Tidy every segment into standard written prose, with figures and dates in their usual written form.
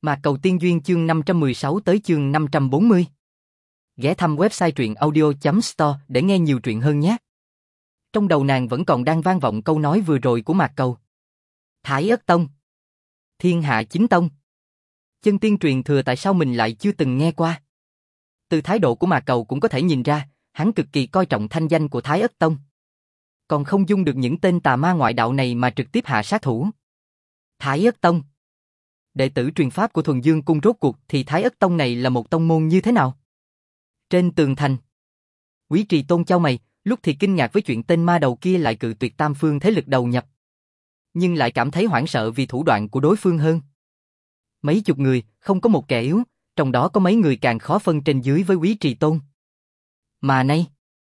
Mạc Cầu Tiên Duyên chương 516 tới chương 540. Ghé thăm website truyện audio.store để nghe nhiều truyện hơn nhé. Trong đầu nàng vẫn còn đang vang vọng câu nói vừa rồi của Mạc Cầu. Thái Ất Tông, Thiên Hạ Chính Tông. Chân tiên truyền thừa tại sao mình lại chưa từng nghe qua? Từ thái độ của Mạc Cầu cũng có thể nhìn ra, hắn cực kỳ coi trọng thanh danh của Thái Ất Tông. Còn không dung được những tên tà ma ngoại đạo này mà trực tiếp hạ sát thủ. Thái Ất Tông, đệ tử truyền pháp của Thuần Dương Cung, rốt cuộc thì Thái Ất Tông này là một tông môn như thế nào? Trên tường thành, Quý Trì Tôn chau mày, lúc thì kinh ngạc với chuyện tên ma đầu kia lại cự tuyệt tam phương thế lực đầu nhập, nhưng lại cảm thấy hoảng sợ vì thủ đoạn của đối phương hơn. Mấy chục người, không có một kẻ yếu, trong đó có mấy người càng khó phân trên dưới với Quý Trì Tôn. Mà nay,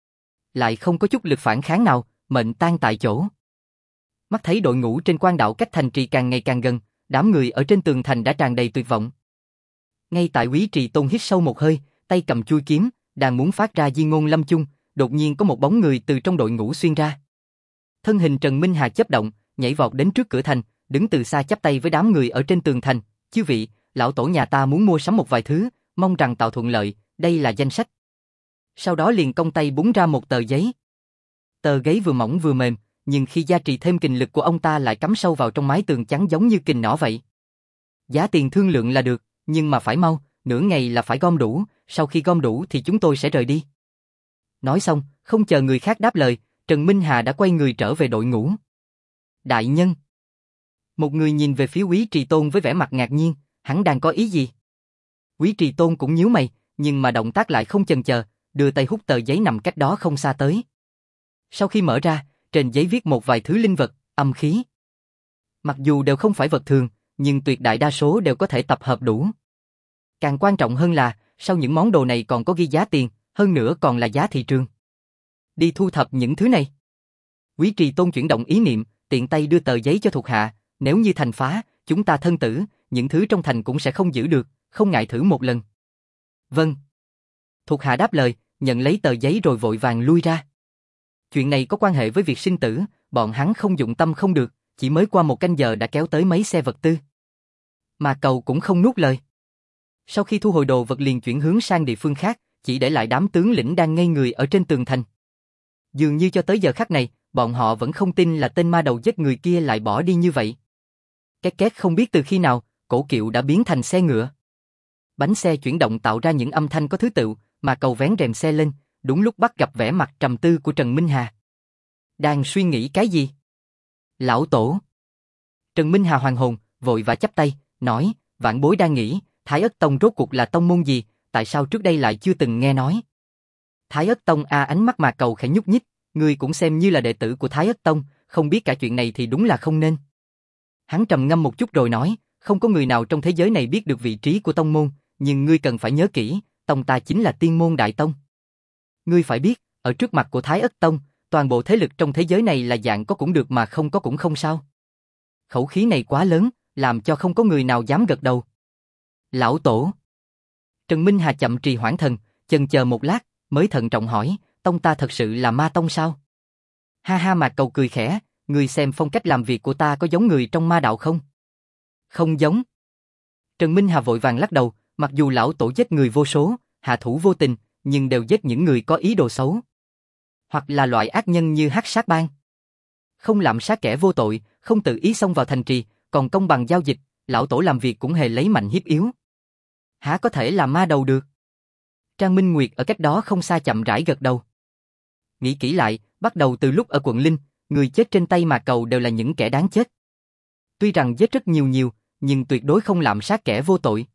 lại không có chút lực phản kháng nào, mệnh tan tại chỗ. Mắt thấy đội ngũ trên quan đạo cách thành trì càng ngày càng gần, đám người ở trên tường thành đã tràn đầy tuyệt vọng. Ngay tại Quý Trì Tôn hít sâu một hơi, tay cầm chuôi kiếm, đang muốn phát ra di ngôn lâm chung, đột nhiên có một bóng người từ trong đội ngũ xuyên ra. Thân hình Trần Minh Hà chớp động, nhảy vọt đến trước cửa thành, đứng từ xa chắp tay với đám người ở trên tường thành. Chư vị, lão tổ nhà ta muốn mua sắm một vài thứ, mong rằng tạo thuận lợi, đây là danh sách. Sau đó liền cong tay búng ra một tờ giấy. Tờ giấy vừa mỏng vừa mềm, nhưng khi gia trì thêm kình lực của ông ta lại cắm sâu vào trong mái tường trắng giống như kình nỏ vậy. Giá tiền thương lượng là được, nhưng mà phải mau, nửa ngày là phải gom đủ, sau khi gom đủ thì chúng tôi sẽ rời đi. Nói xong, không chờ người khác đáp lời, Trần Minh Hà đã quay người trở về đội ngũ. Đại nhân. Một người nhìn về phía Quý Trì Tôn với vẻ mặt ngạc nhiên, hắn đang có ý gì? Quý Trì Tôn cũng nhíu mày, nhưng mà động tác lại không chần chờ, đưa tay hút tờ giấy nằm cách đó không xa tới. Sau khi mở ra, trên giấy viết một vài thứ linh vật, âm khí. Mặc dù đều không phải vật thường, nhưng tuyệt đại đa số đều có thể tập hợp đủ. Càng quan trọng hơn là, sau những món đồ này còn có ghi giá tiền, hơn nữa còn là giá thị trường. Đi thu thập những thứ này. Quý Trì Tôn chuyển động ý niệm, tiện tay đưa tờ giấy cho thuộc hạ, nếu như thành phá, chúng ta thân tử, những thứ trong thành cũng sẽ không giữ được, không ngại thử một lần. Vâng. Thuộc hạ đáp lời, nhận lấy tờ giấy rồi vội vàng lui ra. Chuyện này có quan hệ với việc sinh tử, bọn hắn không dụng tâm không được, chỉ mới qua một canh giờ đã kéo tới mấy xe vật tư. Mà Cầu cũng không nuốt lời. Sau khi thu hồi đồ vật liền chuyển hướng sang địa phương khác, chỉ để lại đám tướng lĩnh đang ngây người ở trên tường thành. Dường như cho tới giờ khắc này, bọn họ vẫn không tin là tên ma đầu giết người kia lại bỏ đi như vậy. Két két không biết từ khi nào, cổ kiệu đã biến thành xe ngựa. Bánh xe chuyển động tạo ra những âm thanh có thứ tự, mà Cầu vén rèm xe lên, đúng lúc bắt gặp vẻ mặt trầm tư của Trần Minh Hà. Đang suy nghĩ cái gì? Lão tổ. Trần Minh Hà hoàn hồn, vội vã chắp tay, nói, vãn bối đang nghĩ, Thái Ất Tông rốt cuộc là tông môn gì, tại sao trước đây lại chưa từng nghe nói? Thái Ất Tông ánh mắt Mạc Cầu khẽ nhúc nhích, ngươi cũng xem như là đệ tử của Thái Ất Tông, không biết cả chuyện này thì đúng là không nên. Hắn trầm ngâm một chút rồi nói, không có người nào trong thế giới này biết được vị trí của tông môn, nhưng ngươi cần phải nhớ kỹ, tông ta chính là Tiên Môn Đại Tông. Ngươi phải biết, ở trước mặt của Thái Ất Tông, toàn bộ thế lực trong thế giới này là dạng có cũng được mà không có cũng không sao. Khẩu khí này quá lớn, làm cho không có người nào dám gật đầu. Lão tổ. Trần Minh Hà chậm trì hoãn thần, chần chờ một lát, mới thận trọng hỏi, tông ta thật sự là ma tông sao? Ha ha, Mạc Cầu cười khẽ, ngươi xem phong cách làm việc của ta có giống người trong ma đạo không? Không giống. Trần Minh Hà vội vàng lắc đầu, mặc dù lão tổ giết người vô số, hạ thủ vô tình, nhưng đều giết những người có ý đồ xấu. Hoặc là loại ác nhân như Hắc Sát Bang. Không lạm sát kẻ vô tội, không tự ý xông vào thành trì, còn công bằng giao dịch, lão tổ làm việc cũng hề lấy mạnh hiếp yếu. Há có thể là ma đầu được? Trang Minh Nguyệt ở cách đó không xa chậm rãi gật đầu. Nghĩ kỹ lại, bắt đầu từ lúc ở quận Linh, người chết trên tay Mạc Cầu đều là những kẻ đáng chết. Tuy rằng giết rất nhiều, nhưng tuyệt đối không lạm sát kẻ vô tội.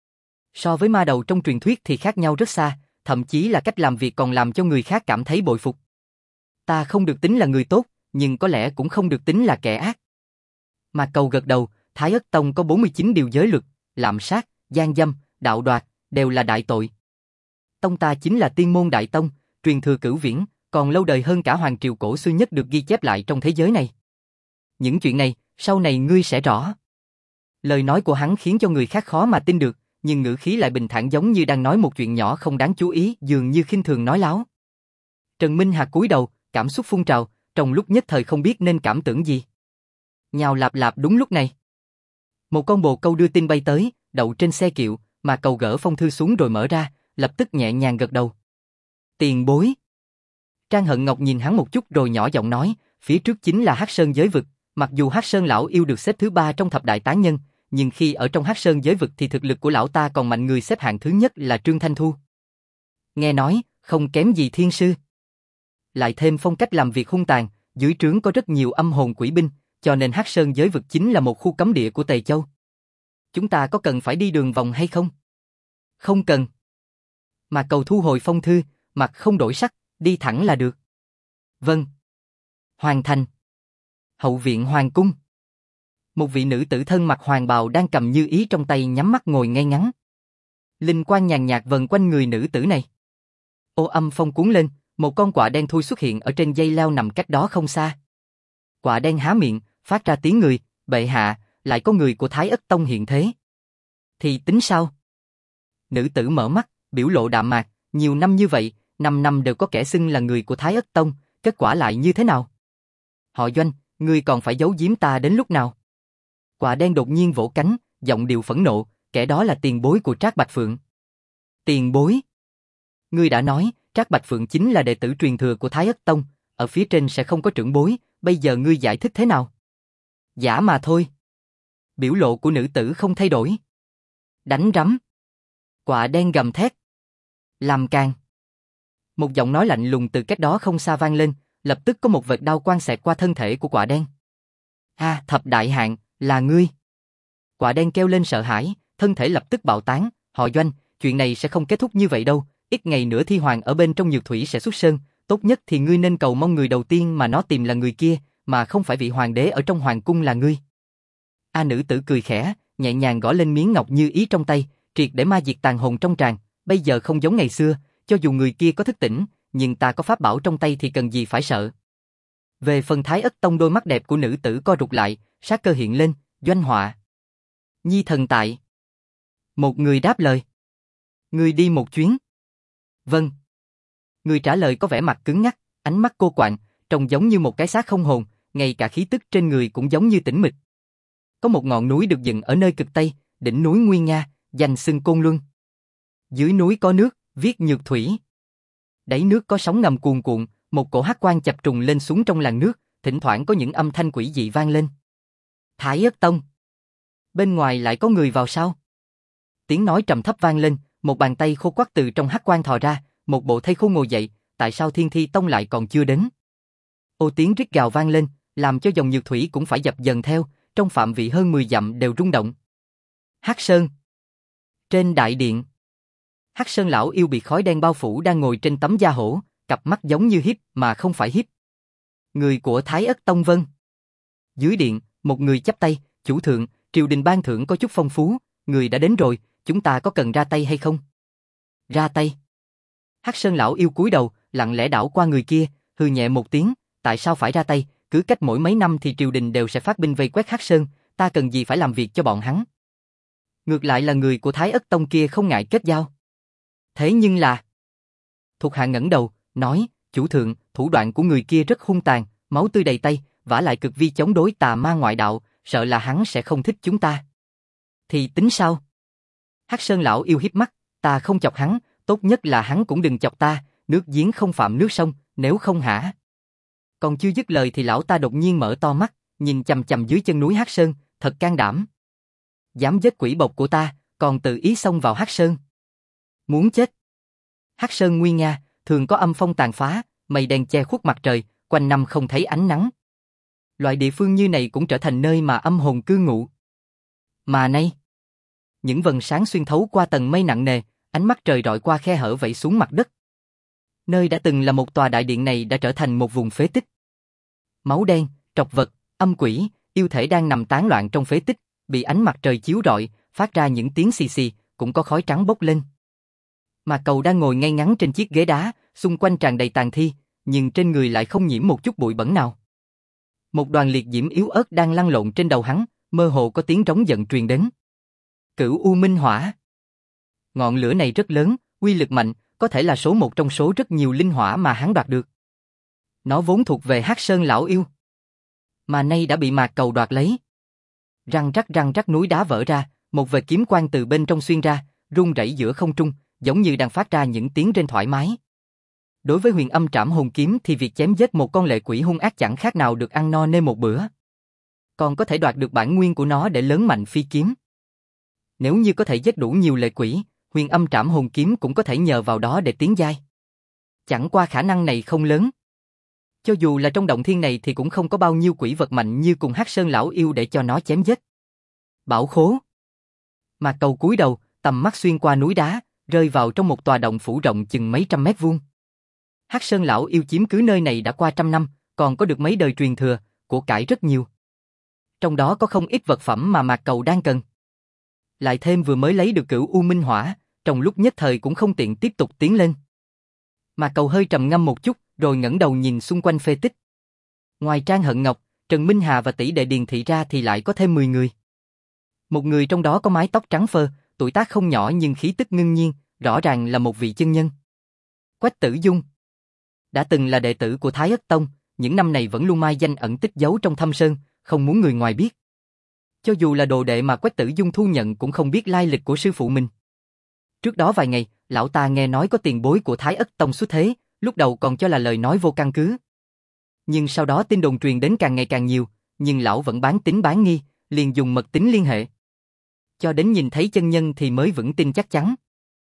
So với ma đầu trong truyền thuyết thì khác nhau rất xa, thậm chí là cách làm việc còn làm cho người khác cảm thấy bội phục. Ta không được tính là người tốt, nhưng có lẽ cũng không được tính là kẻ ác. Mạc Cầu gật đầu, Thái Ất Tông có 49 điều giới luật, lạm sát, gian dâm, đạo đoạt, đều là đại tội. Tông ta chính là Tiên Môn Đại Tông, truyền thừa cửu viễn, còn lâu đời hơn cả hoàng triều cổ xưa nhất được ghi chép lại trong thế giới này. Những chuyện này, sau này ngươi sẽ rõ. Lời nói của hắn khiến cho người khác khó mà tin được, nhưng ngữ khí lại bình thản giống như đang nói một chuyện nhỏ không đáng chú ý, dường như khinh thường nói láo. Trần Minh Hà cúi đầu, cảm xúc phun trào, trong lúc nhất thời không biết nên cảm tưởng gì. Nhào lạp lạp đúng lúc này. Một con bồ câu đưa tin bay tới, đậu trên xe kiệu, mà Cầu gỡ phong thư xuống rồi mở ra, lập tức nhẹ nhàng gật đầu. Tiền bối. Trang Hận Ngọc nhìn hắn một chút rồi nhỏ giọng nói, phía trước chính là Hắc Sơn giới vực, mặc dù Hắc Sơn lão yêu được xếp thứ 3 trong thập đại tán nhân, nhưng khi ở trong Hắc Sơn giới vực thì thực lực của lão ta còn mạnh, người xếp hạng thứ nhất là Trương Thanh Thu. Nghe nói, không kém gì thiên sư. Lại thêm phong cách làm việc hung tàn, dưới trướng có rất nhiều âm hồn quỷ binh, cho nên Hắc Sơn giới vực chính là một khu cấm địa của Tề Châu. Chúng ta có cần phải đi đường vòng hay không? Không cần. Mà Cầu thu hồi phong thư, mặt không đổi sắc, đi thẳng là được. Vâng. Hoàn thành. Hậu viện hoàng cung. Một vị nữ tử thân mặc hoàng bào đang cầm như ý trong tay, nhắm mắt ngồi ngay ngắn. Linh quang nhàn nhạt vần quanh người nữ tử này. Ô âm phong cuốn lên, một con quạ đen thui xuất hiện ở trên dây leo nằm cách đó không xa. Quạ đen há miệng, phát ra tiếng người, bệ hạ, lại có người của Thái Ất Tông hiện thế. Thì tính sao? Nữ tử mở mắt, biểu lộ đạm mạc, nhiều năm như vậy, 5 năm đều có kẻ xưng là người của Thái Ất Tông, kết quả lại như thế nào? Họ Doanh, ngươi còn phải giấu giếm ta đến lúc nào? Quạ đen đột nhiên vỗ cánh, giọng điệu phẫn nộ, kẻ đó là tiền bối của Trác Bạch Phượng. Tiền bối? Ngươi đã nói, Trác Bạch Phượng chính là đệ tử truyền thừa của Thái Ất Tông, ở phía trên sẽ không có trưởng bối, bây giờ ngươi giải thích thế nào? Giả mà thôi. Biểu lộ của nữ tử không thay đổi. Đánh rắm. Quạ đen gầm thét. Làm càng. Một giọng nói lạnh lùng từ cách đó không xa vang lên, lập tức có một vệt đao quang xẹt qua thân thể của quạ đen. Thập đại hạng, là ngươi. Quạ đen kêu lên sợ hãi, thân thể lập tức bạo tán. Họ Doanh, chuyện này sẽ không kết thúc như vậy đâu, ít ngày nữa Thi Hoàng ở bên trong Nhược Thủy sẽ xuất sơn, tốt nhất thì ngươi nên cầu mong người đầu tiên mà nó tìm là người kia, mà không phải vị hoàng đế ở trong hoàng cung là ngươi. Nữ tử cười khẽ, nhẹ nhàng gõ lên miếng ngọc như ý trong tay, triệt để ma diệt tàn hồn trong tràng, bây giờ không giống ngày xưa, cho dù người kia có thức tỉnh, nhưng ta có pháp bảo trong tay thì cần gì phải sợ. Về phần Thái Ất Tông, đôi mắt đẹp của nữ tử co rụt lại, sát cơ hiện lên, Doanh họa. Nhi thần tại. Một người đáp lời. Người đi một chuyến. Vâng. Người trả lời có vẻ mặt cứng nhắc, ánh mắt cô quạnh, trông giống như một cái xác không hồn, ngay cả khí tức trên người cũng giống như tĩnh mịch. Có một ngọn núi được dựng ở nơi cực Tây, đỉnh núi Nguyên Nga, danh xưng Côn Luân. Dưới núi có nước, viết Nhược Thủy. Đáy nước có sóng ngầm cuồn cuộn, một cổ hắc quang chập trùng lên xuống trong làn nước, thỉnh thoảng có những âm thanh quỷ dị vang lên. Thái Ất Tông. Bên ngoài lại có người vào sao? Tiếng nói trầm thấp vang lên, một bàn tay khô quắt từ trong hắc quang thò ra, một bộ thây khô ngồi dậy, tại sao Thiên Thi Tông lại còn chưa đến? Ô tiếng rít gào vang lên, làm cho dòng Nhược Thủy cũng phải dập dần theo, trong phạm vị hơn 10 dặm đều rung động. Hắc Sơn. Trên đại điện, Hắc Sơn lão yêu bị khói đen bao phủ đang ngồi trên tấm da hổ, cặp mắt giống như hiếp mà không phải hiếp. Người của Thái Ất Tông vâng. Dưới điện, một người chắp tay, chủ thượng, triều đình ban thưởng có chút phong phú, người đã đến rồi, chúng ta có cần ra tay hay không? Ra tay. Hắc Sơn lão yêu cúi đầu, lặng lẽ đảo qua người kia, hừ nhẹ một tiếng, tại sao phải ra tay, cứ cách mỗi mấy năm thì triều đình đều sẽ phát binh vây quét Hắc Sơn, ta cần gì phải làm việc cho bọn hắn. Ngược lại là người của Thái Ất Tông kia không ngại kết giao. Thế nhưng là... Thuộc hạ ngẩng đầu, nói, chủ thượng, thủ đoạn của người kia rất hung tàn, máu tươi đầy tay, vả lại cực vi chống đối tà ma ngoại đạo, sợ là hắn sẽ không thích chúng ta. Thì tính sao? Hắc Sơn lão yêu hiếp mắt, ta không chọc hắn, tốt nhất là hắn cũng đừng chọc ta, nước giếng không phạm nước sông, nếu không hả? Còn chưa dứt lời thì lão ta đột nhiên mở to mắt, nhìn chằm chằm dưới chân núi Hắc Sơn, thật can đảm. Dám giết quỷ bộc của ta, còn tự ý xông vào Hắc Sơn. Muốn chết. Hắc Sơn nguy nga, thường có âm phong tàn phá, mây đen che khuất mặt trời, quanh năm không thấy ánh nắng. Loại địa phương như này cũng trở thành nơi mà âm hồn cư ngụ. Mà nay, những vầng sáng xuyên thấu qua tầng mây nặng nề, ánh mắt trời rọi qua khe hở vẩy xuống mặt đất. Nơi đã từng là một tòa đại điện này đã trở thành một vùng phế tích. Máu đen, trọc vật, âm quỷ, yêu thể đang nằm tán loạn trong phế tích, bị ánh mặt trời chiếu rọi, phát ra những tiếng xì xì, cũng có khói trắng bốc lên. Mà Cầu đang ngồi ngay ngắn trên chiếc ghế đá, xung quanh tràn đầy tàn thi, nhưng trên người lại không nhiễm một chút bụi bẩn nào. Một đoàn liệt diễm yếu ớt đang lăn lộn trên đầu hắn, mơ hồ có tiếng rống giận truyền đến. Cửu U Minh Hỏa. Ngọn lửa này rất lớn, uy lực mạnh, có thể là số một trong số rất nhiều linh hỏa mà hắn đoạt được. Nó vốn thuộc về Hắc Sơn lão yêu, mà nay đã bị Mạc Cầu đoạt lấy. Răng rắc núi đá vỡ ra, Một vệt kiếm quang từ bên trong xuyên ra, rung rẩy giữa không trung, giống như đang phát ra những tiếng rên thoải mái. Đối với Huyền Âm Trảm Hồn Kiếm thì việc chém giết một con lệ quỷ hung ác chẳng khác nào được ăn no nê một bữa. Còn có thể đoạt được bản nguyên của nó để lớn mạnh phi kiếm. Nếu như có thể giết đủ nhiều lệ quỷ, Huyền Âm Trảm Hồn Kiếm cũng có thể nhờ vào đó để tiến giai. Chẳng qua khả năng này không lớn. Cho dù là trong động thiên này thì cũng không có bao nhiêu quỷ vật mạnh như cùng Hắc Sơn lão yêu để cho nó chém giết. Bảo khố. Mạc Cầu cúi đầu, tầm mắt xuyên qua núi đá, rơi vào trong một tòa động phủ rộng chừng mấy trăm mét vuông. Hắc Sơn lão yêu chiếm cứ nơi này đã qua trăm năm, còn có được mấy đời truyền thừa, của cải rất nhiều. Trong đó có không ít vật phẩm mà Mạc Cầu đang cần. Lại thêm vừa mới lấy được Cửu U Minh Hỏa, trong lúc nhất thời cũng không tiện tiếp tục tiến lên. Mạc Cầu hơi trầm ngâm một chút, rồi ngẩng đầu nhìn xung quanh phê tích. Ngoài Trang Hận Ngọc, Trần Minh Hà và tỷ đệ Điền Thị ra thì lại có thêm 10 người. Một người trong đó có mái tóc trắng phơ, tuổi tác không nhỏ nhưng khí tức ngưng nhiên, rõ ràng là một vị chân nhân. Quách Tử Dung đã từng là đệ tử của Thái Ất Tông, những năm này vẫn luôn mai danh ẩn tích giấu trong thâm sơn, không muốn người ngoài biết. Cho dù là đồ đệ mà Quách Tử Dung thu nhận cũng không biết lai lịch của sư phụ mình. Trước đó vài ngày, lão ta nghe nói có tiền bối của Thái Ất Tông xuất thế, lúc đầu còn cho là lời nói vô căn cứ. Nhưng sau đó tin đồn truyền đến càng ngày càng nhiều, nhưng lão vẫn bán tín bán nghi, liền dùng mật tín liên hệ. Cho đến nhìn thấy chân nhân thì mới vững tin chắc chắn.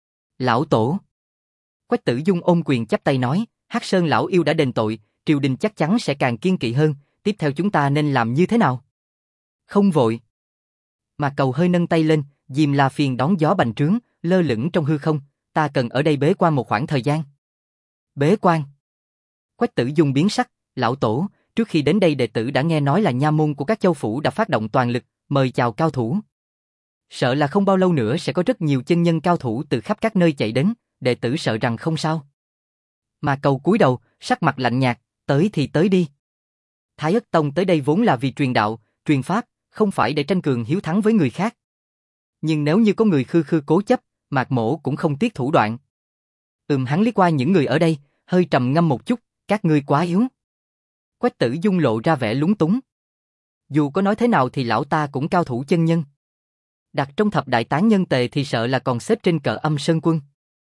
Lão tổ. Quách Tử Dung ôm quyền chắp tay nói, Hắc Sơn lão yêu đã đền tội, triều đình chắc chắn sẽ càng kiên kỵ hơn, tiếp theo chúng ta nên làm như thế nào? Không vội. Mạc Cầu hơi nâng tay lên, Diêm La Phiên đón gió bành trướng, lơ lửng trong hư không, ta cần ở đây bế quan một khoảng thời gian. Bế quan. Quách Tử Dung biến sắc, lão tổ, trước khi đến đây đệ tử đã nghe nói là nha môn của các châu phủ đã phát động toàn lực, mời chào cao thủ. Sợ là không bao lâu nữa sẽ có rất nhiều chân nhân cao thủ từ khắp các nơi chạy đến, đệ tử sợ rằng không sao. Mạc Cầu cúi đầu, sắc mặt lạnh nhạt, tới thì tới đi. Thái Ất Tông tới đây vốn là vì truyền đạo, truyền pháp, không phải để tranh cường hiếu thắng với người khác. Nhưng nếu như có người khư khư cố chấp, Mạc Mỗ cũng không tiếc thủ đoạn. Hắn liếc qua những người ở đây, hơi trầm ngâm một chút, các ngươi quá yếu. Quách Tử Dung lộ ra vẻ lúng túng. Dù có nói thế nào thì lão ta cũng cao thủ chân nhân. Đặt trong thập đại tán nhân tề thì sợ là còn xếp trên cờ Âm Sơn Quân.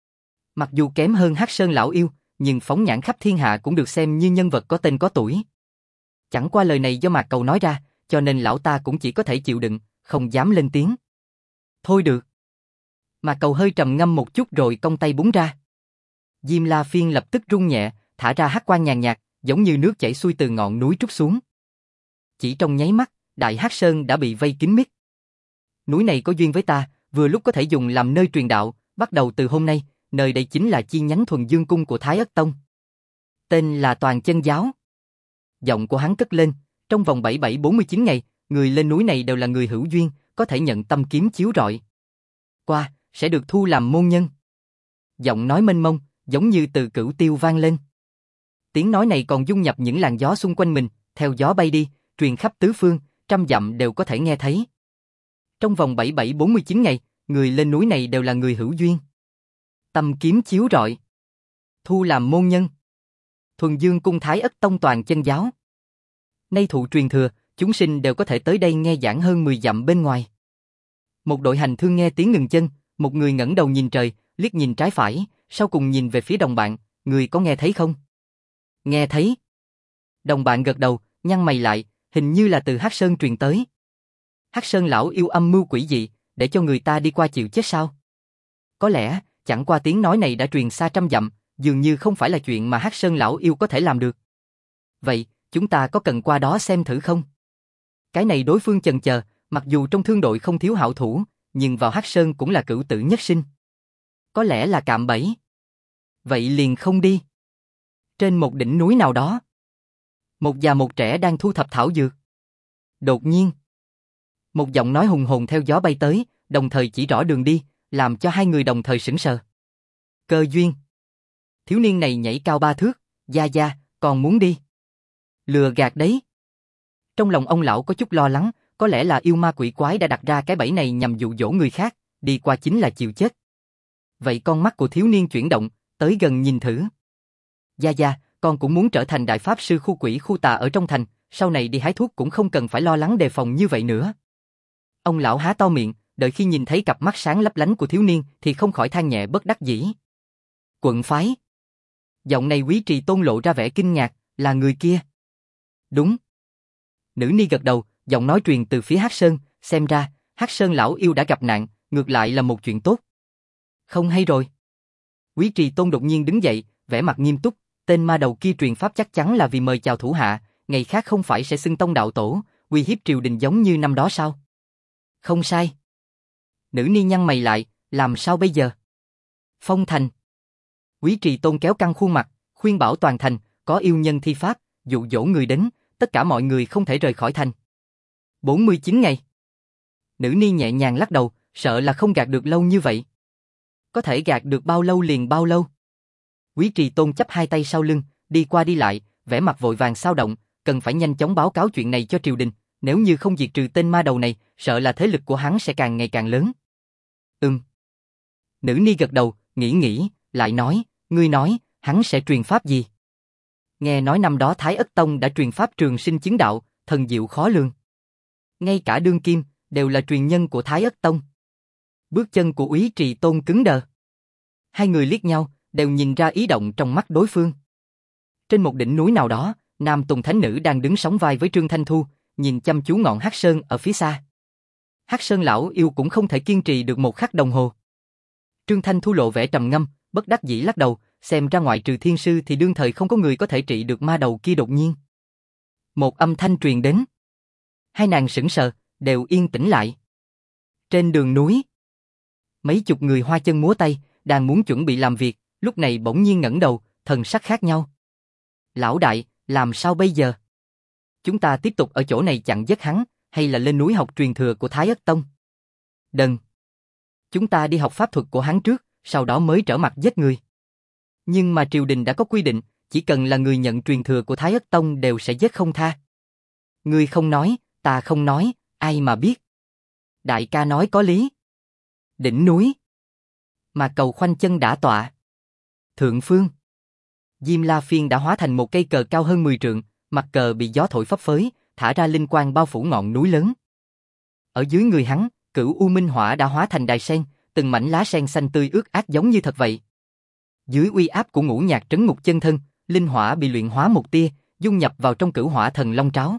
Mặc dù kém hơn Hắc Sơn lão yêu, nhưng phóng nhãn khắp thiên hạ cũng được xem như nhân vật có tên có tuổi. Chẳng qua lời này do Mạc Cầu nói ra, cho nên lão ta cũng chỉ có thể chịu đựng, không dám lên tiếng. Thôi được. Mạc Cầu hơi trầm ngâm một chút rồi cong tay búng ra. Diêm La Phiên lập tức rung nhẹ, thả ra hắc quang nhàn nhạt, giống như nước chảy xuôi từ ngọn núi trút xuống. Chỉ trong nháy mắt, Đại Hắc Sơn đã bị vây kín mít. Núi này có duyên với ta, vừa lúc có thể dùng làm nơi truyền đạo, bắt đầu từ hôm nay, nơi đây chính là chi nhánh Thuần Dương Cung của Thái Ất Tông. Tên là Toàn Chân Giáo. Giọng của hắn cất lên, trong vòng 7749 ngày, người lên núi này đều là người hữu duyên, có thể nhận tâm kiếm chiếu rọi. Qua, sẽ được thu làm môn nhân. Giọng nói mênh mông, giống như từ cửu tiêu vang lên. Tiếng nói này còn dung nhập những làn gió xung quanh mình, theo gió bay đi, truyền khắp tứ phương, trăm dặm đều có thể nghe thấy. Trong vòng 7749 ngày, người lên núi này đều là người hữu duyên. Tâm kiếm chiếu rọi. Thu làm môn nhân. Thuần Dương Cung Thái Ất Tông Toàn Chân Giáo. Nay thụ truyền thừa, chúng sinh đều có thể tới đây nghe giảng hơn 10 dặm bên ngoài. Một đội hành thương nghe tiếng ngừng chân, một người ngẩng đầu nhìn trời, liếc nhìn trái phải, sau cùng nhìn về phía đồng bạn, người có nghe thấy không? Nghe thấy. Đồng bạn gật đầu, nhăn mày lại, hình như là từ Hắc Sơn truyền tới. Hắc Sơn lão yêu âm mưu quỷ dị, để cho người ta đi qua chịu chết sao? Có lẽ, chẳng qua tiếng nói này đã truyền xa trăm dặm, dường như không phải là chuyện mà Hắc Sơn lão yêu có thể làm được. Vậy, chúng ta có cần qua đó xem thử không? Cái này đối phương chần chờ, mặc dù trong thương đội không thiếu hảo thủ, nhưng vào Hắc Sơn cũng là cửu tử nhất sinh. Có lẽ là cạm bẫy. Vậy liền không đi. Trên một đỉnh núi nào đó, một già một trẻ đang thu thập thảo dược. Đột nhiên, một giọng nói hùng hồn theo gió bay tới, đồng thời chỉ rõ đường đi, làm cho hai người đồng thời sững sờ. Cơ duyên. Thiếu niên này nhảy cao 3 thước, gia gia, còn muốn đi. Lừa gạt đấy. Trong lòng ông lão có chút lo lắng, có lẽ là yêu ma quỷ quái đã đặt ra cái bẫy này nhằm dụ dỗ người khác, đi qua chính là chịu chết. Vậy con mắt của thiếu niên chuyển động, tới gần nhìn thử. Gia gia, con cũng muốn trở thành đại pháp sư khu quỷ khu tà ở trong thành, sau này đi hái thuốc cũng không cần phải lo lắng đề phòng như vậy nữa. Ông lão há to miệng, đợi khi nhìn thấy cặp mắt sáng lấp lánh của thiếu niên thì không khỏi than nhẹ bất đắc dĩ. Quận phái. Giọng này Quý Trì Tôn lộ ra vẻ kinh ngạc, là người kia. Đúng. Nữ ni gật đầu, giọng nói truyền từ phía Hắc Sơn, xem ra, Hắc Sơn lão yêu đã gặp nạn, ngược lại là một chuyện tốt. Không hay rồi. Quý Trì Tôn đột nhiên đứng dậy, vẻ mặt nghiêm túc, tên ma đầu kia truyền pháp chắc chắn là vì mời chào thủ hạ, ngày khác không phải sẽ xưng tông đạo tổ, uy hiếp triều đình giống như năm đó sao? Không sai. Nữ ni nhăn mày lại, làm sao bây giờ? Phong thành. Quý Trì Tôn kéo căng khuôn mặt, khuyên bảo toàn thành, có yêu nhân thi pháp, dụ dỗ người đến, tất cả mọi người không thể rời khỏi thành. 49 ngày. Nữ ni nhẹ nhàng lắc đầu, sợ là không gạt được lâu như vậy. Có thể gạt được bao lâu liền bao lâu. Quý Trì Tôn chắp hai tay sau lưng, đi qua đi lại, vẻ mặt vội vàng xao động, cần phải nhanh chóng báo cáo chuyện này cho triều đình, nếu như không diệt trừ tên ma đầu này, sợ là thế lực của hắn sẽ càng ngày càng lớn. Nữ ni gật đầu, nghĩ, lại nói, ngươi nói, hắn sẽ truyền pháp gì? Nghe nói năm đó Thái Ất Tông đã truyền pháp trường sinh chứng đạo, thần diệu khó lường. Ngay cả đương kim, đều là truyền nhân của Thái Ất Tông. Bước chân của Úy Trì Tôn cứng đờ. Hai người liếc nhau, đều nhìn ra ý động trong mắt đối phương. Trên một đỉnh núi nào đó, Nam Tùng Thánh Nữ đang đứng sóng vai với Trương Thanh Thu, nhìn chăm chú ngọn Hắc Sơn ở phía xa. Hắc Sơn lão yêu cũng không thể kiên trì được một khắc đồng hồ. Trương Thanh Thu lộ vẻ trầm ngâm, bất đắc dĩ lắc đầu, xem ra ngoại trừ thiên sư thì đương thời không có người có thể trị được ma đầu kia đột nhiên. Một âm thanh truyền đến. Hai nàng sững sờ, đều yên tĩnh lại. Trên đường núi, mấy chục người hoa chân múa tay, đang muốn chuẩn bị làm việc, lúc này bỗng nhiên ngẩng đầu, thần sắc khác nhau. Lão đại, làm sao bây giờ? Chúng ta tiếp tục ở chỗ này chặn giết hắn, hay là lên núi học truyền thừa của Thái Ất Tông? Đừng. Chúng ta đi học pháp thuật của hắn trước, sau đó mới trở mặt giết người. Nhưng mà triều đình đã có quy định, chỉ cần là người nhận truyền thừa của Thái Ất Tông đều sẽ giết không tha. Ngươi không nói, ta không nói, ai mà biết. Đại ca nói có lý. Đỉnh núi. Mà cầu khoanh chân đã tọa. Thượng phương. Diêm La Phiên đã hóa thành một cây cờ cao hơn 10 trượng, mặt cờ bị gió thổi phấp phới, thả ra linh quang bao phủ ngọn núi lớn. Ở dưới người hắn, Cửu U Minh Hỏa đã hóa thành đài sen, từng mảnh lá sen xanh tươi ướt át giống như thật vậy. Dưới uy áp của Ngũ Nhạc Trấn Ngục Chân Thân, linh hỏa bị luyện hóa một tia, dung nhập vào trong Cửu Hỏa Thần Long Tráo.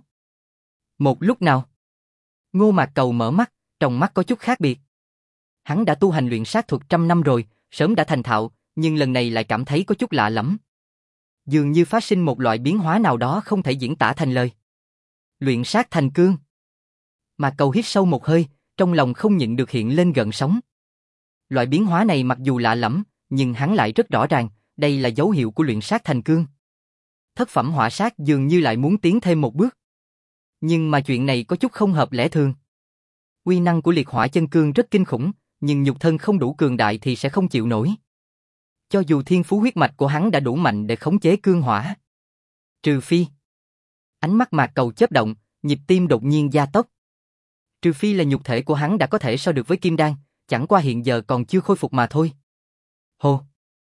Một lúc nào, Ngô Mạc Cầu mở mắt, trong mắt có chút khác biệt. Hắn đã tu hành luyện sát thuật trăm năm rồi, sớm đã thành thạo, nhưng lần này lại cảm thấy có chút lạ lẫm. Dường như phát sinh một loại biến hóa nào đó không thể diễn tả thành lời. Luyện sát thành cương. Mạc Cầu hít sâu một hơi, trong lòng không nhịn được hiện lên gợn sóng. Loại biến hóa này mặc dù lạ lẫm, nhưng hắn lại rất rõ ràng, đây là dấu hiệu của luyện sát thành cương. Thất phẩm hỏa sát dường như lại muốn tiến thêm một bước. Nhưng mà chuyện này có chút không hợp lẽ thường. Uy năng của liệt hỏa chân cương rất kinh khủng, nhưng nhục thân không đủ cường đại thì sẽ không chịu nổi. Cho dù thiên phú huyết mạch của hắn đã đủ mạnh để khống chế cương hỏa. Trừ phi. Ánh mắt Mạc Cầu chớp động, nhịp tim đột nhiên gia tốc. Trừ phi là nhục thể của hắn đã có thể so được với kim đan, chẳng qua hiện giờ còn chưa khôi phục mà thôi. Hô.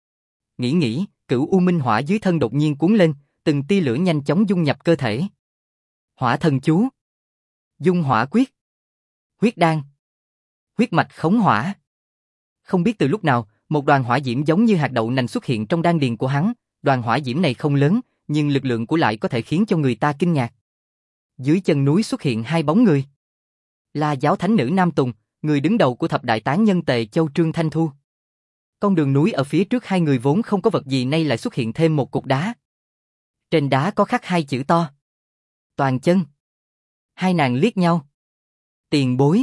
Nghĩ, Cửu U Minh Hỏa dưới thân đột nhiên cuốn lên, từng tia lửa nhanh chóng dung nhập cơ thể. Hỏa thần chú. Dung hỏa quyết. Huyết đan. Huyết mạch khống hỏa. Không biết từ lúc nào, một đoàn hỏa diễm giống như hạt đậu nành xuất hiện trong đan điền của hắn, đoàn hỏa diễm này không lớn, nhưng lực lượng của lại có thể khiến cho người ta kinh ngạc. Dưới chân núi xuất hiện hai bóng người. Là giáo thánh nữ Nam Tùng, người đứng đầu của thập đại tán nhân Tề Châu Trương Thanh Thu. Con đường núi ở phía trước hai người vốn không có vật gì nay lại xuất hiện thêm một cục đá. Trên đá có khắc hai chữ to. Toàn chân. Hai nàng liếc nhau. Tiền bối.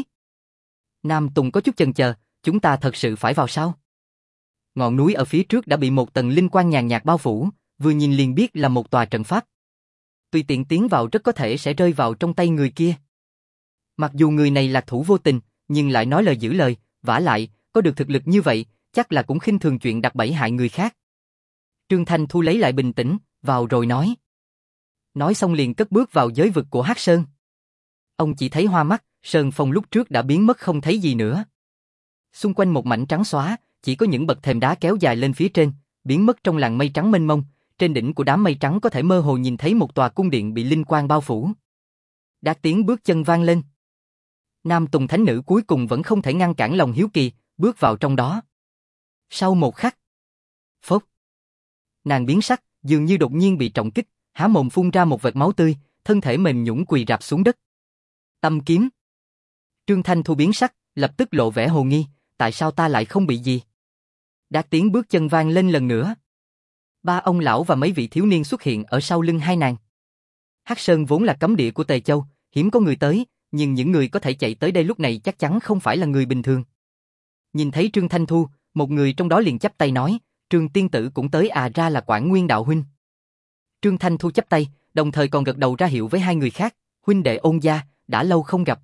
Nam Tùng có chút chần chờ, chúng ta thật sự phải vào sao? Ngọn núi ở phía trước đã bị một tầng linh quang nhàn nhạt bao phủ, vừa nhìn liền biết là một tòa trận pháp. Tùy tiện tiến vào rất có thể sẽ rơi vào trong tay người kia. Mặc dù người này lạc thủ vô tình, nhưng lại nói lời giữ lời, vả lại, có được thực lực như vậy, chắc là cũng khinh thường chuyện đặt bẫy hại người khác. Trương Thanh Thu lấy lại bình tĩnh, vào rồi nói. Nói xong liền cất bước vào giới vực của Hắc Sơn. Ông chỉ thấy hoa mắt, sơn phong lúc trước đã biến mất không thấy gì nữa. Xung quanh một mảnh trắng xóa, chỉ có những bậc thềm đá kéo dài lên phía trên, biến mất trong làn mây trắng mênh mông, trên đỉnh của đám mây trắng có thể mơ hồ nhìn thấy một tòa cung điện bị linh quang bao phủ. Đát tiếng bước chân vang lên. Nam Tùng Thánh Nữ cuối cùng vẫn không thể ngăn cản lòng hiếu kỳ, bước vào trong đó. Sau một khắc, phốc, nàng biến sắc, dường như đột nhiên bị trọng kích, há mồm phun ra một vệt máu tươi, thân thể mềm nhũn quỳ rạp xuống đất. Tâm kiếm. Trương Thanh Thu biến sắc, lập tức lộ vẻ hồ nghi, tại sao ta lại không bị gì? Đạt tiếng bước chân vang lên lần nữa. Ba ông lão và mấy vị thiếu niên xuất hiện ở sau lưng hai nàng. Hắc Sơn vốn là cấm địa của Tề Châu, hiếm có người tới, nhưng những người có thể chạy tới đây lúc này chắc chắn không phải là người bình thường. Nhìn thấy Trương Thanh Thu, một người trong đó liền chắp tay nói, Trương tiên tử cũng tới à, ra là Quản Nguyên đạo huynh. Trương Thanh Thu chắp tay, đồng thời còn gật đầu ra hiệu với hai người khác, huynh đệ Ôn gia, đã lâu không gặp.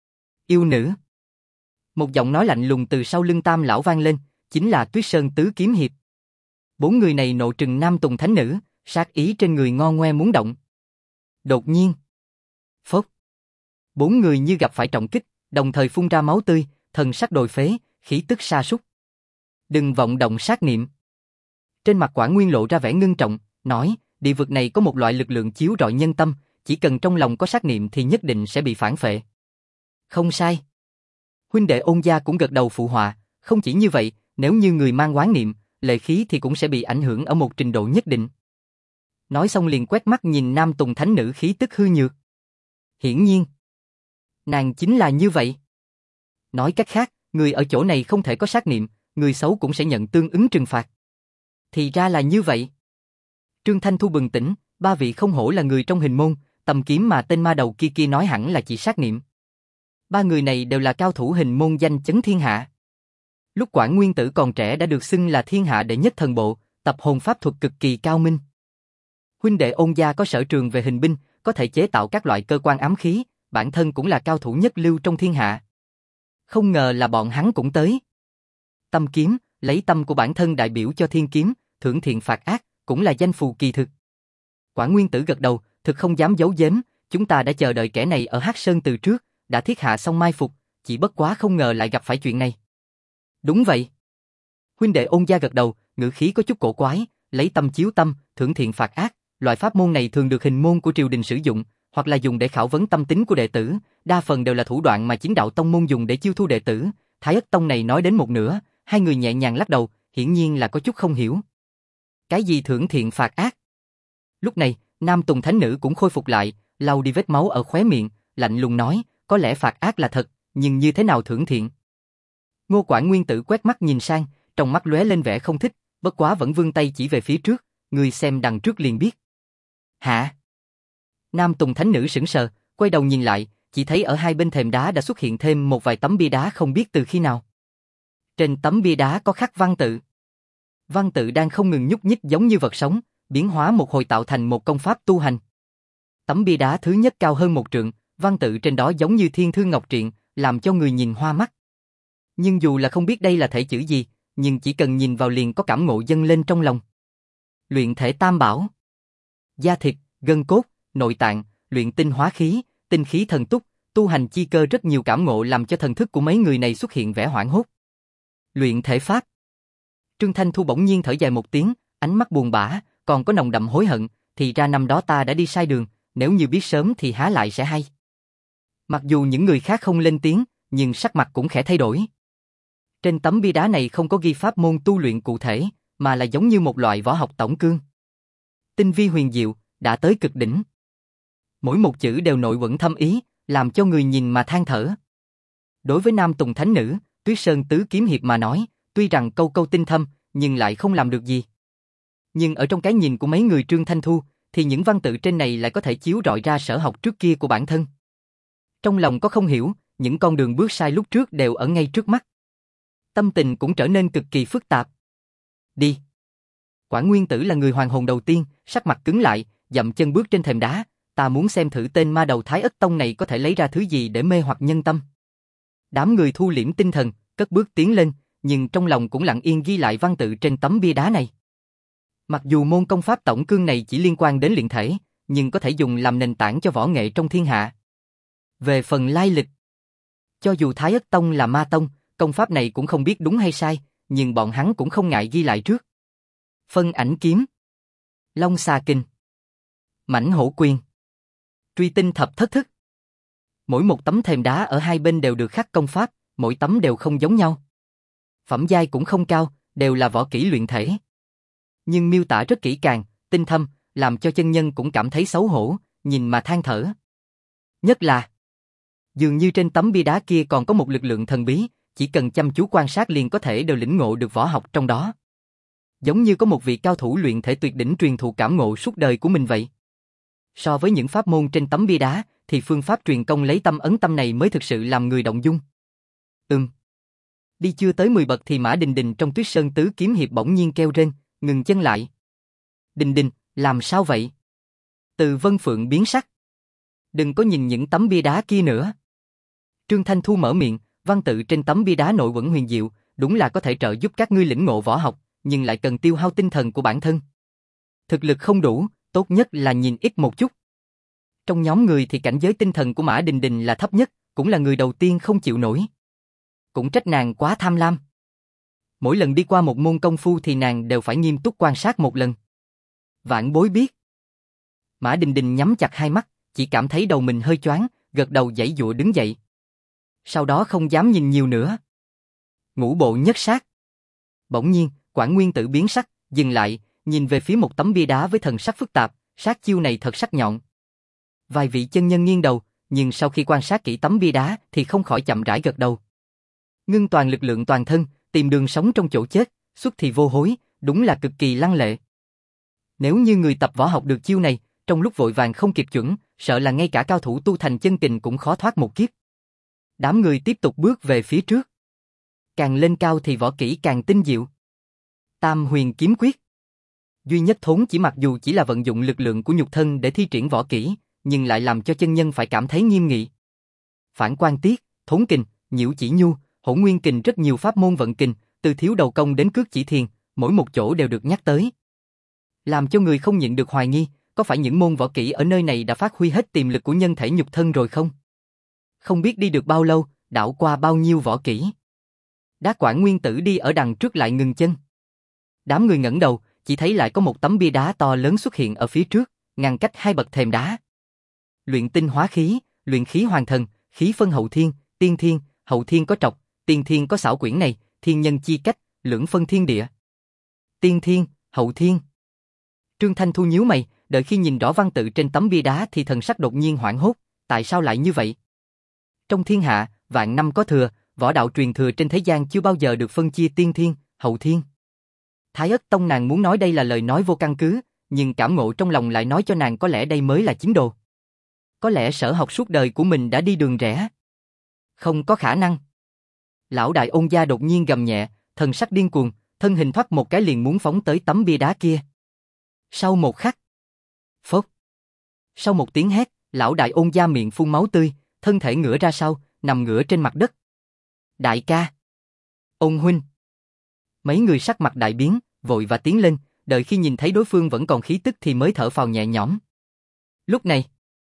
Yêu nữ. Một giọng nói lạnh lùng từ sau lưng Tam lão vang lên, chính là Tuyết Sơn tứ kiếm hiệp. Bốn người này nộ trừng Nam Tùng Thánh Nữ, sát ý trên người ngo ngoe muốn động. Đột nhiên, phốc, bốn người như gặp phải trọng kích, đồng thời phun ra máu tươi, thần sắc đồi phế, khí tức sa sút. Đừng vọng động sát niệm. Trên mặt Quản Nguyên lộ ra vẻ ngưng trọng, nói, địa vực này có một loại lực lượng chiếu rọi nhân tâm, chỉ cần trong lòng có sát niệm thì nhất định sẽ bị phản phệ. Không sai. Huynh đệ Ôn gia cũng gật đầu phụ họa, không chỉ như vậy, nếu như người mang oán niệm, lệ khí thì cũng sẽ bị ảnh hưởng ở một trình độ nhất định. Nói xong liền quét mắt nhìn Nam Tùng Thánh Nữ khí tức hư nhược. Hiển nhiên, nàng chính là như vậy. Nói cách khác, người ở chỗ này không thể có sát niệm, người xấu cũng sẽ nhận tương ứng trừng phạt. Thì ra là như vậy. Trương Thanh Thu bừng tỉnh, ba vị không hổ là người trong hình môn, tầm kiếm mà tên ma đầu kia nói hẳn là chỉ sát niệm. Ba người này đều là cao thủ hình môn danh chấn thiên hạ. Lúc Quản Nguyên Tử còn trẻ đã được xưng là thiên hạ đệ nhất thần bộ, tập hồn pháp thuật cực kỳ cao minh. Huynh đệ Ôn gia có sở trường về hình binh, có thể chế tạo các loại cơ quan ám khí, bản thân cũng là cao thủ nhất lưu trong thiên hạ. Không ngờ là bọn hắn cũng tới. Tâm kiếm, lấy tâm của bản thân đại biểu cho thiên kiếm, thưởng thiện phạt ác, cũng là danh phù kỳ thực. Quản Nguyên Tử gật đầu, thực không dám giấu giếm, chúng ta đã chờ đợi kẻ này ở Hắc Sơn từ trước, đã thiết hạ xong mai phục, chỉ bất quá không ngờ lại gặp phải chuyện này. Đúng vậy. Huynh đệ Ôn gia gật đầu, ngữ khí có chút cổ quái, lấy tâm chiếu tâm, thưởng thiện phạt ác, loại pháp môn này thường được hình môn của triều đình sử dụng, hoặc là dùng để khảo vấn tâm tính của đệ tử, đa phần đều là thủ đoạn mà chính đạo tông môn dùng để chiêu thu đệ tử. Thái Ất Tông này nói đến một nửa, hai người nhẹ nhàng lắc đầu, hiển nhiên là có chút không hiểu. Cái gì thưởng thiện phạt ác? Lúc này, Nam Tùng Thánh Nữ cũng khôi phục lại, lau đi vết máu ở khóe miệng, lạnh lùng nói, có lẽ phạt ác là thật, nhưng như thế nào thưởng thiện? Ngô Quản Nguyên Tử quét mắt nhìn sang, trong mắt lóe lên vẻ không thích, bất quá vẫn vươn tay chỉ về phía trước, người xem đằng trước liền biết. Hả? Nam Tùng Thánh Nữ sững sờ, quay đầu nhìn lại, chỉ thấy ở hai bên thềm đá đã xuất hiện thêm một vài tấm bia đá không biết từ khi nào. Trên tấm bia đá có khắc văn tự. Văn tự đang không ngừng nhúc nhích giống như vật sống, biến hóa một hồi tạo thành một công pháp tu hành. Tấm bia đá thứ nhất cao hơn một trượng, văn tự trên đó giống như thiên thư ngọc triện, làm cho người nhìn hoa mắt. Nhưng dù là không biết đây là thể chữ gì, nhưng chỉ cần nhìn vào liền có cảm ngộ dâng lên trong lòng. Luyện thể tam bảo. Da thịt, gân cốt, nội tạng, luyện tinh hóa khí, tinh khí thần túc, tu hành chi cơ, rất nhiều cảm ngộ làm cho thần thức của mấy người này xuất hiện vẻ hoảng hốt. Luyện thể pháp. Trương Thanh Thu bỗng nhiên thở dài một tiếng, ánh mắt buồn bã, còn có nồng đậm hối hận, thì ra năm đó ta đã đi sai đường, nếu như biết sớm thì há lại sẽ hay. Mặc dù những người khác không lên tiếng, nhưng sắc mặt cũng khẽ thay đổi. Trên tấm bia đá này không có ghi pháp môn tu luyện cụ thể, mà là giống như một loại võ học tổng cương. Tinh vi huyền diệu, đã tới cực đỉnh. Mỗi một chữ đều nội quẩn thâm ý, làm cho người nhìn mà than thở. Đối với Nam Tùng Thánh Nữ, Tuyết Sơn tứ kiếm hiệp mà nói, tuy rằng câu câu tinh thâm, nhưng lại không làm được gì. Nhưng ở trong cái nhìn của mấy người Trương Thanh Thu, thì những văn tự trên này lại có thể chiếu rọi ra sở học trước kia của bản thân. Trong lòng có không hiểu, những con đường bước sai lúc trước đều ở ngay trước mắt. Tâm tình cũng trở nên cực kỳ phức tạp. Đi. Quản Nguyên Tử là người hoàn hồn đầu tiên, sắc mặt cứng lại, dậm chân bước trên thềm đá, ta muốn xem thử tên ma đầu Thái Ất Tông này có thể lấy ra thứ gì để mê hoặc nhân tâm. Đám người thu liễm tinh thần, cất bước tiến lên, nhưng trong lòng cũng lặng yên ghi lại văn tự trên tấm bia đá này. Mặc dù môn công pháp tổng cương này chỉ liên quan đến luyện thể, nhưng có thể dùng làm nền tảng cho võ nghệ trong thiên hạ. Về phần lai lịch, cho dù Thái Ất Tông là ma tông, công pháp này cũng không biết đúng hay sai, nhưng bọn hắn cũng không ngại ghi lại trước. Phân ảnh kiếm, Long xà kinh, Mãnh hổ quyền, Truy tinh thập thất thức. Mỗi một tấm thềm đá ở hai bên đều được khắc công pháp, mỗi tấm đều không giống nhau. Phẩm giai cũng không cao, đều là võ kỹ luyện thể. Nhưng miêu tả rất kỹ càng, tinh thâm, làm cho chân nhân cũng cảm thấy xấu hổ, nhìn mà than thở. Nhất là, dường như trên tấm bia đá kia còn có một lực lượng thần bí, chỉ cần chăm chú quan sát liền có thể đều lĩnh ngộ được võ học trong đó. Giống như có một vị cao thủ luyện thể tuyệt đỉnh truyền thụ cảm ngộ suốt đời của mình vậy. So với những pháp môn trên tấm bia đá, thì phương pháp truyền công lấy tâm ấn tâm này mới thực sự làm người động dung. Đi chưa tới 10 bậc thì Mã Đình Đình trong Tuyết Sơn Tứ Kiếm Hiệp bỗng nhiên kêu rên, ngừng chân lại. Đình Đình, làm sao vậy? Từ Vân Phượng biến sắc. Đừng có nhìn những tấm bia đá kia nữa. Trương Thanh Thu mở miệng, văn tự trên tấm bia đá nội vẫn huyền diệu, đúng là có thể trợ giúp các ngươi lĩnh ngộ võ học, nhưng lại cần tiêu hao tinh thần của bản thân. Thực lực không đủ, tốt nhất là nhìn ít một chút. Trong nhóm người thì cảnh giới tinh thần của Mã Đình Đình là thấp nhất, cũng là người đầu tiên không chịu nổi. Cũng trách nàng quá tham lam. Mỗi lần đi qua một môn công phu thì nàng đều phải nghiêm túc quan sát một lần. Vãn bối biết. Mã Đình Đình nhắm chặt hai mắt, chỉ cảm thấy đầu mình hơi choáng, gật đầu giãy giụa đứng dậy. Sau đó không dám nhìn nhiều nữa. Ngũ bộ nhất sát. Bỗng nhiên, Quản Nguyên Tử biến sắc, dừng lại, nhìn về phía một tấm bia đá với thần sắc phức tạp, sát chiêu này thật sắc nhọn. Vài vị chân nhân nghiêng đầu, nhưng sau khi quan sát kỹ tấm bia đá thì không khỏi chậm rãi gật đầu. Ngưng toàn lực lượng toàn thân, tìm đường sống trong chỗ chết, xuất thì vô hối, đúng là cực kỳ lăng lệ. Nếu như người tập võ học được chiêu này, trong lúc vội vàng không kịp chuẩn, sợ là ngay cả cao thủ tu thành chân kình cũng khó thoát một kiếp. Đám người tiếp tục bước về phía trước. Càng lên cao thì võ kỹ càng tinh diệu. Tam Huyền Kiếm Quyết. Duy Nhất Thốn chỉ mặc dù chỉ là vận dụng lực lượng của nhục thân để thi triển võ kỹ, nhưng lại làm cho chân nhân phải cảm thấy nghiêm nghị. Phản Quan Tiết, Thốn Kình, Nhiễu Chỉ Nhu, Hỗn Nguyên Kình rất nhiều pháp môn vận kình, từ thiếu đầu công đến cước chỉ thiền, mỗi một chỗ đều được nhắc tới. Làm cho người không nhịn được hoài nghi, có phải những môn võ kỹ ở nơi này đã phát huy hết tiềm lực của nhân thể nhục thân rồi không? Không biết đi được bao lâu, đảo qua bao nhiêu võ kỹ. Đá Quản Nguyên Tử đi ở đằng trước lại ngừng chân. Đám người ngẩng đầu, chỉ thấy lại có một tấm bia đá to lớn xuất hiện ở phía trước, ngăn cách hai bậc thềm đá. Luyện tinh hóa khí, luyện khí hoàn thần, khí phân hậu thiên, tiên thiên, hậu thiên có trọc, tiên thiên có xảo quyển này, thiên nhân chi cách, lưỡng phân thiên địa. Tiên thiên, hậu thiên. Trương Thanh Thu nhíu mày, đợi khi nhìn rõ văn tự trên tấm bia đá thì thần sắc đột nhiên hoảng hốt, tại sao lại như vậy? Trong thiên hạ, vạn năm có thừa, võ đạo truyền thừa trên thế gian chưa bao giờ được phân chia tiên thiên, hậu thiên. Thái Ất Tông nàng muốn nói đây là lời nói vô căn cứ, nhưng cảm ngộ trong lòng lại nói cho nàng có lẽ đây mới là chính đồ. Có lẽ sở học suốt đời của mình đã đi đường rẽ. Không có khả năng. Lão đại Ôn gia đột nhiên gầm nhẹ, thần sắc điên cuồng, thân hình thoát một cái liền muốn phóng tới tấm bia đá kia. Sau một khắc, phốc. Sau một tiếng hét, lão đại Ôn gia miệng phun máu tươi, thân thể ngửa ra sau, nằm ngửa trên mặt đất. Đại ca. Ôn huynh. Mấy người sắc mặt đại biến, vội và tiến lên, đợi khi nhìn thấy đối phương vẫn còn khí tức thì mới thở phào nhẹ nhõm. Lúc này,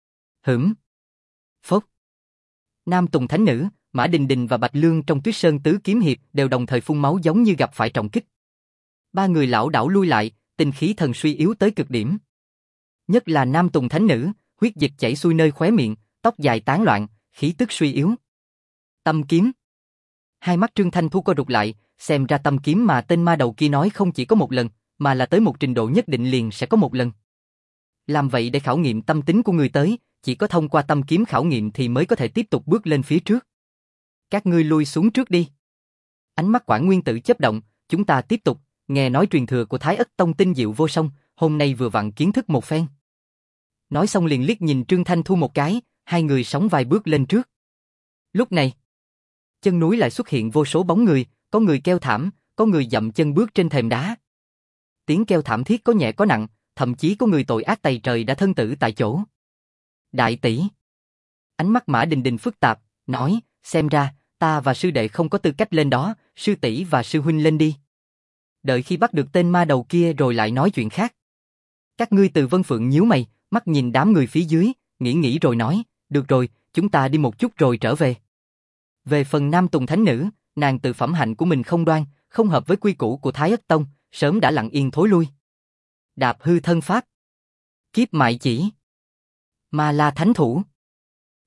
phốc. Nam Tùng Thánh Nữ, Mã Đình Đình và Bạch Lương trong Tuyết Sơn Tứ Kiếm Hiệp đều đồng thời phun máu giống như gặp phải trọng kích. Ba người lảo đảo lui lại, tinh khí thần suy yếu tới cực điểm. Nhất là Nam Tùng Thánh Nữ, huyết dịch chảy xuôi nơi khóe miệng, tóc dài tán loạn, khí tức suy yếu. Tâm kiếm. Hai mắt Trương Thanh Thu co rụt lại, xem ra tâm kiếm mà tên ma đầu kia nói không chỉ có một lần, mà là tới một trình độ nhất định liền sẽ có một lần. Làm vậy để khảo nghiệm tâm tính của người tới, chỉ có thông qua tâm kiếm khảo nghiệm thì mới có thể tiếp tục bước lên phía trước. Các ngươi lui xuống trước đi. Ánh mắt Quản Nguyên Tử chớp động, chúng ta tiếp tục, nghe nói truyền thừa của Thái Ất Tông tinh diệu vô song, hôm nay vừa vặn kiến thức một phen. Nói xong liền liếc nhìn Trương Thanh Thu một cái, hai người sóng vai bước lên trước. Lúc này, chân núi lại xuất hiện vô số bóng người, có người kêu thảm, có người dậm chân bước trên thềm đá. Tiếng kêu thảm thiết có nhẹ có nặng, thậm chí có người tội ác tày trời đã thân tử tại chỗ. Đại tỷ. Ánh mắt Mã Đình Đình phức tạp, nói, xem ra, ta và sư đệ không có tư cách lên đó, sư tỷ và sư huynh lên đi. Đợi khi bắt được tên ma đầu kia rồi lại nói chuyện khác. Các ngươi từ Vân Phượng nhíu mày, mắt nhìn đám người phía dưới, nghĩ rồi nói, được rồi, chúng ta đi một chút rồi trở về. Về phần Nam Tùng Thánh Nữ, nàng tự phẩm hạnh của mình không đoan, không hợp với quy củ của Thái Ất Tông, sớm đã lặng yên thối lui. Đạp hư thân pháp. Kiếp mại chỉ. Ma La Thánh Thủ.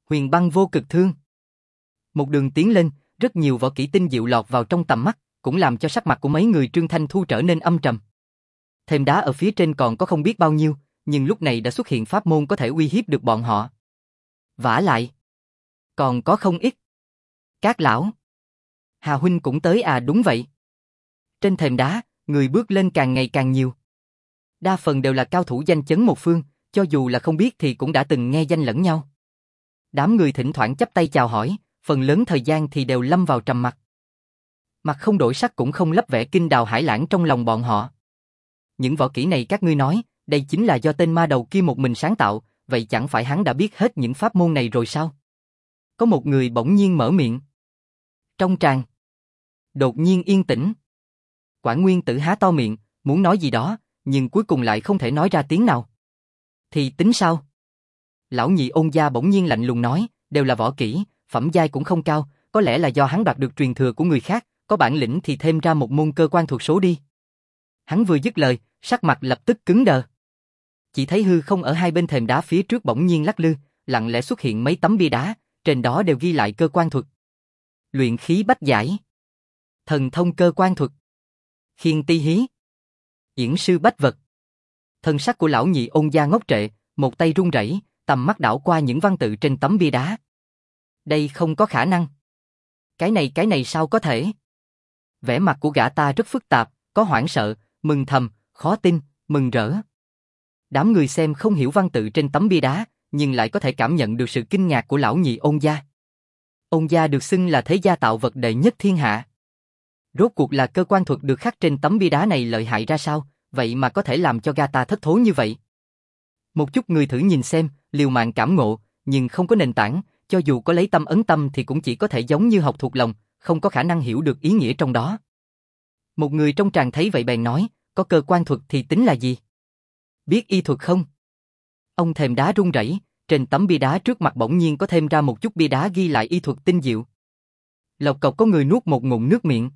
Huyền băng vô cực thương. Một đường tiến lên, rất nhiều võ kỹ tinh diệu lọt vào trong tầm mắt, cũng làm cho sắc mặt của mấy người Trương Thanh Thu trở nên âm trầm. Thềm đá ở phía trên còn có không biết bao nhiêu, nhưng lúc này đã xuất hiện pháp môn có thể uy hiếp được bọn họ. Vả lại, còn có không ít. Các lão, Hà huynh cũng tới à? Đúng vậy. Trên thềm đá, người bước lên càng ngày càng nhiều. Đa phần đều là cao thủ danh chấn một phương, cho dù là không biết thì cũng đã từng nghe danh lẫn nhau. Đám người thỉnh thoảng chắp tay chào hỏi, phần lớn thời gian thì đều lâm vào trầm mặc. Mặt không đổi sắc cũng không lấp vẻ kinh đào hải lãng trong lòng bọn họ. Những võ kỹ này các ngươi nói, đây chính là do tên ma đầu kia một mình sáng tạo, vậy chẳng phải hắn đã biết hết những pháp môn này rồi sao? Có một người bỗng nhiên mở miệng. Trong tràng, đột nhiên yên tĩnh. Quản Nguyên Tử há to miệng, muốn nói gì đó, nhưng cuối cùng lại không thể nói ra tiếng nào. Thì tính sao? Lão nhị Ôn gia bỗng nhiên lạnh lùng nói, đều là võ kỹ, phẩm giai cũng không cao, có lẽ là do hắn đoạt được truyền thừa của người khác, có bản lĩnh thì thêm ra một môn cơ quan thuật số đi. Hắn vừa dứt lời, sắc mặt lập tức cứng đờ. Chỉ thấy hư không ở hai bên thềm đá phía trước bỗng nhiên lắc lư, lặng lẽ xuất hiện mấy tấm bia đá, trên đó đều ghi lại cơ quan thuật. Luyện khí bách giải, thần thông cơ quan thuật, khiên ti hí, yển sư bách vật. Thân sắc của lão nhị Ôn gia ngốc trệ, một tay run rẩy, tầm mắt đảo qua những văn tự trên tấm bia đá. Đây không có khả năng. Cái này sao có thể? Vẻ mặt của gã ta rất phức tạp, có hoảng sợ, mừng thầm, khó tin, mừng rỡ. Đám người xem không hiểu văn tự trên tấm bia đá, nhưng lại có thể cảm nhận được sự kinh ngạc của lão nhị Ôn gia. Ôn gia được xưng là thế gia tạo vật đệ nhất thiên hạ. Rốt cuộc là cơ quan thuật được khắc trên tấm bia đá này lợi hại ra sao, vậy mà có thể làm cho gã ta thất thố như vậy. Một chút người thử nhìn xem, liều mạng cảm ngộ, nhưng không có nền tảng, cho dù có lấy tâm ấn tâm thì cũng chỉ có thể giống như học thuộc lòng, không có khả năng hiểu được ý nghĩa trong đó. Một người trong tràng thấy vậy bèn nói, có cơ quan thuật thì tính là gì? Biết y thuật không? Ông thềm đá run rẩy, trên tấm bia đá trước mặt bỗng nhiên có thêm ra một chút bia đá ghi lại y thuật tinh diệu. Lộc cộc có người nuốt một ngụm nước miệng.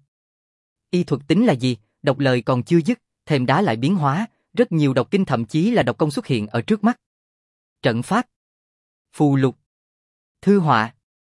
Y thuật tính là gì? Đọc lời còn chưa dứt, thềm đá lại biến hóa, rất nhiều độc kinh thậm chí là độc công xuất hiện ở trước mắt. Trận pháp, phù lục, thư họa,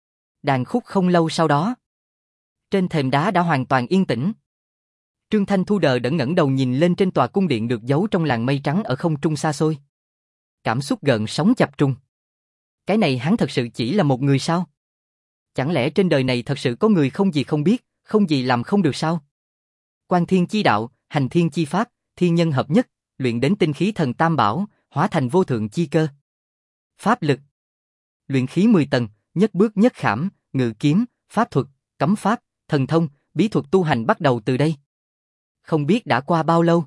đàn khúc. Không lâu sau đó, trên thềm đá đã hoàn toàn yên tĩnh. Trương Thanh Thu đờ đẫn ngẩng đầu nhìn lên trên tòa cung điện được giấu trong làn mây trắng ở không trung xa xôi. Cảm xúc gợn sóng chập trùng. Cái này hắn thật sự chỉ là một người sao? Chẳng lẽ trên đời này thật sự có người không gì không biết, không gì làm không được sao? Quan thiên chi đạo, hành thiên chi pháp, thiên nhân hợp nhất, luyện đến tinh khí thần tam bảo, hóa thành vô thượng chi cơ. Pháp lực, luyện khí 10 tầng, nhất bước nhất khảm, ngự kiếm, pháp thuật, cấm pháp, thần thông, bí thuật tu hành bắt đầu từ đây. Không biết đã qua bao lâu.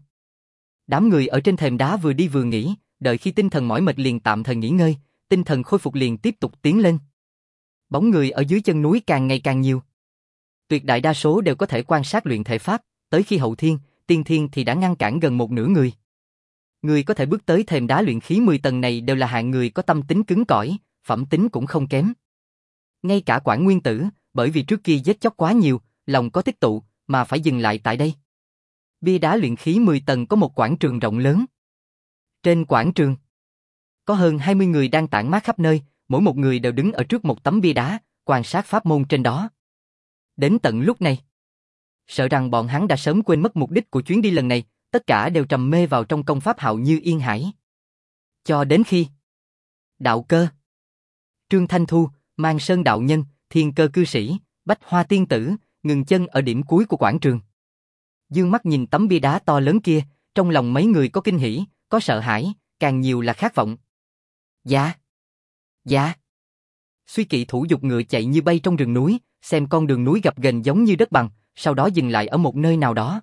Đám người ở trên thềm đá vừa đi vừa nghỉ, đợi khi tinh thần mỏi mệt liền tạm thời nghỉ ngơi, tinh thần khôi phục liền tiếp tục tiến lên. Bóng người ở dưới chân núi càng ngày càng nhiều. Tuyệt đại đa số đều có thể quan sát luyện thể pháp, tới khi hậu thiên, tiên thiên thì đã ngăn cản gần một nửa người. Người có thể bước tới thềm đá luyện khí 10 tầng này đều là hạng người có tâm tính cứng cỏi, phẩm tính cũng không kém. Ngay cả Quản Nguyên Tử, bởi vì trước kia giết chóc quá nhiều, lòng có tích tụ, mà phải dừng lại tại đây. Bia đá luyện khí 10 tầng có một quảng trường rộng lớn. Trên quảng trường, có hơn 20 người đang tản mát khắp nơi, mỗi một người đều đứng ở trước một tấm bia đá, quan sát pháp môn trên đó. Đến tận lúc này, sợ rằng bọn hắn đã sớm quên mất mục đích của chuyến đi lần này, tất cả đều trầm mê vào trong công pháp hạo như yên hải. Cho đến khi Đạo Cơ, Trương Thanh Thu, Mang Sơn đạo nhân, Thiên Cơ cư sĩ, Bách Hoa tiên tử ngừng chân ở điểm cuối của quảng trường. Dương mắt nhìn tấm bia đá to lớn kia, trong lòng mấy người có kinh hỉ, có sợ hãi, càng nhiều là khát vọng. Dạ, dạ. Suy Kỵ thủ dục ngựa chạy như bay trong rừng núi, xem con đường núi gập ghềnh giống như đất bằng, sau đó dừng lại ở một nơi nào đó.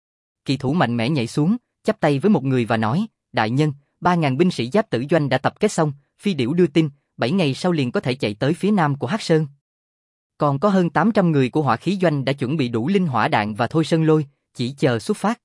Kỵ thủ mạnh mẽ nhảy xuống, chắp tay với một người và nói, đại nhân, 3.000 binh sĩ giáp tử doanh đã tập kết xong, phi điểu đưa tin, 7 ngày sau liền có thể chạy tới phía nam của Hắc Sơn. Còn có hơn 800 người của hỏa khí doanh đã chuẩn bị đủ linh hỏa đạn và thôi sơn lôi, chỉ chờ xuất phát.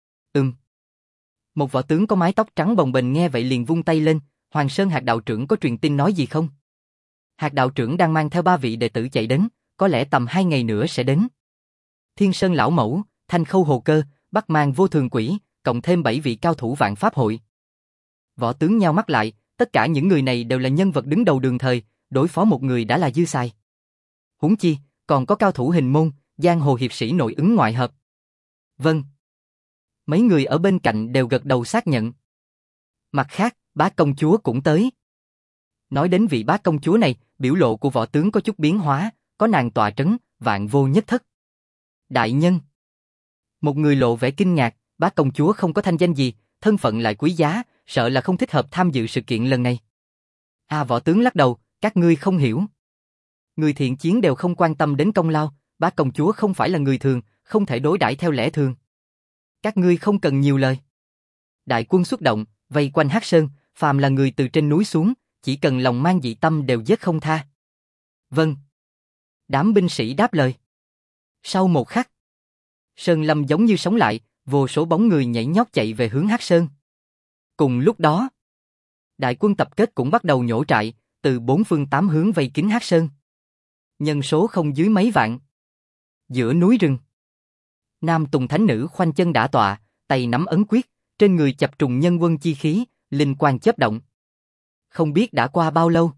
Một võ tướng có mái tóc trắng bồng bềnh nghe vậy liền vung tay lên, Hoàng Sơn Hạc đạo trưởng có truyền tin nói gì không? Hạc đạo trưởng đang mang theo 3 vị đệ tử chạy đến, có lẽ tầm 2 ngày nữa sẽ đến. Thiên Sơn lão mẫu, Thanh Khâu Hồ Cơ, Bắc Mang Vô Thường Quỷ, cộng thêm 7 vị cao thủ Vạn Pháp hội. Võ tướng nhao mắt lại, tất cả những người này đều là nhân vật đứng đầu đường thời, đối phó một người đã là dư xài. Huống chi, còn có cao thủ hình môn, giang hồ hiệp sĩ nội ứng ngoại hợp. Vâng. Mấy người ở bên cạnh đều gật đầu xác nhận. Mặt khác, bá công chúa cũng tới. Nói đến vị bá công chúa này, biểu lộ của võ tướng có chút biến hóa, có nàng tọa trấn, vạn vô nhất thất. Đại nhân. Một người lộ vẻ kinh ngạc, bá công chúa không có thanh danh gì, thân phận lại quý giá, sợ là không thích hợp tham dự sự kiện lần này. Võ tướng lắc đầu, các ngươi không hiểu. Người thiện chiến đều không quan tâm đến công lao, bá công chúa không phải là người thường, không thể đối đãi theo lẽ thường. Các ngươi không cần nhiều lời. Đại quân xuất động, vây quanh Hắc Sơn, phàm là người từ trên núi xuống, chỉ cần lòng mang dị tâm đều giết không tha. Vâng. Đám binh sĩ đáp lời. Sau một khắc, Sơn Lâm giống như sống lại, vô số bóng người nhảy nhót chạy về hướng Hắc Sơn. Cùng lúc đó, đại quân tập kết cũng bắt đầu nhổ trại, từ bốn phương tám hướng vây kín Hắc Sơn. Nhân số không dưới mấy vạn. Giữa núi rừng, Nam Tùng Thánh Nữ khoanh chân đả tọa, tay nắm ấn quyết, trên người chập trùng nhân quân chi khí, linh quang chớp động. Không biết đã qua bao lâu.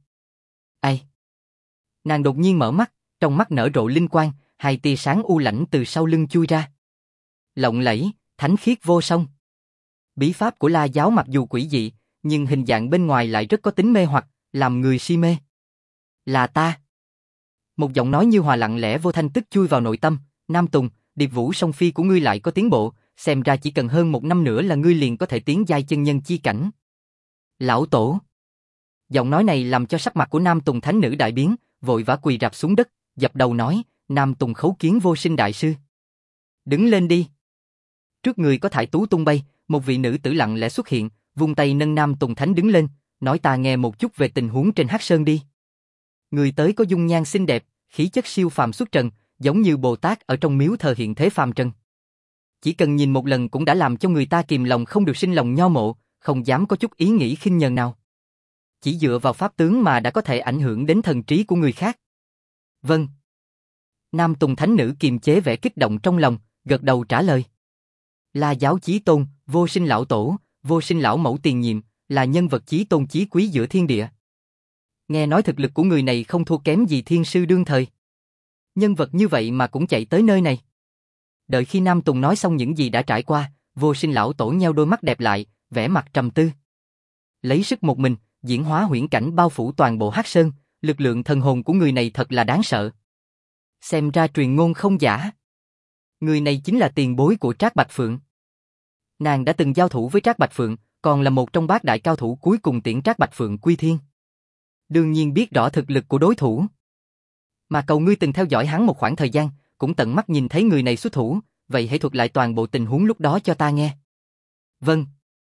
Nàng đột nhiên mở mắt, trong mắt nở rộ linh quang, hai tia sáng u lãnh từ sau lưng chui ra. Lộng lẫy, thánh khiết vô song. Bí pháp của La giáo mặc dù quỷ dị, nhưng hình dạng bên ngoài lại rất có tính mê hoặc, làm người si mê. Là ta. Một giọng nói như hòa lặng lẽ vô thanh tức chui vào nội tâm. Nam Tùng, điệp vũ song phi của ngươi lại có tiến bộ, xem ra chỉ cần hơn 1 năm nữa là ngươi liền có thể tiến giai chân nhân chi cảnh. Lão tổ. Giọng nói này làm cho sắc mặt của Nam Tùng Thánh Nữ đại biến, vội vã quỳ rạp xuống đất, dập đầu nói, Nam Tùng khấu kiến vô sinh đại sư. Đứng lên đi. Trước người có thải tú tung bay, một vị nữ tử lặng lẽ xuất hiện, vung tay nâng Nam Tùng Thánh đứng lên, nói ta nghe một chút về tình huống trên Hắc Sơn đi. Người tới có dung nhan xinh đẹp, khí chất siêu phàm xuất trần, giống như Bồ Tát ở trong miếu thờ hiện thế phàm trần. Chỉ cần nhìn một lần cũng đã làm cho người ta kìm lòng không được sinh lòng nho mộ, không dám có chút ý nghĩ khinh nhờn nào. Chỉ dựa vào pháp tướng mà đã có thể ảnh hưởng đến thần trí của người khác. Vâng. Nam Tùng Thánh Nữ kiềm chế vẻ kích động trong lòng, gật đầu trả lời. La giáo chí tôn, vô sinh lão tổ, vô sinh lão mẫu tiền nhiệm, là nhân vật chí tôn chí quý giữa thiên địa. Nghe nói thực lực của người này không thua kém gì thiên sư đương thời. Nhân vật như vậy mà cũng chạy tới nơi này. Đợi khi Nam Tùng nói xong những gì đã trải qua, vô sinh lão tổ nheo đôi mắt đẹp lại, vẻ mặt trầm tư. Lấy sức một mình, diễn hóa huyễn cảnh bao phủ toàn bộ Hắc Sơn, lực lượng thần hồn của người này thật là đáng sợ. Xem ra truyền ngôn không giả. Người này chính là tiền bối của Trác Bạch Phượng. Nàng đã từng giao thủ với Trác Bạch Phượng, còn là một trong bát đại cao thủ cuối cùng tiễn Trác Bạch Phượng quy thiên. Đương nhiên biết rõ thực lực của đối thủ. Mà cầu ngươi từng theo dõi hắn một khoảng thời gian, cũng tận mắt nhìn thấy người này xuất thủ, vậy hãy thuật lại toàn bộ tình huống lúc đó cho ta nghe. Vâng.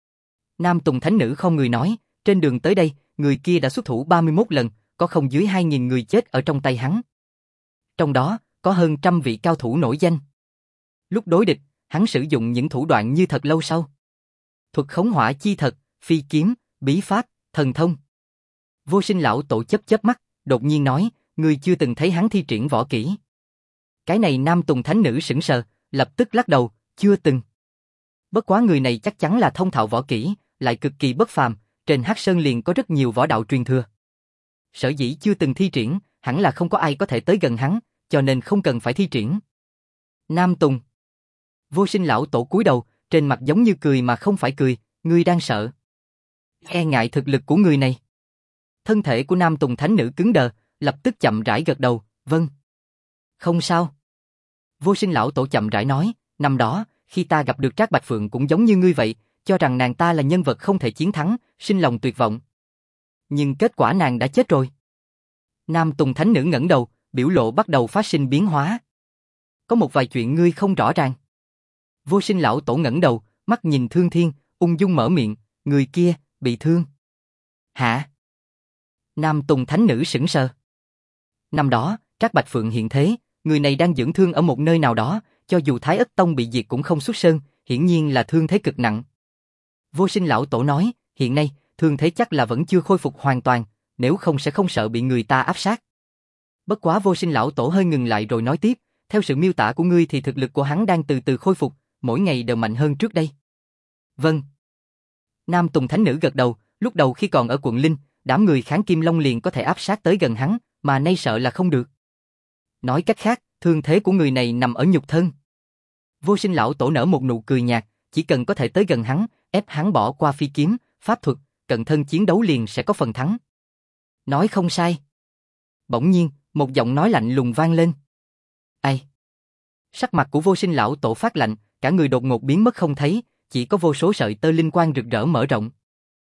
Nam Tùng Thánh Nữ không người nói, trên đường tới đây, người kia đã xuất thủ 31 lần, có không dưới 2.000 người chết ở trong tay hắn. Trong đó, có hơn 100 vị cao thủ nổi danh. Lúc đối địch, hắn sử dụng những thủ đoạn như thật lâu sau. Thuật khống hỏa chi thật, phi kiếm, bí pháp, thần thông. Vô sinh lão tổ chớp chớp mắt, đột nhiên nói, ngươi chưa từng thấy hắn thi triển võ kỹ. Cái này Nam Tùng Thánh Nữ sững sờ, lập tức lắc đầu, chưa từng. Bất quá người này chắc chắn là thông thạo võ kỹ, lại cực kỳ bất phàm, trên Hắc Sơn liền có rất nhiều võ đạo truyền thừa. Sở dĩ chưa từng thi triển, hẳn là không có ai có thể tới gần hắn, cho nên không cần phải thi triển. Nam Tùng. Vô sinh lão tổ cúi đầu, trên mặt giống như cười mà không phải cười, ngươi đang sợ. E ngại thực lực của người này. Thân thể của Nam Tùng Thánh Nữ cứng đờ, lập tức chậm rãi gật đầu, vâng. Không sao. Vô sinh lão tổ chậm rãi nói, năm đó, khi ta gặp được Trác Bạch Phượng cũng giống như ngươi vậy, cho rằng nàng ta là nhân vật không thể chiến thắng, sinh lòng tuyệt vọng. Nhưng kết quả nàng đã chết rồi. Nam Tùng Thánh Nữ ngẩng đầu, biểu lộ bắt đầu phát sinh biến hóa. Có một vài chuyện ngươi không rõ ràng. Vô sinh lão tổ ngẩng đầu, mắt nhìn Thương Thiên, ung dung mở miệng, người kia, bị thương. Hả? Nam Tùng Thánh Nữ sững sờ. Năm đó, Trác Bạch Phượng hiện thế, người này đang dưỡng thương ở một nơi nào đó, cho dù Thái Ất Tông bị diệt cũng không xuất sơn, hiển nhiên là thương thế cực nặng. Vô sinh lão tổ nói, hiện nay, thương thế chắc là vẫn chưa khôi phục hoàn toàn, nếu không sẽ không sợ bị người ta áp sát. Bất quá vô sinh lão tổ hơi ngừng lại rồi nói tiếp, theo sự miêu tả của ngươi thì thực lực của hắn đang từ từ khôi phục, mỗi ngày đều mạnh hơn trước đây. Vâng. Nam Tùng Thánh Nữ gật đầu, lúc đầu khi còn ở quận Linh, đám người Kháng Kim Long liền có thể áp sát tới gần hắn, mà nay sợ là không được. Nói cách khác, thương thế của người này nằm ở nhục thân. Vô Sinh lão tổ nở một nụ cười nhạt, chỉ cần có thể tới gần hắn, ép hắn bỏ qua phi kiếm, pháp thuật, cận thân chiến đấu liền sẽ có phần thắng. Nói không sai. Bỗng nhiên, một giọng nói lạnh lùng vang lên. Ai? Sắc mặt của Vô Sinh lão tổ phát lạnh, cả người đột ngột biến mất không thấy, chỉ có vô số sợi tơ linh quang rực rỡ mở rộng.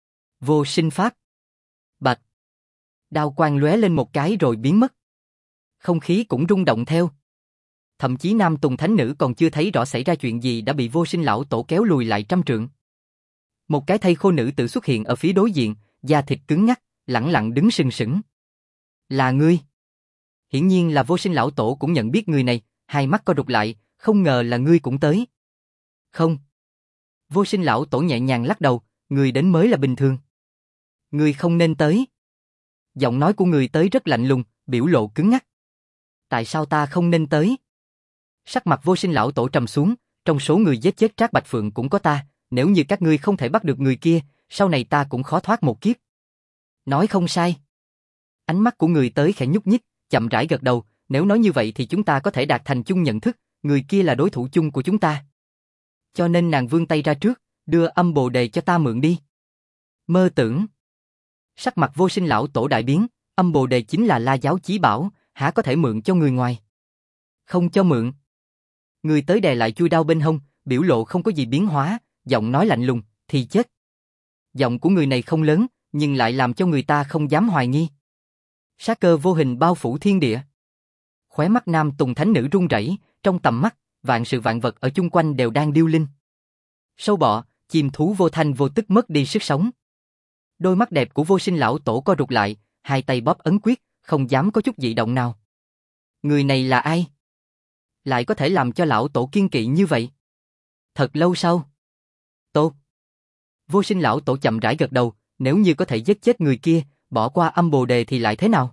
Vô Sinh pháp. Bạch. Đao quang lóe lên một cái rồi biến mất. Không khí cũng rung động theo. Thậm chí Nam Tùng Thánh Nữ còn chưa thấy rõ xảy ra chuyện gì đã bị Vô Sinh lão tổ kéo lùi lại trăm trượng. Một cái thây khô nữ tử xuất hiện ở phía đối diện, da thịt cứng ngắc, lẳng lặng đứng sừng sững. Là ngươi? Hiển nhiên là Vô Sinh lão tổ cũng nhận biết người này, hai mắt co rụt lại, không ngờ là ngươi cũng tới. Không. Vô Sinh lão tổ nhẹ nhàng lắc đầu, người đến mới là bình thường. Ngươi không nên tới. Giọng nói của người tới rất lạnh lùng, biểu lộ cứng ngắc. Tại sao ta không nên tới? Sắc mặt Vô Sinh lão tổ trầm xuống, trong số người giết chết Trác Bạch Phượng cũng có ta, nếu như các ngươi không thể bắt được người kia, sau này ta cũng khó thoát một kiếp. Nói không sai. Ánh mắt của người tới khẽ nhúc nhích, chậm rãi gật đầu, nếu nói như vậy thì chúng ta có thể đạt thành chung nhận thức, người kia là đối thủ chung của chúng ta. Cho nên nàng vươn tay ra trước, đưa âm bồ đề cho ta mượn đi. Mơ tưởng. Sắc mặt Vô Sinh lão tổ đại biến, âm bồ đề chính là La giáo chí bảo, há có thể mượn cho người ngoài. Không cho mượn. Người tới đè lại chui đao bên hông, biểu lộ không có gì biến hóa, giọng nói lạnh lùng, thì chết. Giọng của người này không lớn, nhưng lại làm cho người ta không dám hoài nghi. Sát cơ vô hình bao phủ thiên địa. Khóe mắt Nam Tùng Thánh Nữ run rẩy, trong tầm mắt, vạn sự vạn vật ở chung quanh đều đang điêu linh. Sâu bọ, chim thú vô thanh vô tức mất đi sức sống. Đôi mắt đẹp của Vô Sinh lão tổ co rụt lại, hai tay bóp ấn quyết, không dám có chút dị động nào. Người này là ai? Lại có thể làm cho lão tổ kiên kỵ như vậy? Thật lâu sau. Tốt. Vô Sinh lão tổ chậm rãi gật đầu, nếu như có thể giết chết người kia, bỏ qua âm bồ đề thì lại thế nào?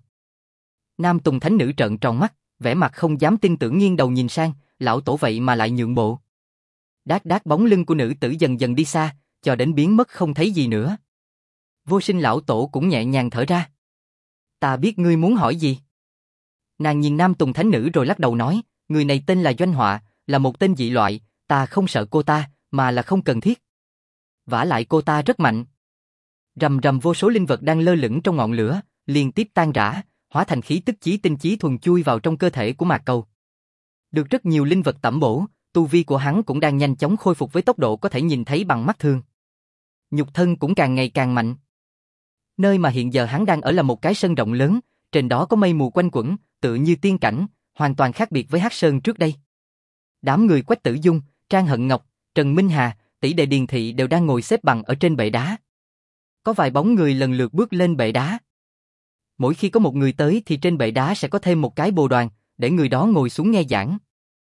Nam Tùng Thánh Nữ trợn tròn mắt, vẻ mặt không dám tin tưởng nghiêng đầu nhìn sang, lão tổ vậy mà lại nhượng bộ. Đát đát bóng lưng của nữ tử dần dần đi xa, cho đến biến mất không thấy gì nữa. Vô Sinh lão tổ cũng nhẹ nhàng thở ra. Ta biết ngươi muốn hỏi gì. Nàng nhìn Nam Tùng Thánh Nữ rồi lắc đầu nói, người này tên là Doanh Họa, là một tên dị loại, ta không sợ cô ta, mà là không cần thiết. Vả lại cô ta rất mạnh. Rầm rầm vô số linh vật đang lơ lửng trong ngọn lửa, liên tiếp tan rã, hóa thành khí tức chí tinh chí thuần chui vào trong cơ thể của Mạc Cầu. Được rất nhiều linh vật tẩm bổ, tu vi của hắn cũng đang nhanh chóng khôi phục với tốc độ có thể nhìn thấy bằng mắt thường. Nhục thân cũng càng ngày càng mạnh. Nơi mà hiện giờ hắn đang ở là một cái sân rộng lớn, trên đó có mây mù quanh quẩn, tựa như tiên cảnh, hoàn toàn khác biệt với Hắc Sơn trước đây. Đám người Quách Tử Dung, Trang Hận Ngọc, Trần Minh Hà, tỷ đệ Điền Thị đều đang ngồi xếp bằng ở trên bệ đá. Có vài bóng người lần lượt bước lên bệ đá. Mỗi khi có một người tới thì trên bệ đá sẽ có thêm một cái bồ đoàn, để người đó ngồi xuống nghe giảng.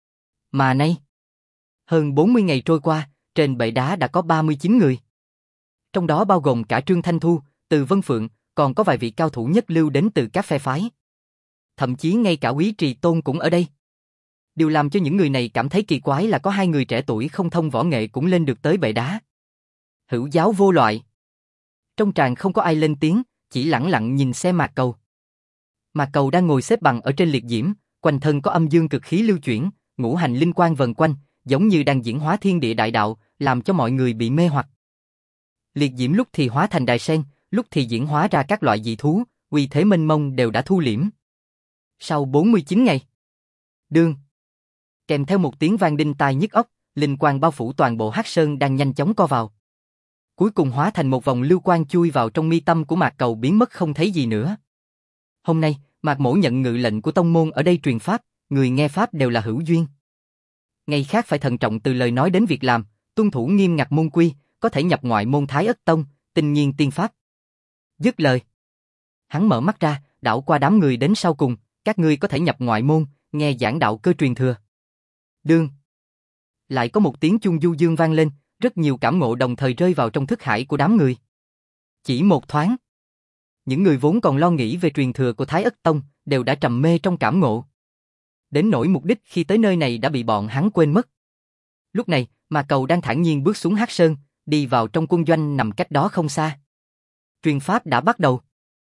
Mà nay, hơn 40 ngày trôi qua, trên bệ đá đã có 39 người. Trong đó bao gồm cả Trương Thanh Thu, Từ Vân Phượng, còn có vài vị cao thủ nhất lưu đến từ các phe phái. Thậm chí ngay cả Quý Trì Tôn cũng ở đây. Điều làm cho những người này cảm thấy kỳ quái là có hai người trẻ tuổi không thông võ nghệ cũng lên được tới bệ đá. Hữu giáo vô loại. Trong tràng không có ai lên tiếng, chỉ lẳng lặng nhìn xem Mạc Cầu. Mạc Cầu đang ngồi xếp bằng ở trên liệt diễm, quanh thân có âm dương cực khí lưu chuyển, ngũ hành linh quang vần quanh, giống như đang diễn hóa thiên địa đại đạo, làm cho mọi người bị mê hoặc. Liệt diễm lúc thì hóa thành đài sen, lúc thì diễn hóa ra các loại dị thú, uy thế mênh mông đều đã thu liễm. Sau 49 ngày, đương, kèm theo một tiếng vang đinh tai nhức óc, linh quang bao phủ toàn bộ Hắc Sơn đang nhanh chóng co vào. Cuối cùng hóa thành một vòng lưu quang chui vào trong mi tâm của Mạc Cầu biến mất không thấy gì nữa. Hôm nay, Mạc Mỗ nhận ngự lệnh của tông môn ở đây truyền pháp, người nghe pháp đều là hữu duyên. Ngày khác phải thận trọng từ lời nói đến việc làm, tuân thủ nghiêm ngặt môn quy, có thể nhập ngoại môn Thái Ất Tông, tinh nhiên tiên pháp. Dứt lời, hắn mở mắt ra, đảo qua đám người đến sau cùng, các ngươi có thể nhập ngoại môn, nghe giảng đạo cơ truyền thừa. Đương. Lại có một tiếng chuông du dương vang lên, rất nhiều cảm ngộ đồng thời rơi vào trong thức hải của đám người. Chỉ một thoáng, những người vốn còn lo nghĩ về truyền thừa của Thái Ất Tông, đều đã trầm mê trong cảm ngộ. Đến nỗi mục đích khi tới nơi này đã bị bọn hắn quên mất. Lúc này, Mạc Cầu đang thản nhiên bước xuống Hắc Sơn, đi vào trong quân doanh nằm cách đó không xa. Truyền pháp đã bắt đầu.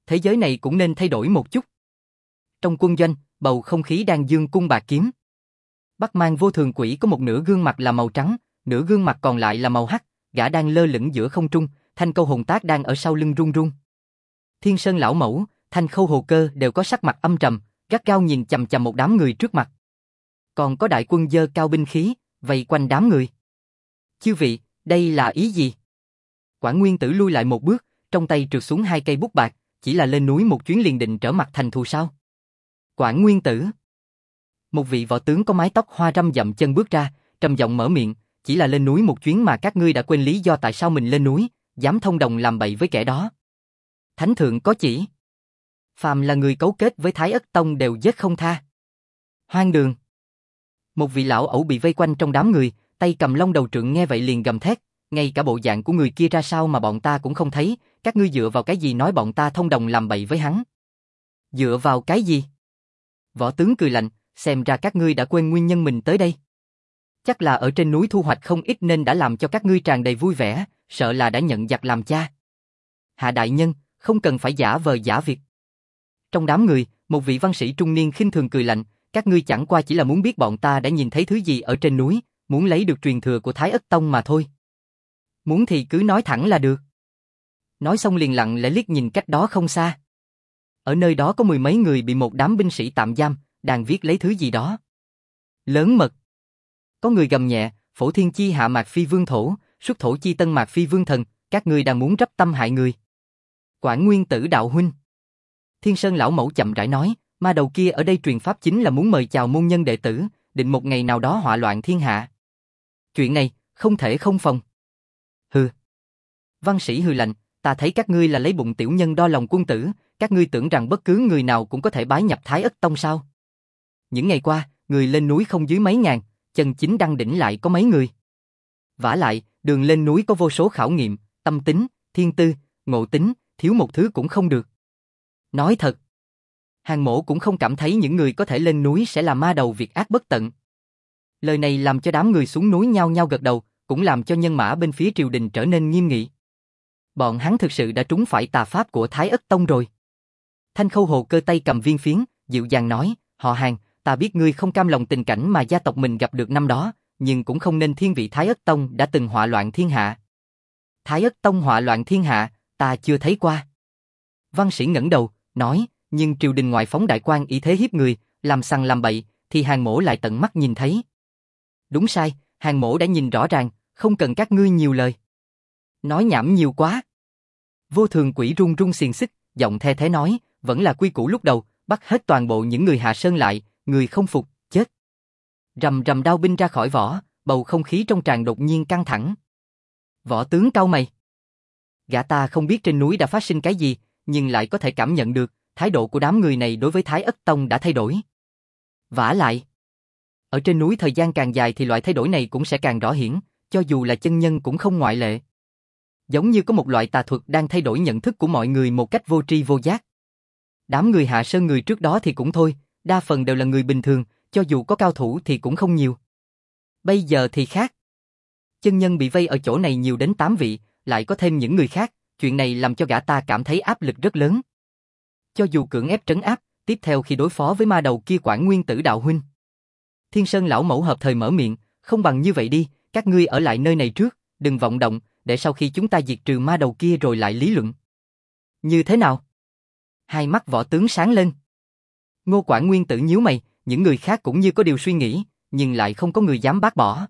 thế giới này cũng nên thay đổi một chút. Trong quân doanh, bầu không khí đang dương cung bạt kiếm. Bắc Mang Vô Thường Quỷ có một nửa gương mặt là màu trắng, nửa gương mặt còn lại là màu hắc, gã đang lơ lửng giữa không trung, Thanh Câu Hồn Tác đang ở sau lưng run run. Thiên Sơn lão mẫu, Thanh Khâu Hồ Cơ đều có sắc mặt âm trầm, gắt gao nhìn chằm chằm một đám người trước mặt. Còn có đại quân giơ cao binh khí, vây quanh đám người. Chư vị, đây là ý gì? Quản Nguyên Tử lui lại một bước, trong tay trượt xuống 2 cây bút bạc, chỉ là lên núi một chuyến liền định trở mặt thành thù sao? Quản Nguyên Tử. Một vị võ tướng có mái tóc hoa râm dậm chân bước ra, trầm giọng mở miệng, chỉ là lên núi một chuyến mà các ngươi đã quên lý do tại sao mình lên núi, dám thông đồng làm bậy với kẻ đó. Thánh thượng có chỉ. Phàm là người cấu kết với Thái Ất Tông đều giết không tha. Hoang đường. Một vị lão ẩu bị vây quanh trong đám người, tay cầm long đầu trượng nghe vậy liền gầm thét, ngay cả bộ dạng của người kia ra sao mà bọn ta cũng không thấy, các ngươi dựa vào cái gì nói bọn ta thông đồng làm bậy với hắn? Dựa vào cái gì? Võ tướng cười lạnh, xem ra các ngươi đã quên nguyên nhân mình tới đây. Chắc là ở trên núi thu hoạch không ít nên đã làm cho các ngươi tràn đầy vui vẻ, sợ là đã nhận giặc làm cha. Hạ đại nhân, không cần phải giả vờ giả việc. Trong đám người, một vị văn sĩ trung niên khinh thường cười lạnh, các ngươi chẳng qua chỉ là muốn biết bọn ta đã nhìn thấy thứ gì ở trên núi, muốn lấy được truyền thừa của Thái Ất Tông mà thôi. Muốn thì cứ nói thẳng là được. Nói xong liền lặng lẽ liếc nhìn cách đó không xa. Ở nơi đó có 10 mấy người bị một đám binh sĩ tạm giam, đang viết lấy thứ gì đó. Lớn mật. Có người gầm nhẹ, phổ thiên chi hạ mạc phi vương thổ, xuất thổ chi tân mạc phi vương thần, các ngươi đang muốn rắp tâm hại người. Quản Nguyên Tử đạo huynh. Thiên Sơn lão mẫu chậm rãi nói, ma đầu kia ở đây truyền pháp chính là muốn mời chào môn nhân đệ tử, định một ngày nào đó họa loạn thiên hạ. Chuyện này, không thể không phòng. Hừ. Văn sĩ hừ lạnh, ta thấy các ngươi là lấy bụng tiểu nhân đo lòng quân tử, các ngươi tưởng rằng bất cứ người nào cũng có thể bái nhập Thái Ất Tông sao? Những ngày qua, người lên núi không dưới mấy ngàn, chân chính đăng đỉnh lại có mấy người. Vả lại, đường lên núi có vô số khảo nghiệm, tâm tính, thiên tư, ngộ tính, thiếu một thứ cũng không được. Nói thật, Hàng Mỗ cũng không cảm thấy những người có thể lên núi sẽ là ma đầu việc ác bất tận. Lời này làm cho đám người xuống núi nhao nhao gật đầu, cũng làm cho nhân mã bên phía triều đình trở nên nghiêm nghị. Bọn hắn thực sự đã trúng phải tà pháp của Thái Ất Tông rồi. Thanh Khâu Hồ Cơ tay cầm viên phiến, dịu dàng nói, họ Hàng, ta biết ngươi không cam lòng tình cảnh mà gia tộc mình gặp được năm đó, nhưng cũng không nên thiên vị Thái Ất Tông đã từng họa loạn thiên hạ. Thái Ất Tông họa loạn thiên hạ, ta chưa thấy qua. Văn sĩ ngẩng đầu, nói, nhưng triều đình ngoại phóng đại quan ý thế hiếp người, làm sằng làm bậy, thì Hàng Mỗ lại tận mắt nhìn thấy. Đúng sai, Hàng Mỗ đã nhìn rõ ràng, không cần các ngươi nhiều lời. Nói nhảm nhiều quá. Vô Thường Quỷ run run xiềng xích, giọng the thế nói, vẫn là quy củ lúc đầu, bắt hết toàn bộ những người Hạ Sơn lại, người không phục, chết. Rầm rầm đao binh ra khỏi vỏ, bầu không khí trong tràng đột nhiên căng thẳng. Võ tướng cau mày. Gã ta không biết trên núi đã phát sinh cái gì, nhưng lại có thể cảm nhận được, thái độ của đám người này đối với Thái Ất Tông đã thay đổi. Vả lại, ở trên núi thời gian càng dài thì loại thay đổi này cũng sẽ càng rõ hiển, cho dù là chân nhân cũng không ngoại lệ. Giống như có một loại tà thuật đang thay đổi nhận thức của mọi người một cách vô tri vô giác. Đám người Hạ Sơn người trước đó thì cũng thôi, đa phần đều là người bình thường, cho dù có cao thủ thì cũng không nhiều. Bây giờ thì khác. Chân nhân bị vây ở chỗ này nhiều đến 8 vị, lại có thêm những người khác, chuyện này làm cho gã ta cảm thấy áp lực rất lớn. Cho dù cưỡng ép trấn áp, tiếp theo khi đối phó với ma đầu kia Quản Nguyên Tử đạo huynh. Thiên Sơn lão mẫu hợp thời mở miệng, không bằng như vậy đi, các ngươi ở lại nơi này trước, đừng vọng động, để sau khi chúng ta diệt trừ ma đầu kia rồi lại lý luận. Như thế nào? Hai mắt võ tướng sáng lên. Ngô Quản Nguyên Tử nhíu mày, những người khác cũng như có điều suy nghĩ, nhưng lại không có người dám bác bỏ.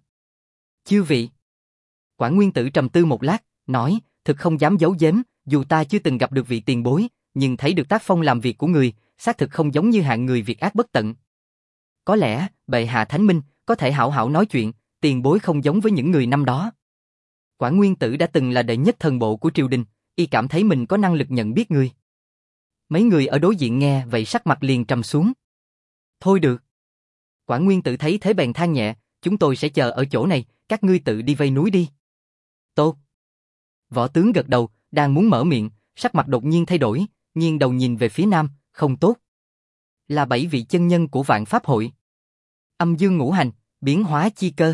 Chư vị. Quản Nguyên Tử trầm tư một lát, nói, thực không dám giấu giếm, dù ta chưa từng gặp được vị tiền bối, nhưng thấy được tác phong làm việc của người, xác thực không giống như hạng người việc ác bất tận. Có lẽ, bệ hạ thánh minh, có thể hảo hảo nói chuyện, tiền bối không giống với những người năm đó. Quản Nguyên Tử đã từng là đệ nhất thần bộ của triều đình, y cảm thấy mình có năng lực nhận biết người. Mấy người ở đối diện nghe vậy sắc mặt liền trầm xuống. Thôi được. Quản Nguyên Tử thấy thế bèn than nhẹ, chúng tôi sẽ chờ ở chỗ này, các ngươi tự đi vây núi đi. Tốt. Võ tướng gật đầu, đang muốn mở miệng, sắc mặt đột nhiên thay đổi, nghiêng đầu nhìn về phía nam, không tốt. Là 7 vị chân nhân của Vạn Pháp Hội. Âm dương ngũ hành, biến hóa chi cơ.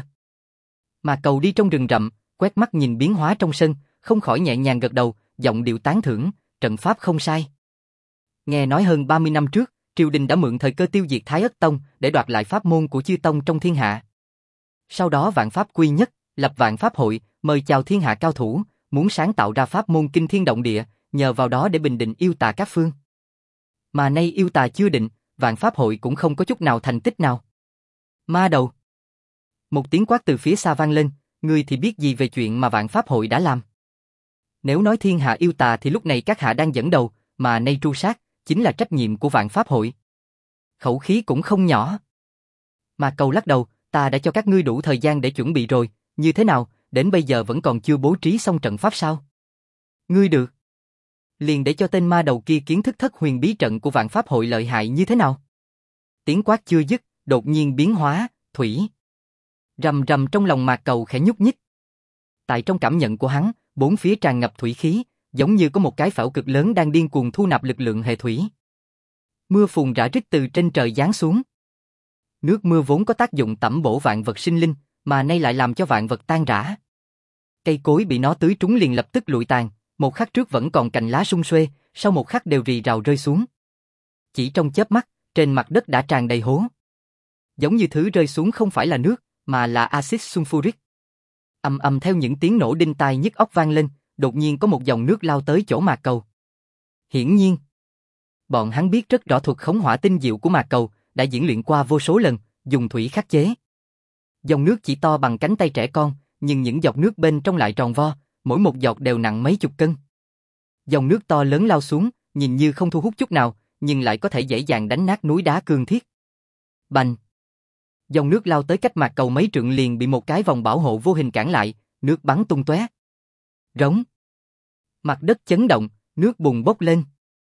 Mà Cầu đi trong rừng rậm, quét mắt nhìn biến hóa trong sân, không khỏi nhẹ nhàng gật đầu, giọng điệu tán thưởng, trận pháp không sai. Nghe nói hơn 30 năm trước, triều đình đã mượn thời cơ tiêu diệt Thái Ất Tông để đoạt lại pháp môn của chư tông trong thiên hạ. Sau đó vạn pháp quy nhất, lập vạn pháp hội, mời chào thiên hạ cao thủ, muốn sáng tạo ra pháp môn kinh thiên động địa, nhờ vào đó để bình định yêu tà các phương. Mà nay yêu tà chưa định, vạn pháp hội cũng không có chút nào thành tích nào. Ma đầu. Một tiếng quát từ phía xa vang lên, ngươi thì biết gì về chuyện mà vạn pháp hội đã làm. Nếu nói thiên hạ yêu tà thì lúc này các hạ đang dẫn đầu, mà nay tru sát, chính là trách nhiệm của vạn pháp hội. Khẩu khí cũng không nhỏ. Mà Cầu lắc đầu, ta đã cho các ngươi đủ thời gian để chuẩn bị rồi, như thế nào, đến bây giờ vẫn còn chưa bố trí xong trận pháp sao? Ngươi được. Liền để cho tên ma đầu kia kiến thức thất huyền bí trận của vạn pháp hội lợi hại như thế nào? Tiếng quát chưa dứt, đột nhiên biến hóa, thủy. Rầm rầm trong lòng Mạc Cầu khẽ nhúc nhích. Tại trong cảm nhận của hắn, bốn phía tràn ngập thủy khí, giống như có một cái phễu cực lớn đang điên cuồng thu nạp lực lượng hệ thủy. Mưa phùn rã rít từ trên trời giáng xuống. Nước mưa vốn có tác dụng tẩm bổ vạn vật sinh linh, mà nay lại làm cho vạn vật tan rã. Cây cối bị nó tưới trúng liền lập tức lụi tàn, một khắc trước vẫn còn cành lá sum xuê, sau một khắc đều rì rào rơi xuống. Chỉ trong chớp mắt, trên mặt đất đã tràn đầy hố. Giống như thứ rơi xuống không phải là nước, mà là axit sulfuric. Ầm ầm theo những tiếng nổ đinh tai nhức óc vang lên, đột nhiên có một dòng nước lao tới chỗ Mạc Cầu. Hiển nhiên, bọn hắn biết rất rõ thuật khống hỏa tinh diệu của Mạc Cầu, đã diễn luyện qua vô số lần, dùng thủy khắc chế. Dòng nước chỉ to bằng cánh tay trẻ con, nhưng những giọt nước bên trong lại tròn vo, mỗi một giọt đều nặng mấy chục cân. Dòng nước to lớn lao xuống, nhìn như không thu hút chút nào, nhưng lại có thể dễ dàng đánh nát núi đá cương thiết. Bành! Dòng nước lao tới cách Mạc Cầu mấy trượng liền bị một cái vòng bảo hộ vô hình cản lại, nước bắn tung tóe. Rống! Mặt đất chấn động, nước bùn bốc lên.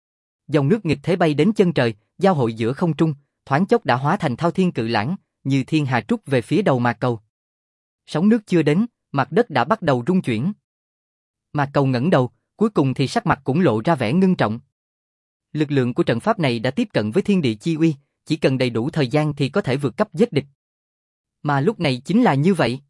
Dòng nước nghịch thế bay đến chân trời, giao hội giữa không trung, thoáng chốc đã hóa thành thao thiên cự lãng, như thiên hà trút về phía đầu Mạc Cầu. Sóng nước chưa đến, mặt đất đã bắt đầu rung chuyển. Mạc Cầu ngẩng đầu, cuối cùng thì sắc mặt cũng lộ ra vẻ ngưng trọng. Lực lượng của trận pháp này đã tiếp cận với thiên địa chi uy, chỉ cần đầy đủ thời gian thì có thể vượt cấp giết địch. Mà lúc này chính là như vậy.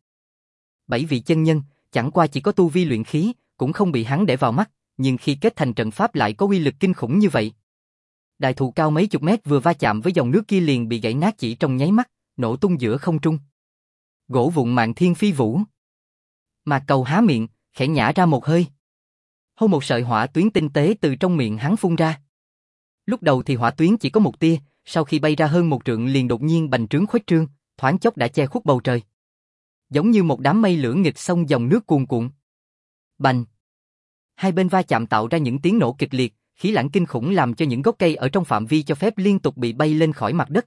7 vị chân nhân, chẳng qua chỉ có tu vi luyện khí, cũng không bị hắn để vào mắt, nhưng khi kết thành trận pháp lại có uy lực kinh khủng như vậy. Đại thụ cao mấy chục mét vừa va chạm với dòng nước kia liền bị gãy nát chỉ trong nháy mắt, nổ tung giữa không trung. Gỗ vụn mạn thiên phi vũ. Mạc Cầu há miệng, khẽ nhả ra một hơi. Hô, một sợi hỏa tuyến tinh tế từ trong miệng hắn phun ra. Lúc đầu thì hỏa tuyến chỉ có một tia, sau khi bay ra hơn một trượng liền đột nhiên bành trướng khuếch trương, thoáng chốc đã che khuất bầu trời. Giống như một đám mây lửa nghịch xông dòng nước cuồn cuộn. Bành! Hai bên va chạm tạo ra những tiếng nổ kịch liệt, khí lãng kinh khủng làm cho những gốc cây ở trong phạm vi cho phép liên tục bị bay lên khỏi mặt đất.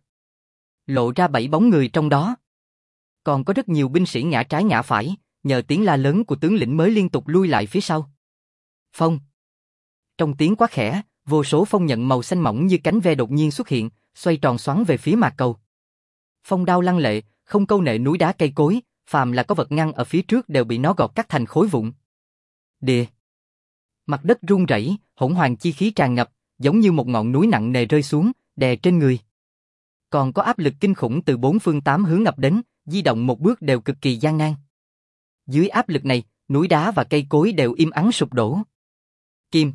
Lộ ra 7 bóng người trong đó. Còn có rất nhiều binh sĩ ngã trái ngã phải, nhờ tiếng la lớn của tướng lĩnh mới liên tục lui lại phía sau. Phong! Trong tiếng quát khẽ, vô số phong nhận màu xanh mỏng như cánh ve đột nhiên xuất hiện, xoay tròn xoắn về phía Mạc Cầu. Phong đao lăng lệ, không câu nệ núi đá cây cối, phàm là có vật ngăn ở phía trước đều bị nó gọt cắt thành khối vụn. Địa! Mặt đất rung rẩy, hỗn hoàng chi khí tràn ngập, giống như một ngọn núi nặng nề rơi xuống, đè trên người. Còn có áp lực kinh khủng từ 4 phương 8 hướng ập đến, di động một bước đều cực kỳ gian nan. Dưới áp lực này, núi đá và cây cối đều im ắng sụp đổ. Kim.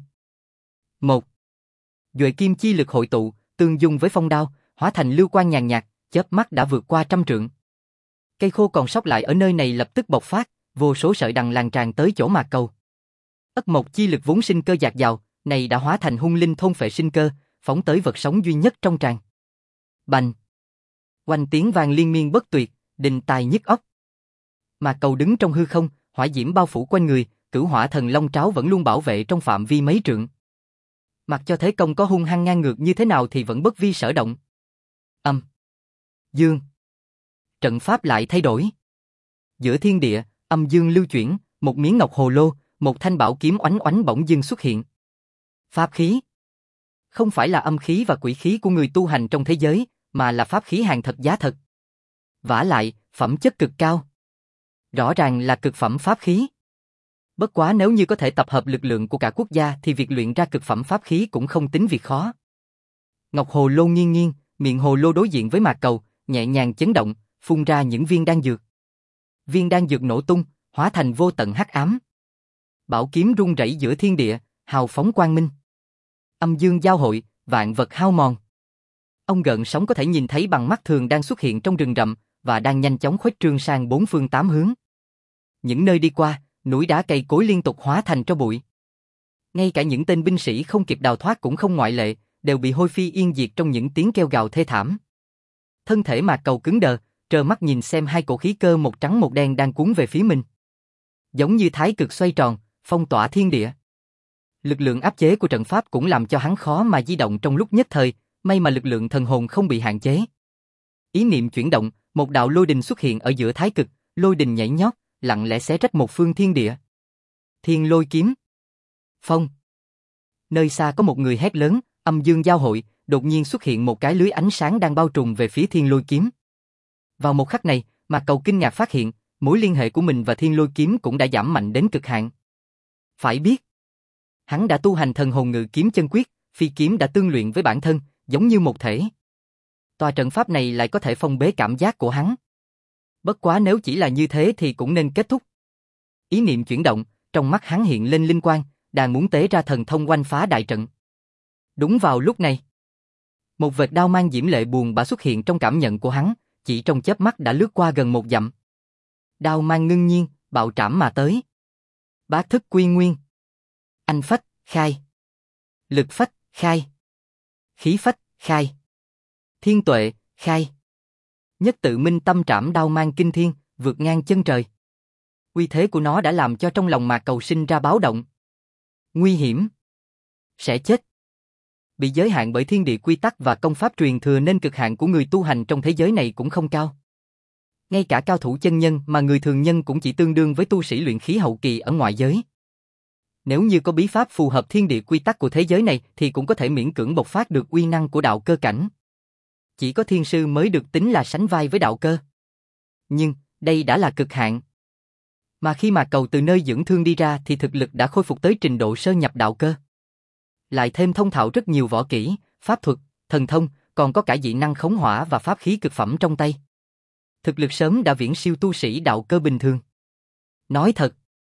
1. Duệ kim chi lực hội tụ, tương dung với phong đao, hóa thành lưu quang nhàn nhạt, chớp mắt đã vượt qua 100 trượng. Cây khô còn sót lại ở nơi này lập tức bộc phát, vô số sợi đằng lan tràn tới chỗ Mạc Cầu. Ất mộc chi lực vốn sinh cơ dạt dào, này đã hóa thành hung linh thôn phệ sinh cơ, phóng tới vật sống duy nhất trong tràng. Bành! Oanh tiếng vang liên miên bất tuyệt, đình tai nhức óc. Mạc Cầu đứng trong hư không, hỏa diễm bao phủ quanh người, cửu hỏa thần long tráo vẫn luôn bảo vệ trong phạm vi mấy trượng. Mặc cho thế công có hung hăng ngang ngược như thế nào thì vẫn bất vi sở động. Âm. Dương. Trận pháp lại thay đổi. Giữa thiên địa, âm dương lưu chuyển, một miếng ngọc hồ lô, một thanh bảo kiếm oánh oánh bỗng dưng xuất hiện. Pháp khí. Không phải là âm khí và quỷ khí của người tu hành trong thế giới, mà là pháp khí hàng thật giá thật. Vả lại, phẩm chất cực cao. Rõ ràng là cực phẩm pháp khí. Bất quá nếu như có thể tập hợp lực lượng của cả quốc gia thì việc luyện ra cực phẩm pháp khí cũng không tính việc khó. Ngọc hồ lô nghiêng nghiêng, miệng hồ lô đối diện với Mạc Cầu, nhẹ nhàng chấn động, phun ra những viên đan dược. Viên đan dược nổ tung, hóa thành vô tận hắc ám. Bảo kiếm rung rẩy giữa thiên địa, hào phóng quang minh. Âm dương giao hội, vạn vật hao mòn. Ông gợn sóng có thể nhìn thấy bằng mắt thường đang xuất hiện trong rừng rậm và đang nhanh chóng khuếch trương sang bốn phương tám hướng. Những nơi đi qua, núi đá cây cối liên tục hóa thành tro bụi. Ngay cả những tên binh sĩ không kịp đào thoát cũng không ngoại lệ, đều bị hôi phi yên diệt trong những tiếng kêu gào thê thảm. Thân thể Mạc Cầu cứng đờ, trơ mắt nhìn xem hai cổ khí cơ một trắng một đen đang cuốn về phía mình. Giống như thái cực xoay tròn, phong tỏa thiên địa. Lực lượng áp chế của trận pháp cũng làm cho hắn khó mà di động trong lúc nhất thời, may mà lực lượng thần hồn không bị hạn chế. Ý niệm chuyển động, một đạo lôi đình xuất hiện ở giữa thái cực, lôi đình nhảy nhót, lặng lẽ xé rách một phương thiên địa. Thiên lôi kiếm. Phong. Nơi xa có một người hét lớn, âm dương giao hội, đột nhiên xuất hiện một cái lưới ánh sáng đang bao trùm về phía thiên lôi kiếm. Vào một khắc này, Mạc Cầu kinh ngạc phát hiện, mối liên hệ của mình và thiên lôi kiếm cũng đã giảm mạnh đến cực hạn. Phải biết, hắn đã tu hành thần hồn ngự kiếm chân quyết, phi kiếm đã tương luyện với bản thân, giống như một thể. Tòa trận pháp này lại có thể phong bế cảm giác của hắn. Bất quá nếu chỉ là như thế thì cũng nên kết thúc. Ý niệm chuyển động, trong mắt hắn hiện lên linh quang, đang muốn tế ra thần thông oanh phá đại trận. Đúng vào lúc này, một vệt đao mang diễm lệ buồn bã xuất hiện trong cảm nhận của hắn, chỉ trong chớp mắt đã lướt qua gần 1 dặm. Đao mang ngưng nhiên, bạo trảm mà tới. Bát thức quy nguyên. Anh phách, khai. Lực phách, khai. Khí phách, khai. Thiên tuệ, khai. Nhất tự minh tâm trảm đao mang kinh thiên, vượt ngang chân trời. Uy thế của nó đã làm cho trong lòng Mạc Cầu sinh ra báo động. Nguy hiểm. Sẽ chết. Bị giới hạn bởi thiên địa quy tắc và công pháp truyền thừa nên cực hạn của người tu hành trong thế giới này cũng không cao. Ngay cả cao thủ chân nhân mà người thường nhân cũng chỉ tương đương với tu sĩ luyện khí hậu kỳ ở ngoại giới. Nếu như có bí pháp phù hợp thiên địa quy tắc của thế giới này thì cũng có thể miễn cưỡng bộc phát được uy năng của đạo cơ cảnh. Chỉ có thiên sư mới được tính là sánh vai với đạo cơ. Nhưng, đây đã là cực hạn. Mà khi Mạc Cầu từ nơi dưỡng thương đi ra thì thực lực đã khôi phục tới trình độ sơ nhập đạo cơ. Lại thêm thông thạo rất nhiều võ kỹ, pháp thuật, thần thông, còn có cả dị năng khống hỏa và pháp khí cực phẩm trong tay. Thực lực sớm đã viễn siêu tu sĩ đạo cơ bình thường. Nói thật,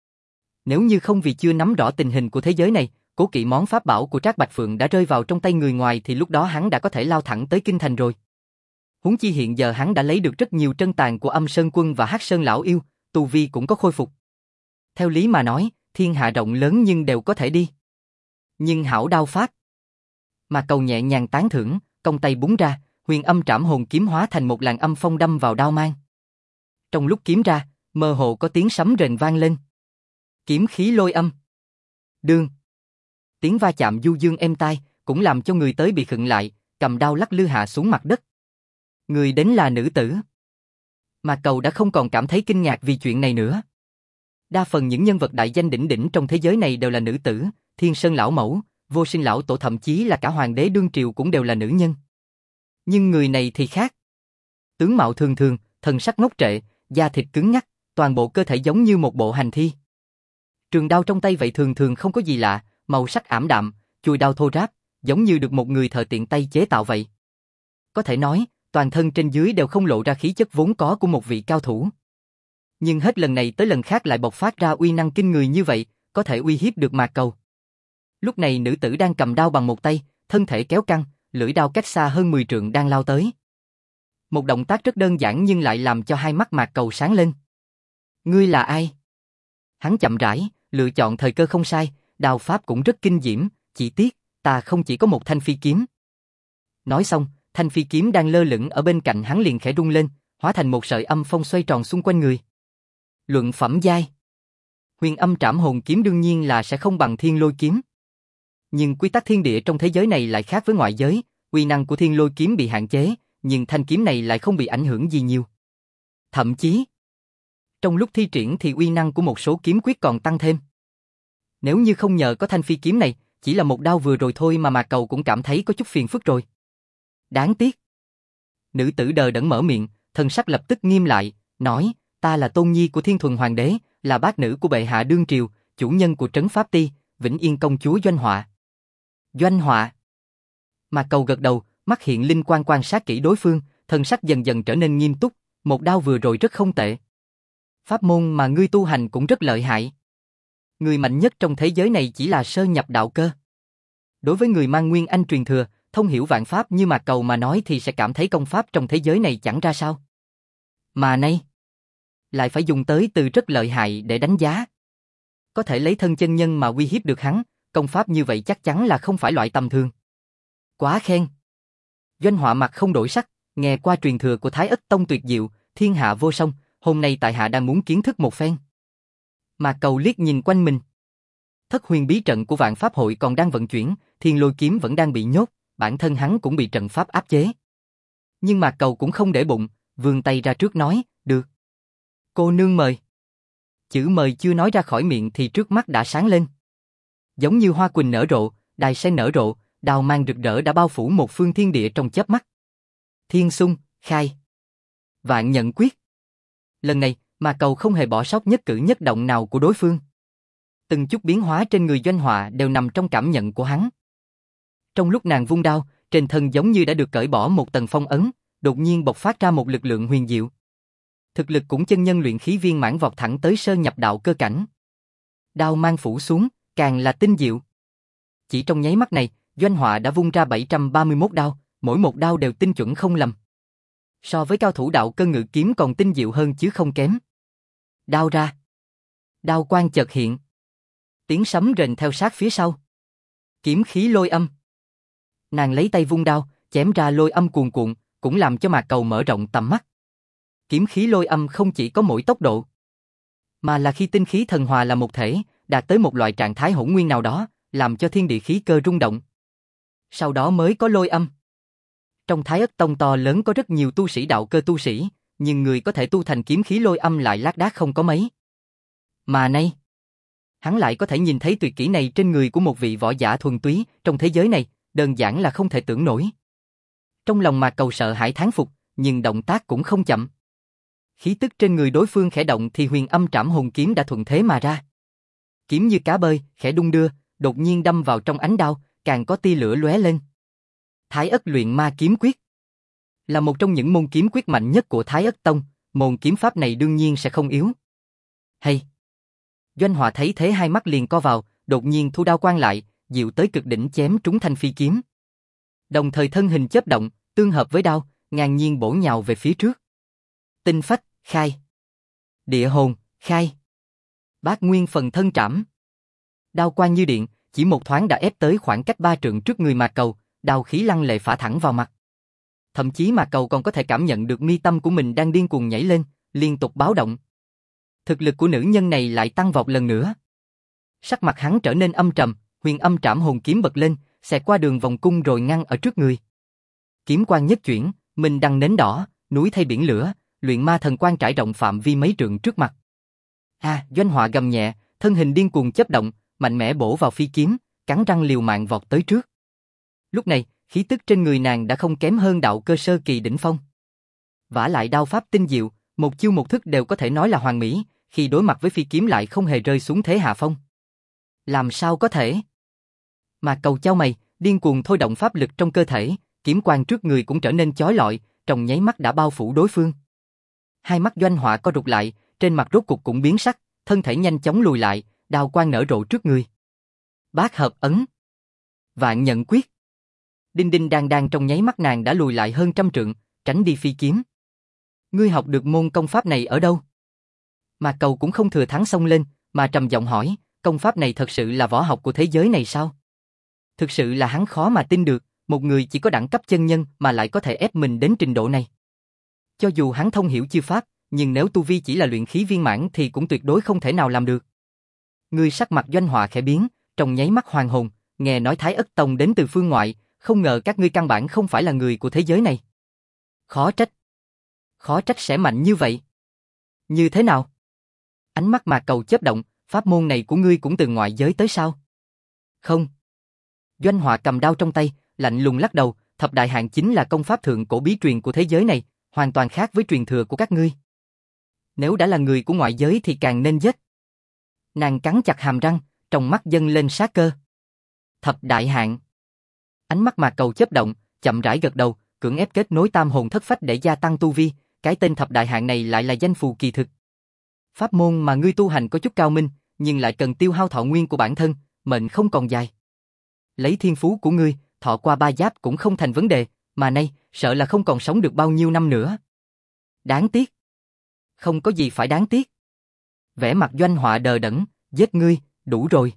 nếu như không vì chưa nắm rõ tình hình của thế giới này, cố kỵ món pháp bảo của Trác Bạch Phượng đã rơi vào trong tay người ngoài thì lúc đó hắn đã có thể lao thẳng tới kinh thành rồi. Huống chi hiện giờ hắn đã lấy được rất nhiều trân tàn của Âm Sơn Quân và Hắc Sơn Lão Yêu, tu vi cũng có khôi phục. Theo lý mà nói, thiên hạ rộng lớn nhưng đều có thể đi. Nhưng hảo đao pháp. Mà Cầu nhẹ nhàng tán thưởng, cong tay búng ra, huyền âm trảm hồn kiếm hóa thành một làn âm phong đâm vào đao mang. Trong lúc kiếm ra, mơ hồ có tiếng sấm rền vang lên. Kiếm khí lôi âm. Đương. Tiếng va chạm du dương êm tai, cũng làm cho người tới bị khựng lại, cầm đao lắc lư hạ xuống mặt đất. Người đến là nữ tử. Mà Cầu đã không còn cảm thấy kinh ngạc vì chuyện này nữa. Đa phần những nhân vật đại danh đỉnh đỉnh trong thế giới này đều là nữ tử, Thiên Sơn lão mẫu, Vô Sinh lão tổ, thậm chí là cả hoàng đế đương triều cũng đều là nữ nhân. Nhưng người này thì khác. Tướng mạo thường thường, thần sắc ngốc trệ, da thịt cứng ngắc, toàn bộ cơ thể giống như một bộ hành thi. Trường đao trong tay vậy thường thường không có gì lạ, màu sắc ảm đạm, chùi đao thô ráp, giống như được một người thợ tiện tay chế tạo vậy. Có thể nói, toàn thân trên dưới đều không lộ ra khí chất vốn có của một vị cao thủ. Nhưng hết lần này tới lần khác lại bộc phát ra uy năng kinh người như vậy, có thể uy hiếp được Mạc Cầu. Lúc này nữ tử đang cầm đao bằng một tay, thân thể kéo căng, lưỡi đao cách xa hơn 10 trượng đang lao tới. Một động tác rất đơn giản nhưng lại làm cho hai mắt Mạc Cầu sáng lên. Ngươi là ai? Hắn chậm rãi, lựa chọn thời cơ không sai, đao pháp cũng rất kinh diễm, chỉ tiếc, ta không chỉ có một thanh phi kiếm. Nói xong, thanh phi kiếm đang lơ lửng ở bên cạnh hắn liền khẽ rung lên, hóa thành một sợi âm phong xoay tròn xung quanh người. Luận phẩm giai. Huyền âm trảm hồn kiếm đương nhiên là sẽ không bằng thiên lôi kiếm. Nhưng quy tắc thiên địa trong thế giới này lại khác với ngoại giới, uy năng của thiên lôi kiếm bị hạn chế, nhưng thanh kiếm này lại không bị ảnh hưởng gì nhiều. Thậm chí, trong lúc thi triển thì uy năng của một số kiếm quyết còn tăng thêm. Nếu như không nhờ có thanh phi kiếm này, chỉ là một đao vừa rồi thôi mà Mạc Cầu cũng cảm thấy có chút phiền phức rồi. Đáng tiếc. Nữ tử đờ đẫn mở miệng, thần sắc lập tức nghiêm lại, nói, ta là tôn nhi của Thiên Thuần Hoàng đế, là bác nữ của bệ hạ đương triều, chủ nhân của Trấn Pháp Ti, Vĩnh Yên công chúa Doanh Họa. Doanh Họa. Mạc Cầu gật đầu, mắt hiện linh quang quan sát kỹ đối phương, thần sắc dần dần trở nên nghiêm túc, một đao vừa rồi rất không tệ. Pháp môn mà ngươi tu hành cũng rất lợi hại. Người mạnh nhất trong thế giới này chỉ là sơ nhập đạo cơ. Đối với người mang nguyên anh truyền thừa, Thông hiểu vạn pháp như Mạc Cầu mà nói thì sẽ cảm thấy công pháp trong thế giới này chẳng ra sao. Mà nay, lại phải dùng tới từ rất lợi hại để đánh giá. Có thể lấy thân chân nhân mà uy hiếp được hắn, công pháp như vậy chắc chắn là không phải loại tầm thường. Quá khen. Doanh Họa mặt không đổi sắc, nghe qua truyền thừa của Thái Ất Tông tuyệt diệu, thiên hạ vô song, hôm nay tại hạ đang muốn kiến thức một phen. Mạc Cầu liếc nhìn quanh mình. Thất huyền bí trận của Vạn Pháp hội còn đang vận chuyển, Thiên Lôi kiếm vẫn đang bị nhốt, bản thân hắn cũng bị trận pháp áp chế. Nhưng Mạc Cầu cũng không để bụng, vươn tay ra trước nói, được. Cô nương mời. Chữ mời chưa nói ra khỏi miệng thì trước mắt đã sáng lên. Giống như hoa quỳnh nở rộ, đài sen nở rộ, đào mang rực rỡ đã bao phủ một phương thiên địa trong chớp mắt. Thiên xung, khai. Vạn nhận quyết. Lần này, Mạc Cầu không hề bỏ sót nhất cử nhất động nào của đối phương. Từng chút biến hóa trên người Doanh Họa đều nằm trong cảm nhận của hắn. Trong lúc nàng vung đao, trên thân giống như đã được cởi bỏ một tầng phong ấn, đột nhiên bộc phát ra một lực lượng huyền diệu. Thực lực cũng chân nhân luyện khí viên mãn vọt thẳng tới sơ nhập đạo cơ cảnh. Đao mang phủ xuống, càng là tinh diệu. Chỉ trong nháy mắt này, Doanh Họa đã vung ra 731 đao, mỗi một đao đều tinh chuẩn không lầm. So với cao thủ đạo cơ ngự kiếm còn tinh diệu hơn chứ không kém. Đao ra. Đao quang chợt hiện. Tiếng sấm rền theo sát phía sau. Kiếm khí lôi âm. Nàng lấy tay vung đao, chém ra lôi âm cuồn cuộn, cũng làm cho Mạc Cầu mở rộng tầm mắt. Kiếm khí lôi âm không chỉ có mỗi tốc độ, mà là khi tinh khí thần hòa là một thể, đạt tới một loại trạng thái hỗn nguyên nào đó, làm cho thiên địa khí cơ rung động. Sau đó mới có lôi âm. Trong Thái Ất Tông to lớn có rất nhiều tu sĩ đạo cơ tu sĩ, nhưng người có thể tu thành kiếm khí lôi âm lại lác đác không có mấy. Mà nay, hắn lại có thể nhìn thấy tuyệt kỹ này trên người của một vị võ giả thuần túy, trong thế giới này, đơn giản là không thể tưởng nổi. Trong lòng Mạc Cầu sợ hãi thán phục, nhưng động tác cũng không chậm. Khí tức trên người đối phương khẽ động thì Huyền Âm Trảm Hồn kiếm đã thuận thế mà ra. Kiếm như cá bơi, khẽ đung đưa, đột nhiên đâm vào trong ánh đao, càng có tia lửa lóe lên. Thái Ất Luyện Ma Kiếm Quyết là một trong những môn kiếm quyết mạnh nhất của Thái Ất Tông, môn kiếm pháp này đương nhiên sẽ không yếu. Hay! Doanh Họa thấy thế hai mắt liền co vào, đột nhiên thu đao quang lại, diệu tới cực đỉnh chém trúng thanh phi kiếm. Đồng thời thân hình chớp động, tương hợp với đao, ngang nhiên bổ nhào về phía trước. Tinh phách, khai. Địa hồn, khai. Bát nguyên phần thân trảm. Đao quang như điện, chỉ một thoáng đã ép tới khoảng cách 3 trượng trước người Mạc Cầu, đao khí lăng lệ phả thẳng vào mặt. Thậm chí Mạc Cầu còn có thể cảm nhận được mi tâm của mình đang điên cuồng nhảy lên, liên tục báo động. Thực lực của nữ nhân này lại tăng vọt lần nữa. Sắc mặt hắn trở nên âm trầm, Huyền Âm Trảm Hồn kiếm bật lên, xẹt qua đường vòng cung rồi ngăn ở trước người. Kiếm quang nhất chuyển, mình đằng nến đỏ, núi thay biển lửa, luyện ma thần quang trải rộng phạm vi mấy trượng trước mặt. Doanh Họa gầm nhẹ, thân hình điên cuồng chớp động, mạnh mẽ bổ vào phi kiếm, cắn răng liều mạng vọt tới trước. Lúc này, khí tức trên người nàng đã không kém hơn đạo cơ sơ kỳ đỉnh phong. Vả lại đao pháp tinh diệu, một chiêu một thức đều có thể nói là hoàn mỹ, khi đối mặt với phi kiếm lại không hề rơi xuống thế hạ phong. Làm sao có thể? Mạc Cầu chau mày, điên cuồng thôi động pháp lực trong cơ thể, kiếm quang trước người cũng trở nên chói lọi, trong nháy mắt đã bao phủ đối phương. Hai mắt Doanh Họa co rụt lại, trên mặt rốt cục cũng biến sắc, thân thể nhanh chóng lùi lại, đao quang nở rộ trước người. Bát hợp ấn. Vạn nhận quyết. Đinh đinh đang đang trong nháy mắt nàng đã lùi lại hơn 100 trượng, tránh đi phi kiếm. Ngươi học được môn công pháp này ở đâu? Mạc Cầu cũng không thừa thắng xông lên, mà trầm giọng hỏi, công pháp này thật sự là võ học của thế giới này sao? Thực sự là hắn khó mà tin được, một người chỉ có đẳng cấp chân nhân mà lại có thể ép mình đến trình độ này. Cho dù hắn thông hiểu chiêu pháp, nhưng nếu tu vi chỉ là luyện khí viên mãn thì cũng tuyệt đối không thể nào làm được. Người sắc mặt Doanh Họa khẽ biến, trong nháy mắt hoàn hồn, nghe nói Thái Ất Tông đến từ phương ngoại, không ngờ các ngươi căn bản không phải là người của thế giới này. Khó trách sẽ mạnh như vậy. Như thế nào? Ánh mắt Mạc Cầu chớp động, pháp môn này của ngươi cũng từ ngoại giới tới sao? Không. Doanh Họa cầm đao trong tay, lạnh lùng lắc đầu, thập đại hạng chính là công pháp thượng cổ bí truyền của thế giới này, hoàn toàn khác với truyền thừa của các ngươi. Nếu đã là người của ngoại giới thì càng nên giết. Nàng cắn chặt hàm răng, trong mắt dâng lên sát cơ. Thập đại hạng. Ánh mắt Mạc Cầu chớp động, chậm rãi gật đầu, cưỡng ép kết nối tam hồn thất phách để gia tăng tu vi, cái tên thập đại hạng này lại là danh phù kỳ thực. Pháp môn mà ngươi tu hành có chút cao minh, nhưng lại cần tiêu hao thọ nguyên của bản thân, mệnh không còn dài. Lấy thiên phú của ngươi, thọ qua 3 giáp cũng không thành vấn đề, mà nay, sợ là không còn sống được bao nhiêu năm nữa. Đáng tiếc. Không có gì phải đáng tiếc. Vẻ mặt Doanh Họa đờ đẫn, giết ngươi, đủ rồi.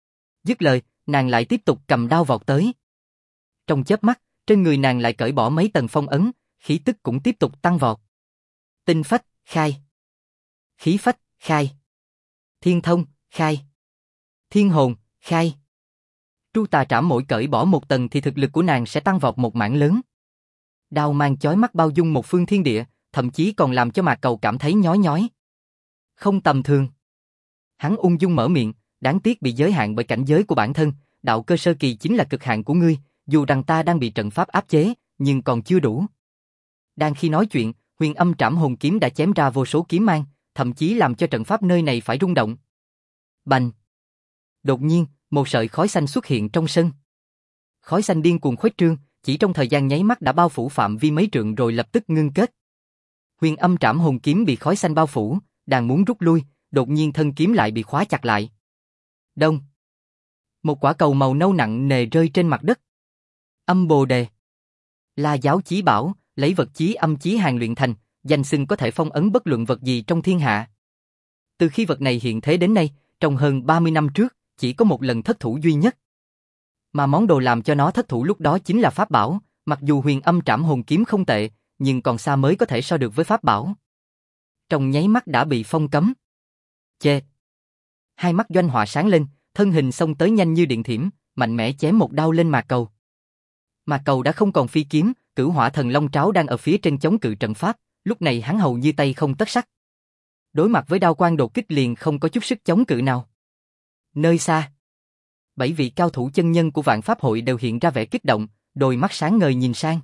Dứt lời, nàng lại tiếp tục cầm đao vọt tới. Trong chớp mắt, trên người nàng lại cởi bỏ mấy tầng phong ấn, khí tức cũng tiếp tục tăng vọt. Tinh phách, khai. Khí phách, khai. Thiên thông, khai. Thiên hồn, khai. Tru Tà Trảm mỗi cởi bỏ một tầng thì thực lực của nàng sẽ tăng vọt một mảng lớn. Đao mang chói mắt bao dung một phương thiên địa, thậm chí còn làm cho Mạc Cầu cảm thấy nhói nhói. Không tầm thường. Hắn ung dung mở miệng, đáng tiếc bị giới hạn bởi cảnh giới của bản thân, đạo cơ sơ kỳ chính là cực hạn của ngươi, dù rằng ta đang bị trận pháp áp chế, nhưng còn chưa đủ. Đang khi nói chuyện, Huyền Âm Trảm Hồn kiếm đã chém ra vô số kiếm mang, thậm chí làm cho trận pháp nơi này phải rung động. Bành! Đột nhiên, một sợi khói xanh xuất hiện trong sân. Khói xanh điên cuồng khuếch trương, chỉ trong thời gian nháy mắt đã bao phủ phạm vi mấy trượng rồi lập tức ngưng kết. Huyền Âm Trảm Hồn kiếm bị khói xanh bao phủ, đang muốn rút lui, đột nhiên thân kiếm lại bị khóa chặt lại. Đông! Một quả cầu màu nâu nặng nề rơi trên mặt đất. Âm Bồ Đề. La giáo chí bảo, lấy vật chí âm chí hàn luyện thành, danh xưng có thể phong ấn bất luận vật gì trong thiên hạ. Từ khi vật này hiện thế đến nay, trong hơn 30 năm trước, chỉ có một lần thất thủ duy nhất. Mà món đồ làm cho nó thất thủ lúc đó chính là pháp bảo, mặc dù Huyền Âm Trảm Hồn kiếm không tệ, nhưng còn xa mới có thể so được với pháp bảo. Trong nháy mắt đã bị phong cấm. Chê! Hai mắt Doanh Họa sáng lên, thân hình xông tới nhanh như điện thiểm, mạnh mẽ chém một đao lên Mạc Cầu. Mạc Cầu đã không còn phi kiếm, Cửu Hỏa Thần Long Tráo đang ở phía trên chống cự trận pháp, lúc này hắn hầu như tay không tất sắt. Đối mặt với đao quang đột kích liền không có chút sức chống cự nào. Nơi xa, 7 vị cao thủ chân nhân của Vạn Pháp Hội đều hiện ra vẻ kích động, đôi mắt sáng ngời nhìn sang.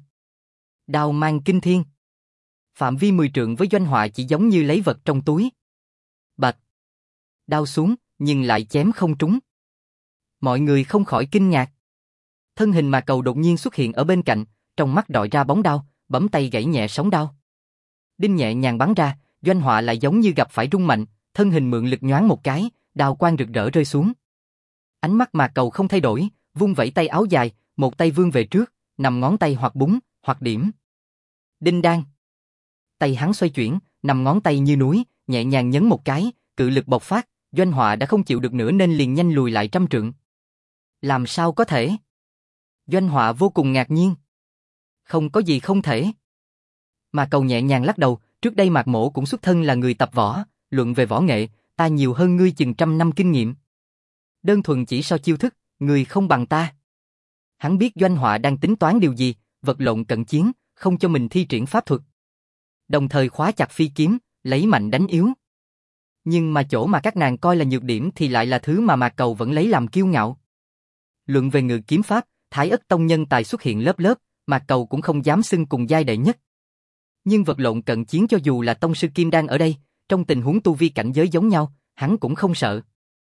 Đao mang kinh thiên. Phạm vi 10 trượng với Doanh Họa chỉ giống như lấy vật trong túi. Bạch. Đao xuống, nhưng lại chém không trúng. Mọi người không khỏi kinh ngạc. Thân hình Mạc Cầu đột nhiên xuất hiện ở bên cạnh, trong mắt dọi ra bóng đao, bấm tay gãy nhẹ sóng đao. Đinh nhẹ nhàng bắn ra, Doanh Họa lại giống như gặp phải rung mạnh, thân hình mượn lực nhoáng một cái, đao quang rực rỡ rơi xuống. Ánh mắt Mạc Cầu không thay đổi, vung vẩy tay áo dài, một tay vươn về trước, nằm ngón tay hoặc búng, hoặc điểm. Đinh đan. Tay hắn xoay chuyển, nằm ngón tay như núi, nhẹ nhàng nhấn một cái, cự lực bộc phát, Doanh Họa đã không chịu được nữa nên liền nhanh lùi lại trăm trượng. Làm sao có thể? Doanh Họa vô cùng ngạc nhiên. Không có gì không thể. Mạc Cầu nhẹ nhàng lắc đầu, trước đây Mạc Mỗ cũng xuất thân là người tập võ, luận về võ nghệ, ta nhiều hơn ngươi chừng 100 năm kinh nghiệm. Đơn thuần chỉ so chiêu thức, ngươi không bằng ta. Hắn biết Doanh Họa đang tính toán điều gì, vật lộn cận chiến, không cho mình thi triển pháp thuật. Đồng thời khóa chặt phi kiếm, lấy mạnh đánh yếu. Nhưng mà chỗ mà các nàng coi là nhược điểm thì lại là thứ mà Mạc Cầu vẫn lấy làm kiêu ngạo. Luận về ngự kiếm pháp, Thái Ất Tông nhân tài xuất hiện lớp lớp, Mạc Cầu cũng không dám xưng cùng giai đệ nhất. Nhưng vật lộn cận chiến cho dù là tông sư Kim Đan ở đây, trong tình huống tu vi cảnh giới giống nhau, hắn cũng không sợ.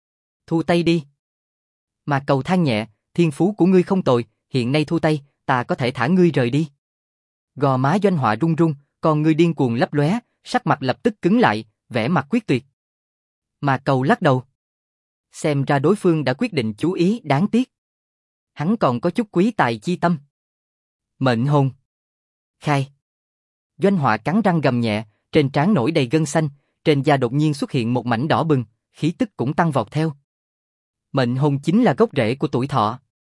Thu tay đi. Mạc Cầu than nhẹ, thiên phú của ngươi không tồi, hiện nay thu tay, ta có thể thả ngươi rời đi. Gò má Doanh Họa run run, còn ngươi điên cuồng lấp lóe, sắc mặt lập tức cứng lại, vẻ mặt quyết tuyệt. Mạc Cầu lắc đầu. Xem ra đối phương đã quyết định chú ý, đáng tiếc. Hắn còn có chút quý tài chi tâm. Mệnh hồn. Khai. Doanh Họa cắn răng gầm nhẹ, trên trán nổi đầy gân xanh, trên da đột nhiên xuất hiện một mảnh đỏ bừng, khí tức cũng tăng vọt theo. Mệnh hồn chính là gốc rễ của tuổi thọ.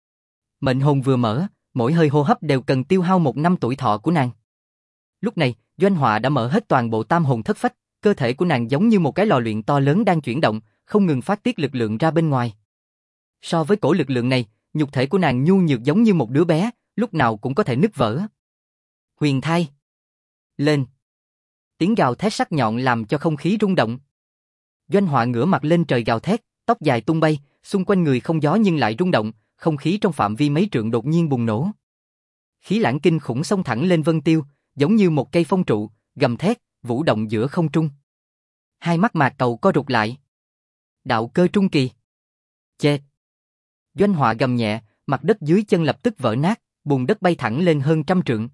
Mệnh hồn vừa mở, mỗi hơi hô hấp đều cần tiêu hao 1 năm tuổi thọ của nàng. Lúc này, Doanh Họa đã mở hết toàn bộ tam hồn thất phách, cơ thể của nàng giống như một cái lò luyện to lớn đang chuyển động, không ngừng phát tiết lực lượng ra bên ngoài. So với cổ lực lượng này, nhục thể của nàng nhu nhược giống như một đứa bé, lúc nào cũng có thể nứt vỡ. Huyền thai. Lên. Tiếng gào thét sắc nhọn làm cho không khí rung động. Doanh Họa ngửa mặt lên trời gào thét, tóc dài tung bay, xung quanh người không gió nhưng lại rung động, không khí trong phạm vi mấy trượng đột nhiên bùng nổ. Khí lãng kinh khủng xông thẳng lên vân tiêu, giống như một cây phong trụ, gầm thét, vũ động giữa không trung. Hai mắt Mạc Cầu co rụt lại. Đạo cơ trung kỳ. Chê. Doanh Họa gầm nhẹ, mặt đất dưới chân lập tức vỡ nát, bùn đất bay thẳng lên hơn 100 trượng.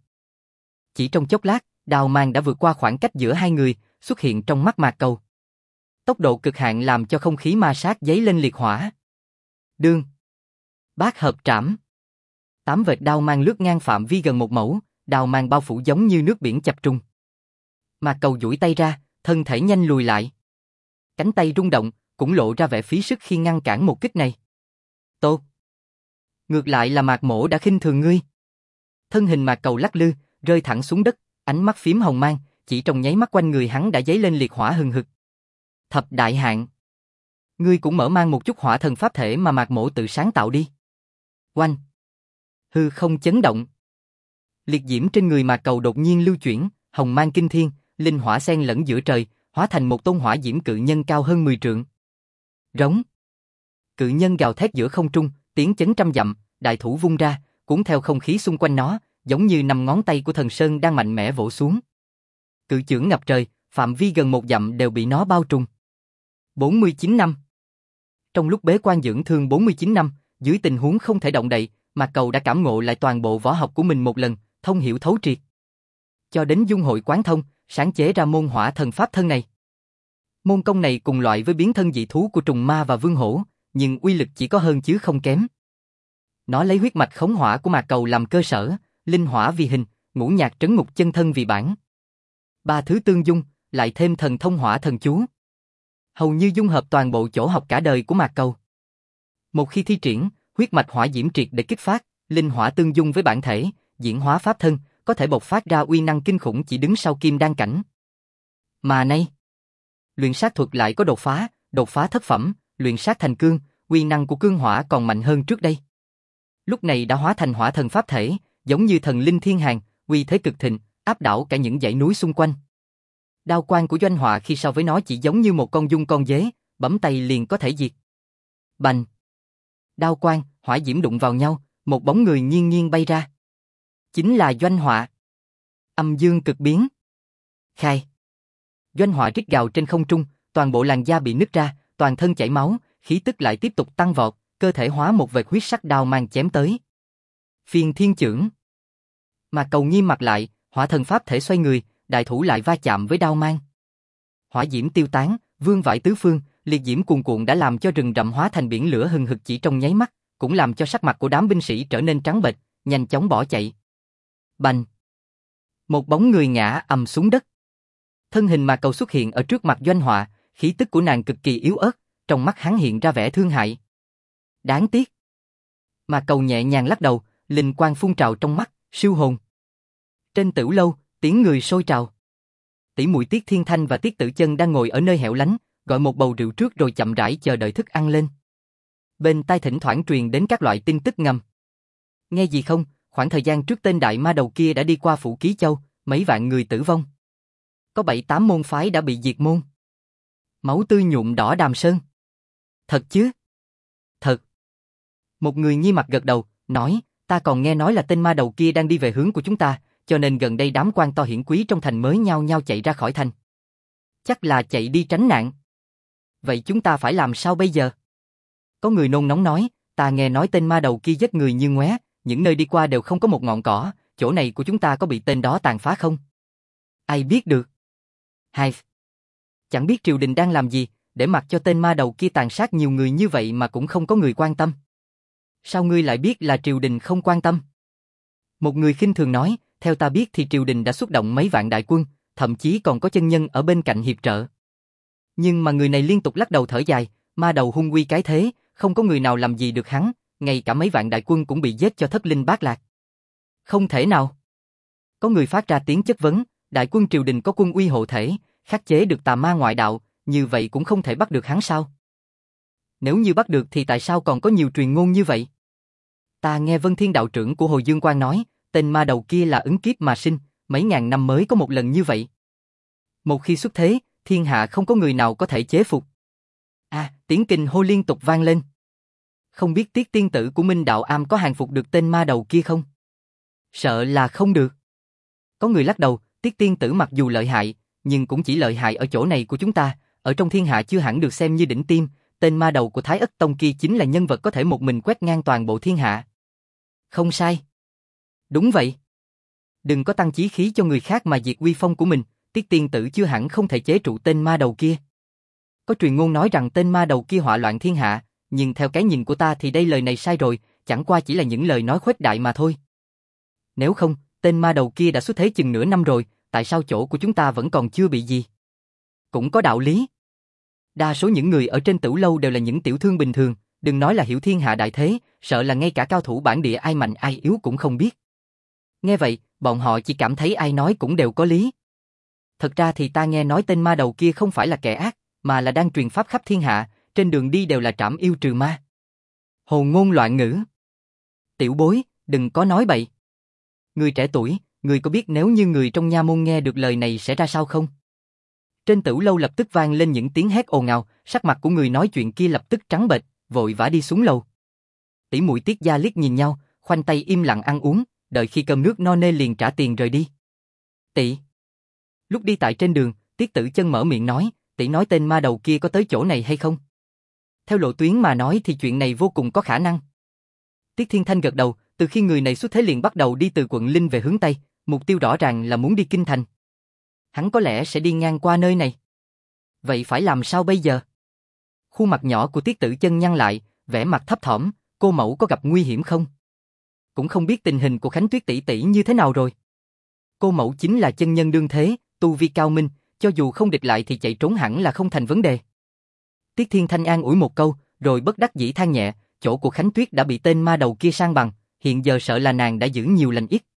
Chỉ trong chốc lát, đao mang đã vượt qua khoảng cách giữa hai người, xuất hiện trong mắt Mạc Cầu. Tốc độ cực hạn làm cho không khí ma sát dấy lên liệt hỏa. Đương. Bát hợp trảm. 8 vệt đao mang lướt ngang phạm vi gần 1 mẫu, đao mang bao phủ giống như nước biển chập trùng. Mạc Cầu duỗi tay ra, thân thể nhanh lùi lại. Cánh tay rung động, cũng lộ ra vẻ phí sức khi ngăn cản một kích này. Tốt. Ngược lại là Mạc Mỗ đã khinh thường ngươi. Thân hình Mạc Cầu lắc lư, rơi thẳng xuống đất, ánh mắt phím hồng mang, chỉ trong nháy mắt quanh người hắn đã dấy lên liệt hỏa hừng hực. Thập đại hạn. Ngươi cũng mở mang một chút hỏa thần pháp thể mà Mạc Mỗ tự sáng tạo đi. Oanh. Hư không chấn động. Liệt diễm trên người Mạc Cầu đột nhiên lưu chuyển, hồng mang kinh thiên, linh hỏa xen lẫn giữa trời, hóa thành một tôn hỏa diễm cự nhân cao hơn 10 trượng. Rống. Cự nhân gào thét giữa không trung, tiếng chấn trăm dặm, đại thủ vung ra, cuốn theo không khí xung quanh nó, giống như 5 ngón tay của thần sơn đang mạnh mẽ vỗ xuống. Cự chưởng ngập trời, phạm vi gần 1 dặm đều bị nó bao trùm. 49 năm. Trong lúc bế quan dưỡng thương 49 năm, dưới tình huống không thể động đậy, Mạc Cầu đã cảm ngộ lại toàn bộ võ học của mình một lần, thông hiểu thấu triệt. Cho đến dung hội quán thông, sáng chế ra môn hỏa thần pháp thân này. Môn công này cùng loại với biến thân dị thú của trùng ma và vương hổ, nhưng uy lực chỉ có hơn chứ không kém. Nó lấy huyết mạch khống hỏa của Mạc Cầu làm cơ sở, linh hỏa vì hình, ngũ nhạc trấn ngục chân thân vì bản. 3 thứ tương dung, lại thêm thần thông hỏa thần chú. Hầu như dung hợp toàn bộ chỗ học cả đời của Mạc Cầu. Một khi thi triển, huyết mạch hỏa diễm triệt để kích phát, linh hỏa tương dung với bản thể, diễn hóa pháp thân, có thể bộc phát ra uy năng kinh khủng chỉ đứng sau kim đan cảnh. Mà nay, luyện sát thuật lại có đột phá thất phẩm, luyện sát thành cương, uy năng của cương hỏa còn mạnh hơn trước đây. Lúc này đã hóa thành hỏa thần pháp thể, giống như thần linh thiên hàng, uy thế cực thịnh, áp đảo cả những dãy núi xung quanh. Đao quang của Doanh Họa khi so với nó chỉ giống như một con giun con dế, bấm tay liền có thể diệt. Bành! Đao quang, hỏa diễm đụng vào nhau, một bóng người nghiêng nghiêng bay ra. Chính là Doanh Họa. Âm dương cực biến. Khai! Doanh Họa rít gào trên không trung, toàn bộ làn da bị nứt ra, toàn thân chảy máu, khí tức lại tiếp tục tăng vọt, cơ thể hóa một vệt huyết sắc đao mang chém tới. Phiên thiên chưởng. Mạc Cầu nghiêm mặt lại, hỏa thần pháp thể xoay người, đại thủ lại va chạm với đao mang. Hỏa diễm tiêu tán, vương vãi tứ phương, liệt diễm cuồn cuộn đã làm cho rừng rậm hóa thành biển lửa hừng hực chỉ trong nháy mắt, cũng làm cho sắc mặt của đám binh sĩ trở nên trắng bệch, nhanh chóng bỏ chạy. Bành! Một bóng người ngã ầm xuống đất. Thân hình Mạc Cầu xuất hiện ở trước mặt Doanh Họa, khí tức của nàng cực kỳ yếu ớt, trong mắt hắn hiện ra vẻ thương hại. Đáng tiếc. Mạc Cầu nhẹ nhàng lắc đầu, linh quang phun trào trong mắt, siêu hồn. Trên tửu lâu, tiếng người sôi trào. Tỷ muội Tiết Thiên Thanh và Tiết Tử Chân đang ngồi ở nơi hẻo lánh, gọi một bầu rượu trước rồi chậm rãi chờ đợi thức ăn lên. Bên tai thỉnh thoảng truyền đến các loại tin tức ngầm. Nghe gì không, khoảng thời gian trước tên đại ma đầu kia đã đi qua phủ Ký Châu, mấy vạn người tử vong. Có 7-8 môn phái đã bị diệt môn. Máu tươi nhuộm đỏ Đàm Sơn. Thật chứ? Thật. Một người nghi mặt gật đầu, nói, ta còn nghe nói là tên ma đầu kia đang đi về hướng của chúng ta, cho nên gần đây đám quan to hiển quý trong thành mới nhao nhao chạy ra khỏi thành. Chắc là chạy đi tránh nạn. Vậy chúng ta phải làm sao bây giờ? Có người nôn nóng nói, ta nghe nói tên ma đầu kia giết người như ngoé, những nơi đi qua đều không có một ngọn cỏ, chỗ này của chúng ta có bị tên đó tàn phá không? Ai biết được? Hai. Chẳng biết triều đình đang làm gì, để mặc cho tên ma đầu kia tàn sát nhiều người như vậy mà cũng không có người quan tâm. Sao ngươi lại biết là triều đình không quan tâm? Một người khinh thường nói, theo ta biết thì triều đình đã xuất động mấy vạn đại quân, thậm chí còn có chân nhân ở bên cạnh hiệp trợ. Nhưng mà người này liên tục lắc đầu thở dài, ma đầu hung uy cái thế, không có người nào làm gì được hắn, ngay cả mấy vạn đại quân cũng bị giết cho thất linh bát lạc. Không thể nào. Có người phát ra tiếng chất vấn, đại quân triều đình có quân uy hộ thể, khắc chế được tà ma ngoại đạo, như vậy cũng không thể bắt được hắn sao? Nếu như bắt được thì tại sao còn có nhiều truyền ngôn như vậy? Ta nghe Vân Thiên đạo trưởng của Hồi Dương Quan nói, tên ma đầu kia là ứng kiếp mà sinh, mấy ngàn năm mới có một lần như vậy. Một khi xuất thế, thiên hạ không có người nào có thể chế phục. Tiếng kinh hô liên tục vang lên. Không biết Tiết tiên tử của Minh Đạo Am có hàng phục được tên ma đầu kia không? Sợ là không được. Có người lắc đầu, Tiết tiên tử mặc dù lợi hại, nhưng cũng chỉ lợi hại ở chỗ này của chúng ta, ở trong thiên hạ chưa hẳn được xem như đỉnh tiêm, tên ma đầu của Thái Ất Tông kia chính là nhân vật có thể một mình quét ngang toàn bộ thiên hạ. Không sai. Đúng vậy. Đừng có tăng chí khí cho người khác mà diệt uy phong của mình, Tiết tiên tử chưa hẳn không thể chế trụ tên ma đầu kia. Có truyền ngôn nói rằng tên ma đầu kia họa loạn thiên hạ, nhưng theo cái nhìn của ta thì đây lời này sai rồi, chẳng qua chỉ là những lời nói khuếch đại mà thôi. Nếu không, tên ma đầu kia đã xuất thế chừng nửa năm rồi, tại sao chỗ của chúng ta vẫn còn chưa bị gì? Cũng có đạo lý. Đa số những người ở trên Tửu lâu đều là những tiểu thương bình thường, đừng nói là hiểu thiên hạ đại thế, sợ là ngay cả cao thủ bản địa ai mạnh ai yếu cũng không biết. Nghe vậy, bọn họ chỉ cảm thấy ai nói cũng đều có lý. Thật ra thì ta nghe nói tên ma đầu kia không phải là kẻ ác, mà là đang truyền pháp khắp thiên hạ, trên đường đi đều là trảm yêu trừ ma. Hồ ngôn loạn ngữ. Tiểu bối, đừng có nói bậy. Người trẻ tuổi, người có biết nếu như người trong nha môn nghe được lời này sẽ ra sao không? Trên Tửu lâu lập tức vang lên những tiếng hét ồn ào, sắc mặt của người nói chuyện kia lập tức trắng bệch, vội vã đi xuống lầu. Tỷ muội Tiết Gia liếc nhìn nhau, khoanh tay im lặng ăn uống, đợi khi cơm nước no nê liền trả tiền rời đi. Tỷ. Lúc đi tại trên đường, Tiết Tử Chân mở miệng nói, tỷ nói tên ma đầu kia có tới chỗ này hay không? Theo lộ tuyến mà nói thì chuyện này vô cùng có khả năng. Tiết Thiên Thanh gật đầu, từ khi người này xuất thế liền bắt đầu đi từ quận Linh về hướng Tây, mục tiêu rõ ràng là muốn đi Kinh Thành. Hắn có lẽ sẽ đi ngang qua nơi này. Vậy phải làm sao bây giờ? Khuôn mặt nhỏ của Tiết Tử Chân nhăn lại, vẻ mặt thấp thỏm, cô mẫu có gặp nguy hiểm không? Cũng không biết tình hình của Khánh Tuyết tỷ tỷ như thế nào rồi. Cô mẫu chính là chân nhân đương thế, tu vi cao minh, cho dù không địch lại thì chạy trốn hẳn là không thành vấn đề. Tiết Thiên Thanh an ủi một câu, rồi bất đắc dĩ than nhẹ, chỗ của Khánh Tuyết đã bị tên ma đầu kia san bằng, hiện giờ sợ là nàng đã giữ nhiều lành ít.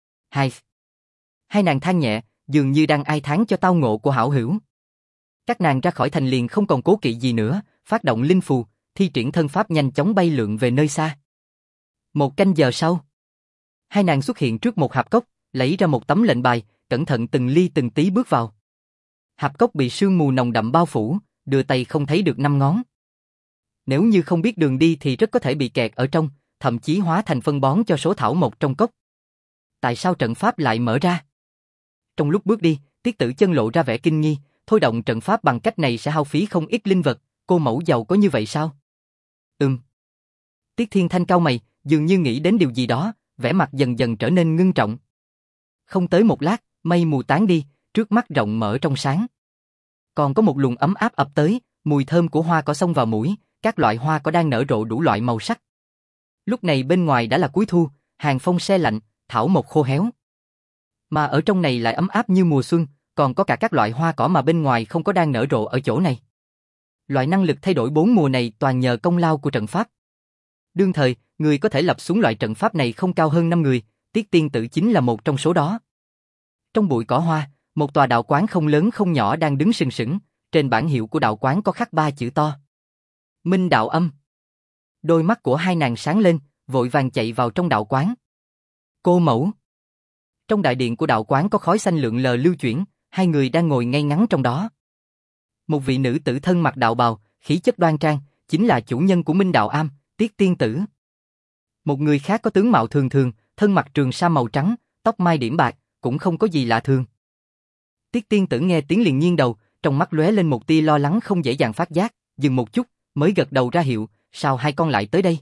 Hai nàng than nhẹ, dường như đang ai thán cho tao ngộ của hảo hữu. Các nàng ra khỏi thành liền không còn cố kỵ gì nữa, phát động linh phù, thi triển thân pháp nhanh chóng bay lượn về nơi xa. 1 canh giờ sau, hai nàng xuất hiện trước một hạp cốc, lấy ra một tấm lệnh bài, cẩn thận từng ly từng tí bước vào. Hạp cốc bị sương mù nồng đậm bao phủ, đưa tay không thấy được 5 ngón. Nếu như không biết đường đi thì rất có thể bị kẹt ở trong, thậm chí hóa thành phân bón cho số thảo mộc trong cốc. Tại sao trận pháp lại mở ra? Trong lúc bước đi, Tiết Tử Chân lộ ra vẻ kinh nghi, thôi động trận pháp bằng cách này sẽ hao phí không ít linh vật, cô mẫu giàu có như vậy sao? Tiết Thiên Thanh cau mày, dường như nghĩ đến điều gì đó, vẻ mặt dần dần trở nên ngưng trọng. Không tới một lát, mây mù tán đi, trước mắt rộng mở trong sáng. Còn có một luồng ấm áp ập tới, mùi thơm của hoa cỏ xông vào mũi, các loại hoa cỏ đang nở rộ đủ loại màu sắc. Lúc này bên ngoài đã là cuối thu, hàng phong se lạnh, thảo mộc khô héo. Mà ở trong này lại ấm áp như mùa xuân, còn có cả các loại hoa cỏ mà bên ngoài không có đang nở rộ ở chỗ này. Loại năng lực thay đổi 4 mùa này toàn nhờ công lao của trận pháp. Đương thời, người có thể lập xuống loại trận pháp này không cao hơn 5 người, Tiết Tiên Tử chính là một trong số đó. Trong bụi cỏ hoa, một tòa đạo quán không lớn không nhỏ đang đứng sừng sững, trên bảng hiệu của đạo quán có khắc 3 chữ to. Minh Đạo Âm. Đôi mắt của hai nàng sáng lên, vội vàng chạy vào trong đạo quán. Cô mẫu. Trong đại điện của đạo quán có khói xanh lượn lờ lưu chuyển, hai người đang ngồi ngay ngắn trong đó. Một vị nữ tử thân mặc đạo bào, khí chất đoan trang, chính là chủ nhân của Minh Đạo Am, Tiết Tiên Tử. Một người khác có tướng mạo thường thường, thân mặc trường sa màu trắng, tóc mai điểm bạc, cũng không có gì lạ thường. Tiết Tiên Tử nghe tiếng liền nghiêng đầu, trong mắt lóe lên một tia lo lắng không dễ dàng phát giác, dừng một chút, mới gật đầu ra hiệu, sao hai con lại tới đây?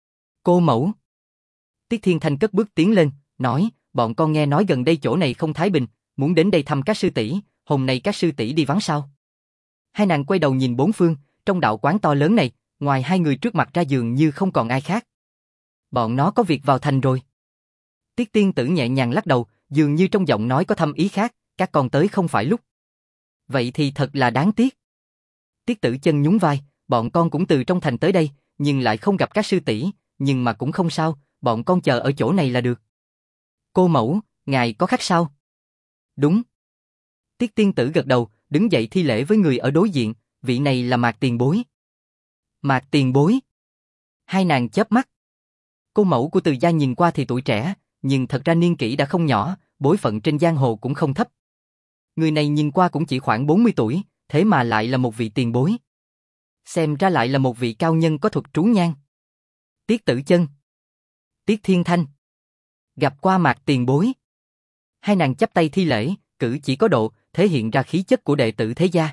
Cô mẫu. Tiết Thiên Thanh cất bước tiến lên, nói, bọn con nghe nói gần đây chỗ này không thái bình, muốn đến đây thăm các sư tỷ, hôm nay các sư tỷ đi vắng sao? Hai nàng quay đầu nhìn bốn phương, trong đạo quán to lớn này, ngoài hai người trước mặt ra dường như không còn ai khác. Bọn nó có việc vào thành rồi. Tiết Tiên Tử nhẹ nhàng lắc đầu, dường như trong giọng nói có thâm ý khác, các con tới không phải lúc. Vậy thì thật là đáng tiếc. Tiết Tử Chân nhún vai, bọn con cũng từ trong thành tới đây, nhưng lại không gặp các sư tỷ, nhưng mà cũng không sao, bọn con chờ ở chỗ này là được. Cô mẫu, ngài có khác sao? Đúng. Tiết Tiên Tử gật đầu, đứng dậy thi lễ với người ở đối diện, vị này là Mạc Tiền Bối. Mạc Tiền Bối. Hai nàng chớp mắt. Cô mẫu của Từ gia nhìn qua thì tuổi trẻ, nhưng thật ra niên kỷ đã không nhỏ, bối phận trên giang hồ cũng không thấp. Người này nhìn qua cũng chỉ khoảng 40 tuổi, thế mà lại là một vị tiền bối. Xem ra lại là một vị cao nhân có thuật trú nhang. Tiết Tử Chân. Tiết Thiên Thanh. Gặp qua Mạc Tiền Bối. Hai nàng chắp tay thi lễ, cử chỉ có độ, thể hiện ra khí chất của đệ tử thế gia.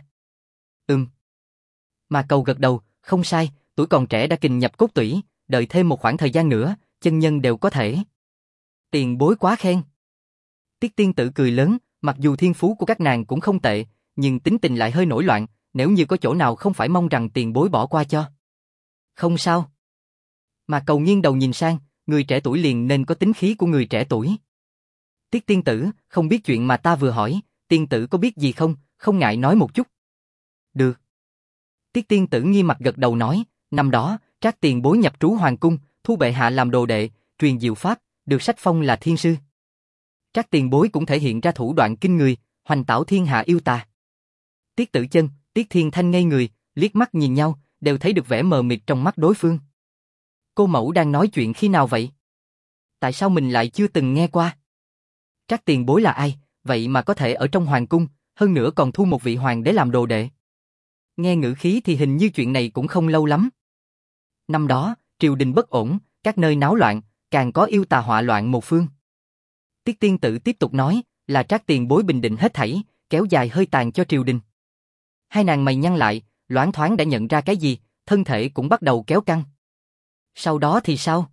Mà Cầu gật đầu, không sai, tuổi còn trẻ đã kình nhập cốt tủy, đợi thêm một khoảng thời gian nữa, chân nhân đều có thể. Tiền bối quá khen. Tiết Tiên Tử cười lớn, mặc dù thiên phú của các nàng cũng không tệ, nhưng tính tình lại hơi nổi loạn, nếu như có chỗ nào không phải mong rằng tiền bối bỏ qua cho. Không sao. Mà Cầu nghiêng đầu nhìn sang, người trẻ tuổi liền nên có tính khí của người trẻ tuổi. Tiết tiên tử, không biết chuyện mà ta vừa hỏi, tiên tử có biết gì không, không ngại nói một chút. Được. Tiết tiên tử nghiêm mặt gật đầu nói, năm đó, Trác tiền bối nhập trú hoàng cung, thu bệ hạ làm đồ đệ, truyền diệu pháp, được sách phong là thiên sư. Trác tiền bối cũng thể hiện ra thủ đoạn kinh người, hoành tảo thiên hạ yêu tà. Tiết Tử Chân, Tiết Thiên Thanh ngây người, liếc mắt nhìn nhau, đều thấy được vẻ mờ mịt trong mắt đối phương. Cô mẫu đang nói chuyện khi nào vậy? Tại sao mình lại chưa từng nghe qua? Trác tiền bối là ai, vậy mà có thể ở trong hoàng cung, hơn nữa còn thu một vị hoàng đế làm đồ đệ. Nghe ngữ khí thì hình như chuyện này cũng không lâu lắm. Năm đó, triều đình bất ổn, các nơi náo loạn, càng có yêu tà họa loạn một phương. Tiết tiên tử tiếp tục nói, là Trác tiền bối bình định hết thảy, kéo dài hơi tàn cho triều đình. Hai nàng mày nhăn lại, loáng thoáng đã nhận ra cái gì, thân thể cũng bắt đầu kéo căng. Sau đó thì sao?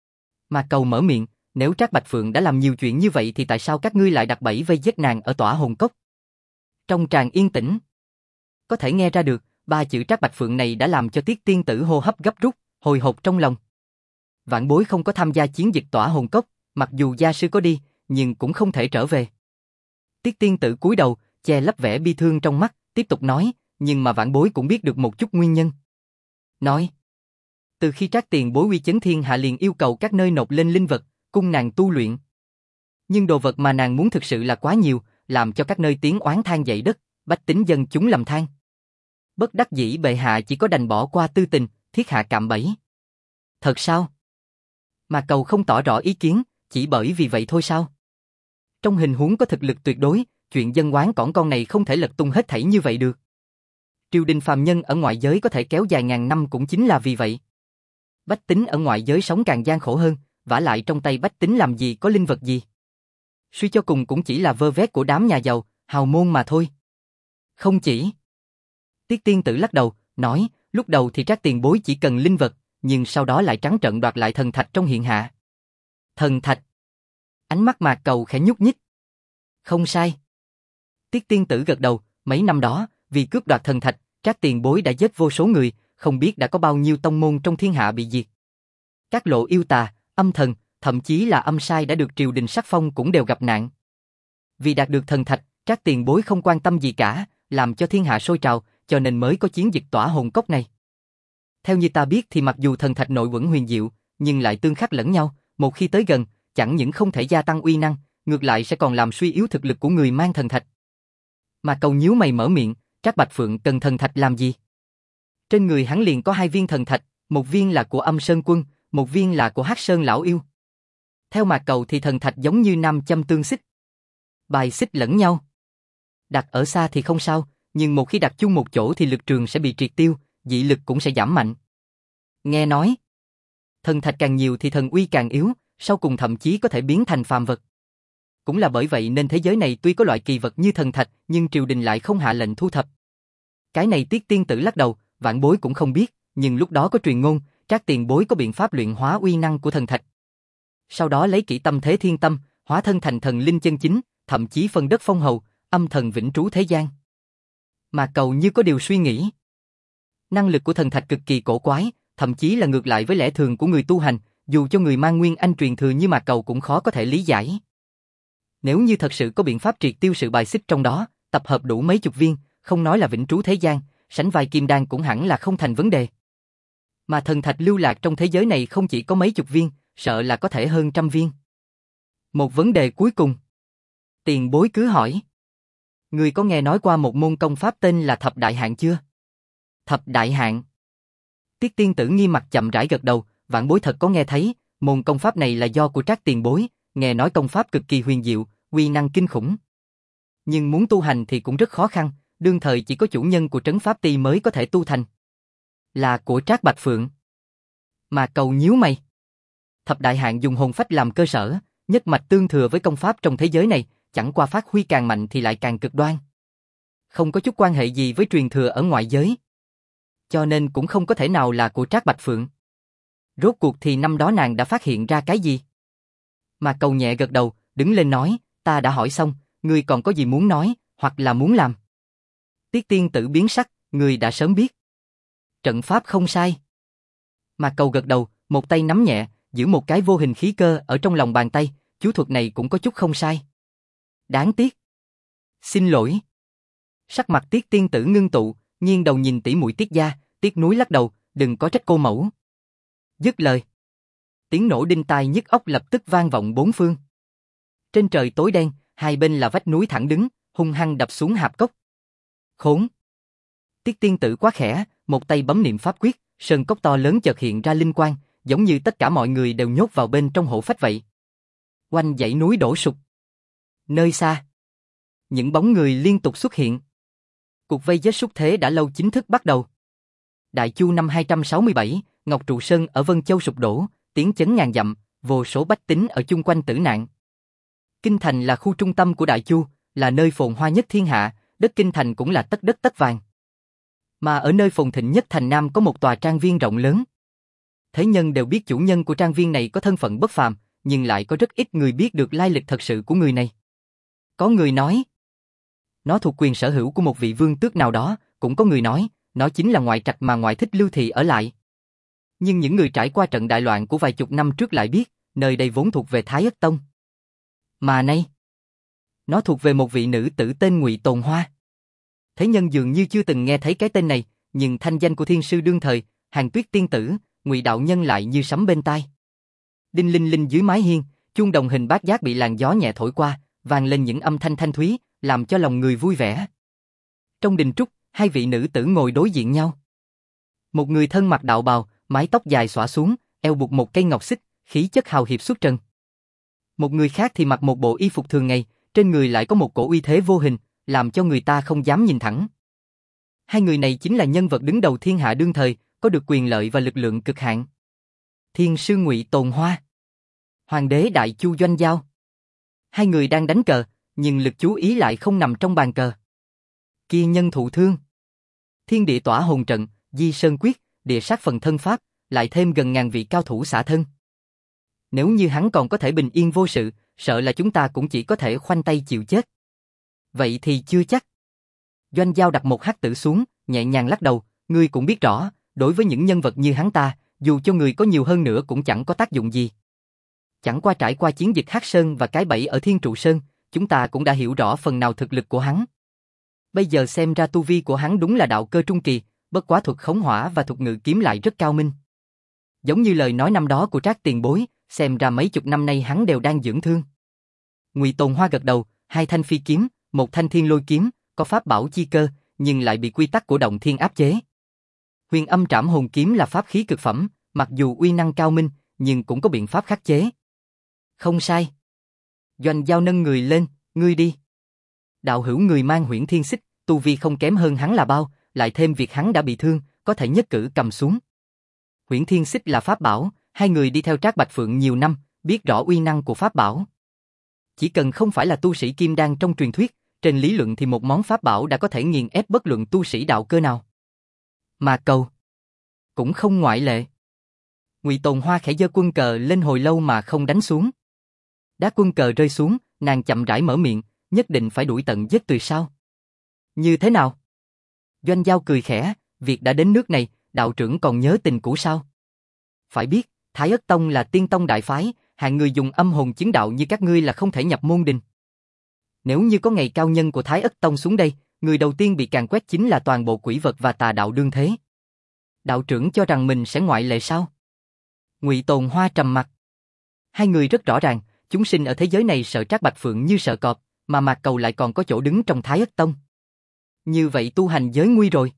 Mà Cầu mở miệng, nếu Trác Bạch Phượng đã làm nhiều chuyện như vậy thì tại sao các ngươi lại đặt bẫy vây giết nàng ở tỏa hồn cốc? Trong tràng yên tĩnh, có thể nghe ra được, ba chữ Trác Bạch Phượng này đã làm cho Tiết tiên tử hô hấp gấp rút, hồi hộp trong lòng. Vạn bối không có tham gia chiến dịch tỏa hồn cốc, mặc dù gia sư có đi, nhưng cũng không thể trở về. Tiết tiên tử cúi đầu, che lấp vẻ bi thương trong mắt, tiếp tục nói, nhưng mà vạn bối cũng biết được một chút nguyên nhân. Nói, từ khi Trác tiền bối uy chấn thiên hạ liền yêu cầu các nơi nộp lên linh vật, cung nàng tu luyện. Nhưng đồ vật mà nàng muốn thực sự là quá nhiều, làm cho các nơi tiếng oán than dậy đất, bách tính dân chúng lầm than. Bất đắc dĩ bệ hạ chỉ có đành bỏ qua tư tình, thiết hạ cạm bẫy. Thật sao? Mà Cầu không tỏ rõ ý kiến, chỉ bởi vì vậy thôi sao? Trong hình huống có thực lực tuyệt đối, chuyện dân oán cỏn con này không thể lật tung hết thảy như vậy được. Triều đình phàm nhân ở ngoại giới có thể kéo dài ngàn năm cũng chính là vì vậy. Bách tính ở ngoại giới sống càng gian khổ hơn, vả lại trong tay bách tính làm gì có linh vật gì. Suy cho cùng cũng chỉ là vơ vét của đám nhà giàu, hào môn mà thôi. Không chỉ. Tiết tiên tử lắc đầu, nói, lúc đầu thì Trác tiền bối chỉ cần linh vật, nhưng sau đó lại trắng trợn đoạt lại thần thạch trong hiện hạ. Thần thạch. Ánh mắt Mạc Cầu khẽ nhúc nhích. Không sai. Tiết tiên tử gật đầu, mấy năm đó, vì cướp đoạt thần thạch, Trác tiền bối đã giết vô số người, không biết đã có bao nhiêu tông môn trong thiên hạ bị diệt. Các lộ yêu tà, âm thần, thậm chí là âm sai đã được triều đình sắc phong cũng đều gặp nạn. Vì đạt được thần thạch, Trác tiền bối không quan tâm gì cả, làm cho thiên hạ sôi trào, cho nên mới có chiến dịch tỏa hồn cốc này. Theo như ta biết thì mặc dù thần thạch nội vẫn huyền diệu, nhưng lại tương khắc lẫn nhau, một khi tới gần, chẳng những không thể gia tăng uy năng, ngược lại sẽ còn làm suy yếu thực lực của người mang thần thạch. Mà Cầu nhíu mày mở miệng, Trác Bạch Phượng cần thần thạch làm gì? Trên người hắn liền có 2 viên thần thạch, một viên là của Âm Sơn Quân, một viên là của Hắc Sơn lão yêu. Theo Mạc Cầu thì thần thạch giống như nam châm tương xích, bài xích lẫn nhau. Đặt ở xa thì không sao, nhưng một khi đặt chung một chỗ thì lực trường sẽ bị triệt tiêu, dị lực cũng sẽ giảm mạnh. Nghe nói, thần thạch càng nhiều thì thần uy càng yếu, sau cùng thậm chí có thể biến thành phàm vật. Cũng là bởi vậy nên thế giới này tuy có loại kỳ vật như thần thạch, nhưng triều đình lại không hạ lệnh thu thập. Cái này Tiết tiên tử lắc đầu, vạn bối cũng không biết, nhưng lúc đó có truyền ngôn, Trác tiền bối có biện pháp luyện hóa uy năng của thần thạch. Sau đó lấy kỹ tâm thế thiên tâm, hóa thân thành thần linh chân chính, thậm chí phân đất phong hầu, âm thần vĩnh trú thế gian. Mà Cầu như có điều suy nghĩ. Năng lực của thần thạch cực kỳ cổ quái, thậm chí là ngược lại với lẽ thường của người tu hành, dù cho người mang nguyên anh truyền thừa như Mạc Cầu cũng khó có thể lý giải. Nếu như thật sự có biện pháp triệt tiêu sự bài xích trong đó, tập hợp đủ mấy chục viên, không nói là vĩnh trú thế gian, sánh vai kim đan cũng hẳn là không thành vấn đề. Mà thần thạch lưu lạc trong thế giới này không chỉ có mấy chục viên, sợ là có thể hơn 100 viên. Một vấn đề cuối cùng. Tiền bối cứ hỏi. Người có nghe nói qua một môn công pháp tên là Thập Đại Hạn chưa? Thập Đại Hạn. Tiết tiên tử nghiêm mặt chậm rãi gật đầu, vạn bối thật có nghe thấy, môn công pháp này là do của Trác tiền bối, nghe nói công pháp cực kỳ huyền diệu, uy năng kinh khủng. Nhưng muốn tu hành thì cũng rất khó khăn, đương thời chỉ có chủ nhân của trấn pháp ti mới có thể tu thành. Là của Trác Bạch Phượng. Mà Cầu nhíu mày. Thập Đại Hạn dùng hồn phách làm cơ sở, nhất mạch tương thừa với công pháp trong thế giới này, chẳng qua phát huy càng mạnh thì lại càng cực đoan. Không có chút quan hệ gì với truyền thừa ở ngoại giới. Cho nên cũng không có thể nào là của Trác Bạch Phượng. Rốt cuộc thì năm đó nàng đã phát hiện ra cái gì? Mà Cầu nhẹ gật đầu, đứng lên nói, ta đã hỏi xong, ngươi còn có gì muốn nói, hoặc là muốn làm? Tiết tiên tử biến sắc, ngươi đã sớm biết. Trận pháp không sai. Mà Cầu gật đầu, một tay nắm nhẹ, giữ một cái vô hình khí cơ ở trong lòng bàn tay, chú thuật này cũng có chút không sai. Đáng tiếc. Xin lỗi. Sắc mặt Tiết tiên tử ngưng tụ, nghiêng đầu nhìn tỷ muội Tiết gia, tiếc nuối lắc đầu, đừng có trách cô mẫu. Dứt lời. Tiếng nổ đinh tai nhức óc lập tức vang vọng bốn phương. Trên trời tối đen, hai bên là vách núi thẳng đứng, hung hăng đập xuống hạp cốc. Khốn! Tiết tiên tử quá khẽ, một tay bấm niệm pháp quyết, sơn cốc to lớn chợt hiện ra linh quang, giống như tất cả mọi người đều nhốt vào bên trong hổ phách vậy. Quanh dãy núi đổ sụp. Nơi xa, những bóng người liên tục xuất hiện. Cuộc vây giết súc thế đã lâu chính thức bắt đầu. Đại Chu năm 267, Ngọc Trụ Sơn ở Vân Châu sụp đổ, tiếng chấn ngàn dặm, vô số bách tính ở chung quanh tử nạn. Kinh thành là khu trung tâm của Đại Chu, là nơi phồn hoa nhất thiên hạ, đất kinh thành cũng là tất đất tất vàng. Mà ở nơi phồn thịnh nhất thành Nam có một tòa trang viên rộng lớn. Thế nhân đều biết chủ nhân của trang viên này có thân phận bất phàm, nhưng lại có rất ít người biết được lai lịch thật sự của người này. Có người nói, nó thuộc quyền sở hữu của một vị vương tước nào đó, cũng có người nói, nó chính là ngoại trạch mà ngoại thích Lưu Thị ở lại. Nhưng những người trải qua trận đại loạn của vài chục năm trước lại biết, nơi đây vốn thuộc về Thái Ất Tông. Mà nay, nó thuộc về một vị nữ tử tên Ngụy Tồn Hoa. Thế nhân dường như chưa từng nghe thấy cái tên này, nhưng thanh danh của thiên sư đương thời, Hàn Tuyết tiên tử, Ngụy đạo nhân lại như sấm bên tai. Đinh linh linh dưới mái hiên, chuông đồng hình bát giác bị làn gió nhẹ thổi qua, vang lên những âm thanh thanh thúy, làm cho lòng người vui vẻ. Trong đình trúc, hai vị nữ tử ngồi đối diện nhau. Một người thân mặc đạo bào, mái tóc dài xõa xuống, eo buộc một cây ngọc xích, khí chất hào hiệp xuất trần. Một người khác thì mặc một bộ y phục thường ngày, trên người lại có một cổ uy thế vô hình, làm cho người ta không dám nhìn thẳng. Hai người này chính là nhân vật đứng đầu thiên hạ đương thời, có được quyền lợi và lực lượng cực hạn. Thiên sư Ngụy Tồn Hoa, Hoàng đế Đại Chu Doanh Giao. Hai người đang đánh cờ, nhưng lực chú ý lại không nằm trong bàn cờ. Kia nhân thụ thương. Thiên địa tỏa hồn trận, di sơn quyết, địa sát phần thân pháp, lại thêm gần ngàn vị cao thủ xả thân. Nếu như hắn còn có thể bình yên vô sự, sợ là chúng ta cũng chỉ có thể khoanh tay chịu chết. Vậy thì chưa chắc. Doanh Giao đặt một hắc tử xuống, nhẹ nhàng lắc đầu, ngươi cũng biết rõ, đối với những nhân vật như hắn ta, dù cho người có nhiều hơn nữa cũng chẳng có tác dụng gì. Chẳng qua trải qua chiến dịch Hắc Sơn và cái bẫy ở Thiên Trụ Sơn, chúng ta cũng đã hiểu rõ phần nào thực lực của hắn. Bây giờ xem ra tu vi của hắn đúng là đạo cơ trung kỳ, bất quá thuật khống hỏa và thuật ngự kiếm lại rất cao minh. Giống như lời nói năm đó của Trác tiền bối, xem ra mấy chục năm nay hắn đều đang dưỡng thương. Ngụy Tồn Hoa gật đầu, hai thanh phi kiếm, một thanh thiên lôi kiếm, có pháp bảo chi cơ, nhưng lại bị quy tắc của động thiên áp chế. Huyền âm trảm hồn kiếm là pháp khí cực phẩm, mặc dù uy năng cao minh, nhưng cũng có biện pháp khắc chế. Không sai. Doanh Giao nâng người lên, ngươi đi. Đạo hữu người mang Huyễn Thiên Xích, tu vi không kém hơn hắn là bao, lại thêm việc hắn đã bị thương, có thể nhất cử cầm xuống. Huyễn Thiên Xích là pháp bảo, hai người đi theo Trác Bạch Phượng nhiều năm, biết rõ uy năng của pháp bảo. Chỉ cần không phải là tu sĩ kim đan trong truyền thuyết, trên lý luận thì một món pháp bảo đã có thể nghiền ép bất luận tu sĩ đạo cơ nào. Mà cầu cũng không ngoại lệ. Ngụy Tồn Hoa khẽ giơ quân cờ lên hồi lâu mà không đánh xuống. Đá quân cờ rơi xuống, nàng chậm rãi mở miệng, nhất định phải đuổi tận giết tuyệt sao? Như thế nào? Doanh Giao cười khẽ, việc đã đến nước này, đạo trưởng còn nhớ tình cũ sao? Phải biết, Thái Ất Tông là tiên tông đại phái, hạng người dùng âm hồn chứng đạo như các ngươi là không thể nhập môn đình. Nếu như có ngày cao nhân của Thái Ất Tông xuống đây, người đầu tiên bị càn quét chính là toàn bộ quỷ vật và tà đạo đương thế. Đạo trưởng cho rằng mình sẽ ngoại lệ sao? Ngụy Tồn Hoa trầm mặt. Hai người rất rõ ràng, chúng sinh ở thế giới này sợ Trác Bạch Phượng như sợ cọp, mà Mạc Cầu lại còn có chỗ đứng trong Thái Ất Tông. Như vậy tu hành giới nguy rồi.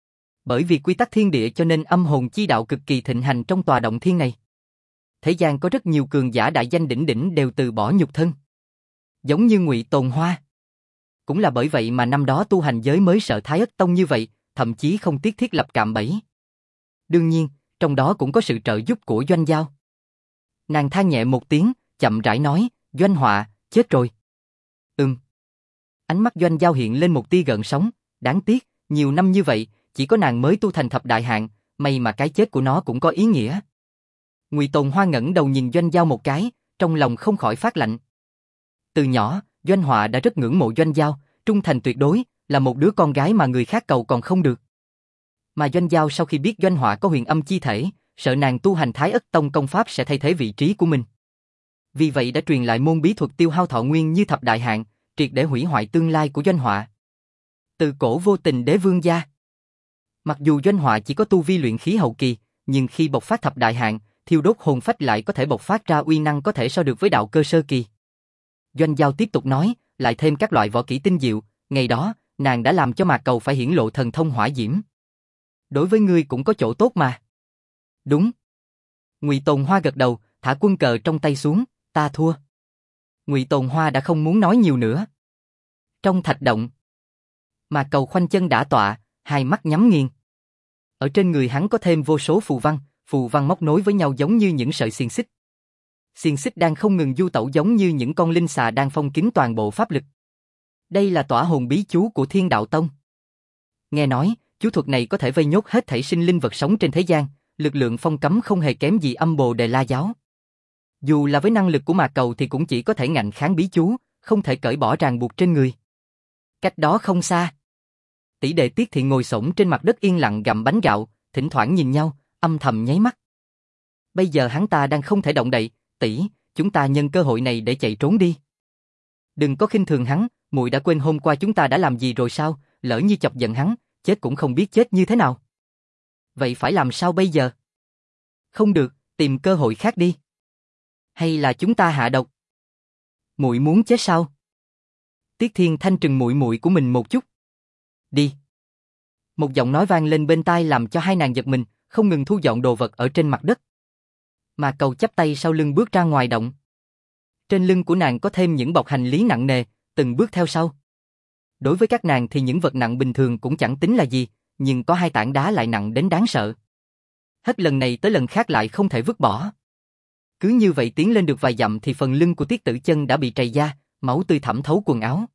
Bởi vì quy tắc thiên địa cho nên âm hồn chi đạo cực kỳ thịnh hành trong tòa động thiên này. Thế gian có rất nhiều cường giả đại danh đỉnh đỉnh đều từ bỏ nhục thân. Giống như Ngụy Tồn Hoa. Cũng là bởi vậy mà năm đó tu hành giới mới sợ Thái Ất Tông như vậy, thậm chí không tiếc thiết lập cạm bẫy. Đương nhiên, trong đó cũng có sự trợ giúp của Doanh Giao. Nàng than nhẹ một tiếng, chậm rãi nói, Doanh Họa, chết rồi. Ánh mắt Doanh Giao hiện lên một tia gợn sóng, đáng tiếc, nhiều năm như vậy, chỉ có nàng mới tu thành thập đại hạng, may mà cái chết của nó cũng có ý nghĩa. Ngụy Tồn Hoa ngẩng đầu nhìn Doanh Giao một cái, trong lòng không khỏi phát lạnh. Từ nhỏ, Doanh Họa đã rất ngưỡng mộ Doanh Giao, trung thành tuyệt đối, là một đứa con gái mà người khác cầu còn không được. Mà Doanh Giao sau khi biết Doanh Họa có huyền âm chi thể, sợ nàng tu hành Thái Ất Tông công pháp sẽ thay thế vị trí của mình. Vì vậy đã truyền lại môn bí thuật tiêu hao thọ nguyên như thập đại hạn, triệt để hủy hoại tương lai của Doanh Họa. Từ cổ vô tình đế vương gia. Mặc dù Doanh Họa chỉ có tu vi luyện khí hậu kỳ, nhưng khi bộc phát thập đại hạn, thiêu đốt hồn phách lại có thể bộc phát ra uy năng có thể so được với đạo cơ sơ kỳ. Doanh Giao tiếp tục nói, lại thêm các loại võ kỹ tinh diệu, ngày đó, nàng đã làm cho Mạc Cầu phải hiển lộ thần thông hỏa diễm. Đối với ngươi cũng có chỗ tốt mà. Đúng. Ngụy Tồn Hoa gật đầu, thả quân cờ trong tay xuống, ta thua. Ngụy Tồn Hoa đã không muốn nói nhiều nữa. Trong thạch động, Mạc Cầu khoanh chân đả tọa, hai mắt nhắm nghiền. Ở trên người hắn có thêm vô số phù văn móc nối với nhau giống như những sợi xiềng xích. Xiềng xích đang không ngừng du tẩu giống như những con linh xà đang phong kín toàn bộ pháp lực. Đây là tỏa hồn bí chú của Thiên Đạo Tông. Nghe nói, chú thuật này có thể vây nhốt hết thảy sinh linh vật sống trên thế gian, lực lượng phong cấm không hề kém gì Âm Bồ Đề La giáo. Dù là với năng lực của Mạc Cầu thì cũng chỉ có thể ngạnh kháng bí chú, không thể cởi bỏ ràng buộc trên người. Cách đó không xa, tỷ đệ Tiết Thị ngồi xổm trên mặt đất yên lặng gặm bánh gạo, thỉnh thoảng nhìn nhau, âm thầm nháy mắt. Bây giờ hắn ta đang không thể động đậy, tỷ, chúng ta nhân cơ hội này để chạy trốn đi. Đừng có khinh thường hắn, muội đã quên hôm qua chúng ta đã làm gì rồi sao, lỡ như chọc giận hắn, chết cũng không biết chết như thế nào. Vậy phải làm sao bây giờ? Không được, tìm cơ hội khác đi. Hay là chúng ta hạ độc? Muội muốn chết sao? Tiết Thiên Thanh trừng muội muội của mình một chút. Đi. Một giọng nói vang lên bên tai làm cho hai nàng giật mình, không ngừng thu dọn đồ vật ở trên mặt đất. Mà Cầu chắp tay sau lưng bước ra ngoài động. Trên lưng của nàng có thêm những bọc hành lý nặng nề, từng bước theo sau. Đối với các nàng thì những vật nặng bình thường cũng chẳng tính là gì, nhưng có hai tảng đá lại nặng đến đáng sợ. Hết lần này tới lần khác lại không thể vứt bỏ. Cứ như vậy tiến lên được vài dặm thì phần lưng của Tiết Tử Chân đã bị trầy da, máu tươi thẩm thấu quần áo.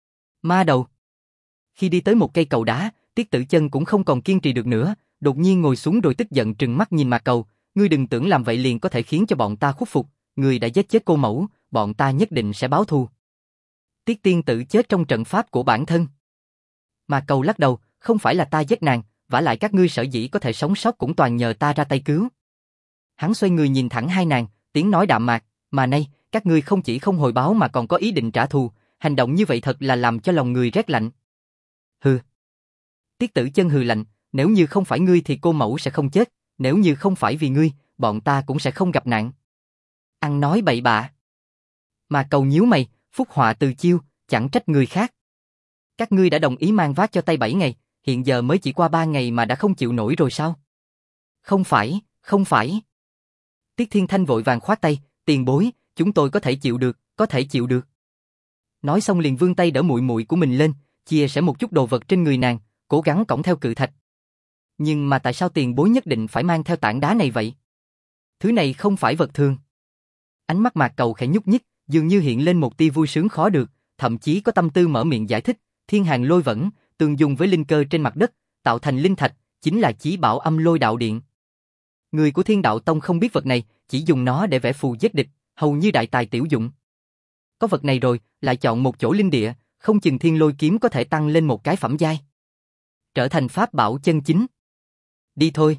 Ma đầu. Khi đi tới một cây cầu đá, Tiết Tử Chân cũng không còn kiên trì được nữa, đột nhiên ngồi xuống rồi tức giận trừng mắt nhìn Mạc Cầu, ngươi đừng tưởng làm vậy liền có thể khiến cho bọn ta khuất phục, ngươi đã giết chết cô mẫu, bọn ta nhất định sẽ báo thù. Tiết tiên tử chết trong trận pháp của bản thân. Mạc Cầu lắc đầu, không phải là ta giết nàng, vả lại các ngươi sở dĩ có thể sống sót cũng toàn nhờ ta ra tay cứu. Hắn xoay người nhìn thẳng hai nàng, tiếng nói đạm mạc, mà nay, các ngươi không chỉ không hồi báo mà còn có ý định trả thù, hành động như vậy thật là làm cho lòng người rét lạnh. Hừ. Tiết Tử Chân hừ lạnh, nếu như không phải ngươi thì cô mẫu sẽ không chết, nếu như không phải vì ngươi, bọn ta cũng sẽ không gặp nạn. Ăn nói bậy bạ. Mà Cầu nhíu mày, phúc họa từ chiêu, chẳng trách người khác. Các ngươi đã đồng ý mang vác cho tay 7 ngày, hiện giờ mới chỉ qua 3 ngày mà đã không chịu nổi rồi sao? Không phải, không phải. Tiết Thiên Thanh vội vàng khoát tay, tiền bối, chúng tôi có thể chịu được, có thể chịu được. Nói xong liền vươn tay đỡ muội muội của mình lên, chia sẻ một chút đồ vật trên người nàng, cố gắng cõng theo cự thạch. Nhưng mà tại sao tiền bối nhất định phải mang theo tảng đá này vậy? Thứ này không phải vật thường. Ánh mắt Mạc Cầu khẽ nhúc nhích, dường như hiện lên một tia vui sướng khó được, thậm chí có tâm tư mở miệng giải thích, thiên hàng lôi vẫn, tương dùng với linh cơ trên mặt đất, tạo thành linh thạch, chính là chí bảo Âm Lôi Đạo Điện. Người của Thiên Đạo Tông không biết vật này, chỉ dùng nó để vẽ phù giết địch, hầu như đại tài tiểu dụng. Có vật này rồi, lại chọn một chỗ linh địa, không chừng Thiên Lôi kiếm có thể tăng lên một cái phẩm giai, trở thành pháp bảo chân chính. Đi thôi.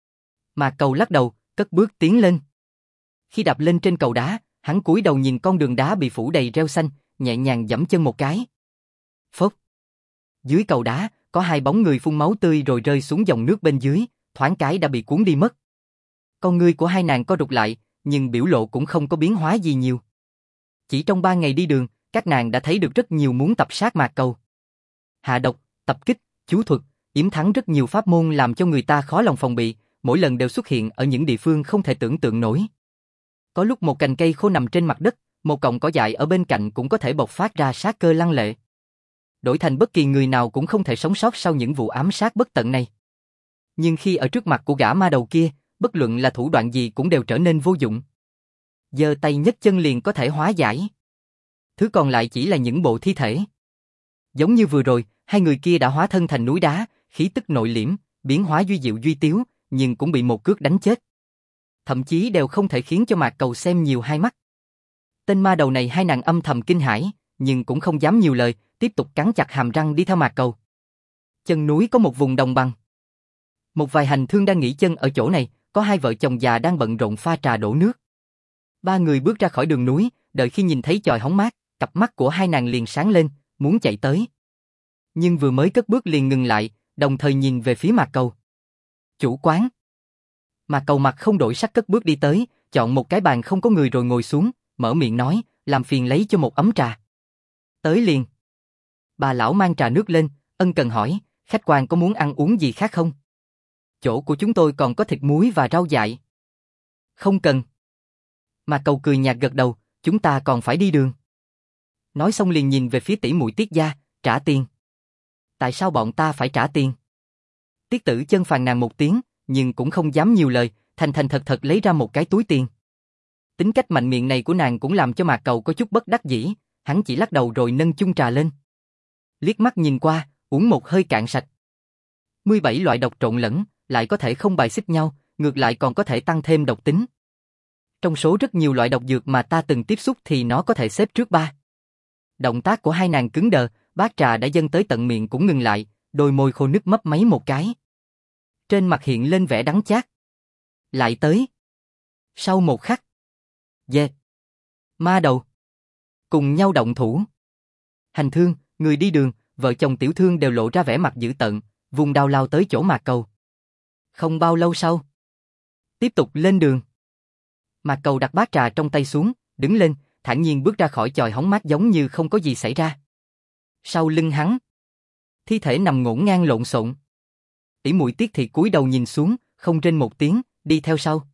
Mạc Cầu lắc đầu, cất bước tiến lên. Khi đạp lên trên cầu đá, hắn cúi đầu nhìn con đường đá bị phủ đầy rêu xanh, nhẹ nhàng giẫm chân một cái. Phốc. Dưới cầu đá, có hai bóng người phun máu tươi rồi rơi xuống dòng nước bên dưới, thoáng cái đã bị cuốn đi mất. Con ngươi của hai nàng co rụt lại, nhưng biểu lộ cũng không có biến hóa gì nhiều. Chỉ trong 3 ngày đi đường, các nàng đã thấy được rất nhiều muốn tập sát Mạc Cầu. Hạ độc, tập kích, chú thuật, yểm thắng rất nhiều pháp môn làm cho người ta khó lòng phòng bị, mỗi lần đều xuất hiện ở những địa phương không thể tưởng tượng nổi. Có lúc một cành cây khô nằm trên mặt đất, một cọng cỏ dại ở bên cạnh cũng có thể bộc phát ra sát cơ lăng lệ. Đổi thành bất kỳ người nào cũng không thể sống sót sau những vụ ám sát bất tận này. Nhưng khi ở trước mặt của gã ma đầu kia, bất luận là thủ đoạn gì cũng đều trở nên vô dụng. Giơ tay nhấc chân liền có thể hóa giải. Thứ còn lại chỉ là những bộ thi thể. Giống như vừa rồi, hai người kia đã hóa thân thành núi đá, khí tức nội liễm, biến hóa duy diệu duy tiếu, nhưng cũng bị một cước đánh chết. Thậm chí đều không thể khiến cho Mạc Cầu xem nhiều hai mắt. Tên ma đầu này hai nàng âm thầm kinh hãi, nhưng cũng không dám nhiều lời, tiếp tục cắn chặt hàm răng đi theo Mạc Cầu. Chân núi có một vùng đồng bằng. Một vài hành thương đang nghỉ chân ở chỗ này, có hai vợ chồng già đang bận rộn pha trà đổ nước. Ba người bước ra khỏi đường núi, đợi khi nhìn thấy chòi hóng mát, cặp mắt của hai nàng liền sáng lên, muốn chạy tới. Nhưng vừa mới cất bước liền ngừng lại, đồng thời nhìn về phía Mạc Cầu. Chủ quán. Mạc Cầu mặt không đổi sắc cất bước đi tới, chọn một cái bàn không có người rồi ngồi xuống, mở miệng nói, làm phiền lấy cho một ấm trà. Tới liền. Bà lão mang trà nước lên, ân cần hỏi, khách quan có muốn ăn uống gì khác không? Chỗ của chúng tôi còn có thịt muối và rau dại. Không cần. Mạc Cầu cười nhạt gật đầu, chúng ta còn phải đi đường. Nói xong liền nhìn về phía tỷ muội Tiết gia, trả tiền. Tại sao bọn ta phải trả tiền? Tiết Tử Chân phàn nàn một tiếng, nhưng cũng không dám nhiều lời, thành thành thật thật lấy ra một cái túi tiền. Tính cách mạnh miệng này của nàng cũng làm cho Mạc Cầu có chút bất đắc dĩ, hắn chỉ lắc đầu rồi nâng chung trà lên. Liếc mắt nhìn qua, uống một hơi cạn sạch. 17 loại độc trộn lẫn, lại có thể không bài xích nhau, ngược lại còn có thể tăng thêm độc tính. Trong số rất nhiều loại độc dược mà ta từng tiếp xúc thì nó có thể xếp trước 3. Động tác của hai nàng cứng đờ, bát trà đã dâng tới tận miệng cũng ngừng lại, đôi môi khô nước mấp máy một cái. Trên mặt hiện lên vẻ đắng chát. Lại tới. Sau một khắc. Dê. Ma đầu. Cùng nhau động thủ. Hành thương, người đi đường, vợ chồng tiểu thương đều lộ ra vẻ mặt dữ tợn, vùng đao lao tới chỗ Mạc Cầu. Không bao lâu sau. Tiếp tục lên đường. Mạc Cầu đặt bát trà trong tay xuống, đứng lên, thản nhiên bước ra khỏi chòi hóng mát giống như không có gì xảy ra. Sau lưng hắn, thi thể nằm ngổn ngang lộn xộn. Tỷ muội Tiết Thị cúi đầu nhìn xuống, không rên một tiếng, đi theo sau.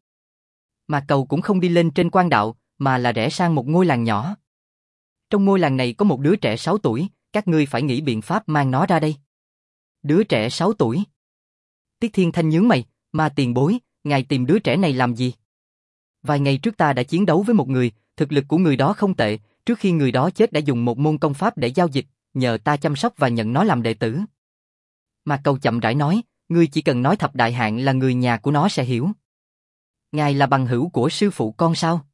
Mạc Cầu cũng không đi lên trên quan đạo, mà là rẽ sang một ngôi làng nhỏ. Trong ngôi làng này có một đứa trẻ 6 tuổi, các ngươi phải nghĩ biện pháp mang nó ra đây. Đứa trẻ 6 tuổi. Tiết Thiên Thanh nhướng mày, mà tiền bối, ngài tìm đứa trẻ này làm gì? Vài ngày trước ta đã chiến đấu với một người, thực lực của người đó không tệ, trước khi người đó chết đã dùng một môn công pháp để giao dịch, nhờ ta chăm sóc và nhận nó làm đệ tử. Mạc Cầu chậm rãi nói, ngươi chỉ cần nói Thập Đại Hạn là người nhà của nó sẽ hiểu. Ngài là bằng hữu của sư phụ con sao?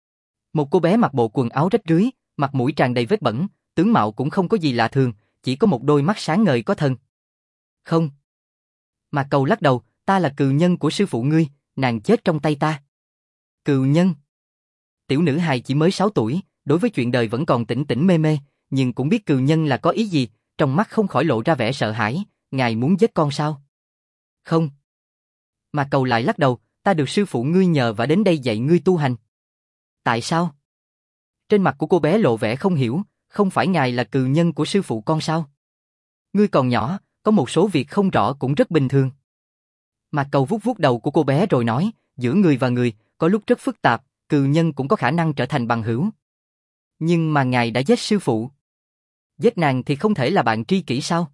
Một cô bé mặc bộ quần áo rách rưới, mặt mũi tràn đầy vết bẩn, tướng mạo cũng không có gì lạ thường, chỉ có một đôi mắt sáng ngời có thần. Không. Mạc Cầu lắc đầu, ta là cừu nhân của sư phụ ngươi, nàng chết trong tay ta. Cừu nhân. Tiểu nữ hài chỉ mới 6 tuổi, đối với chuyện đời vẫn còn tỉnh tỉnh mê mê, nhưng cũng biết cừu nhân là có ý gì, trong mắt không khỏi lộ ra vẻ sợ hãi, ngài muốn giết con sao? Không. Mạc Cầu lại lắc đầu, ta được sư phụ ngươi nhờ và đến đây dạy ngươi tu hành. Tại sao? Trên mặt của cô bé lộ vẻ không hiểu, không phải ngài là cừu nhân của sư phụ con sao? Ngươi còn nhỏ, có một số việc không rõ cũng rất bình thường. Mạc Cầu vuốt vuốt đầu của cô bé rồi nói, giữa người và người, có lúc rất phức tạp, cừu nhân cũng có khả năng trở thành bằng hữu. Nhưng mà ngài đã giết sư phụ. Giết nàng thì không thể là bạn tri kỷ sao?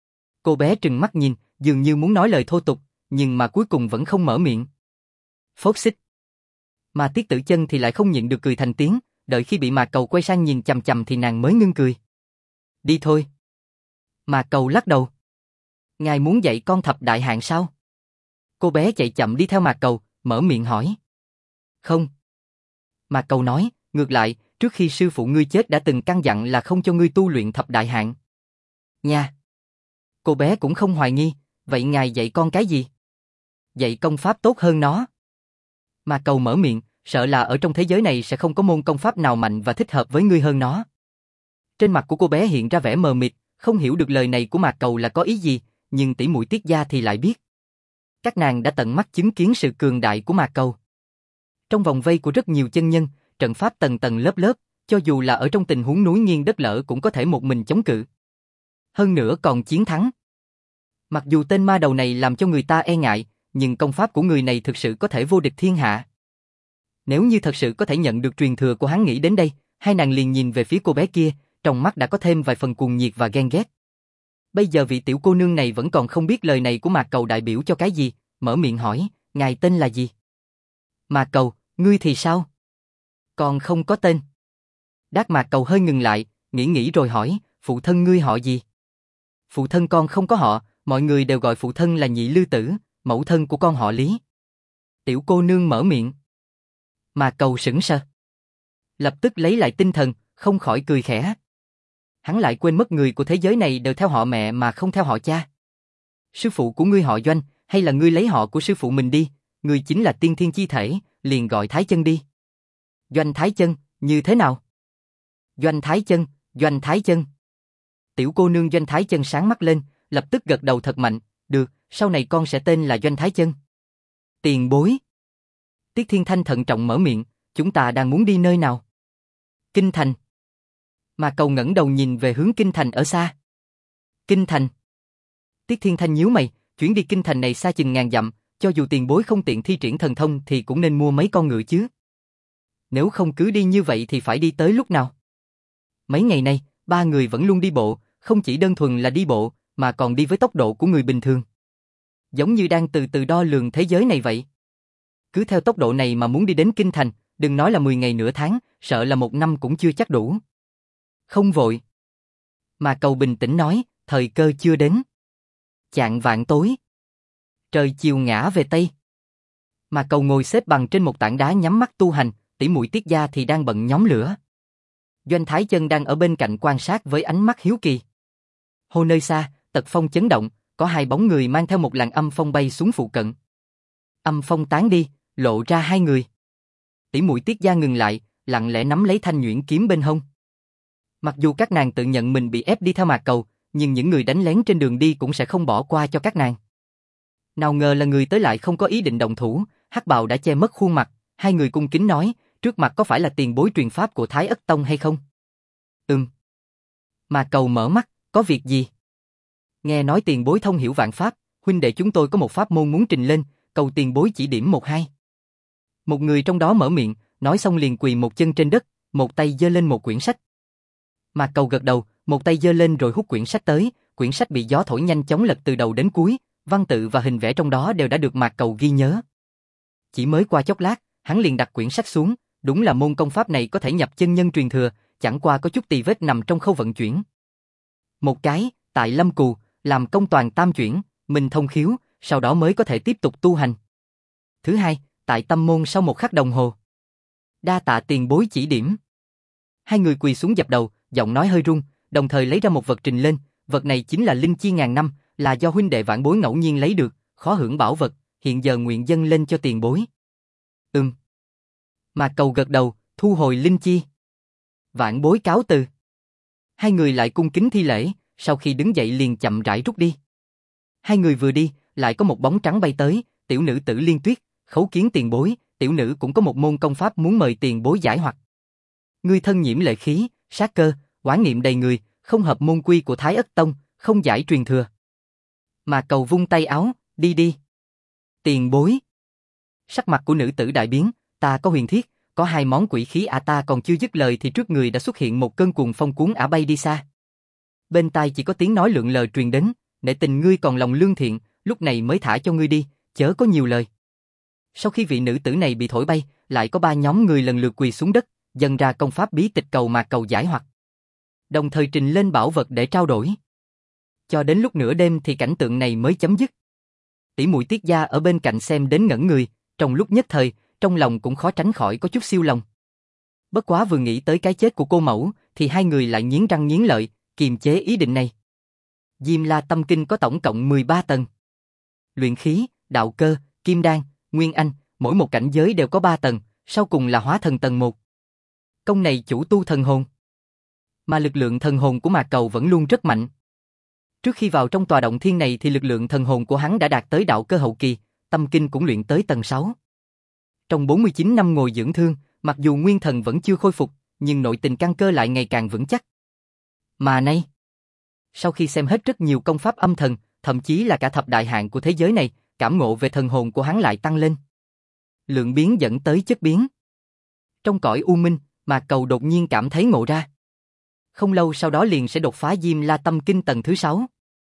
Cô bé trừng mắt nhìn, dường như muốn nói lời thô tục, nhưng mà cuối cùng vẫn không mở miệng. Phốc xích. Mà Tiết Tử Chân thì lại không nhịn được cười thành tiếng, đợi khi bị Mạc Cầu quay sang nhìn chằm chằm thì nàng mới ngưng cười. Đi thôi. Mạc Cầu lắc đầu. Ngài muốn dạy con Thập Đại Hạn sao? Cô bé chạy chậm đi theo Mạc Cầu, mở miệng hỏi. Không. Mạc Cầu nói, ngược lại, trước khi sư phụ ngươi chết đã từng căn dặn là không cho ngươi tu luyện Thập Đại Hạn. Nha. Cô bé cũng không hoài nghi, vậy ngài dạy con cái gì? Dạy công pháp tốt hơn nó. Mạc Cầu mở miệng, sợ là ở trong thế giới này sẽ không có môn công pháp nào mạnh và thích hợp với ngươi hơn nó. Trên mặt của cô bé hiện ra vẻ mờ mịt, không hiểu được lời này của Mạc Cầu là có ý gì, nhưng tỷ muội Tiết gia thì lại biết. Các nàng đã tận mắt chứng kiến sự cường đại của Mạc Cầu. Trong vòng vây của rất nhiều chân nhân, trận pháp tầng tầng lớp lớp, cho dù là ở trong tình huống núi nghiêng đất lở cũng có thể một mình chống cự. Hơn nữa còn chiến thắng. Mặc dù tên ma đầu này làm cho người ta e ngại, nhưng công pháp của người này thực sự có thể vô địch thiên hạ. Nếu như thật sự có thể nhận được truyền thừa của hắn, nghĩ đến đây, hai nàng liền nhìn về phía cô bé kia, trong mắt đã có thêm vài phần cuồng nhiệt và ghen ghét. Bây giờ vị tiểu cô nương này vẫn còn không biết lời này của Mạc Cầu đại biểu cho cái gì, mở miệng hỏi, ngài tên là gì? Mạc Cầu, ngươi thì sao? Còn không có tên. Đát Mạc Cầu hơi ngừng lại, nghĩ rồi hỏi, phụ thân ngươi họ gì? Phụ thân con không có họ, mọi người đều gọi phụ thân là Nhị Lư Tử, mẫu thân của con họ Lý. Tiểu cô nương mở miệng. Mạc Cầu sững sờ. Lập tức lấy lại tinh thần, không khỏi cười khẽ. Hắn lại quên mất người của thế giới này đều theo họ mẹ mà không theo họ cha. Sư phụ của ngươi họ Doanh, hay là ngươi lấy họ của sư phụ mình đi, ngươi chính là tiên thiên chi thể, liền gọi Thái Chân đi. Doanh Thái Chân, như thế nào? Doanh Thái Chân, Doanh Thái Chân. Tiểu cô nương Doanh Thái Chân sáng mắt lên, lập tức gật đầu thật mạnh, được, sau này con sẽ tên là Doanh Thái Chân. Tiền bối. Tiết Thiên Thanh thận trọng mở miệng, chúng ta đang muốn đi nơi nào? Kinh thành. Mà Cầu ngẩng đầu nhìn về hướng Kinh thành ở xa. Kinh thành. Tiết Thiên Thanh nhíu mày, chuyến đi Kinh thành này xa chừng ngàn dặm, cho dù tiền bối không tiện thi triển thần thông thì cũng nên mua mấy con ngựa chứ. Nếu không cứ đi như vậy thì phải đi tới lúc nào? Mấy ngày nay, ba người vẫn luôn đi bộ, không chỉ đơn thuần là đi bộ, mà còn đi với tốc độ của người bình thường. Giống như đang từ từ đo lường thế giới này vậy. Cứ theo tốc độ này mà muốn đi đến Kinh thành, đừng nói là 10 ngày nửa tháng, sợ là 1 năm cũng chưa chắc đủ. Không vội. Mà Cầu bình tĩnh nói, thời cơ chưa đến. Chạng vạng tối. Trời chiều ngã về Tây. Mà Cầu ngồi xếp bằng trên một tảng đá nhắm mắt tu hành, tỷ muội Tiết gia thì đang bận nhóm lửa. Doanh Thái Chân đang ở bên cạnh quan sát với ánh mắt hiếu kỳ. Hồ nơi xa, tật phong chấn động, có 2 bóng người mang theo một làn âm phong bay xuống phụ cận. Âm phong tán đi, lộ ra 2 người. Tỷ muội Tiết gia ngừng lại, lặng lẽ nắm lấy thanh nhuyễn kiếm bên hông. Mặc dù các nàng tự nhận mình bị ép đi theo Mạc Cầu, nhưng những người đánh lén trên đường đi cũng sẽ không bỏ qua cho các nàng. Nào ngờ là người tới lại không có ý định động thủ, Hắc Bào đã che mất khuôn mặt, 2 người cung kính nói, trước mặt có phải là tiền bối truyền pháp của Thái Ất Tông hay không? Mạc Cầu mở mắt, có việc gì? Nghe nói tiền bối thông hiểu vạn pháp, huynh đệ chúng tôi có một pháp môn muốn trình lên, cầu tiền bối chỉ điểm 1-2. Một người trong đó mở miệng, nói xong liền quỳ một chân trên đất, một tay giơ lên một quyển sách. Mạc Cầu gật đầu, một tay giơ lên rồi hút quyển sách tới, quyển sách bị gió thổi nhanh chóng lật từ đầu đến cuối, văn tự và hình vẽ trong đó đều đã được Mạc Cầu ghi nhớ. Chỉ mới qua chốc lát, hắn liền đặt quyển sách xuống, đúng là môn công pháp này có thể nhập chân nhân truyền thừa, chẳng qua có chút tì vết nằm trong khâu vận chuyển. Một cái, tại Lâm Cù, làm công toàn tam chuyển, minh thông khiếu, sau đó mới có thể tiếp tục tu hành. Thứ hai, tại Tâm Môn sau 1 khắc đồng hồ. Đa tạ tiền bối chỉ điểm. 2 người quỳ xuống dập đầu, giọng nói hơi run, đồng thời lấy ra một vật trình lên, vật này chính là linh chi ngàn năm, là do huynh đệ vãn bối ngẫu nhiên lấy được, khó hưởng bảo vật, hiện giờ nguyện dâng lên cho tiền bối. Mạc Cầu gật đầu, thu hồi linh chi. Vãn bối cáo từ. 2 người lại cung kính thi lễ, sau khi đứng dậy liền chậm rãi rút đi. 2 người vừa đi, lại có một bóng trắng bay tới, tiểu nữ Tử Liên Tuyết, khấu kiến tiền bối, tiểu nữ cũng có một môn công pháp muốn mời tiền bối giải hoặc. Ngươi thân nhiễm lệ khí, sát cơ, oán niệm đầy người, không hợp môn quy của Thái Ất Tông, không giải truyền thừa. Mạc Cầu vung tay áo, đi đi. Tiền bối. Sắc mặt của nữ tử đại biến, ta có huyền thiết, có 2 món quỷ khí ta còn chưa dứt lời thì trước người đã xuất hiện một cơn cuồng phong cuốn bay đi xa. Bên tai chỉ có tiếng nói lượn lờ truyền đến, nể tình ngươi còn lòng lương thiện, lúc này mới thả cho ngươi đi, chớ có nhiều lời. Sau khi vị nữ tử này bị thổi bay, lại có 3 nhóm người lần lượt quỳ xuống đất, dâng ra công pháp bí tịch cầu Mạc Cầu giải hoặc. Đồng thời trình lên bảo vật để trao đổi. Cho đến lúc nửa đêm thì cảnh tượng này mới chấm dứt. Tỷ muội Tiết gia ở bên cạnh xem đến ngẩn người, trong lúc nhất thời, trong lòng cũng khó tránh khỏi có chút siêu lòng. Bất quá vừa nghĩ tới cái chết của cô mẫu, thì 2 người lại nghiến răng nghiến lợi, kiềm chế ý định này. Diêm La Tâm Kinh có tổng cộng 13 tầng. Luyện khí, đạo cơ, kim đan, nguyên anh, mỗi một cảnh giới đều có 3 tầng, sau cùng là hóa thần tầng 1. Công này chủ tu thần hồn. Mà lực lượng thần hồn của Mạc Cầu vẫn luôn rất mạnh. Trước khi vào trong tòa động thiên này thì lực lượng thần hồn của hắn đã đạt tới đạo cơ hậu kỳ, tâm kinh cũng luyện tới tầng 6. Trong 49 năm ngồi dưỡng thương, mặc dù nguyên thần vẫn chưa khôi phục, nhưng nội tình căn cơ lại ngày càng vững chắc. Mà nay, sau khi xem hết rất nhiều công pháp âm thần, thậm chí là cả thập đại hạng của thế giới này, cảm ngộ về thần hồn của hắn lại tăng lên. Lượng biến dẫn tới chất biến. Trong cõi u minh, Mạc Cầu đột nhiên cảm thấy ngộ ra. Không lâu sau đó liền sẽ đột phá Diêm La Tâm Kinh tầng thứ 6.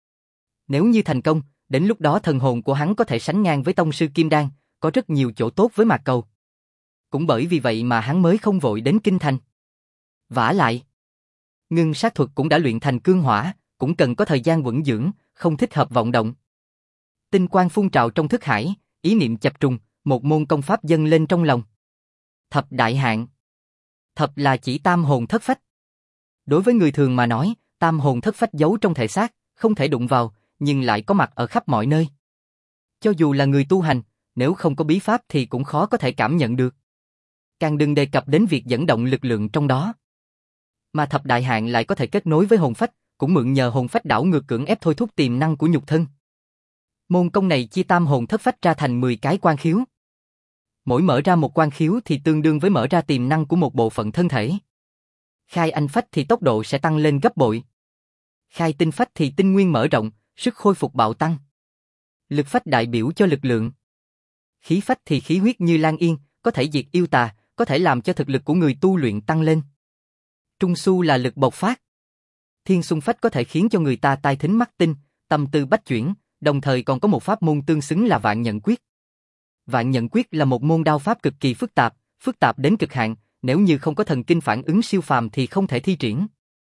Nếu như thành công, đến lúc đó thần hồn của hắn có thể sánh ngang với tông sư Kim Đan, có rất nhiều chỗ tốt với Mạc Cầu. Cũng bởi vì vậy mà hắn mới không vội đến kinh thành. Vả lại, ngưng sát thuật cũng đã luyện thành cương hỏa, cũng cần có thời gian vững dưỡng, không thích hợp vọng động. Tinh quang phun trào trong thức hải, ý niệm chập trùng, một môn công pháp dâng lên trong lòng. Thập đại hạng. Thập là chỉ tam hồn thất phách. Đối với người thường mà nói, tam hồn thất phách giấu trong thể xác, không thể đụng vào, nhưng lại có mặt ở khắp mọi nơi. Cho dù là người tu hành, nếu không có bí pháp thì cũng khó có thể cảm nhận được. Càng đừng đề cập đến việc dẫn động lực lượng trong đó. Mà thập đại hạn lại có thể kết nối với hồn phách, cũng mượn nhờ hồn phách đảo ngược cưỡng ép thôi thúc tiềm năng của nhục thân. Môn công này chia tam hồn thất phách ra thành 10 cái quan khiếu. Mỗi mở ra một quan khiếu thì tương đương với mở ra tiềm năng của một bộ phận thân thể. Khai anh phách thì tốc độ sẽ tăng lên gấp bội. Khai tinh phách thì tinh nguyên mở rộng, sức khôi phục bạo tăng. Lực phách đại biểu cho lực lượng. Khí phách thì khí huyết như lan yên, có thể diệt yêu tà, có thể làm cho thực lực của người tu luyện tăng lên. Trung su là lực bộc phát. Thiên xung phách có thể khiến cho người ta tai thính mắt tinh, tâm tư bách chuyển, đồng thời còn có một pháp môn tương xứng là vạn nhận quyết. Vạn nhận quyết là một môn đao pháp cực kỳ phức tạp đến cực hạn, nếu như không có thần kinh phản ứng siêu phàm thì không thể thi triển.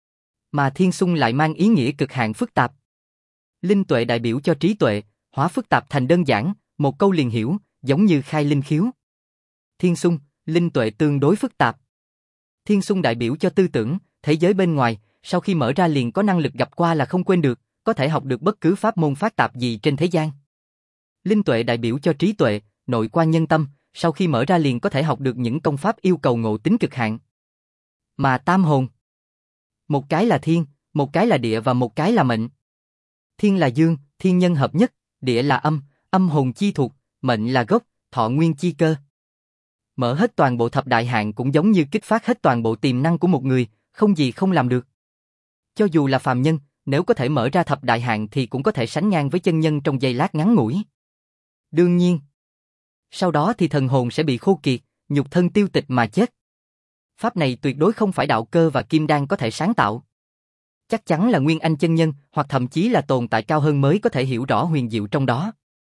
Mà thiên xung lại mang ý nghĩa cực hạn phức tạp. Linh tuệ đại biểu cho trí tuệ, hóa phức tạp thành đơn giản, một câu liền hiểu, giống như khai linh khiếu. Thiên xung, linh tuệ tương đối phức tạp. Thiên xung đại biểu cho tư tưởng, thế giới bên ngoài, sau khi mở ra liền có năng lực gặp qua là không quên được, có thể học được bất cứ pháp môn phát tạp gì trên thế gian. Linh tuệ đại biểu cho trí tuệ, nội quan nhân tâm, sau khi mở ra liền có thể học được những công pháp yêu cầu ngộ tính cực hạn. Mà tam hồn, một cái là thiên, một cái là địa và một cái là mệnh. Thiên là dương, thiên nhân hợp nhất, địa là âm, âm hồn chi thuộc, mệnh là gốc, thọ nguyên chi cơ. Mở hết toàn bộ thập đại hạn cũng giống như kích phát hết toàn bộ tiềm năng của một người, không gì không làm được. Cho dù là phàm nhân, nếu có thể mở ra thập đại hạn thì cũng có thể sánh ngang với chân nhân trong giây lát ngắn ngủi. Đương nhiên, sau đó thì thần hồn sẽ bị khô kiệt, nhục thân tiêu tịch mà chết. Pháp này tuyệt đối không phải đạo cơ và kim đan có thể sáng tạo. Chắc chắn là nguyên anh chân nhân hoặc thậm chí là tồn tại cao hơn mới có thể hiểu rõ huyền diệu trong đó.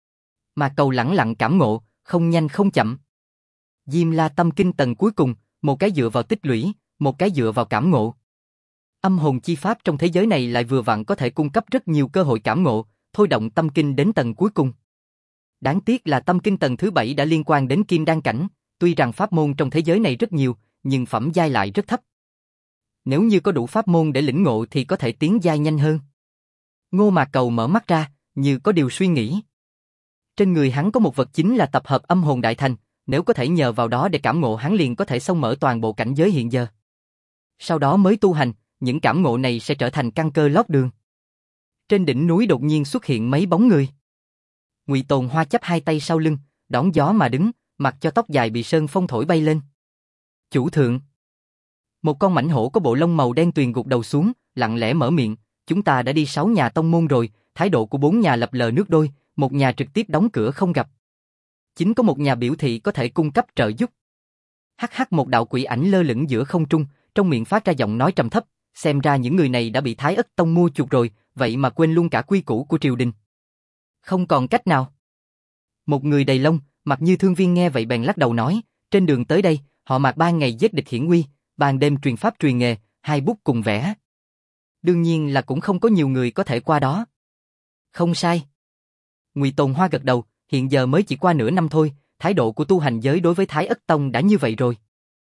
Mà cầu lẳng lặng cảm ngộ, không nhanh không chậm. Diêm La tâm kinh tầng cuối cùng, một cái dựa vào tích lũy, một cái dựa vào cảm ngộ. Âm hồn chi pháp trong thế giới này lại vừa vặn có thể cung cấp rất nhiều cơ hội cảm ngộ, thôi động tâm kinh đến tầng cuối cùng. Đáng tiếc là tâm kinh tầng thứ 7 đã liên quan đến kim đan cảnh, tuy rằng pháp môn trong thế giới này rất nhiều, nhưng phẩm giai lại rất thấp. Nếu như có đủ pháp môn để lĩnh ngộ thì có thể tiến giai nhanh hơn. Ngô Mạc Cầu mở mắt ra, như có điều suy nghĩ. Trên người hắn có một vật chính là tập hợp âm hồn đại thành, nếu có thể nhờ vào đó để cảm ngộ hắn liền có thể xông mở toàn bộ cảnh giới hiện giờ. Sau đó mới tu hành, những cảm ngộ này sẽ trở thành căn cơ lót đường. Trên đỉnh núi đột nhiên xuất hiện mấy bóng người. Ngụy Tồn Hoa chắp hai tay sau lưng, đón gió mà đứng, mặc cho tóc dài bị sơn phong thổi bay lên. Chủ thượng. Một con mãnh hổ có bộ lông màu đen tuyền gục đầu xuống, lặng lẽ mở miệng, chúng ta đã đi 6 nhà tông môn rồi, thái độ của 4 nhà lập lờ nước đôi, một nhà trực tiếp đóng cửa không gặp. Chính có một nhà biểu thị có thể cung cấp trợ giúp. Hắc hắc, một đạo quỷ ảnh lơ lửng giữa không trung, trong miệng phát ra giọng nói trầm thấp, xem ra những người này đã bị Thái Ất Tông mua chuộc rồi, vậy mà quên luôn cả quy củ của triều đình. Không còn cách nào. Một người đầy lông, mặt như thương viên nghe vậy bèn lắc đầu nói, trên đường tới đây, họ Mạc ban ngày giết địch hiển uy, ban đêm truyền pháp truyền nghề, hai bút cùng vẽ. Đương nhiên là cũng không có nhiều người có thể qua đó. Không sai. Ngụy Tồn Hoa gật đầu, hiện giờ mới chỉ qua nửa năm thôi, thái độ của tu hành giới đối với Thái Ất Tông đã như vậy rồi.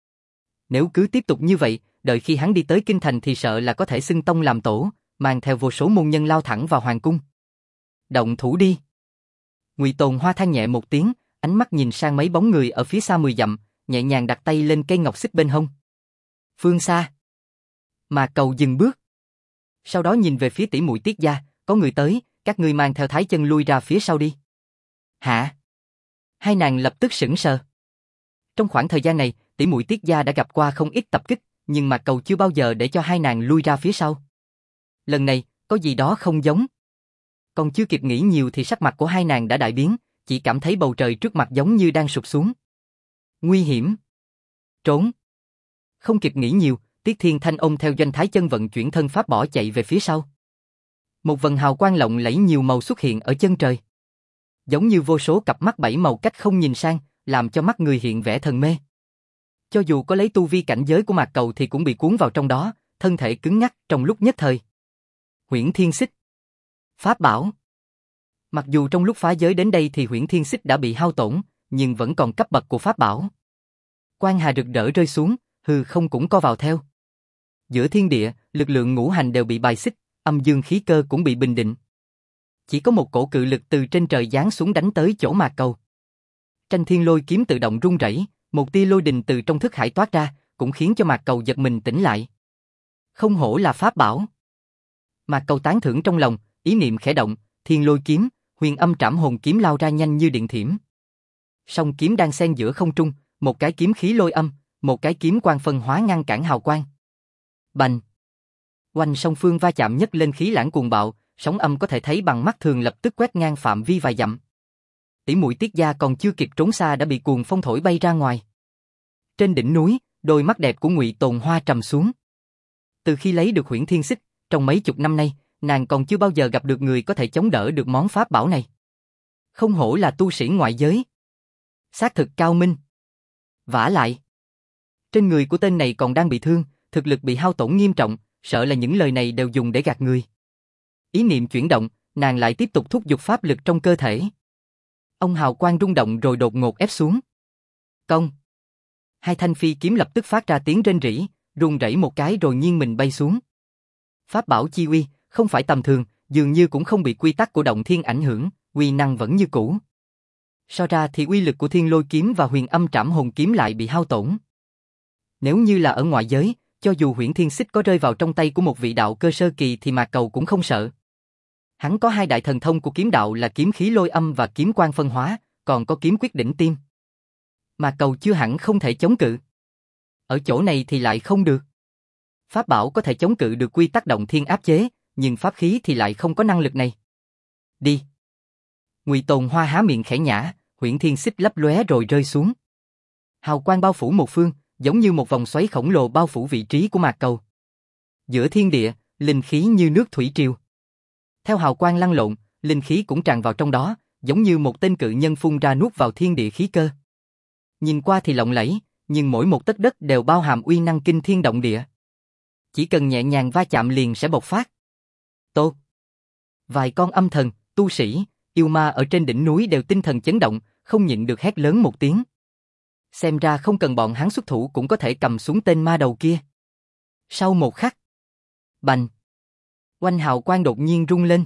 Nếu cứ tiếp tục như vậy, đợi khi hắn đi tới kinh thành thì sợ là có thể xưng tông làm tổ, mang theo vô số môn nhân lao thẳng vào hoàng cung. Động thủ đi. Ngụy Tồn Hoa than nhẹ một tiếng, ánh mắt nhìn sang mấy bóng người ở phía xa 10 dặm, nhẹ nhàng đặt tay lên cây ngọc xích bên hông. Phương xa. Mạc Cầu dừng bước. Sau đó nhìn về phía tỷ muội Tiết gia, có người tới, các ngươi mang theo Thái Chân lui ra phía sau đi. Hả? Hai nàng lập tức sững sờ. Trong khoảng thời gian này, tỷ muội Tiết gia đã gặp qua không ít tập kích, nhưng Mạc Cầu chưa bao giờ để cho hai nàng lui ra phía sau. Lần này, có gì đó không giống. Còn chưa kịp nghĩ nhiều thì sắc mặt của hai nàng đã đại biến, chỉ cảm thấy bầu trời trước mặt giống như đang sụp xuống. Nguy hiểm. Trốn. Không kịp nghĩ nhiều, Tiết Thiên Thanh ôm theo Doanh Thái Chân vận chuyển thân pháp bỏ chạy về phía sau. Một vần hào quang lộng lẫy nhiều màu xuất hiện ở chân trời. Giống như vô số cặp mắt 7 màu cách không nhìn sang, làm cho mắt người hiện vẻ thần mê. Cho dù có lấy tu vi cảnh giới của Mạc Cầu thì cũng bị cuốn vào trong đó, thân thể cứng ngắc trong lúc nhất thời. Huyễn Thiên Xích. Pháp bảo. Mặc dù trong lúc phá giới đến đây thì Huyễn Thiên Xích đã bị hao tổn, nhưng vẫn còn cấp bậc của pháp bảo. Quang hà rực rỡ rơi xuống, hư không cũng co vào theo. Giữa thiên địa, lực lượng ngũ hành đều bị bài xích, âm dương khí cơ cũng bị bình định. Chỉ có một cổ cự lực từ trên trời giáng xuống đánh tới chỗ Mạc Cầu. Tranh thiên lôi kiếm tự động rung rẩy, một tia lôi đình từ trong thức hải toát ra, cũng khiến cho Mạc Cầu giật mình tỉnh lại. Không hổ là pháp bảo. Mạc Cầu tán thưởng trong lòng, ý niệm khẽ động, thiên lôi kiếm, huyền âm trảm hồn kiếm lao ra nhanh như điện thiểm. Song kiếm đang xen giữa không trung, một cái kiếm khí lôi âm, một cái kiếm quang phân hóa ngăn cản hào quang. Bành! Oanh song phương va chạm nhất lên khí lãng cuồng bạo, sóng âm có thể thấy bằng mắt thường lập tức quét ngang phạm vi vài dặm. Tỷ muội Tiết Gia còn chưa kịp trốn xa đã bị cuồng phong thổi bay ra ngoài. Trên đỉnh núi, đôi mắt đẹp của Ngụy Tồn Hoa trầm xuống. Từ khi lấy được Huyễn Thiên Xích, trong mấy chục năm nay, nàng còn chưa bao giờ gặp được người có thể chống đỡ được món pháp bảo này. Không hổ là tu sĩ ngoại giới. Xác thực cao minh. Vả lại, trên người của tên này còn đang bị thương, thực lực bị hao tổn nghiêm trọng, sợ là những lời này đều dùng để gạt người. Ý niệm chuyển động, nàng lại tiếp tục thúc giục pháp lực trong cơ thể. Ông hào quang rung động rồi đột ngột ép xuống. Công! Hai thanh phi kiếm lập tức phát ra tiếng rên rỉ, rung rẩy một cái rồi nghiêng mình bay xuống. Pháp bảo chi uy, không phải tầm thường, dường như cũng không bị quy tắc của động thiên ảnh hưởng, uy năng vẫn như cũ. So ra thì uy lực của thiên lôi kiếm và huyền âm trảm hồn kiếm lại bị hao tổn. Nếu như là ở ngoại giới, cho dù Huyễn Thiên Xích có rơi vào trong tay của một vị đạo cơ sơ kỳ thì Mạc Cầu cũng không sợ. Hắn có hai đại thần thông của kiếm đạo là kiếm khí lôi âm và kiếm quang phân hóa, còn có kiếm quyết đỉnh tiêm. Mạc Cầu chưa hẳn không thể chống cự. Ở chỗ này thì lại không được. Pháp bảo có thể chống cự được quy tắc động thiên áp chế, nhưng pháp khí thì lại không có năng lực này. Đi! Ngụy Tồn Hoa há miệng khẽ nhả, Huyễn Thiên Xích lấp lóe rồi rơi xuống. Hào quang bao phủ một phương, giống như một vòng xoáy khổng lồ bao phủ vị trí của Mạc Cầu. Giữa thiên địa, linh khí như nước thủy triều. Theo hào quang lăn lộn, linh khí cũng tràn vào trong đó, giống như một tên cự nhân phun ra nuốt vào thiên địa khí cơ. Nhìn qua thì lộng lẫy, nhưng mỗi một tấc đất đều bao hàm uy năng kinh thiên động địa. Chỉ cần nhẹ nhàng va chạm liền sẽ bộc phát. Tốt! Vài con âm thần, tu sĩ, yêu ma ở trên đỉnh núi đều tinh thần chấn động, không nhịn được hét lớn một tiếng. Xem ra không cần bọn hắn xuất thủ cũng có thể cầm xuống tên ma đầu kia. Sau một khắc, bành! Oanh hào quang đột nhiên rung lên.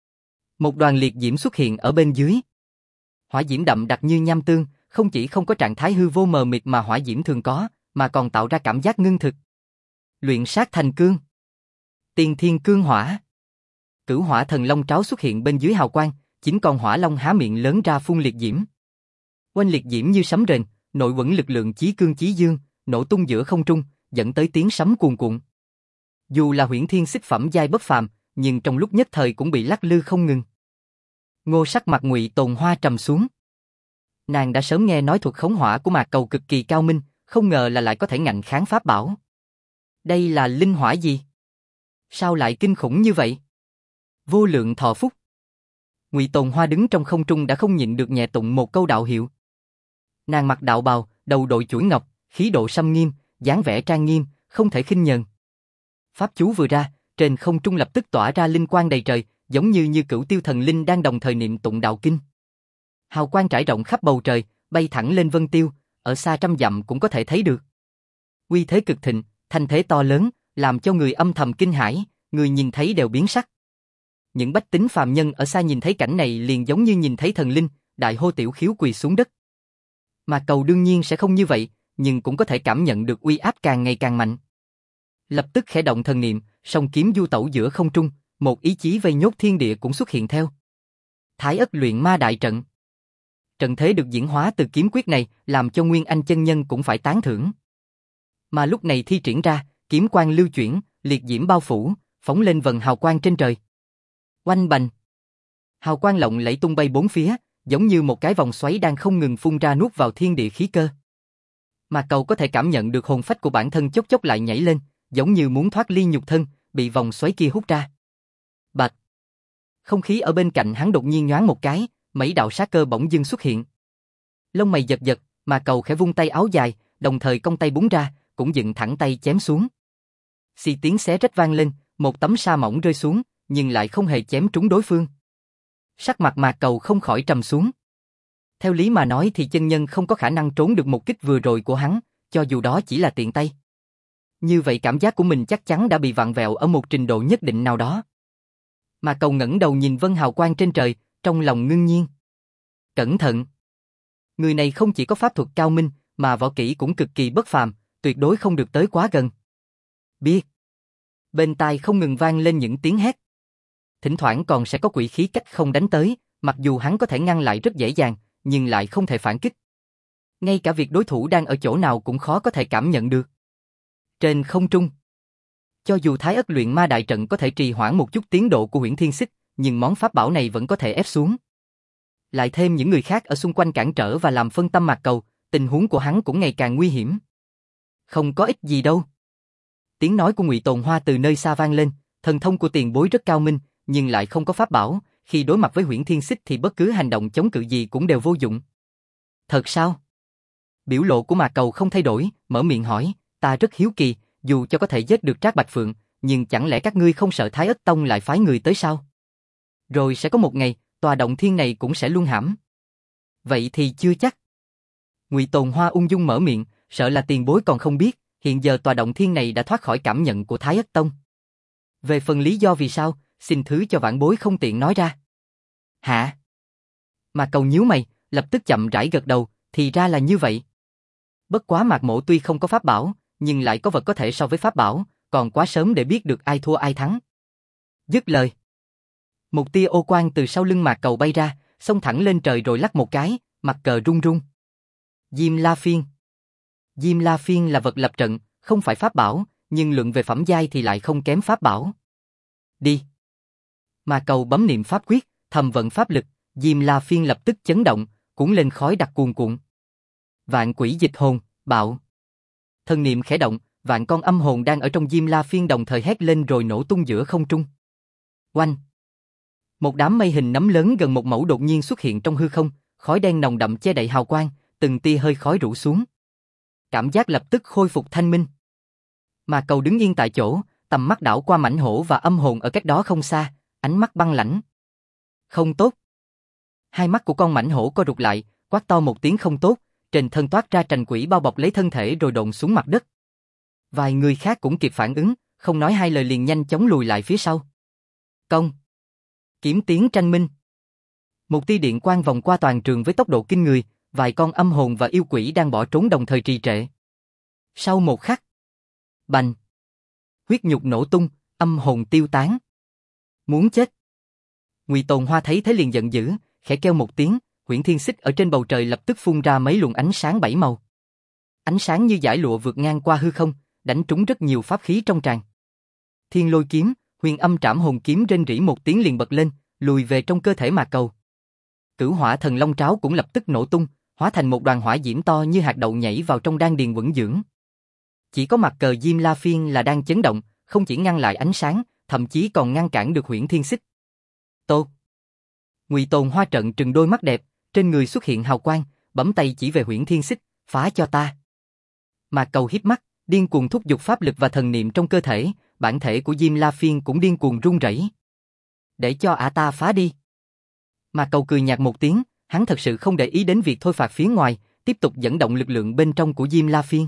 Một đoàn liệt diễm xuất hiện ở bên dưới. Hỏa diễm đậm đặc như nham tương, không chỉ không có trạng thái hư vô mờ mịt mà hỏa diễm thường có, mà còn tạo ra cảm giác ngưng thực. Luyện sát thành cương. Tiên thiên cương hỏa. Cửu hỏa thần long tráo xuất hiện bên dưới hào quang, chính con hỏa long há miệng lớn ra phun liệt diễm. Oanh liệt diễm như sấm rền, nội quẩn lực lượng chí cương chí dương, nổ tung giữa không trung, dẫn tới tiếng sấm cuồn cuộn. Dù là Huyễn Thiên Xích phẩm giai bất phàm, nhưng trong lúc nhất thời cũng bị lắc lư không ngừng. Ngô sắc mặt Ngụy Tồn Hoa trầm xuống. Nàng đã sớm nghe nói thuật khống hỏa của Mạc Cầu cực kỳ cao minh, không ngờ là lại có thể ngạnh kháng pháp bảo. Đây là linh hỏa gì? Sao lại kinh khủng như vậy? Vô lượng thọ phúc. Ngụy Tồn Hoa đứng trong không trung đã không nhịn được nhẹ tụng một câu đạo hiệu. Nàng mặc đạo bào, đầu đội chuỗi ngọc, khí độ sâm nghiêm, dáng vẻ trang nghiêm, không thể khinh nhờn. Pháp chú vừa ra, trên không trung lập tức tỏa ra linh quang đầy trời, giống như Cửu Tiêu thần linh đang đồng thời niệm tụng đạo kinh. Hào quang trải rộng khắp bầu trời, bay thẳng lên vân tiêu, ở xa trăm dặm cũng có thể thấy được. Uy thế cực thịnh, thanh thế to lớn, làm cho người âm thầm kinh hãi, người nhìn thấy đều biến sắc. Những bách tính phàm nhân ở xa nhìn thấy cảnh này liền giống như nhìn thấy thần linh, đại hô tiểu khiếu quỳ xuống đất. Mà Cầu đương nhiên sẽ không như vậy, nhưng cũng có thể cảm nhận được uy áp càng ngày càng mạnh. Lập tức khẽ động thần niệm, song kiếm du tẩu giữa không trung, một ý chí vây nhốt thiên địa cũng xuất hiện theo. Thái Ất luyện ma đại trận. Trận thế được diễn hóa từ kiếm quyết này, làm cho Nguyên Anh chân nhân cũng phải tán thưởng. Mà lúc này thi triển ra, kiếm quang lưu chuyển, liệt diễm bao phủ, phóng lên vần hào quang trên trời. Oanh bành! Hào quang lộng lẫy tung bay bốn phía, giống như một cái vòng xoáy đang không ngừng phun ra nuốt vào thiên địa khí cơ. Mà Cầu có thể cảm nhận được hồn phách của bản thân chốc chốc lại nhảy lên, giống như muốn thoát ly nhục thân, bị vòng xoáy kia hút ra. Bạch! Không khí ở bên cạnh hắn đột nhiên nhoáng một cái, mấy đạo sát cơ bỗng dưng xuất hiện. Lông mày giật giật, mà Cầu khẽ vung tay áo dài, đồng thời cong tay búng ra, cũng dựng thẳng tay chém xuống. Xì tiếng xé rách vang lên, một tấm sa mỏng rơi xuống, nhưng lại không hề chém trúng đối phương. Sắc mặt Mạc Cầu không khỏi trầm xuống. Theo lý mà nói thì chân nhân không có khả năng trốn được một kích vừa rồi của hắn, cho dù đó chỉ là tiện tay. Như vậy cảm giác của mình chắc chắn đã bị vặn vẹo ở một trình độ nhất định nào đó. Mạc Cầu ngẩng đầu nhìn vân hào quang trên trời, trong lòng ngưng nhiên. Cẩn thận! Người này không chỉ có pháp thuật cao minh, mà võ kỹ cũng cực kỳ bất phàm, tuyệt đối không được tới quá gần. Biết. Bên tai không ngừng vang lên những tiếng hét. Thỉnh thoảng còn sẽ có quỷ khí cách không đánh tới, mặc dù hắn có thể ngăn lại rất dễ dàng, nhưng lại không thể phản kích. Ngay cả việc đối thủ đang ở chỗ nào cũng khó có thể cảm nhận được. Trên không trung, cho dù Thái Ất luyện ma đại trận có thể trì hoãn một chút tiến độ của Huyễn Thiên Xích, nhưng món pháp bảo này vẫn có thể ép xuống. Lại thêm những người khác ở xung quanh cản trở và làm phân tâm Mạc Cầu, tình huống của hắn cũng ngày càng nguy hiểm. Không có ích gì đâu. Tiếng nói của Ngụy Tồn Hoa từ nơi xa vang lên, thần thông của tiền bối rất cao minh, nhưng lại không có pháp bảo, khi đối mặt với Huyễn Thiên Xích thì bất cứ hành động chống cự gì cũng đều vô dụng. Thật sao? Biểu lộ của Mạc Cầu không thay đổi, mở miệng hỏi, ta rất hiếu kỳ, dù cho có thể giết được Trác Bạch Phượng, nhưng chẳng lẽ các ngươi không sợ Thái Ất Tông lại phái người tới sao? Rồi sẽ có một ngày, tòa động thiên này cũng sẽ luân hãm. Vậy thì chưa chắc. Ngụy Tồn Hoa ung dung mở miệng, sợ là tiền bối còn không biết, hiện giờ tòa động thiên này đã thoát khỏi cảm nhận của Thái Ất Tông. Về phần lý do vì sao, xin thứ cho vãn bối không tiện nói ra. Hả? Mạc Cầu nhíu mày, lập tức chậm rãi gật đầu, thì ra là như vậy. Bất quá Mạc Mộ tuy không có pháp bảo, nhưng lại có vật có thể so với pháp bảo, còn quá sớm để biết được ai thua ai thắng. Dứt lời, một tia ô quang từ sau lưng Mạc Cầu bay ra, xông thẳng lên trời rồi lắc một cái, mặt cờ rung rung. Diêm La Phiên. Diêm La Phiên là vật lập trận, không phải pháp bảo, nhưng luận về phẩm giai thì lại không kém pháp bảo. Đi. Mạc Cầu bấm niệm pháp quyết, thầm vận pháp lực, Diêm La Phiên lập tức chấn động, cuốn lên khói đặc cuồn cuộn. Vạn quỷ dịch hồn, bạo. Thần niệm khẽ động, vạn con âm hồn đang ở trong Diêm La Phiên đồng thời hét lên rồi nổ tung giữa không trung. Oanh! Một đám mây hình nấm lớn gần một mẫu đột nhiên xuất hiện trong hư không, khói đen nồng đậm che đậy hào quang, từng tia hơi khói rủ xuống. Cảm giác lập tức khôi phục thanh minh. Mà Cầu đứng yên tại chỗ, tầm mắt đảo qua mảnh hổ và âm hồn ở cách đó không xa, ánh mắt băng lãnh. Không tốt. Hai mắt của con mảnh hổ co rụt lại, quát to một tiếng không tốt, trên thân toát ra trành quỷ bao bọc lấy thân thể rồi độn xuống mặt đất. Vài người khác cũng kịp phản ứng, không nói hai lời liền nhanh chóng lùi lại phía sau. Công. Kiếm tiếng tranh minh. Một tia điện quang vòng qua toàn trường với tốc độ kinh người, vài con âm hồn và yêu quỷ đang bỏ trốn đồng thời trì trệ. Sau một khắc, bành, huyết nhục nổ tung, âm hồn tiêu tán. Muốn chết. Ngụy Tồn Hoa thấy thế liền giận dữ, khẽ kêu một tiếng, Huyễn Thiên Xích ở trên bầu trời lập tức phun ra mấy luồng ánh sáng bảy màu. Ánh sáng như dải lụa vượt ngang qua hư không, đánh trúng rất nhiều pháp khí trong tràng. Thiên Lôi kiếm, Huyền Âm Trảm Hồn kiếm rên rỉ một tiếng liền bật lên, lùi về trong cơ thể Mạc Cầu. Cửu Hỏa Thần Long Tráo cũng lập tức nổ tung, hóa thành một đoàn hỏa diễm to như hạt đậu nhảy vào trong đan điền vững dưỡng. Chỉ có mặt cờ Diêm La Phiên là đang chấn động, không chỉ ngăn lại ánh sáng, thậm chí còn ngăn cản được Huyễn Thiên Xích. Tô. Ngụy Tồn Hoa trận trừng đôi mắt đẹp, trên người xuất hiện hào quang, bấm tay chỉ về Huyễn Thiên Xích, phá cho ta. Mạc Cầu híp mắt, điên cuồng thúc giục pháp lực và thần niệm trong cơ thể, bản thể của Diêm La Phiên cũng điên cuồng run rẩy. Để cho ả ta phá đi. Mạc Cầu cười nhạt một tiếng, hắn thật sự không để ý đến việc thôi phạt phía ngoài, tiếp tục dẫn động lực lượng bên trong của Diêm La Phiên.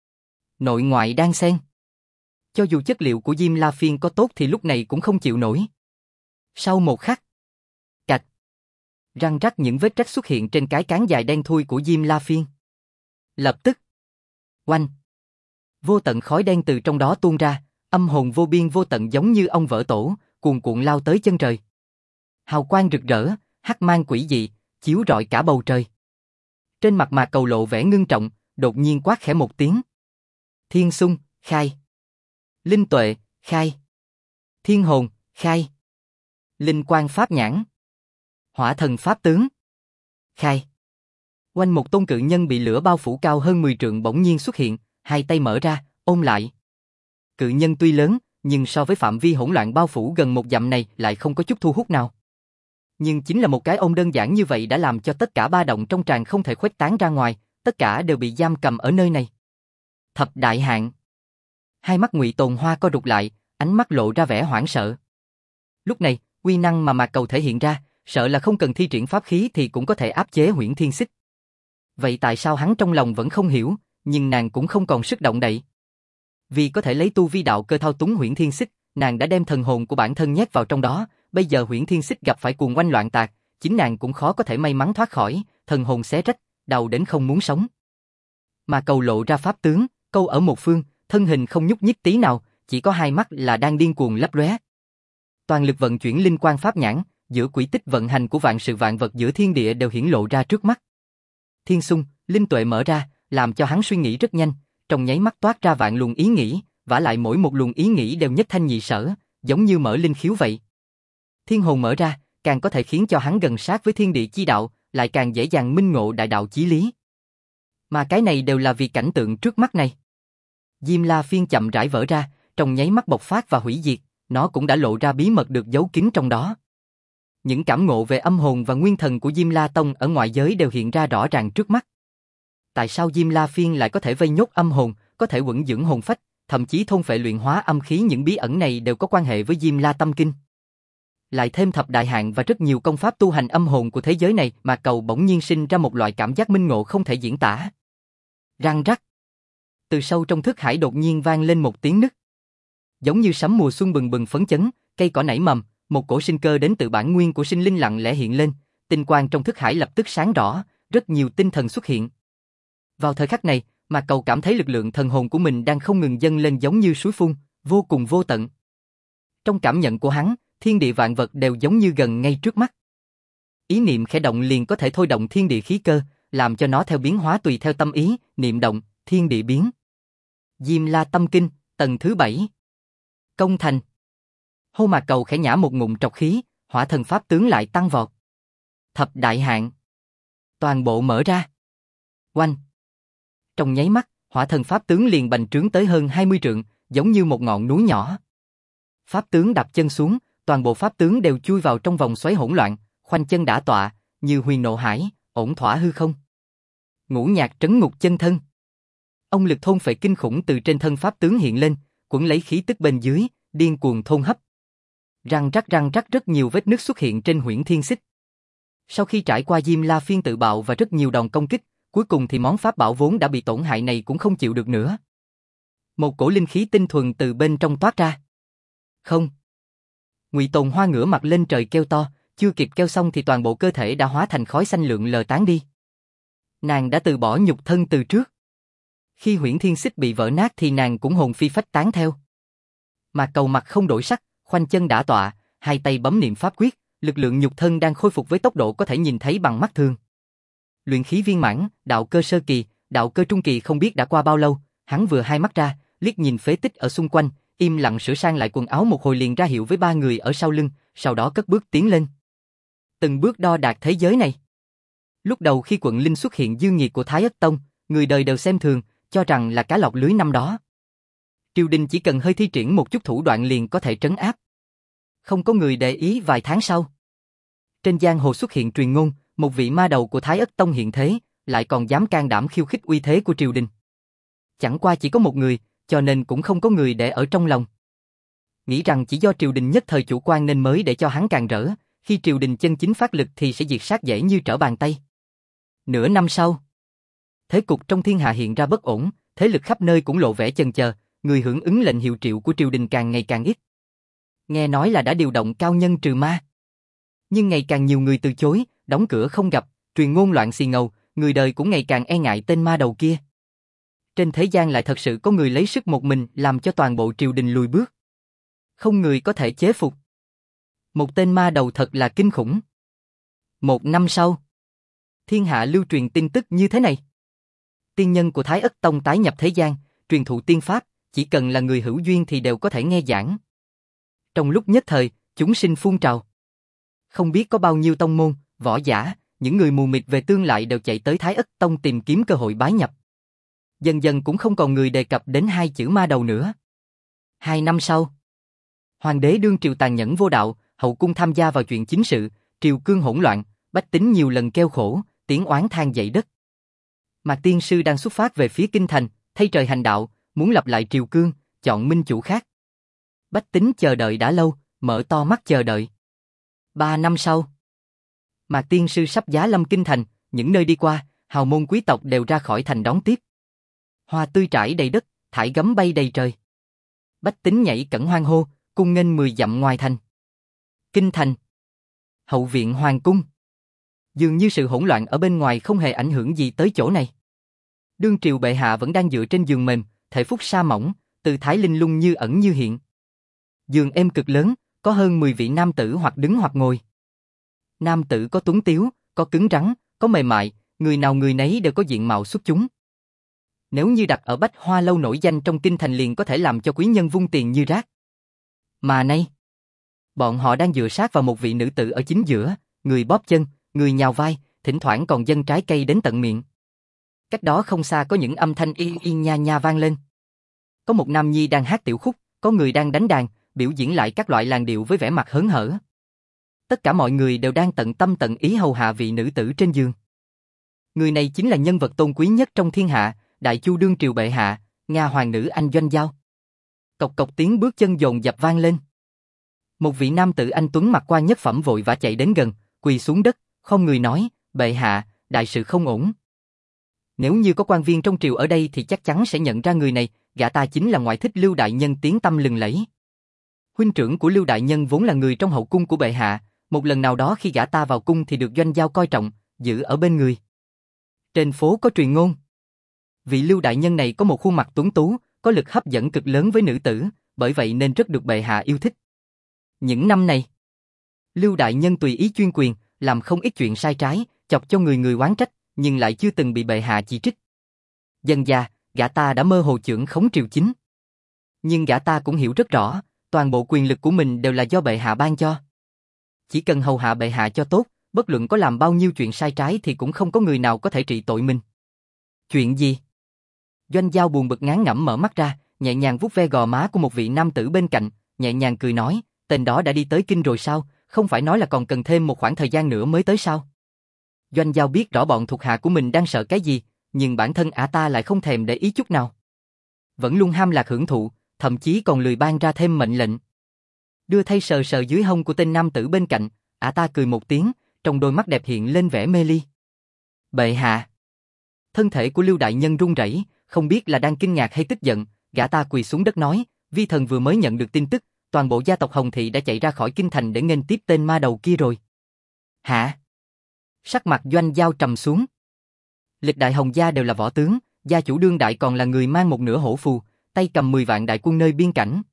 Nội ngoại đan xen. Cho dù chất liệu của Diêm La Phiên có tốt thì lúc này cũng không chịu nổi. Sau một khắc, cạch, răng rắc những vết rách xuất hiện trên cái cán dài đen thui của Diêm La Phiên. Lập tức, oanh, vô tận khói đen từ trong đó tuôn ra, âm hồn vô biên vô tận giống như ong vỡ tổ, cuồn cuộn lao tới chân trời. Hào quang rực rỡ, hắc mang quỷ dị, chiếu rọi cả bầu trời. Trên mặt Mạc Cầu lộ vẻ ngưng trọng, đột nhiên quát khẽ một tiếng. Thiên xung, khai. Linh tuệ, khai. Thiên hồn, khai. Linh quang pháp nhãn. Hỏa thần pháp tướng, khai. Quanh một tôn cự nhân bị lửa bao phủ cao hơn 10 trượng bỗng nhiên xuất hiện, hai tay mở ra, ôm lại. Cự nhân tuy lớn, nhưng so với phạm vi hỗn loạn bao phủ gần một dặm này lại không có chút thu hút nào. Nhưng chính là một cái ôm đơn giản như vậy đã làm cho tất cả ba động trong tràng không thể khuếch tán ra ngoài, tất cả đều bị giam cầm ở nơi này. Thập đại hạn. Hai mắt Ngụy Tồn Hoa co rụt lại, ánh mắt lộ ra vẻ hoảng sợ. Lúc này, uy năng mà Mạc Cầu thể hiện ra, sợ là không cần thi triển pháp khí thì cũng có thể áp chế Huyễn Thiên Xích. Vậy tại sao hắn trong lòng vẫn không hiểu, nhưng nàng cũng không còn sức động đậy. Vì có thể lấy tu vi đạo cơ thao túng Huyễn Thiên Xích, nàng đã đem thần hồn của bản thân nhét vào trong đó, bây giờ Huyễn Thiên Xích gặp phải cuồng oanh loạn tạc, chính nàng cũng khó có thể may mắn thoát khỏi, thần hồn xé rách, đau đến không muốn sống. Mà Cầu lộ ra pháp tướng, câu ở một phương, thân hình không nhúc nhích tí nào, chỉ có hai mắt là đang điên cuồng lấp lóe. Toàn lực vận chuyển linh quang pháp nhãn, giữa quỹ tích vận hành của vạn sự vạn vật giữa thiên địa đều hiển lộ ra trước mắt. Thiên xung, linh tuệ mở ra, làm cho hắn suy nghĩ rất nhanh, trong nháy mắt toát ra vạn luồng ý nghĩ, vả lại mỗi một luồng ý nghĩ đều nhất thanh nhị sở, giống như mở linh khiếu vậy. Thiên hồn mở ra, càng có thể khiến cho hắn gần sát với thiên địa chi đạo, lại càng dễ dàng minh ngộ đại đạo chí lý. Mà cái này đều là vì cảnh tượng trước mắt này. Diêm La Phiên chậm rãi vỡ ra, trong nháy mắt bộc phát và hủy diệt, nó cũng đã lộ ra bí mật được giấu kín trong đó. Những cảm ngộ về âm hồn và nguyên thần của Diêm La Tông ở ngoại giới đều hiện ra rõ ràng trước mắt. Tại sao Diêm La Phiên lại có thể vây nhốt âm hồn, có thể quẩn dưỡng hồn phách, thậm chí thôn phệ luyện hóa âm khí, những bí ẩn này đều có quan hệ với Diêm La Tâm Kinh. Lại thêm thập đại hạn và rất nhiều công pháp tu hành âm hồn của thế giới này, mà Cầu bỗng nhiên sinh ra một loại cảm giác minh ngộ không thể diễn tả. Răng rắc. Từ sâu trong thức hải đột nhiên vang lên một tiếng nứt. Giống như sấm mùa xuân bừng bừng phấn chấn, cây cỏ nảy mầm, một cổ sinh cơ đến từ bản nguyên của sinh linh lặng lẽ hiện lên, tinh quang trong thức hải lập tức sáng rõ, rất nhiều tinh thần xuất hiện. Vào thời khắc này, mà Cầu cảm thấy lực lượng thần hồn của mình đang không ngừng dâng lên giống như suối phun, vô cùng vô tận. Trong cảm nhận của hắn, thiên địa vạn vật đều giống như gần ngay trước mắt. Ý niệm khẽ động liền có thể thôi động thiên địa khí cơ, làm cho nó theo biến hóa tùy theo tâm ý, niệm động, thiên địa biến. Diêm La Tâm Kinh, tầng thứ 7. Công thành. Hô mà Cầu khẽ nhả một ngụm trọc khí, hỏa thần pháp tướng lại tăng vọt. Thập đại hạn. Toàn bộ mở ra. Oanh. Trong nháy mắt, hỏa thần pháp tướng liền bành trướng tới hơn 20 trượng, giống như một ngọn núi nhỏ. Pháp tướng đạp chân xuống, toàn bộ pháp tướng đều chui vào trong vòng xoáy hỗn loạn, khoanh chân đả tọa, như huyền nộ hải, ổn thỏa hư không. Ngũ nhạc trấn ngục chân thân. Ông lực thôn phệ kinh khủng từ trên thân pháp tướng hiện lên, quấn lấy khí tức bên dưới, điên cuồng thôn hấp. Răng rắc rất nhiều vết nứt xuất hiện trên huyễn thiên xích. Sau khi trải qua Diêm La Phiên tự bạo và rất nhiều đòn công kích, cuối cùng thì món pháp bảo vốn đã bị tổn hại này cũng không chịu được nữa. Một cổ linh khí tinh thuần từ bên trong toát ra. Không. Ngụy Tồn Hoa ngửa mặt lên trời kêu to, chưa kịp kêu xong thì toàn bộ cơ thể đã hóa thành khói xanh lượn lờ tán đi. Nàng đã từ bỏ nhục thân từ trước. Khi huyễn thiên xích bị vỡ nát thì nàng cũng hồn phi phách tán theo. Mà Cầu mặt không đổi sắc, khoanh chân đả tọa, hai tay bấm niệm pháp quyết, lực lượng nhục thân đang khôi phục với tốc độ có thể nhìn thấy bằng mắt thường. Luyện khí viên mãn, đạo cơ sơ kỳ, đạo cơ trung kỳ không biết đã qua bao lâu, hắn vừa hai mắt ra, liếc nhìn phế tích ở xung quanh, im lặng sửa sang lại quần áo một hồi liền ra hiệu với ba người ở sau lưng, sau đó cất bước tiến lên. Từng bước đo đạc thế giới này. Lúc đầu khi quận linh xuất hiện dương nhiệt của Thái Ất Tông, người đời đều xem thường, cho rằng là cá lọt lưới năm đó. Triều đình chỉ cần hơi thi triển một chút thủ đoạn liền có thể trấn áp. Không có người để ý vài tháng sau. Trên giang hồ xuất hiện truyền ngôn, một vị ma đầu của Thái Ất Tông hiện thế, lại còn dám can đảm khiêu khích uy thế của triều đình. Chẳng qua chỉ có một người, cho nên cũng không có người để ở trong lòng. Nghĩ rằng chỉ do triều đình nhất thời chủ quan nên mới để cho hắn càng rỡ, khi triều đình chân chính phát lực thì sẽ diệt sát dễ như trở bàn tay. Nửa năm sau, thế cục trong thiên hạ hiện ra bất ổn, thế lực khắp nơi cũng lộ vẻ chần chờ, người hưởng ứng lệnh hiệu triệu của triều đình càng ngày càng ít. Nghe nói là đã điều động cao nhân trừ ma. Nhưng ngày càng nhiều người từ chối, đóng cửa không gặp, truyền ngôn loạn xì ngầu, người đời cũng ngày càng e ngại tên ma đầu kia. Trên thế gian lại thật sự có người lấy sức một mình làm cho toàn bộ triều đình lùi bước. Không người có thể chế phục. Một tên ma đầu thật là kinh khủng. Một năm sau, thiên hạ lưu truyền tin tức như thế này. Tiên nhân của Thái Ất Tông tái nhập thế gian, truyền thụ tiên pháp, chỉ cần là người hữu duyên thì đều có thể nghe giảng. Trong lúc nhất thời, chúng sinh phun trào. Không biết có bao nhiêu tông môn, võ giả, những người mù mịt về tương lại đều chạy tới Thái Ất Tông tìm kiếm cơ hội bái nhập. Dần dần cũng không còn người đề cập đến hai chữ ma đầu nữa. 2 năm sau, hoàng đế đương triều tàn nhẫn vô đạo, hậu cung tham gia vào chuyện chính sự, triều cương hỗn loạn, bách tính nhiều lần kêu khổ, tiếng oán than dậy đất. Mạc Tiên Sư đang xuất phát về phía kinh thành, thay trời hành đạo, muốn lập lại triều cương, chọn minh chủ khác. Bách tính chờ đợi đã lâu, mở to mắt chờ đợi. 3 năm sau, Mạc Tiên Sư sắp giá lâm kinh thành, những nơi đi qua, hào môn quý tộc đều ra khỏi thành đón tiếp. Hoa tươi trải đầy đất, thải gấm bay đầy trời. Bách tính nhảy cẫng hoan hô, cung nghênh 10 dặm ngoài thành. Kinh thành, hậu viện hoàng cung. Dường như sự hỗn loạn ở bên ngoài không hề ảnh hưởng gì tới chỗ này. Đương triều bệ hạ vẫn đang dựa trên giường mềm, thể phúc sa mỏng, tư thái linh lung như ẩn như hiện. Giường êm cực lớn, có hơn 10 vị nam tử hoặc đứng hoặc ngồi. Nam tử có tuấn tiếu, có cứng rắn, có mềm mại, người nào người nấy đều có diện mạo xuất chúng. Nếu như đặt ở Bách Hoa lâu nổi danh trong kinh thành liền có thể làm cho quý nhân vung tiền như rác. Mà nay, bọn họ đang dựa sát vào một vị nữ tử ở chính giữa, người bóp chân, người nhào vai, thỉnh thoảng còn dâng trái cây đến tận miệng. Cách đó không xa có những âm thanh y y nha nha vang lên. Có một nam nhi đang hát tiểu khúc, có người đang đánh đàn, biểu diễn lại các loại làn điệu với vẻ mặt hớn hở. Tất cả mọi người đều đang tận tâm tận ý hầu hạ vị nữ tử trên giường. Người này chính là nhân vật tôn quý nhất trong thiên hạ, Đại Chu đương triều bệ hạ, Nga hoàng nữ Anh Doanh Giao. Cộc cộc tiếng bước chân dồn dập vang lên. Một vị nam tử anh tuấn mặc qua nhất phẩm vội vã chạy đến gần, quỳ xuống đất, không người nói, bệ hạ, đại sự không ổn. Nếu như có quan viên trong triều ở đây thì chắc chắn sẽ nhận ra người này, gã ta chính là ngoại thích Lưu đại nhân tiếng tăm lừng lẫy. Huynh trưởng của Lưu đại nhân vốn là người trong hậu cung của bệ hạ, một lần nào đó khi gã ta vào cung thì được Doanh Giao coi trọng, giữ ở bên người. Trên phố có truyền ngôn, vị Lưu đại nhân này có một khuôn mặt tuấn tú, có lực hấp dẫn cực lớn với nữ tử, bởi vậy nên rất được bệ hạ yêu thích. Những năm này, Lưu đại nhân tùy ý chuyên quyền, làm không ít chuyện sai trái, chọc cho người người oán trách, nhưng lại chưa từng bị bệ hạ chỉ trích. Dần dà, gã ta đã mơ hồ chưởng khống triều chính. Nhưng gã ta cũng hiểu rất rõ, toàn bộ quyền lực của mình đều là do bệ hạ ban cho. Chỉ cần hầu hạ bệ hạ cho tốt, bất luận có làm bao nhiêu chuyện sai trái thì cũng không có người nào có thể trị tội mình. Chuyện gì? Doanh Giao buồn bực ngán ngẩm mở mắt ra, nhẹ nhàng vuốt ve gò má của một vị nam tử bên cạnh, nhẹ nhàng cười nói, tên đó đã đi tới kinh rồi sao, không phải nói là còn cần thêm một khoảng thời gian nữa mới tới sao? Doanh Giao biết rõ bọn thuộc hạ của mình đang sợ cái gì, nhưng bản thân ả ta lại không thèm để ý chút nào. Vẫn luôn ham lạc hưởng thụ, thậm chí còn lười ban ra thêm mệnh lệnh. Đưa thay sờ sờ dưới hông của tên nam tử bên cạnh, ả ta cười một tiếng, trong đôi mắt đẹp hiện lên vẻ mê ly. Bệ hạ. Thân thể của Lưu đại nhân run rẩy, không biết là đang kinh ngạc hay tức giận, gã ta quỳ xuống đất nói, vi thần vừa mới nhận được tin tức, toàn bộ gia tộc Hồng Thị đã chạy ra khỏi kinh thành để nghênh tiếp tên ma đầu kia rồi. Hả? Sắc mặt Doanh Giao trầm xuống. Lịch đại Hồng gia đều là võ tướng, gia chủ đương đại còn là người mang một nửa hổ phù, tay cầm 10 vạn đại quân nơi biên cảnh.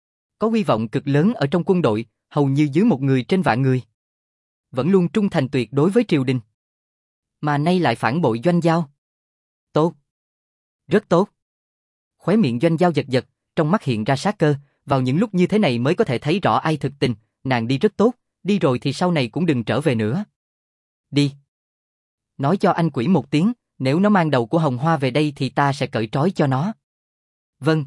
Có uy vọng cực lớn ở trong quân đội, hầu như dưới một người trên vạn người. Vẫn luôn trung thành tuyệt đối với triều đình. Mà nay lại phản bội Doanh Giao. Tốt. Rất tốt. Khóe miệng Doanh Giao giật giật, trong mắt hiện ra sát cơ, vào những lúc như thế này mới có thể thấy rõ ai thực tình, nàng đi rất tốt, đi rồi thì sau này cũng đừng trở về nữa. Đi. Nói cho anh quỷ một tiếng, nếu nó mang đầu của Hồng Hoa về đây thì ta sẽ cởi trói cho nó. Vâng.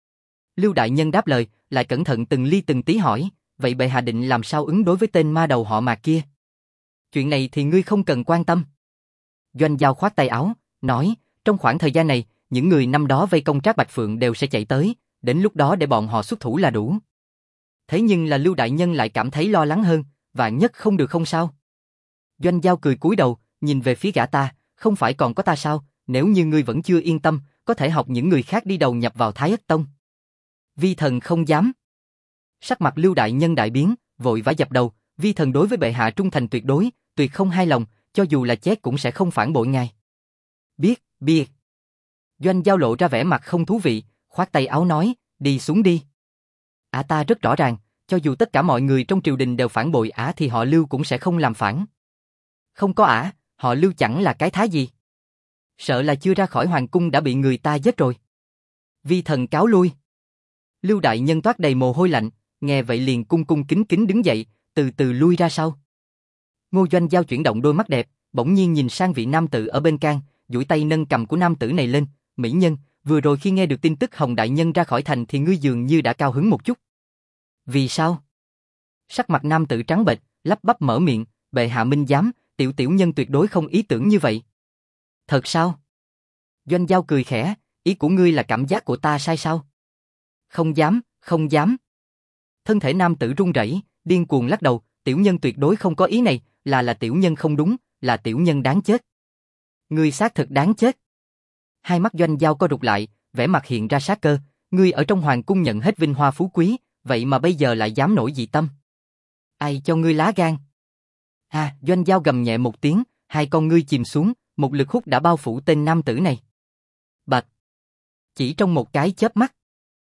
Lưu đại nhân đáp lời, lại cẩn thận từng ly từng tí hỏi, vậy bệ hạ định làm sao ứng đối với tên ma đầu họ Mạc kia? Chuyện này thì ngươi không cần quan tâm. Doanh Giao khoát tay áo, nói, trong khoảng thời gian này, những người năm đó vây công Trác Bạch Phượng đều sẽ chạy tới, đến lúc đó để bọn họ xuất thủ là đủ. Thế nhưng là Lưu đại nhân lại cảm thấy lo lắng hơn, vạn nhất không được không sao. Doanh Giao cười cúi đầu, nhìn về phía gã ta, không phải còn có ta sao, nếu như ngươi vẫn chưa yên tâm, có thể học những người khác đi đầu nhập vào Thái Ất Tông. Vi thần không dám. Sắc mặt Lưu đại nhân đại biến, vội vã dập đầu, vi thần đối với bệ hạ trung thành tuyệt đối, tuyệt không hai lòng, cho dù là chết cũng sẽ không phản bội ngài. Biết. Doanh Giao lộ ra vẻ mặt không thú vị, khoát tay áo nói, đi xuống đi. Ả ta rất rõ ràng, cho dù tất cả mọi người trong triều đình đều phản bội ả thì họ Lưu cũng sẽ không làm phản. Không có ả, họ Lưu chẳng là cái thá gì. Sợ là chưa ra khỏi hoàng cung đã bị người ta giết rồi. Vi thần cáo lui. Lưu đại nhân toát đầy mồ hôi lạnh, nghe vậy liền cung cung kính kính đứng dậy, từ từ lui ra sau. Ngô Doanh Giao chuyển động đôi mắt đẹp, bỗng nhiên nhìn sang vị nam tử ở bên can, duỗi tay nâng cầm của nam tử này lên, mỹ nhân, vừa rồi khi nghe được tin tức Hồng đại nhân ra khỏi thành thì ngươi dường như đã cao hứng một chút. Vì sao? Sắc mặt nam tử trắng bệch, lắp bắp mở miệng, bệ hạ minh giám, tiểu nhân tuyệt đối không ý tưởng như vậy. Thật sao? Doanh Giao cười khẽ, ý của ngươi là cảm giác của ta sai sao? Không dám. Thân thể nam tử run rẩy, điên cuồng lắc đầu, tiểu nhân tuyệt đối không có ý này, là tiểu nhân không đúng, là tiểu nhân đáng chết. Ngươi xác thực đáng chết. Hai mắt Doanh Giao co rụt lại, vẻ mặt hiện ra sát cơ, ngươi ở trong hoàng cung nhận hết vinh hoa phú quý, vậy mà bây giờ lại dám nổi dị tâm. Ai cho ngươi lá gan? Doanh Giao gầm nhẹ một tiếng, hai con ngươi chìm xuống, một lực hút đã bao phủ tên nam tử này. Bạch! Chỉ trong một cái chớp mắt.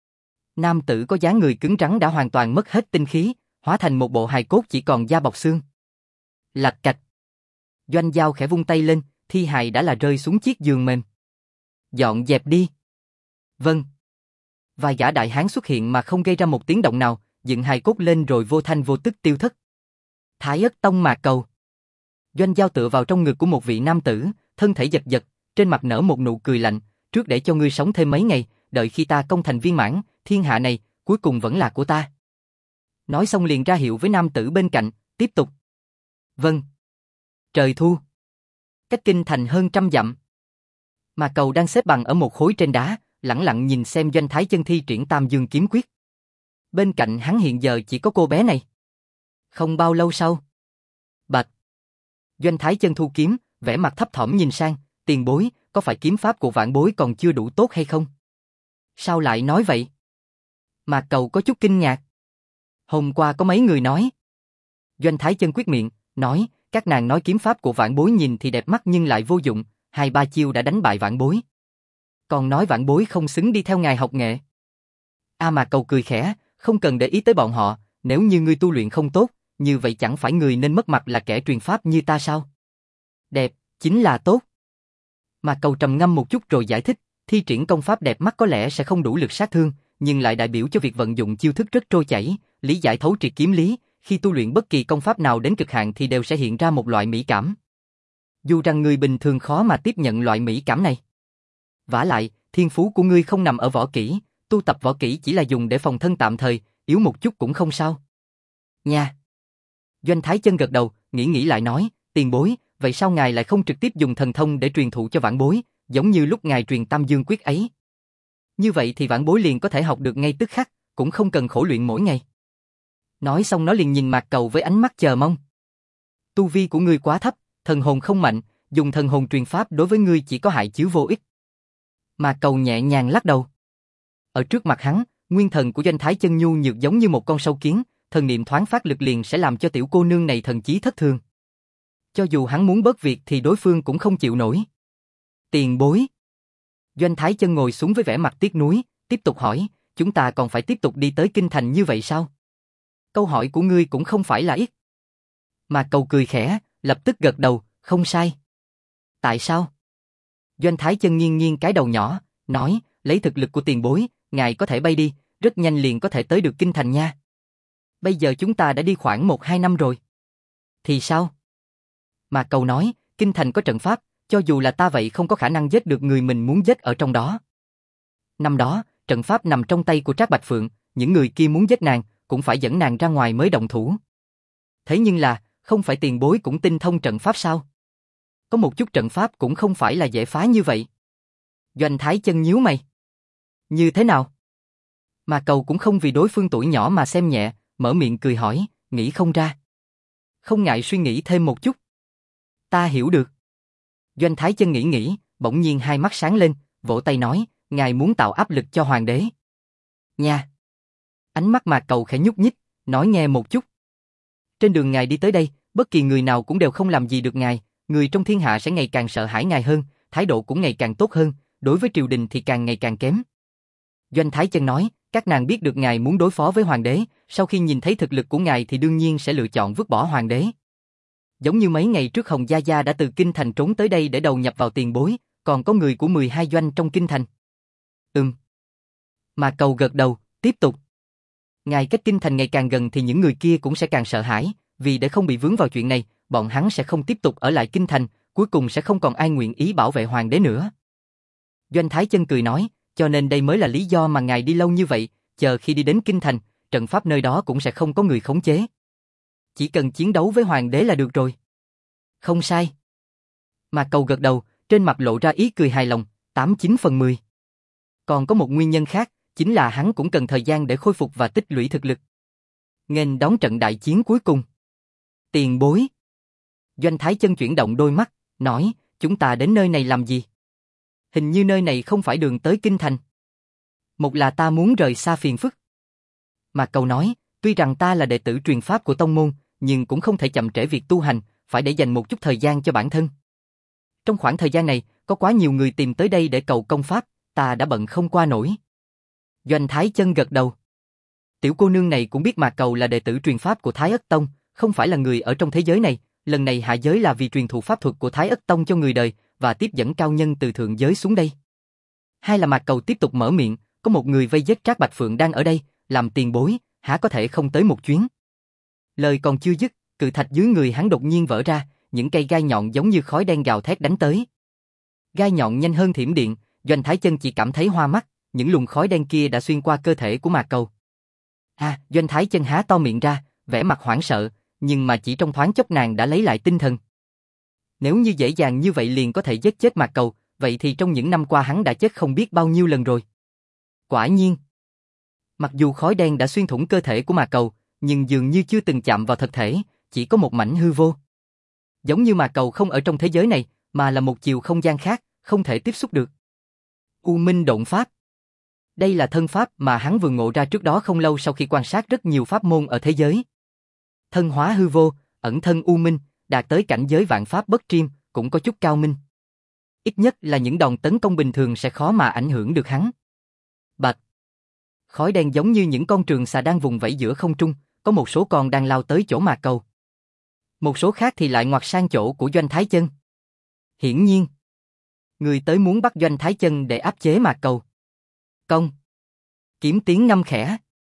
Nam tử có dáng người cứng rắn đã hoàn toàn mất hết tinh khí, hóa thành một bộ hài cốt chỉ còn da bọc xương. Lạch cạch! Doanh Giao khẽ vung tay lên, thi hài đã là rơi xuống chiếc giường mềm. Dọn dẹp đi. Vâng. Vài gã đại hán xuất hiện mà không gây ra một tiếng động nào, dựng hài cốt lên rồi vô thanh vô tức tiêu thất. Thái Ất Tông Mạc Cầu. Doanh Giao tựa vào trong ngực của một vị nam tử, thân thể giật giật, trên mặt nở một nụ cười lạnh, trước để cho ngươi sống thêm mấy ngày, đợi khi ta công thành viên mãn, thiên hạ này, cuối cùng vẫn là của ta. Nói xong liền ra hiệu với nam tử bên cạnh, tiếp tục. Vâng. Trời thu. Cách kinh thành hơn 100 dặm. Mạc Cầu đang xếp bằng ở một khối trên đá, lẳng lặng nhìn xem Doanh Thái Chân thi triển Tam Dương kiếm quyết. Bên cạnh hắn hiện giờ chỉ có cô bé này. Không bao lâu sau. Bạch. Doanh Thái Chân thu kiếm, vẻ mặt thấp thỏm nhìn sang, tiền bối, có phải kiếm pháp của vãn bối còn chưa đủ tốt hay không? Sao lại nói vậy? Mạc Cầu có chút kinh ngạc. Hôm qua có mấy người nói. Doanh Thái Chân quyết miệng, nói, các nàng nói kiếm pháp của vãn bối nhìn thì đẹp mắt nhưng lại vô dụng, 2-3 chiêu đã đánh bại vãn bối. Còn nói vãn bối không xứng đi theo ngài học nghệ. Mạc Cầu cười khẽ, không cần để ý tới bọn họ, nếu như ngươi tu luyện không tốt, như vậy chẳng phải người nên mất mặt là kẻ truyền pháp như ta sao? Đẹp, chính là tốt. Mạc Cầu trầm ngâm một chút rồi giải thích, thi triển công pháp đẹp mắt có lẽ sẽ không đủ lực sát thương, nhưng lại đại biểu cho việc vận dụng chiêu thức rất trôi chảy, lý giải thấu triệt kiếm lý, khi tu luyện bất kỳ công pháp nào đến cực hạn thì đều sẽ hiện ra một loại mỹ cảm. Dù rằng người bình thường khó mà tiếp nhận loại mỹ cảm này. Vả lại, thiên phú của ngươi không nằm ở võ kỹ, tu tập võ kỹ chỉ là dùng để phòng thân tạm thời, yếu một chút cũng không sao. Nha. Doanh Thái Chân gật đầu, nghĩ lại nói, tiền bối, vậy sao ngài lại không trực tiếp dùng thần thông để truyền thụ cho vãn bối, giống như lúc ngài truyền Tam Dương quyết ấy? Như vậy thì vãn bối liền có thể học được ngay tức khắc, cũng không cần khổ luyện mỗi ngày. Nói xong nó liền nhìn Mạc Cầu với ánh mắt chờ mong. Tu vi của ngươi quá thấp, thần hồn không mạnh, dùng thần hồn truyền pháp đối với ngươi chỉ có hại chứ vô ích. Mạc Cầu nhẹ nhàng lắc đầu. Ở trước mặt hắn, nguyên thần của Doanh Thái Chân nhu nhược giống như một con sâu kiến, thần niệm thoáng phát lực liền sẽ làm cho tiểu cô nương này thần trí thất thường. Cho dù hắn muốn bớt việc thì đối phương cũng không chịu nổi. Tiền bối. Doanh Thái Chân ngồi xuống với vẻ mặt tiếc nuối, tiếp tục hỏi, chúng ta còn phải tiếp tục đi tới kinh thành như vậy sao? Câu hỏi của ngươi cũng không phải là ít. Mạc Cầu cười khẽ, lập tức gật đầu, không sai. Tại sao? Doanh Thái Chân nghiêng nghiêng cái đầu nhỏ, nói, lấy thực lực của tiền bối, ngài có thể bay đi, rất nhanh liền có thể tới được kinh thành nha. Bây giờ chúng ta đã đi khoảng 1-2 năm rồi. Thì sao? Mạc Cầu nói, kinh thành có trận pháp, cho dù là ta vậy không có khả năng giết được người mình muốn giết ở trong đó. Năm đó, trận pháp nằm trong tay của Trác Bạch Phượng, những người kia muốn giết nàng, cũng phải dẫn nàng ra ngoài mới động thủ. Thế nhưng là, không phải tiền bối cũng tinh thông trận pháp sao? Có một chút trận pháp cũng không phải là dễ phá như vậy. Doanh Thái Chân nhíu mày. Như thế nào? Mà Cầu cũng không vì đối phương tuổi nhỏ mà xem nhẹ, mở miệng cười hỏi, nghĩ không ra. Không ngại suy nghĩ thêm một chút. Ta hiểu được. Doanh Thái Chân nghĩ, bỗng nhiên hai mắt sáng lên, vỗ tay nói, ngài muốn tạo áp lực cho hoàng đế. Nha. Ánh mắt Mạc Cầu khẽ nhúc nhích, nói nghe một chút. Trên đường ngài đi tới đây, bất kỳ người nào cũng đều không làm gì được ngài, người trong thiên hạ sẽ ngày càng sợ hãi ngài hơn, thái độ cũng ngày càng tốt hơn, đối với triều đình thì càng ngày càng kém. Doanh Thái Chân nói, các nàng biết được ngài muốn đối phó với hoàng đế, sau khi nhìn thấy thực lực của ngài thì đương nhiên sẽ lựa chọn vứt bỏ hoàng đế. Giống như mấy ngày trước Hồng Gia Gia đã từ kinh thành trốn tới đây để đầu nhập vào tiền bối, còn có người của 12 doanh trong kinh thành. Mà Cầu gật đầu, tiếp tục. Ngài cách kinh thành ngày càng gần thì những người kia cũng sẽ càng sợ hãi, vì để không bị vướng vào chuyện này, bọn hắn sẽ không tiếp tục ở lại kinh thành, cuối cùng sẽ không còn ai nguyện ý bảo vệ hoàng đế nữa. Doanh Thái Chân cười nói, cho nên đây mới là lý do mà ngài đi lâu như vậy, chờ khi đi đến kinh thành, trận pháp nơi đó cũng sẽ không có người khống chế. Chỉ cần chiến đấu với hoàng đế là được rồi. Không sai. Mà Cầu gật đầu, trên mặt lộ ra ý cười hài lòng, 89 phần 10. Còn có một nguyên nhân khác, chính là hắn cũng cần thời gian để khôi phục và tích lũy thực lực. Nghênh đón trận đại chiến cuối cùng. Tiền bối. Doanh Thái Chân chuyển động đôi mắt, nói, chúng ta đến nơi này làm gì? Hình như nơi này không phải đường tới kinh thành. Một là ta muốn rời xa phiền phức. Mà Cầu nói, tuy rằng ta là đệ tử truyền pháp của tông môn, nhưng cũng không thể chậm trễ việc tu hành, phải để dành một chút thời gian cho bản thân. Trong khoảng thời gian này, có quá nhiều người tìm tới đây để cầu công pháp, ta đã bận không qua nổi. Doanh Thái Chân gật đầu. Tiểu cô nương này cũng biết Mạc Cầu là đệ tử truyền pháp của Thái Ất Tông, không phải là người ở trong thế giới này, lần này hạ giới là vì truyền thụ pháp thuật của Thái Ất Tông cho người đời, và tiếp dẫn cao nhân từ thượng giới xuống đây. Hay là Mạc Cầu tiếp tục mở miệng, có một người vây giết Trác Bạch Phượng đang ở đây, làm tiền bối, há có thể không tới một chuyến. Lời còn chưa dứt, cự thạch dưới người hắn đột nhiên vỡ ra, những cây gai nhọn giống như khói đen gào thét đánh tới. Gai nhọn nhanh hơn thiểm điện, Doanh Thái Chân chỉ cảm thấy hoa mắt, những luồng khói đen kia đã xuyên qua cơ thể của Mạc Cầu. Doanh Thái Chân há to miệng ra, vẻ mặt hoảng sợ, nhưng mà chỉ trong thoáng chốc nàng đã lấy lại tinh thần. Nếu như dễ dàng như vậy liền có thể giết chết Mạc Cầu, vậy thì trong những năm qua hắn đã chết không biết bao nhiêu lần rồi. Quả nhiên, mặc dù khói đen đã xuyên thủng cơ thể của Mạc Cầu, nhưng dường như chưa từng chạm vào thực thể, chỉ có một mảnh hư vô. Giống như Mạc Cầu không ở trong thế giới này, mà là một chiều không gian khác, không thể tiếp xúc được. U Minh Độn Pháp. Đây là thân pháp mà hắn vừa ngộ ra trước đó không lâu sau khi quan sát rất nhiều pháp môn ở thế giới. Thân hóa hư vô, ẩn thân u minh, đạt tới cảnh giới vạn pháp bất triêm, cũng có chút cao minh. Ít nhất là những đòn tấn công bình thường sẽ khó mà ảnh hưởng được hắn. Bạch. Khói đen giống như những con trường xà đang vùng vẫy giữa không trung, có một số con đang lao tới chỗ Mạc Cầu. Một số khác thì lại ngoặt sang chỗ của Doanh Thái Chân. Hiển nhiên, người tới muốn bắt Doanh Thái Chân để áp chế Mạc Cầu. Công. Kiếm tiếng ngâm khẽ.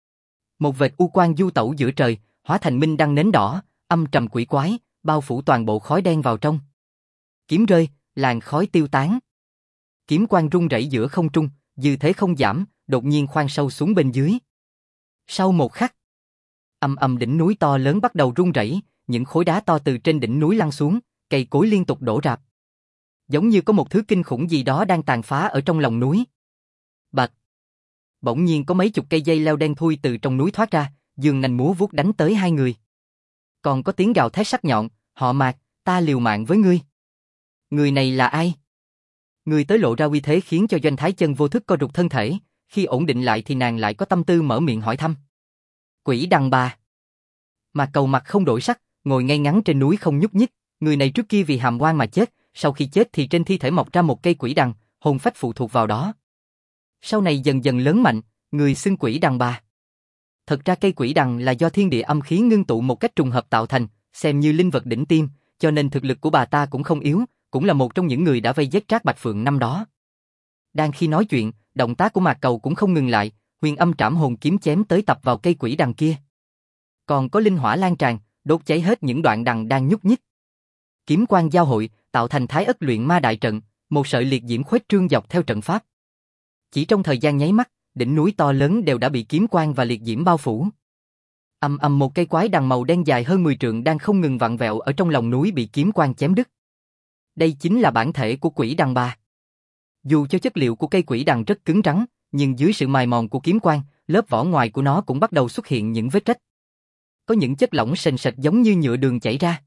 Một vệt u quang du tẩu giữa trời, hóa thành minh đăng nến đỏ, âm trầm quỷ quái, bao phủ toàn bộ khói đen vào trong. Kiếm rơi, làn khói tiêu tán. Kiếm quang rung rẩy giữa không trung, dư thế không giảm, đột nhiên khoan sâu xuống bên dưới. Sau một khắc, ầm ầm đỉnh núi to lớn bắt đầu rung rẩy, những khối đá to từ trên đỉnh núi lăn xuống, cây cối liên tục đổ rạp. Giống như có một thứ kinh khủng gì đó đang tàn phá ở trong lòng núi. Bạch. Bỗng nhiên có mấy chục cây dây leo đen thui từ trong núi thoát ra, giương nanh múa vuốt đánh tới hai người. Còn có tiếng gào thét sắc nhọn, họ Mạc, ta liều mạng với ngươi. Người này là ai? Người tới lộ ra uy thế khiến cho Doanh Thái Chân vô thức co rụt thân thể, khi ổn định lại thì nàng lại có tâm tư mở miệng hỏi thăm. Quỷ đằng bà. Mạc Cầu mặt không đổi sắc, ngồi ngay ngắn trên núi không nhúc nhích, người này trước kia vì hàm oan mà chết, sau khi chết thì trên thi thể mọc ra một cây quỷ đằng, hồn phách phụ thuộc vào đó. Sau này dần dần lớn mạnh, người xưng quỷ đằng bà. Thật ra cây quỷ đằng là do thiên địa âm khí ngưng tụ một cách trùng hợp tạo thành, xem như linh vật đỉnh tiêm, cho nên thực lực của bà ta cũng không yếu, cũng là một trong những người đã vây giết Trác Bạch Phượng năm đó. Đang khi nói chuyện, động tác của Mạc Cầu cũng không ngừng lại, huyền âm trảm hồn kiếm chém tới tập vào cây quỷ đằng kia. Còn có linh hỏa lan tràn, đốt cháy hết những đoạn đằng đang nhúc nhích. Kiếm quang giao hội, tạo thành Thái Ất luyện ma đại trận, một sợi liệt diễm khuếch trương dọc theo trận pháp. Chỉ trong thời gian nháy mắt, đỉnh núi to lớn đều đã bị kiếm quang và liệt diễm bao phủ. Ầm ầm một cây quái đằng màu đen dài hơn 10 trượng đang không ngừng vặn vẹo ở trong lòng núi bị kiếm quang chém đứt. Đây chính là bản thể của quỷ đằng bà. Dù cho chất liệu của cây quỷ đằng rất cứng rắn, nhưng dưới sự mài mòn của kiếm quang, lớp vỏ ngoài của nó cũng bắt đầu xuất hiện những vết rách. Có những chất lỏng sền sệt giống như nhựa đường chảy ra.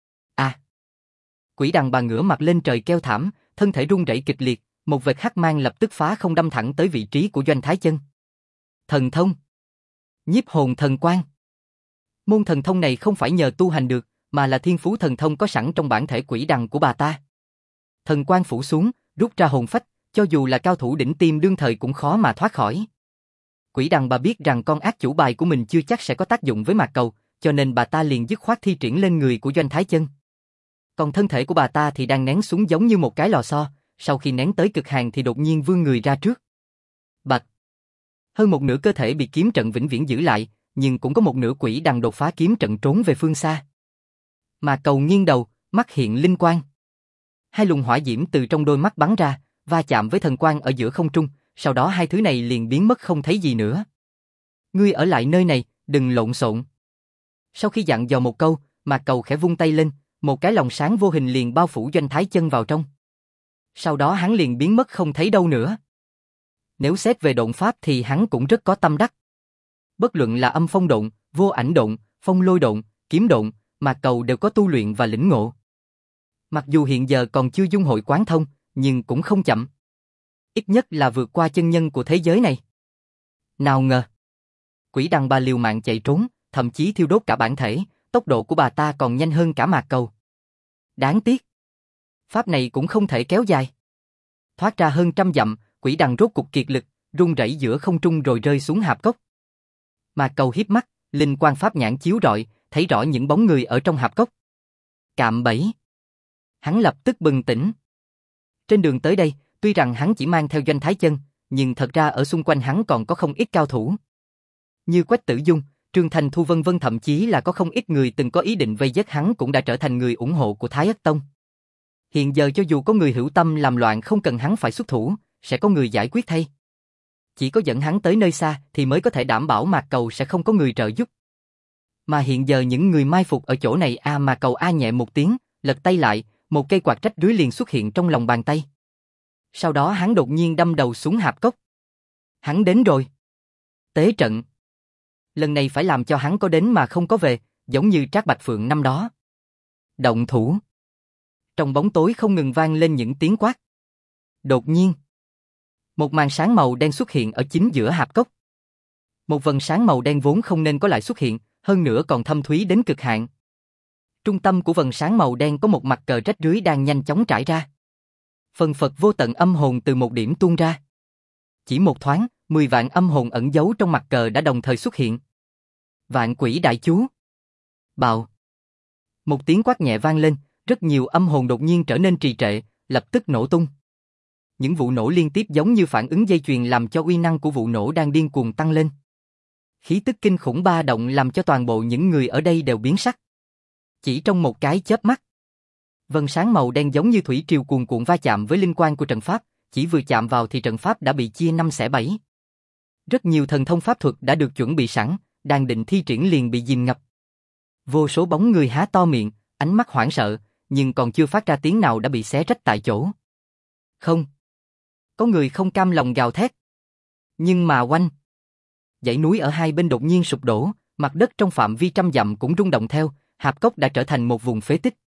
Quỷ đằng bà ngửa mặt lên trời kêu thảm, thân thể rung rẩy kịch liệt, một vệt hắc mang lập tức phá không đâm thẳng tới vị trí của Doanh Thái Chân. Thần thông. Nhiếp hồn thần quang. Môn thần thông này không phải nhờ tu hành được, mà là thiên phú thần thông có sẵn trong bản thể quỷ đằng của bà ta. Thần quang phủ xuống, rút ra hồn phách, cho dù là cao thủ đỉnh tiêm đương thời cũng khó mà thoát khỏi. Quỷ đằng bà biết rằng con ác chủ bài của mình chưa chắc sẽ có tác dụng với Mạc Cầu, cho nên bà ta liền dứt khoát thi triển lên người của Doanh Thái Chân. Còn thân thể của bà ta thì đang nén xuống giống như một cái lò xo, sau khi nén tới cực hạn thì đột nhiên vươn người ra trước. Bạch. Hơn một nửa cơ thể bị kiếm trận vĩnh viễn giữ lại, nhưng cũng có một nửa quỷ đằng đột phá kiếm trận trốn về phương xa. Mạc Cầu nghiêng đầu, mắt hiện linh quang. Hai luồng hỏa diễm từ trong đôi mắt bắn ra, va chạm với thần quang ở giữa không trung, sau đó hai thứ này liền biến mất không thấy gì nữa. Ngươi ở lại nơi này, đừng lộn xộn. Sau khi dặn dò một câu, Mạc Cầu khẽ vung tay lên, một cái lồng sáng vô hình liền bao phủ Doanh Thái Chân vào trong. Sau đó hắn liền biến mất không thấy đâu nữa. Nếu xét về độn pháp thì hắn cũng rất có tâm đắc. Bất luận là âm phong độn, vô ảnh độn, phong lôi độn, kiếm độn, Mạc Cầu đều có tu luyện và lĩnh ngộ. Mặc dù hiện giờ còn chưa dung hội quán thông, nhưng cũng không chậm. Ít nhất là vượt qua chân nhân của thế giới này. Nào ngờ, quỷ đằng bà liều mạng chạy trốn, thậm chí thiêu đốt cả bản thể, tốc độ của bà ta còn nhanh hơn cả Mạc Cầu. Đáng tiếc. Pháp này cũng không thể kéo dài. Thoát ra hơn 100 dặm, quỷ đằng rốt cục kiệt lực, rung rẩy giữa không trung rồi rơi xuống hạp cốc. Mạc Cầu hiếp mắt, linh quang pháp nhãn chiếu rọi, thấy rõ những bóng người ở trong hạp cốc. Cạm bẫy. Hắn lập tức bừng tỉnh. Trên đường tới đây, tuy rằng hắn chỉ mang theo Doanh Thái Chân, nhưng thật ra ở xung quanh hắn còn có không ít cao thủ. Như Quách Tử Dung, Trương Thành Thu vân vân, thậm chí là có không ít người từng có ý định vây giết hắn cũng đã trở thành người ủng hộ của Thái Ất Tông. Hiện giờ cho dù có người hữu tâm làm loạn không cần hắn phải xuất thủ, sẽ có người giải quyết thay. Chỉ có dẫn hắn tới nơi xa thì mới có thể đảm bảo Mạc Cầu sẽ không có người trợ giúp. Mà hiện giờ những người mai phục ở chỗ này Mạc Cầu nhẹ một tiếng, lật tay lại, một cây quạt rách rưới liền xuất hiện trong lòng bàn tay. Sau đó hắn đột nhiên đâm đầu xuống hạp cốc. Hắn đến rồi. Tế trận. Lần này phải làm cho hắn có đến mà không có về, giống như Trác Bạch Phượng năm đó. Động thủ. Trong bóng tối không ngừng vang lên những tiếng quát. Đột nhiên, một màn sáng màu đen xuất hiện ở chính giữa hạp cốc. Một vầng sáng màu đen vốn không nên có lại xuất hiện, hơn nữa còn thâm thúy đến cực hạn. Trung tâm của vầng sáng màu đen có một mặt cờ rách rưới đang nhanh chóng trải ra. Phần phật vô tận âm hồn từ một điểm tuôn ra. Chỉ một thoáng, 10 vạn âm hồn ẩn giấu trong mặt cờ đã đồng thời xuất hiện. Vạn quỷ đại chú. Bạo. Một tiếng quát nhẹ vang lên, rất nhiều âm hồn đột nhiên trở nên trì trệ, lập tức nổ tung. Những vụ nổ liên tiếp giống như phản ứng dây chuyền làm cho uy năng của vụ nổ đang điên cuồng tăng lên. Khí tức kinh khủng ba động làm cho toàn bộ những người ở đây đều biến sắc. Chỉ trong một cái chớp mắt, vầng sáng màu đen giống như thủy triều cuồn cuộn va chạm với linh quang của trận pháp, chỉ vừa chạm vào thì trận pháp đã bị chia 5 xẻ 7. Rất nhiều thần thông pháp thuật đã được chuẩn bị sẵn, đang định thi triển liền bị dìm ngập. Vô số bóng người há to miệng, ánh mắt hoảng sợ, nhưng còn chưa phát ra tiếng nào đã bị xé rách tại chỗ. Không. Có người không cam lòng gào thét. Nhưng mà oanh. Dãy núi ở hai bên đột nhiên sụp đổ, mặt đất trong phạm vi 100 dặm cũng rung động theo, hạp cốc đã trở thành một vùng phế tích.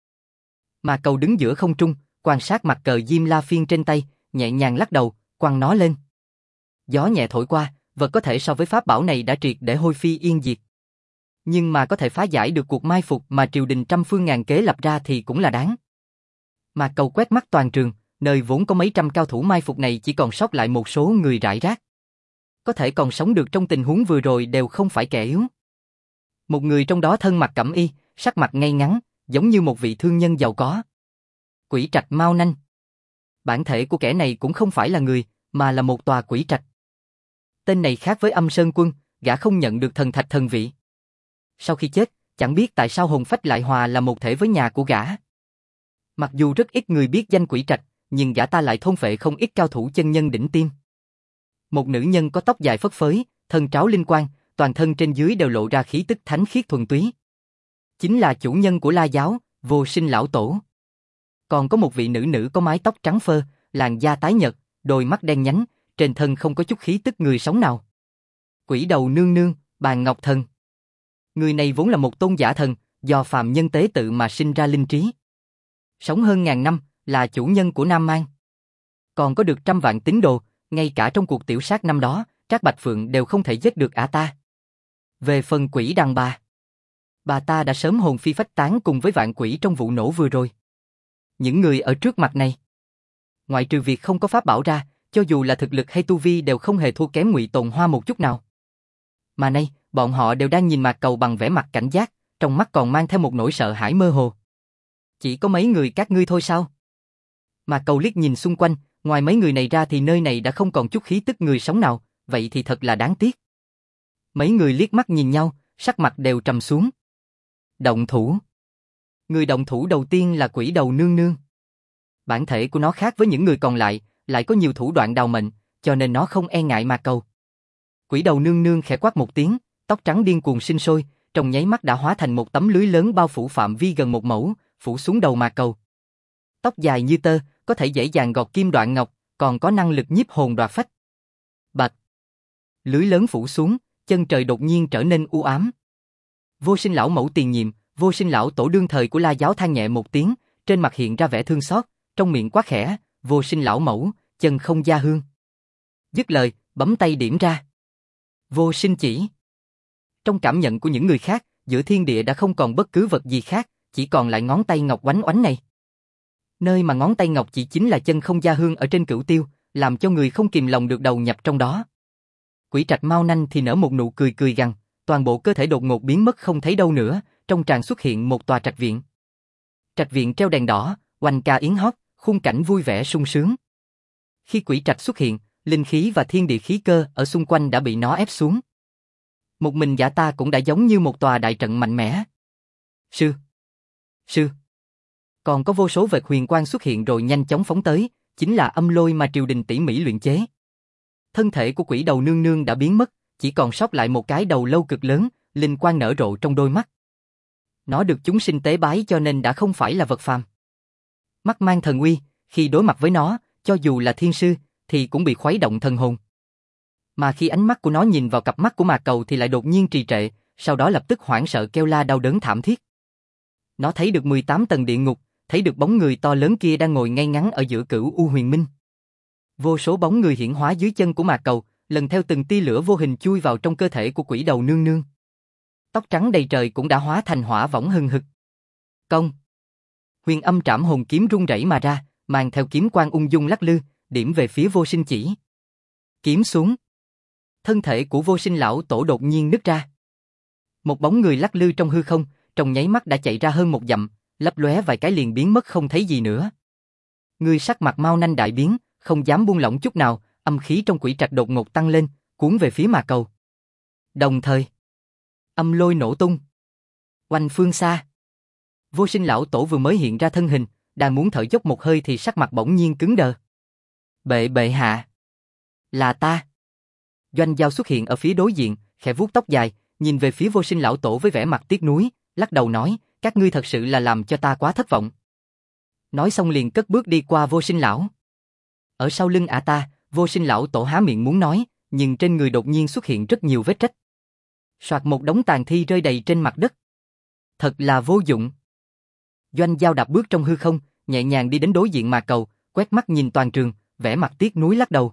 Mà Cầu đứng giữa không trung, quan sát mặt cờ Diêm La Phiên trên tay, nhẹ nhàng lắc đầu, quăng nó lên. Gió nhẹ thổi qua, vật có thể so với pháp bảo này đã triệt để hôi phi yên diệt. Nhưng mà có thể phá giải được cuộc mai phục mà triều đình trăm phương ngàn kế lập ra thì cũng là đáng. Mà Cầu quét mắt toàn trường, nơi vốn có mấy trăm cao thủ mai phục này chỉ còn sót lại một số người rải rác. Có thể còn sống được trong tình huống vừa rồi đều không phải kẻ yếu. Một người trong đó thân mặc cẩm y, sắc mặt ngay ngắn, giống như một vị thương nhân giàu có. Quỷ trạch Mao Nanh. Bản thể của kẻ này cũng không phải là người, mà là một tòa quỷ trạch. Tên này khác với Âm Sơn Quân, gã không nhận được thần thạch thần vị. Sau khi chết, chẳng biết tại sao hồn phách lại hòa là một thể với nhà của gã. Mặc dù rất ít người biết danh quỷ trạch, nhưng gã ta lại thôn phệ không ít cao thủ chân nhân đỉnh tiêm. Một nữ nhân có tóc dài phất phới, thân tráo linh quang, toàn thân trên dưới đều lộ ra khí tức thánh khiết thuần túy. Chính là chủ nhân của La Giáo, Vô Sinh lão tổ. Còn có một vị nữ có mái tóc trắng phơ, làn da tái nhợt, đôi mắt đen nhánh, trên thân không có chút khí tức người sống nào. Quỷ đầu nương nương, Bàn Ngọc Thần. Người này vốn là một tôn giả thần, do phàm nhân tế tự mà sinh ra linh trí. Sống hơn 1000 năm, là chủ nhân của Nam Mang. Còn có được 100 vạn tín đồ, ngay cả trong cuộc tiểu sát năm đó, Trác Bạch Phượng đều không thể giết được ả ta. Về phần quỷ đàn bà ta đã sớm hồn phi phách tán cùng với vạn quỷ trong vụ nổ vừa rồi. Những người ở trước mặt này, ngoại trừ việc không có pháp bảo ra, cho dù là thực lực hay tu vi đều không hề thua kém Ngụy Tồn Hoa một chút nào. Mà nay, bọn họ đều đang nhìn Mạc Cầu bằng vẻ mặt cảnh giác, trong mắt còn mang theo một nỗi sợ hãi mơ hồ. Chỉ có mấy người các ngươi thôi sao? Mạc Cầu liếc nhìn xung quanh, ngoài mấy người này ra thì nơi này đã không còn chút khí tức người sống nào, vậy thì thật là đáng tiếc. Mấy người liếc mắt nhìn nhau, sắc mặt đều trầm xuống. Động thủ. Người động thủ đầu tiên là quỷ đầu nương nương. Bản thể của nó khác với những người còn lại có nhiều thủ đoạn đào mệnh, cho nên nó không e ngại Mạc Cầu. Quỷ đầu nương nương khẽ quát một tiếng, tóc trắng điên cuồng sinh sôi, trong nháy mắt đã hóa thành một tấm lưới lớn bao phủ phạm vi gần 1 mẫu, phủ xuống đầu Mạc Cầu. Tóc dài như tơ, có thể dễ dàng gọt kim đoạn ngọc, còn có năng lực nhiếp hồn đoạt phách. Bạch. Lưới lớn phủ xuống, chân trời đột nhiên trở nên u ám. Vô Sinh lão mẫu tiền nhiệm, Vô Sinh lão tổ đương thời của La Giáo than nhẹ một tiếng, trên mặt hiện ra vẻ thương xót, trong miệng quát khẽ, Vô Sinh lão mẫu, chân không gia hương. Dứt lời, bấm tay điểm ra. Vô Sinh chỉ. Trong cảm nhận của những người khác, giữa thiên địa đã không còn bất cứ vật gì khác, chỉ còn lại ngón tay ngọc oánh oánh này. Nơi mà ngón tay ngọc chỉ chính là chân không gia hương ở trên cửu tiêu, làm cho người không kìm lòng được đầu nhập trong đó. Quỷ Trạch mau nanh thì nở một nụ cười cười gằn, toàn bộ cơ thể đột ngột biến mất không thấy đâu nữa, trong tràng xuất hiện một tòa trạch viện. Trạch viện treo đèn đỏ, oanh ca yến hót, khung cảnh vui vẻ sung sướng. Khi quỷ trạch xuất hiện, linh khí và thiên địa khí cơ ở xung quanh đã bị nó ép xuống. Một mình Giả Ta cũng đã giống như một tòa đại trận mạnh mẽ. Sư! Còn có vô số vệt huyền quang xuất hiện rồi nhanh chóng phóng tới, chính là âm lôi mà triều đình tỉ mỉ luyện chế. Thân thể của quỷ đầu nương nương đã biến mất, chỉ còn sót lại một cái đầu lâu cực lớn, linh quang nở rộ trong đôi mắt. Nó được chúng sinh tế bái cho nên đã không phải là vật phàm. Mắt mang thần uy, khi đối mặt với nó, cho dù là thiên sư, thì cũng bị khuấy động thần hồn. Mà khi ánh mắt của nó nhìn vào cặp mắt của Mạc Cầu thì lại đột nhiên trì trệ, sau đó lập tức hoảng sợ kêu la đau đớn thảm thiết. Nó thấy được 18 tầng địa ngục, thấy được bóng người to lớn kia đang ngồi ngay ngắn ở giữa Cửu U Huyền Minh. Vô số bóng người hiển hóa dưới chân của Mạc Cầu, lần theo từng tia lửa vô hình chui vào trong cơ thể của quỷ đầu nương nương. Tóc trắng đầy trời cũng đã hóa thành hỏa võng hừng hực. Công! Huyền Âm Trảm Hồn kiếm rung rẩy mà ra, mang theo kiếm quang ung dung lắc lư, điểm về phía Vô Sinh chỉ. Kiếm xuống. Thân thể của Vô Sinh lão tổ đột nhiên nứt ra. Một bóng người lắc lư trong hư không, trong nháy mắt đã chạy ra hơn một dặm, lấp lóe vài cái liền biến mất không thấy gì nữa. Người sắc mặt mau nanh đại biến, không dám buông lỏng chút nào, âm khí trong quỷ trạch đột ngột tăng lên, cuốn về phía Mạc Cầu. Đồng thời, âm lôi nổ tung. Oanh phương xa. Vô Sinh lão tổ vừa mới hiện ra thân hình, đang muốn thở dốc một hơi thì sắc mặt bỗng nhiên cứng đờ. Bệ hạ. Là ta. Doanh Giao xuất hiện ở phía đối diện, khẽ vuốt tóc dài, nhìn về phía Vô Sinh lão tổ với vẻ mặt tiếc nuối, lắc đầu nói, các ngươi thật sự là làm cho ta quá thất vọng. Nói xong liền cất bước đi qua Vô Sinh lão. Ở sau lưng ta, Vô Sinh lão tổ há miệng muốn nói, nhưng trên người đột nhiên xuất hiện rất nhiều vết rách. Soạt một đống tàn thi rơi đầy trên mặt đất. Thật là vô dụng. Doanh Giao đạp bước trong hư không, nhẹ nhàng đi đến đối diện Mạc Cầu, quét mắt nhìn toàn trường, vẻ mặt tiếc nuối lắc đầu.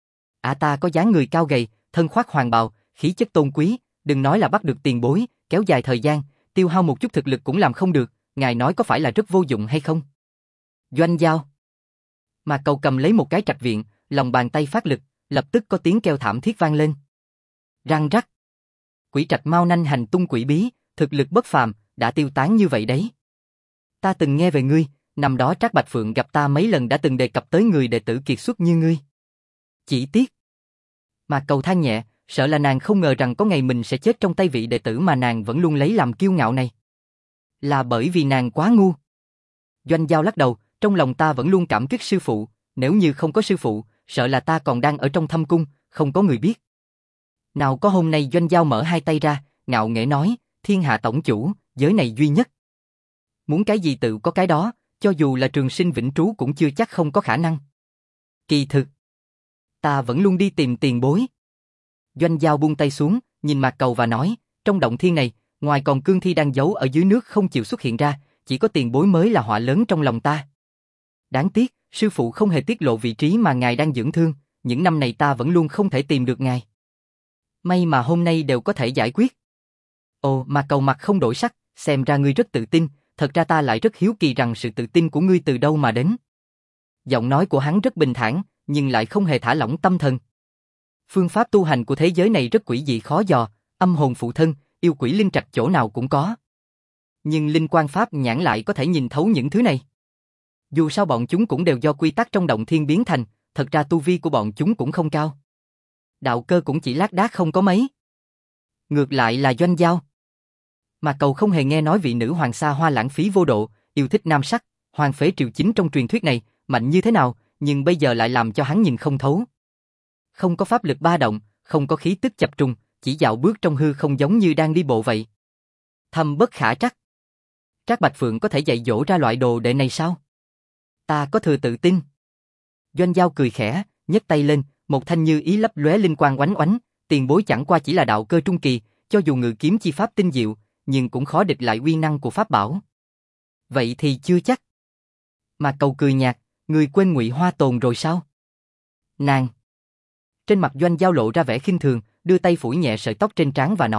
Ta có dáng người cao gầy, thân khoác hoàng bào, khí chất tôn quý, đừng nói là bắt được tiền bối, kéo dài thời gian, tiêu hao một chút thực lực cũng làm không được, ngài nói có phải là rất vô dụng hay không? Doanh Giao. Mạc Cầu cầm lấy một cái trạch viện, lòng bàn tay phát lực, lập tức có tiếng kêu thảm thiết vang lên. Răng rắc. Quỷ trạch mau nanh hành tung quỷ bí, thực lực bất phàm, đã tiêu tán như vậy đấy. Ta từng nghe về ngươi, năm đó Trác Bạch Phượng gặp ta mấy lần đã từng đề cập tới người đệ tử kiệt xuất như ngươi. Chỉ tiếc. Mạc Cầu than nhẹ, sợ là nàng không ngờ rằng có ngày mình sẽ chết trong tay vị đệ tử mà nàng vẫn luôn lấy làm kiêu ngạo này. Là bởi vì nàng quá ngu. Doanh Giao lắc đầu, trong lòng ta vẫn luôn cảm kích sư phụ, nếu như không có sư phụ, sợ là ta còn đang ở trong thâm cung, không có người biết. Nào có hôm nay Doanh Giao mở hai tay ra, ngạo nghễ nói, thiên hạ tổng chủ, giới này duy nhất. Muốn cái gì tự có cái đó, cho dù là trường sinh vĩnh trú cũng chưa chắc không có khả năng. Kỳ thực, ta vẫn luôn đi tìm tiền bối. Doanh Giao buông tay xuống, nhìn Mạc Cầu và nói, trong động thiên này, ngoài còn cương thi đang giấu ở dưới nước không chịu xuất hiện ra, chỉ có tiền bối mới là họa lớn trong lòng ta. Đáng tiếc, sư phụ không hề tiết lộ vị trí mà ngài đang dưỡng thương, những năm này ta vẫn luôn không thể tìm được ngài. May mà hôm nay đều có thể giải quyết. Ồ, Mạc Cầu mặt không đổi sắc, xem ra ngươi rất tự tin, thật ra ta lại rất hiếu kỳ rằng sự tự tin của ngươi từ đâu mà đến. Giọng nói của hắn rất bình thản, nhưng lại không hề thả lỏng tâm thần. Phương pháp tu hành của thế giới này rất quỷ dị khó dò, âm hồn phụ thân, yêu quỷ linh trạch chỗ nào cũng có. Nhưng linh quan pháp nhãn lại có thể nhìn thấu những thứ này. Dù sao bọn chúng cũng đều do quy tắc trong động thiên biến thành, thật ra tu vi của bọn chúng cũng không cao. Đạo cơ cũng chỉ lác đác không có mấy. Ngược lại là Doanh Giao. Mà Cầu không hề nghe nói vị nữ hoàng xa hoa lãng phí vô độ, yêu thích nam sắc, hoàng phế triều chính trong truyền thuyết này, mạnh như thế nào, nhưng bây giờ lại làm cho hắn nhìn không thấu. Không có pháp lực ba động, không có khí tức chập trùng, chỉ dạo bước trong hư không giống như đang đi bộ vậy. Thâm bất khả trắc. Trác Bạch Phượng có thể dạy dỗ ra loại đồ đệ này sao? Ta có thừa tự tin. Doanh Giao cười khẽ, nhấc tay lên, một thanh như ý lấp lóe linh quang oánh oánh, tiền bối chẳng qua chỉ là đạo cơ trung kỳ, cho dù ngự kiếm chi pháp tinh diệu, nhưng cũng khó địch lại uy năng của pháp bảo. Vậy thì chưa chắc. Mà Cầu cười nhạt, người quên Ngụy Hoa Tồn rồi sao? Nàng. Trên mặt Doanh Giao lộ ra vẻ khinh thường, đưa tay phủi nhẹ sợi tóc trên trán và nói,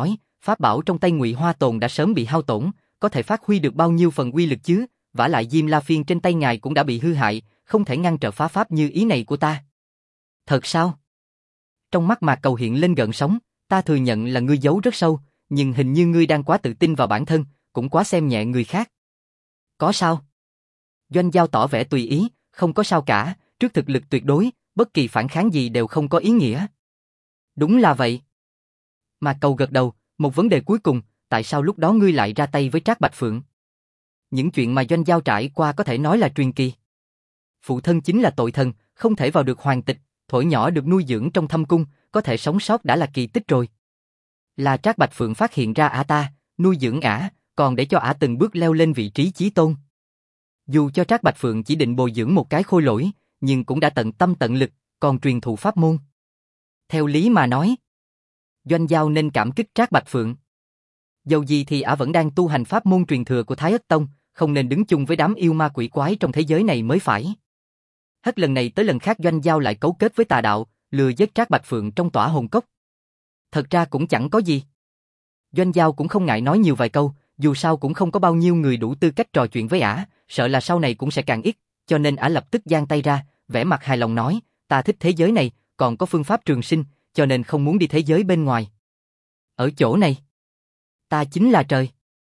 pháp bảo trong tay Ngụy Hoa Tồn đã sớm bị hao tổn, có thể phát huy được bao nhiêu phần uy lực chứ, vả lại Diêm La Phiên trên tay ngài cũng đã bị hư hại, không thể ngăn trở phá pháp như ý này của ta. Thật sao? Trong mắt Mạc Cầu hiện lên gợn sóng, ta thừa nhận là ngươi giấu rất sâu, nhưng hình như ngươi đang quá tự tin vào bản thân, cũng quá xem nhẹ người khác. Có sao? Doanh Giao tỏ vẻ tùy ý, không có sao cả, trước thực lực tuyệt đối, bất kỳ phản kháng gì đều không có ý nghĩa. Đúng là vậy. Mạc Cầu gật đầu, một vấn đề cuối cùng, tại sao lúc đó ngươi lại ra tay với Trác Bạch Phượng? Những chuyện mà Doanh Giao trải qua có thể nói là truyền kỳ. Phụ thân chính là tội thần, không thể vào được hoàng tịch, thuở nhỏ được nuôi dưỡng trong thâm cung, có thể sống sót đã là kỳ tích rồi. Là Trác Bạch Phượng phát hiện ra ả ta, nuôi dưỡng ả, còn để cho ả từng bước leo lên vị trí chí tôn. Dù cho Trác Bạch Phượng chỉ định bồi dưỡng một cái khôi lỗi, nhưng cũng đã tận tâm tận lực, còn truyền thụ pháp môn. Theo lý mà nói, Doanh Giao nên cảm kích Trác Bạch Phượng. Dầu gì thì ả vẫn đang tu hành pháp môn truyền thừa của Thái Ất Tông, không nên đứng chung với đám yêu ma quỷ quái trong thế giới này mới phải. Hết lần này tới lần khác Doanh Giao lại cấu kết với tà đạo, lừa giết Trác Bạch Phượng trong tỏa hồn cốc. Thật ra cũng chẳng có gì. Doanh Giao cũng không ngại nói nhiều vài câu, dù sao cũng không có bao nhiêu người đủ tư cách trò chuyện với ả, sợ là sau này cũng sẽ càng ít, cho nên ả lập tức giang tay ra, vẻ mặt hài lòng nói, ta thích thế giới này, còn có phương pháp trường sinh, cho nên không muốn đi thế giới bên ngoài. Ở chỗ này, ta chính là trời.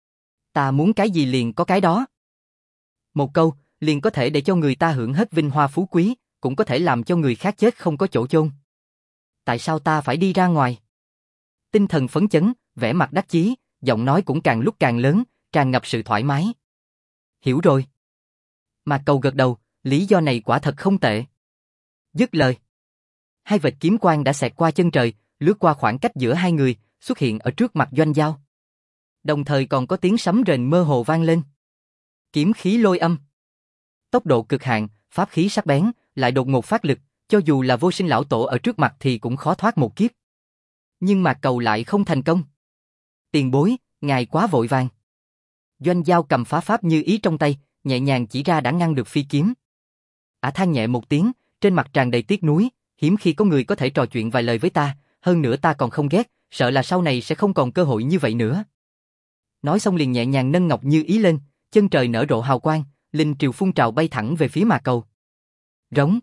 Ta muốn cái gì liền có cái đó. Một câu, liền có thể để cho người ta hưởng hết vinh hoa phú quý, cũng có thể làm cho người khác chết không có chỗ chôn. Tại sao ta phải đi ra ngoài? Tinh thần phấn chấn, vẻ mặt đắc chí, giọng nói cũng càng lúc càng lớn, tràn ngập sự thoải mái. Hiểu rồi. Mạc Cầu gật đầu, lý do này quả thật không tệ. Dứt lời, hai vệt kiếm quang đã xẹt qua chân trời, lướt qua khoảng cách giữa hai người, xuất hiện ở trước mặt Doanh Giao. Đồng thời còn có tiếng sấm rền mơ hồ vang lên. Kiếm khí lôi âm. Tốc độ cực hạn, pháp khí sắc bén, lại đột ngột phát lực, cho dù là Vô Sinh lão tổ ở trước mặt thì cũng khó thoát một kiếp. Nhưng Mạc Cầu lại không thành công. Tiền bối, ngài quá vội vàng. Doanh Giao cầm phá pháp như ý trong tay, nhẹ nhàng chỉ ra đã ngăn được phi kiếm. Ả than nhẹ một tiếng, trên mặt tràn đầy tiếc nuối, hiếm khi có người có thể trò chuyện vài lời với ta, hơn nữa ta còn không ghét, sợ là sau này sẽ không còn cơ hội như vậy nữa. Nói xong liền nhẹ nhàng nâng ngọc như ý lên, chân trời nở rộ hào quang, linh triều phun trào bay thẳng về phía Mạc Cầu. Rống.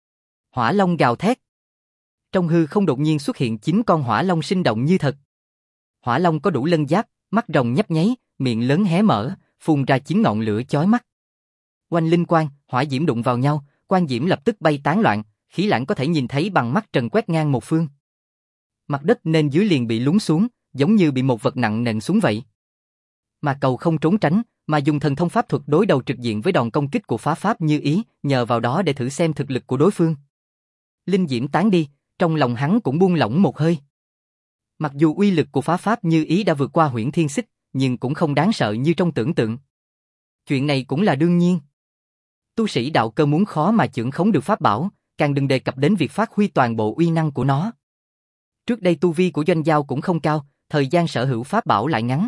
Hỏa long gào thét. Trong hư không đột nhiên xuất hiện 9 con hỏa long sinh động như thật. Hỏa long có đủ lân giáp, mắt rồng nhấp nháy, miệng lớn hé mở, phun ra 9 ngọn lửa chói mắt. Oanh linh quang, hỏa diễm đụng vào nhau, quang diễm lập tức bay tán loạn, khí lãng có thể nhìn thấy bằng mắt trần quét ngang một phương. Mặt đất nên dưới liền bị lún xuống, giống như bị một vật nặng nện xuống vậy. Mạc Cầu không trốn tránh, mà dùng thần thông pháp thuật đối đầu trực diện với đòn công kích của phá pháp như ý, nhờ vào đó để thử xem thực lực của đối phương. Linh diễm tán đi, trong lòng hắn cũng buông lỏng một hơi. Mặc dù uy lực của phá pháp như ý đã vượt qua Huyễn Thiên Xích, nhưng cũng không đáng sợ như trong tưởng tượng. Chuyện này cũng là đương nhiên. Tu sĩ đạo cơ muốn khó mà chưởng khống được pháp bảo, càng đừng đề cập đến việc phát huy toàn bộ uy năng của nó. Trước đây tu vi của Doanh Giao cũng không cao, thời gian sở hữu pháp bảo lại ngắn.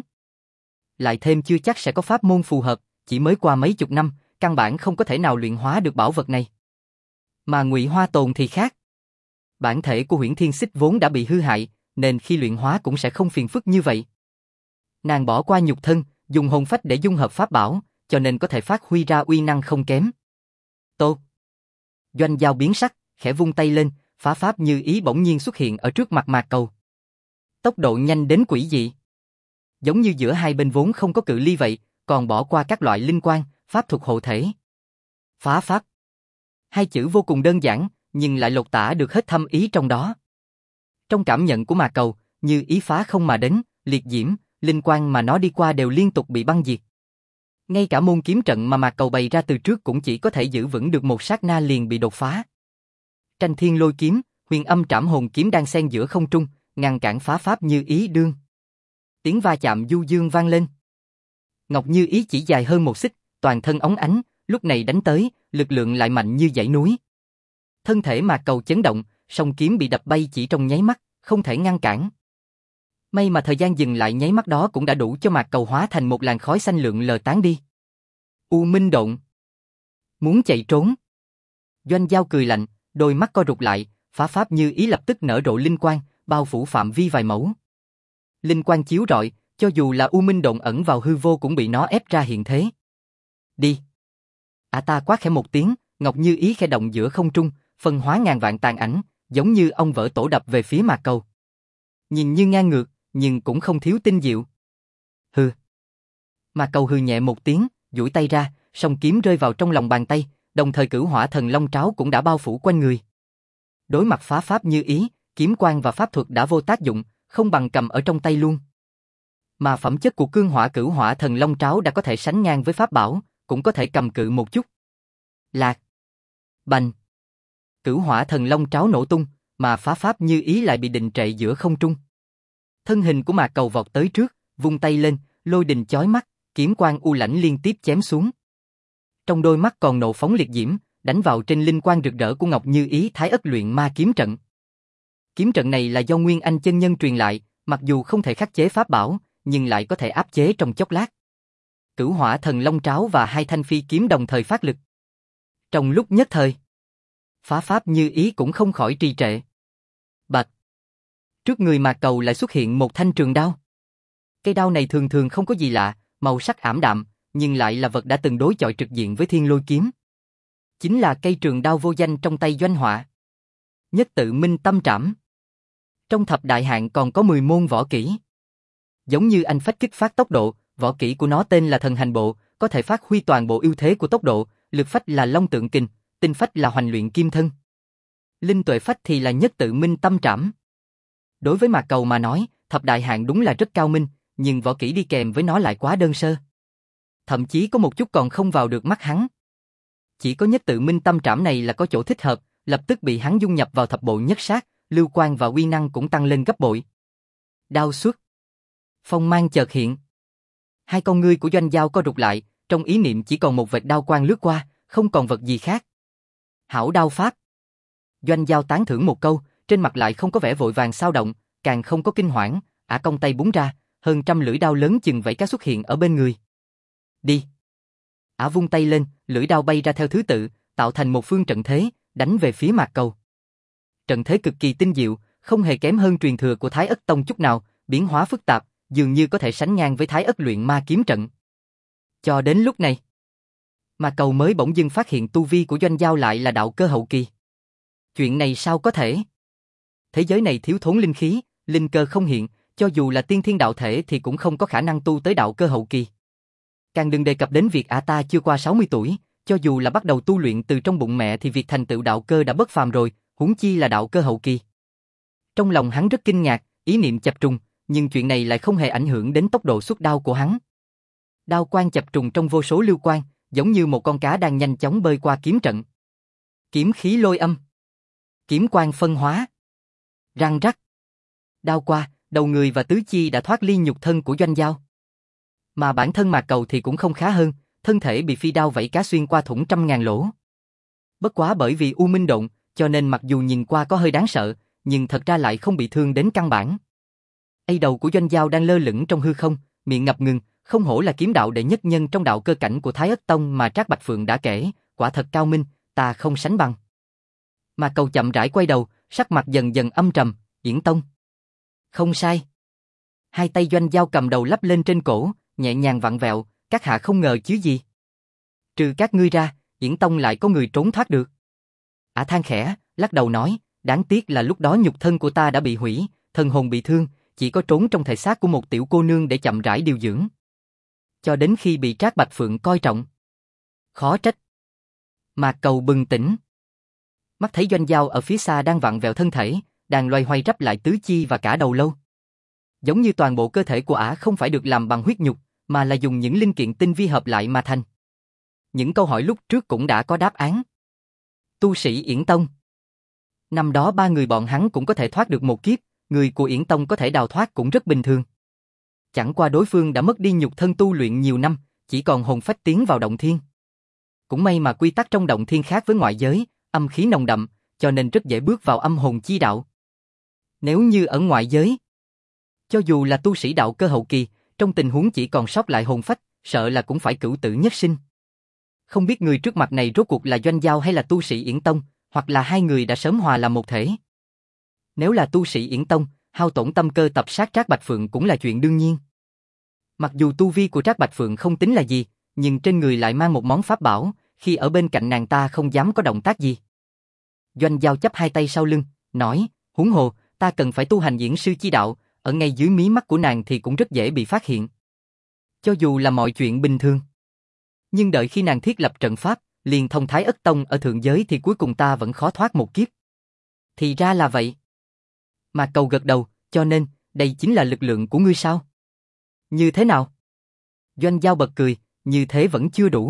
Lại thêm chưa chắc sẽ có pháp môn phù hợp, chỉ mới qua mấy chục năm, căn bản không có thể nào luyện hóa được bảo vật này. Mà Ngụy Hoa Tồn thì khác. Bản thể của Huyễn Thiên Xích vốn đã bị hư hại, nên khi luyện hóa cũng sẽ không phiền phức như vậy. Nàng bỏ qua nhục thân, dùng hồn phách để dung hợp pháp bảo, cho nên có thể phát huy ra uy năng không kém. Tốt. Doanh Giao biến sắc, khẽ vung tay lên, phá pháp như ý bỗng nhiên xuất hiện ở trước mặt Mạc Cầu. Tốc độ nhanh đến quỷ dị. Giống như giữa hai bên vốn không có cự ly vậy, còn bỏ qua các loại linh quang, pháp thuật hộ thể. Phá pháp. Hai chữ vô cùng đơn giản, nhưng lại lột tả được hết thâm ý trong đó. Trong cảm nhận của Mạc Cầu, như ý phá không mà đến, liệt diễm, linh quang mà nó đi qua đều liên tục bị băng diệt. Ngay cả môn kiếm trận mà Mạc Cầu bày ra từ trước cũng chỉ có thể giữ vững được một sát na liền bị đột phá. Tranh thiên lôi kiếm, huyền âm trảm hồn kiếm đang xen giữa không trung, ngăn cản phá pháp như ý đương. Tiếng va chạm du dương vang lên. Ngọc Như Ý chỉ dài hơn một xích, toàn thân óng ánh, lúc này đánh tới, lực lượng lại mạnh như dãy núi. Thân thể Mạc Cầu chấn động, song kiếm bị đập bay chỉ trong nháy mắt, không thể ngăn cản. May mà thời gian dừng lại nháy mắt đó cũng đã đủ cho Mạc Cầu hóa thành một làn khói xanh lượn lờ tán đi. U Minh Độn. Muốn chạy trốn. Doanh Giao cười lạnh, đôi mắt co rụt lại, phá pháp như ý lập tức nở rộ linh quang, bao phủ phạm vi vài mẫu. linh quang chiếu rọi, cho dù là U Minh Độn ẩn vào hư vô cũng bị nó ép ra hiện thế. Đi! Ta quát khẽ một tiếng, Ngọc Như Ý khẽ động giữa không trung, phân hóa ngàn vạn tàn ảnh, giống như ông vỡ tổ đập về phía Mạc Cầu. Nhìn như ngang ngược, nhưng cũng không thiếu tinh diệu. Hừ! Mạc Cầu hừ nhẹ một tiếng, duỗi tay ra, song kiếm rơi vào trong lòng bàn tay, đồng thời Cửu Hỏa Thần Long Tráo cũng đã bao phủ quanh người. Đối mặt phá pháp Như Ý, kiếm quang và pháp thuật đã vô tác dụng, không bằng cầm ở trong tay luôn. Mà phẩm chất của cương hỏa Cửu Hỏa Thần Long Tráo đã có thể sánh ngang với pháp bảo, cũng có thể cầm cự một chút. Lạc! Bành! Cửu Hỏa Thần Long Tráo nổ tung, mà phá pháp Như Ý lại bị định trệ giữa không trung. Thân hình của Mạc Cầu vọt tới trước, vung tay lên, lôi đình chói mắt, kiếm quang u lãnh liên tiếp chém xuống. Trong đôi mắt còn nộ phóng liệt diễm, đánh vào trên linh quang rực rỡ của Ngọc Như Ý Thái Ất Luyện Ma kiếm trận. Kiếm trận này là do Nguyên Anh chân nhân truyền lại, mặc dù không thể khắc chế pháp bảo, nhưng lại có thể áp chế trong chốc lát. Cửu Hỏa Thần Long Tráo và hai thanh phi kiếm đồng thời phát lực. Trong lúc nhất thời, phá pháp Như Ý cũng không khỏi trì trệ. Bạch! Trước người Mạc Cầu lại xuất hiện một thanh trường đao. Cây đao này thường thường không có gì lạ, màu sắc ảm đạm, nhưng lại là vật đã từng đối chọi trực diện với Thiên Lôi kiếm. Chính là cây trường đao vô danh trong tay Doanh Họa. Nhất tự minh tâm trảm. Trong thập đại hạng còn có 10 môn võ kỹ. Giống như anh phách kích phát tốc độ, võ kỹ của nó tên là Thần Hành Bộ, có thể phát huy toàn bộ ưu thế của tốc độ, lực phách là Long Tượng Kình, tinh phách là Hoành Luyện Kim Thân. Linh tuệ phách thì là Nhất tự minh tâm trảm. Đối với Mạc Cầu mà nói, thập đại hạng đúng là rất cao minh, nhưng võ kỹ đi kèm với nó lại quá đơn sơ. Thậm chí có một chút còn không vào được mắt hắn. Chỉ có Nhất tự minh tâm trảm này là có chỗ thích hợp, lập tức bị hắn dung nhập vào thập bộ nhất sát, lưu quang và uy năng cũng tăng lên gấp bội. Đao xuất. Phong mang chợt hiện. Hai con ngươi của Doanh Giao co rụt lại, trong ý niệm chỉ còn một vệt đao quang lướt qua, không còn vật gì khác. Hảo đao pháp. Doanh Giao tán thưởng một câu, trên mặt lại không có vẻ vội vàng xao động, càng không có kinh hoảng, cong tay búng ra, hơn trăm lưỡi đao lớn chừng vảy cá xuất hiện ở bên người. Đi. Vung tay lên, lưỡi đao bay ra theo thứ tự, tạo thành một phương trận thế, đánh về phía Mạc Cầu. Trận thế cực kỳ tinh diệu, không hề kém hơn truyền thừa của Thái Ất Tông chút nào, biến hóa phức tạp, dường như có thể sánh ngang với Thái Ất Luyện Ma kiếm trận. Cho đến lúc này, Mạc Cầu mới bỗng dưng phát hiện tu vi của Doanh Giao lại là đạo cơ hậu kỳ. Chuyện này sao có thể? Thế giới này thiếu thốn linh khí, linh cơ không hiện, cho dù là tiên thiên đạo thể thì cũng không có khả năng tu tới đạo cơ hậu kỳ. Càng đừng đề cập đến việc ta chưa qua 60 tuổi, cho dù là bắt đầu tu luyện từ trong bụng mẹ thì việc thành tựu đạo cơ đã bất phàm rồi, huống chi là đạo cơ hậu kỳ. Trong lòng hắn rất kinh ngạc, ý niệm chập trùng, nhưng chuyện này lại không hề ảnh hưởng đến tốc độ xuất đao của hắn. Đao quang chập trùng trong vô số lưu quang, giống như một con cá đang nhanh chóng bơi qua kiếm trận. Kiếm khí lôi âm. Kiếm quang phân hóa. Răng rắc. Đao qua, đầu người và tứ chi đã thoát ly nhục thân của Doanh Giao. Mà bản thân Mạc Cầu thì cũng không khá hơn, thân thể bị phi đao vảy cá xuyên qua thủng trăm ngàn lỗ. Bất quá bởi vì U Minh Độn, cho nên mặc dù nhìn qua có hơi đáng sợ, nhưng thật ra lại không bị thương đến căn bản. Đầu của Doanh Giao đang lơ lửng trong hư không, miệng ngập ngừng, không hổ là kiếm đạo đệ nhất nhân trong đạo cơ cảnh của Thái Ất Tông mà Trác Bạch Phượng đã kể, quả thật cao minh, ta không sánh bằng. Mạc Cầu chậm rãi quay đầu, sắc mặt dần dần âm trầm, Yển Tông. Không sai. Hai tay Doanh Giao cầm đầu lắp lên trên cổ, nhẹ nhàng vặn vẹo, các hạ không ngờ chứ gì. Trừ các ngươi ra, Yển Tông lại có người trốn thoát được. Than khẽ, lắc đầu nói, đáng tiếc là lúc đó nhục thân của ta đã bị hủy, thần hồn bị thương, chỉ có trốn trong thể xác của một tiểu cô nương để chậm rãi điều dưỡng. Cho đến khi bị Trác Bạch Phượng coi trọng. Khó trách. Mạc Cầu bừng tỉnh. Mắt thấy Doanh Giao ở phía xa đang vặn vẹo thân thể, đang loay hoay rắp lại tứ chi và cả đầu lâu. Giống như toàn bộ cơ thể của ả không phải được làm bằng huyết nhục, mà là dùng những linh kiện tinh vi hợp lại mà thành. Những câu hỏi lúc trước cũng đã có đáp án. Tu sĩ Yển Tông. Năm đó ba người bọn hắn cũng có thể thoát được một kiếp, người của Yển Tông có thể đào thoát cũng rất bình thường. Chẳng qua đối phương đã mất đi nhục thân tu luyện nhiều năm, chỉ còn hồn phách tiến vào động thiên. Cũng may mà quy tắc trong động thiên khác với ngoại giới, âm khí nồng đậm, cho nên rất dễ bước vào âm hồn chi đạo. Nếu như ở ngoại giới, cho dù là tu sĩ đạo cơ hậu kỳ, trong tình huống chỉ còn sót lại hồn phách, sợ là cũng phải cửu tử nhất sinh. Không biết người trước mặt này rốt cuộc là Doanh Giao hay là tu sĩ Yển Tông, hoặc là hai người đã sớm hòa làm một thể. Nếu là tu sĩ Yển Tông, Hao tổn tâm cơ tập sát Trác Bạch Phượng cũng là chuyện đương nhiên. Mặc dù tu vi của Trác Bạch Phượng không tính là gì, nhưng trên người lại mang một món pháp bảo, khi ở bên cạnh nàng ta không dám có động tác gì. Doanh Giao chắp hai tay sau lưng, nói, huống hồ, ta cần phải tu hành diễn sư chi đạo, ở ngay dưới mí mắt của nàng thì cũng rất dễ bị phát hiện. Cho dù là mọi chuyện bình thường. Nhưng đợi khi nàng thiết lập trận pháp, liền thông Thái Ất Tông ở thượng giới thì cuối cùng ta vẫn khó thoát một kiếp. Thì ra là vậy. Mạc Cầu gật đầu, cho nên, đây chính là lực lượng của ngươi sao? Như thế nào? Doanh Giao bật cười, như thế vẫn chưa đủ.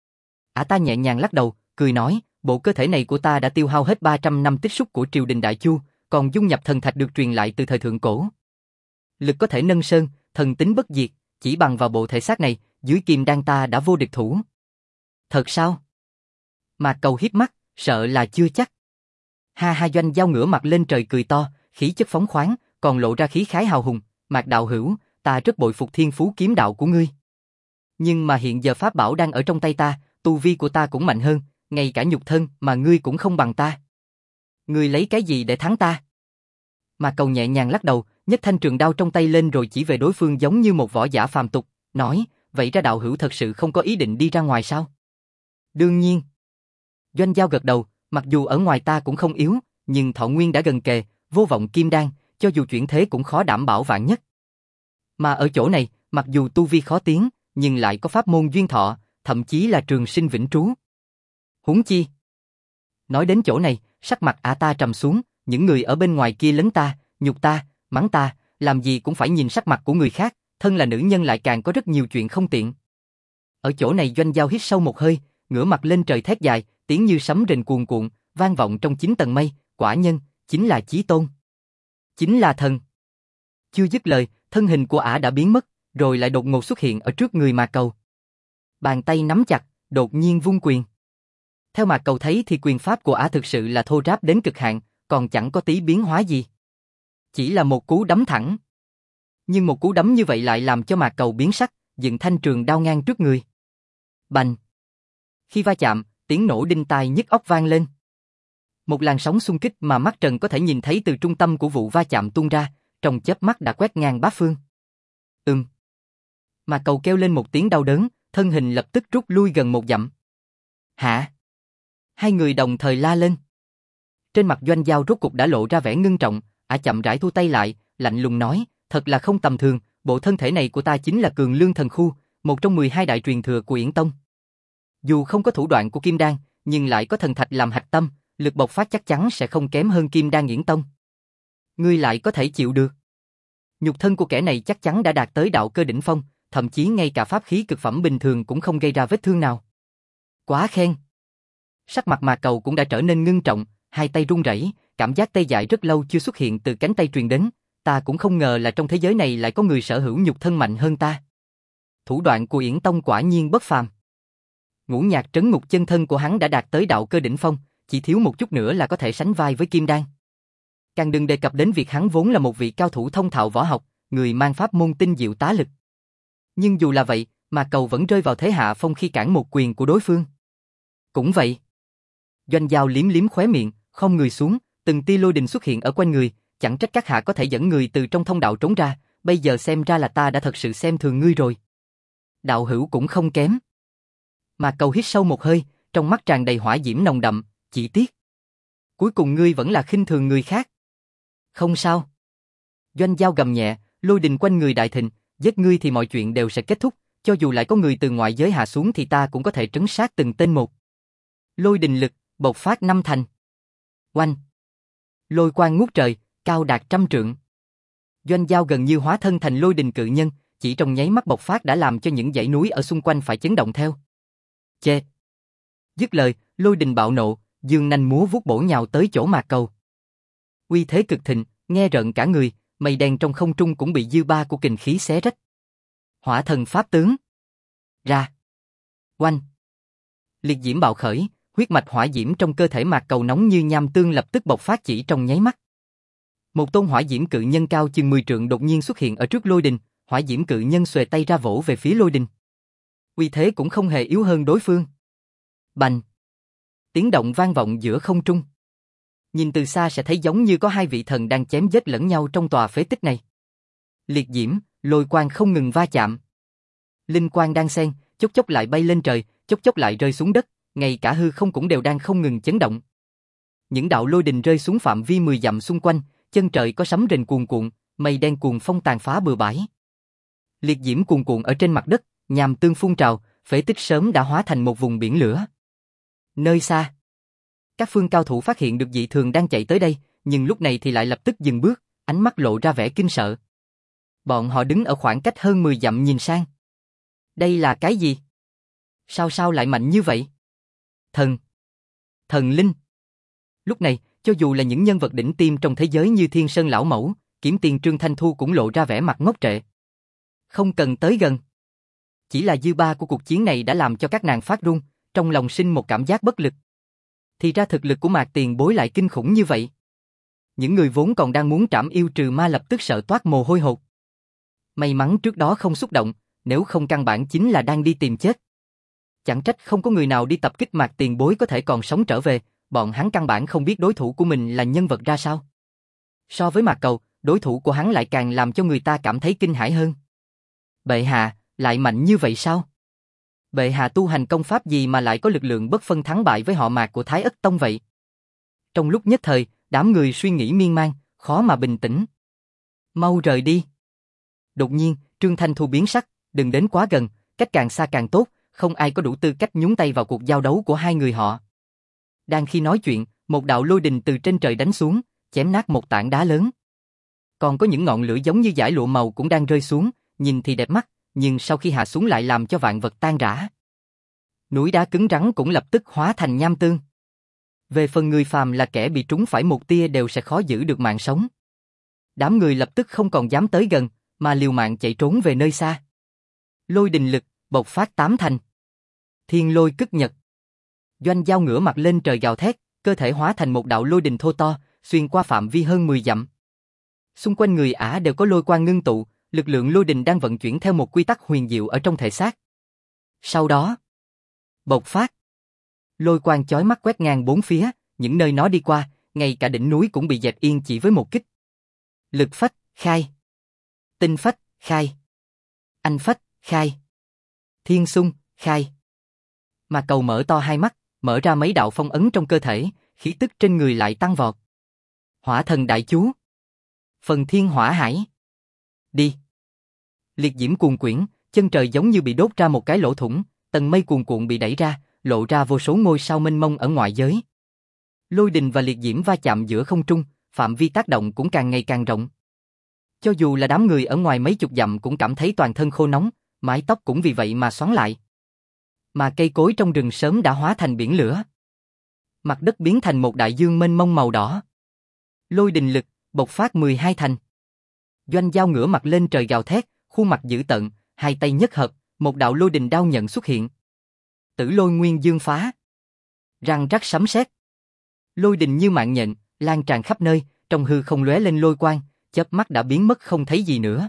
Ta nhẹ nhàng lắc đầu, cười nói, bộ cơ thể này của ta đã tiêu hao hết 300 năm tích xúc của triều đình Đại Chu, còn dung nhập thần thạch được truyền lại từ thời thượng cổ. Lực có thể nâng sơn, thần tính bất diệt, chỉ bằng vào bộ thể xác này, dưới kim đan ta đã vô địch thủ. Thật sao? Mạc Cầu hiếp mắt, sợ là chưa chắc. Ha, Doanh Giao ngửa mặt lên trời cười to, khí chất phóng khoáng, còn lộ ra khí khái hào hùng. Mạc đạo hữu, ta rất bội phục thiên phú kiếm đạo của ngươi. Nhưng mà hiện giờ pháp bảo đang ở trong tay ta, tu vi của ta cũng mạnh hơn, ngay cả nhục thân mà ngươi cũng không bằng ta. Ngươi lấy cái gì để thắng ta? Mạc Cầu nhẹ nhàng lắc đầu, nhấc thanh trường đao trong tay lên rồi chỉ về đối phương giống như một võ giả phàm tục, nói, vậy ra đạo hữu thật sự không có ý định đi ra ngoài sao? Đương nhiên. Doanh Giao gật đầu, mặc dù ở ngoài ta cũng không yếu, nhưng thọ nguyên đã gần kề, vô vọng kim đan, cho dù chuyển thế cũng khó đảm bảo vạn nhất. Mà ở chỗ này, mặc dù tu vi khó tiến, nhưng lại có pháp môn duyên thọ, thậm chí là trường sinh vĩnh trú. Huống chi. Nói đến chỗ này, sắc mặt ta trầm xuống, những người ở bên ngoài kia lấn ta, nhục ta, mắng ta, làm gì cũng phải nhìn sắc mặt của người khác, thân là nữ nhân lại càng có rất nhiều chuyện không tiện. Ở chỗ này Doanh Giao hít sâu một hơi, ngửa mặt lên trời thét dài, tiếng như sấm rền cuồn cuộn, vang vọng trong 9 tầng mây, quả nhân, chính là chí tôn. Chính là thần. Chưa dứt lời, thân hình của ả đã biến mất, rồi lại đột ngột xuất hiện ở trước người Mạc Cầu. Bàn tay nắm chặt, đột nhiên vung quyền. Theo Mạc Cầu thấy thì quyền pháp của ả thực sự là thô ráp đến cực hạn, còn chẳng có tí biến hóa gì. Chỉ là một cú đấm thẳng. Nhưng một cú đấm như vậy lại làm cho Mạc Cầu biến sắc, dựng thanh trường đao ngang trước người. Bành! Khi va chạm, tiếng nổ đinh tai nhức óc vang lên. Một làn sóng xung kích mà mắt trần có thể nhìn thấy từ trung tâm của vụ va chạm tuôn ra, trong chớp mắt đã quét ngang bát phương. Mạc Cầu kêu lên một tiếng đau đớn, thân hình lập tức rút lui gần một dặm. Hả? Hai người đồng thời la lên. Trên mặt Doanh Giao rốt cục đã lộ ra vẻ ngưng trọng, chậm rãi thu tay lại, lạnh lùng nói, thật là không tầm thường, bộ thân thể này của ta chính là Cường Lương Thần Khu, một trong 12 đại truyền thừa của Yển Tông. Dù không có thủ đoạn của Kim Đan, nhưng lại có thần thạch làm hạch tâm, lực bộc phát chắc chắn sẽ không kém hơn Kim Đan Yển Tông. Ngươi lại có thể chịu được. Nhục thân của kẻ này chắc chắn đã đạt tới đạo cơ đỉnh phong, thậm chí ngay cả pháp khí cực phẩm bình thường cũng không gây ra vết thương nào. Quá khen. Sắc mặt Mạc Cầu cũng đã trở nên ngưng trọng, hai tay run rẩy, cảm giác tê dại rất lâu chưa xuất hiện từ cánh tay truyền đến, ta cũng không ngờ là trong thế giới này lại có người sở hữu nhục thân mạnh hơn ta. Thủ đoạn của Yển Tông quả nhiên bất phàm. Ngũ nhạc trấn ngục chân thân của hắn đã đạt tới đạo cơ đỉnh phong, chỉ thiếu một chút nữa là có thể sánh vai với Kim Đan. Càng đừng đề cập đến việc hắn vốn là một vị cao thủ thông thạo võ học, người mang pháp môn tinh diệu tá lực. Nhưng dù là vậy, Mạc Cầu vẫn rơi vào thế hạ phong khi cản một quyền của đối phương. Cũng vậy. Doanh Giao liếm liếm khóe miệng, không người xuống, từng tia lôi đình xuất hiện ở quanh người, chẳng trách các hạ có thể dẫn người từ trong thông đạo trốn ra, bây giờ xem ra là ta đã thật sự xem thường ngươi rồi. Đạo hữu cũng không kém. Mạc Cầu hít sâu một hơi, trong mắt tràn đầy hỏa diễm nồng đậm, chỉ tiếc. Cuối cùng ngươi vẫn là khinh thường người khác. Không sao. Doanh Giao gầm nhẹ, lôi đình quanh người đại thịnh, giết ngươi thì mọi chuyện đều sẽ kết thúc, cho dù lại có người từ ngoại giới hạ xuống thì ta cũng có thể trấn sát từng tên một. Lôi đình lực, bộc phát 5 thành. Oanh! Lôi quang ngút trời, cao đạt 100 trượng. Doanh Giao gần như hóa thân thành lôi đình cự nhân, chỉ trong nháy mắt bộc phát đã làm cho những dãy núi ở xung quanh phải chấn động theo. Chê! Dứt lời, lôi đình bạo nộ, dương nanh múa vuốt bổ nhào tới chỗ Mạc Cầu. Uy thế cực thịnh, nghe rợn cả người, mây đen trong không trung cũng bị dư ba của kình khí xé rách. Hỏa thần pháp tướng. Ra. Oanh. Liệt diễm bạo khởi, huyết mạch hỏa diễm trong cơ thể Mạc Cầu nóng như nham tương lập tức bộc phát chỉ trong nháy mắt. Một tôn hỏa diễm cự nhân cao chừng 10 trượng đột nhiên xuất hiện ở trước lôi đình, hỏa diễm cự nhân xuề tay ra vỗ về phía lôi đình. Uy thế cũng không hề yếu hơn đối phương. Bành. Tiếng động vang vọng giữa không trung. Nhìn từ xa sẽ thấy giống như có hai vị thần đang chém giết lẫn nhau trong tòa phế tích này. Liệt diễm, lôi quang không ngừng va chạm. Linh quang đang xen, chốc chốc lại bay lên trời, chốc chốc lại rơi xuống đất, ngay cả hư không cũng đều đang không ngừng chấn động. Những đạo lôi đình rơi xuống phạm vi 10 dặm xung quanh, chân trời có sấm rền cuồn cuộn, mây đen cuồng phong tàn phá bừa bãi. Liệt diễm cuồn cuộn ở trên mặt đất, nham tương phun trào, phế tích sớm đã hóa thành một vùng biển lửa. Nơi xa, các phương cao thủ phát hiện được dị thường đang chạy tới đây, nhưng lúc này thì lại lập tức dừng bước, ánh mắt lộ ra vẻ kinh sợ. Bọn họ đứng ở khoảng cách hơn 10 dặm nhìn sang. Đây là cái gì? Sao lại mạnh như vậy? Thần linh. Lúc này, cho dù là những nhân vật đỉnh tiêm trong thế giới như Thiên Sơn Lão Mẫu, Kiếm Tiên Trương Thanh Thu cũng lộ ra vẻ mặt ngốc trệ. Không cần tới gần. Chỉ là dư ba của cuộc chiến này đã làm cho các nàng phát run, trong lòng sinh một cảm giác bất lực. Thì ra thực lực của Mạc Tiền Bối lại kinh khủng như vậy. Những người vốn còn đang muốn trảm yêu trừ ma lập tức sợ toát mồ hôi hột. May mắn trước đó không xúc động, nếu không căn bản chính là đang đi tìm chết. Chẳng trách không có người nào đi tập kích Mạc Tiền Bối có thể còn sống trở về, bọn hắn căn bản không biết đối thủ của mình là nhân vật ra sao. So với Mạc Cầu, đối thủ của hắn lại càng làm cho người ta cảm thấy kinh hãi hơn. Bệ hạ, lại mạnh như vậy sao? Bệ hạ tu hành công pháp gì mà lại có lực lượng bất phân thắng bại với họ Mạc của Thái Ất Tông vậy? Trong lúc nhất thời, đám người suy nghĩ miên man, khó mà bình tĩnh. Mau rời đi. Đột nhiên, Trương Thanh Thu biến sắc, đừng đến quá gần, cách càng xa càng tốt, không ai có đủ tư cách nhúng tay vào cuộc giao đấu của hai người họ. Đang khi nói chuyện, một đạo lôi đình từ trên trời đánh xuống, chém nát một tảng đá lớn. Còn có những ngọn lửa giống như dải lụa màu cũng đang rơi xuống, nhìn thì đẹp mắt, nhưng sau khi hạ xuống lại làm cho vạn vật tan rã. Núi đá cứng rắn cũng lập tức hóa thành nham tương. Về phần người phàm là kẻ bị trúng phải một tia đều sẽ khó giữ được mạng sống. Đám người lập tức không còn dám tới gần, mà liều mạng chạy trốn về nơi xa. Lôi đình lực, bộc phát tám thành. Thiên lôi cất nhật. Doanh Giao ngửa mặt lên trời gào thét, cơ thể hóa thành một đạo lôi đình thô to, xuyên qua phạm vi hơn 10 dặm. Xung quanh người ả đều có lôi quang ngưng tụ, lực lượng lôi đình đang vận chuyển theo một quy tắc huyền diệu ở trong thể xác. Sau đó, bộc phát. Lôi quang chói mắt quét ngang bốn phía, những nơi nó đi qua, ngay cả đỉnh núi cũng bị dẹp yên chỉ với một kích. Lực phách, khai. Tinh phách, khai. Anh phách, khai. Thiên xung, khai. Mà Cầu mở to hai mắt, mở ra mấy đạo phong ấn trong cơ thể, khí tức trên người lại tăng vọt. Hỏa thần đại chú. Phần thiên hỏa hải. Đi. Liệt diễm cuồn quyển, chân trời giống như bị đốt ra một cái lỗ thủng, tầng mây cuồn cuộn bị đẩy ra, lộ ra vô số ngôi sao mênh mông ở ngoại giới. Lôi đình và liệt diễm va chạm giữa không trung, phạm vi tác động cũng càng ngày càng rộng. Cho dù là đám người ở ngoài mấy chục dặm cũng cảm thấy toàn thân khô nóng, mái tóc cũng vì vậy mà xoắn lại. Mà cây cối trong rừng sớm đã hóa thành biển lửa. Mặt đất biến thành một đại dương mênh mông màu đỏ. Lôi đình lực, bộc phát 12 thành. Doanh Giao ngửa mặt lên trời gào thét, khuôn mặt dữ tợn, hai tay nhất hợp, một đạo lôi đình đao nhận xuất hiện. Tử lôi nguyên dương phá. Răng rắc sấm sét. Lôi đình như mạng nhện, lan tràn khắp nơi, trong hư không lóe lên lôi quang, chớp mắt đã biến mất không thấy gì nữa.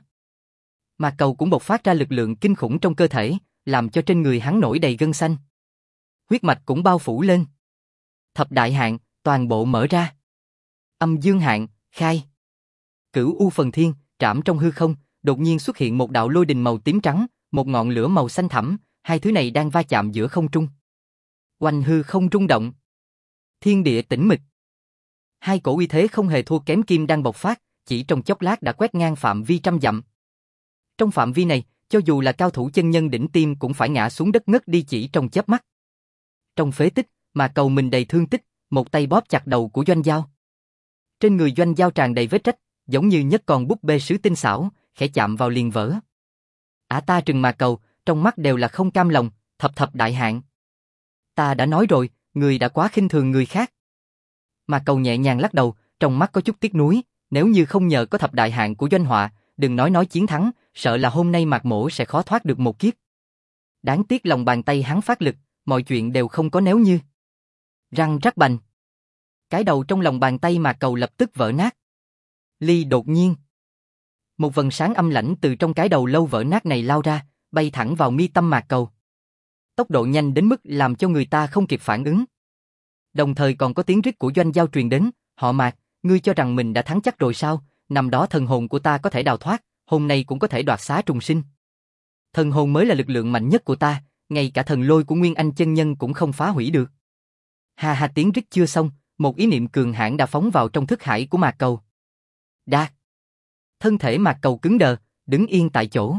Mà Cầu cũng bộc phát ra lực lượng kinh khủng trong cơ thể, làm cho trên người hắn nổi đầy gân xanh. Huyết mạch cũng bao phủ lên. Thập đại hạn, toàn bộ mở ra. Âm dương hạn, khai. Cửu u phần thiên, trảm trong hư không, đột nhiên xuất hiện một đạo lôi đình màu tím trắng, một ngọn lửa màu xanh thẳm, hai thứ này đang va chạm giữa không trung. Oanh hư không rung động. Thiên địa tĩnh mịch. Hai cổ uy thế không hề thua kém kim đang bộc phát, chỉ trong chốc lát đã quét ngang phạm vi trăm dặm. Trong phạm vi này, cho dù là cao thủ chân nhân đỉnh tiêm cũng phải ngã xuống đất ngất đi chỉ trong chớp mắt. Trong phế tích, mà Cầu mình đầy thương tích, một tay bóp chặt đầu của Doanh Giao. Trên người Doanh Giao tràn đầy vết rách, giống như nhất con búp bê sứ tinh xảo, khẽ chạm vào liền vỡ. Ả ta trừng mà Cầu, trong mắt đều là không cam lòng, thập đại hạn. Ta đã nói rồi, người đã quá khinh thường người khác. Mà Cầu nhẹ nhàng lắc đầu, trong mắt có chút tiếc nuối, nếu như không nhờ có thập đại hạn của Doanh Họa, đừng nói chiến thắng, sợ là hôm nay Mạc Mỗ sẽ khó thoát được một kiếp. Đáng tiếc lòng bàn tay hắn phát lực, mọi chuyện đều không có nếu như. Răng rắc bành. Cái đầu trong lòng bàn tay Mạc Cầu lập tức vỡ nát. Ly đột nhiên. Một vầng sáng âm lãnh từ trong cái đầu lâu vỡ nát này lao ra, bay thẳng vào mi tâm Mạc Cầu. Tốc độ nhanh đến mức làm cho người ta không kịp phản ứng. Đồng thời còn có tiếng rít của Doanh Giao truyền đến, Họ Mạc, ngươi cho rằng mình đã thắng chắc rồi sao? Năm đó thần hồn của ta có thể đào thoát, hôm nay cũng có thể đoạt xá trùng sinh. Thần hồn mới là lực lượng mạnh nhất của ta, ngay cả thần lôi của Nguyên Anh chân nhân cũng không phá hủy được. Ha ha, tiếng rít chưa xong, một ý niệm cường hãn đã phóng vào trong thức hải của Mạc Cầu. Đa. Thân thể Mạc Cầu cứng đờ, đứng yên tại chỗ.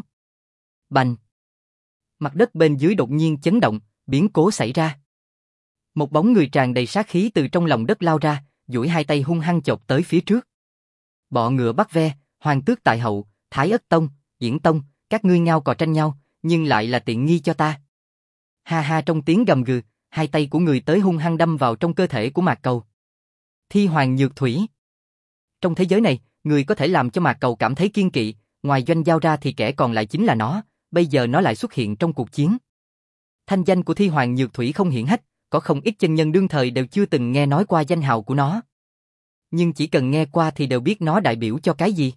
Bành. Mặt đất bên dưới đột nhiên chấn động, biến cố xảy ra. Một bóng người tràn đầy sát khí từ trong lòng đất lao ra, duỗi hai tay hung hăng chộp tới phía trước. Bọ ngựa bắt ve, Hoàng Tước tại hậu, Thái Ất Tông, Diễn Tông, các ngươi ngao cò tranh nhau, nhưng lại là tiện nghi cho ta. Ha ha, trong tiếng gầm gừ, hai tay của người tới hung hăng đâm vào trong cơ thể của Mạc Cầu. Thi Hoàng Nhược Thủy. Trong thế giới này, người có thể làm cho Mạc Cầu cảm thấy kiên kỵ, ngoài Doanh Giao ra thì kẻ còn lại chính là nó, bây giờ nó lại xuất hiện trong cuộc chiến. Thanh danh của Thi Hoàng Nhược Thủy không hiển hách, có không ít chân nhân đương thời đều chưa từng nghe nói qua danh hào của nó. Nhưng chỉ cần nghe qua thì đều biết nó đại biểu cho cái gì.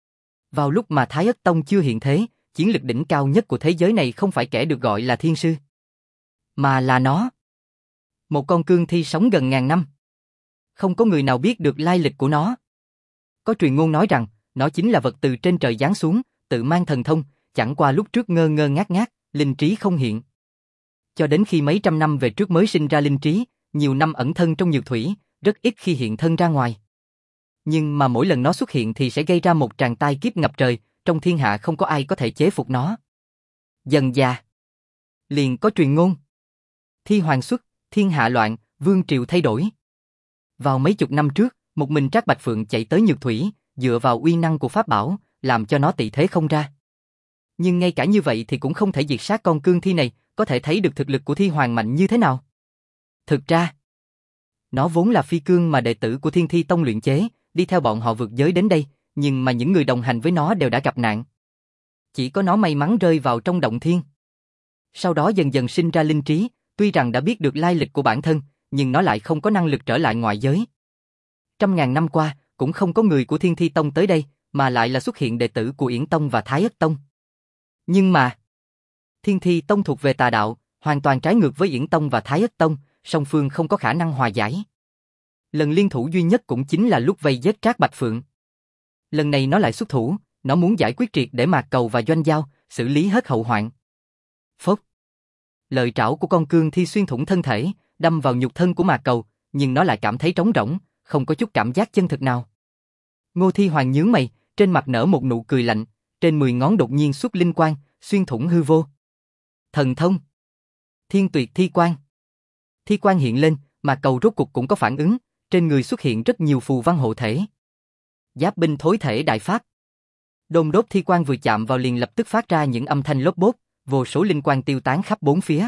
Vào lúc mà Thái Ất Tông chưa hiện thế, chiến lực đỉnh cao nhất của thế giới này không phải kẻ được gọi là thiên sư, mà là nó. Một con cương thi sống gần ngàn năm. Không có người nào biết được lai lịch của nó. Có truyền ngôn nói rằng, nó chính là vật từ trên trời giáng xuống, tự mang thần thông, chẳng qua lúc trước ngơ ngơ ngác ngác, linh trí không hiện. Cho đến khi mấy trăm năm về trước mới sinh ra linh trí, nhiều năm ẩn thân trong nhược thủy, rất ít khi hiện thân ra ngoài. Nhưng mà mỗi lần nó xuất hiện thì sẽ gây ra một tràng tai kiếp ngập trời, trong thiên hạ không có ai có thể chế phục nó. Dần dà, liền có truyền ngôn. Thi Hoàng xuất, thiên hạ loạn, vương triều thay đổi. Vào mấy chục năm trước, một mình Trác Bạch Phượng chạy tới nhược thủy, dựa vào uy năng của pháp bảo, làm cho nó tị thế không ra. Nhưng ngay cả như vậy thì cũng không thể diệt sát con cương thi này, có thể thấy được thực lực của Thi Hoàng mạnh như thế nào. Thực ra, nó vốn là phi cương mà đệ tử của Thiên Thi Tông luyện chế, đi theo bọn họ vượt giới đến đây, nhưng mà những người đồng hành với nó đều đã gặp nạn. Chỉ có nó may mắn rơi vào trong động thiên. Sau đó dần dần sinh ra linh trí, tuy rằng đã biết được lai lịch của bản thân, nhưng nó lại không có năng lực trở lại ngoại giới. Trăm ngàn năm qua, cũng không có người của Thiên Thi Tông tới đây, mà lại là xuất hiện đệ tử của Yển Tông và Thái Ất Tông. Nhưng mà, Thiên Thi Tông thuộc về tà đạo, hoàn toàn trái ngược với Yển Tông và Thái Ất Tông, song phương không có khả năng hòa giải. Lần liên thủ duy nhất cũng chính là lúc vây giết Trác Bạch Phượng. Lần này nó lại xuất thủ, nó muốn giải quyết triệt để Mạc Cầu và Doanh Giao, xử lý hết hậu hoạn. Phốc. Lợi trảo của con cương thi xuyên thủng thân thể, đâm vào nhục thân của Mạc Cầu, nhưng nó lại cảm thấy trống rỗng, không có chút cảm giác chân thực nào. Ngô Thi Hoàng nhướng mày, trên mặt nở một nụ cười lạnh, trên 10 ngón đột nhiên xuất linh quang, xuyên thủng hư vô. Thần thông. Thiên Tuyệt Thi Quang. Thi quang hiện lên, Mạc Cầu rốt cục cũng có phản ứng, trên người xuất hiện rất nhiều phù văn hộ thể. Giáp binh thối thể đại pháp. Đôn đốt thi quang vừa chạm vào liền lập tức phát ra những âm thanh lốp bốp, vô số linh quang tiêu tán khắp bốn phía.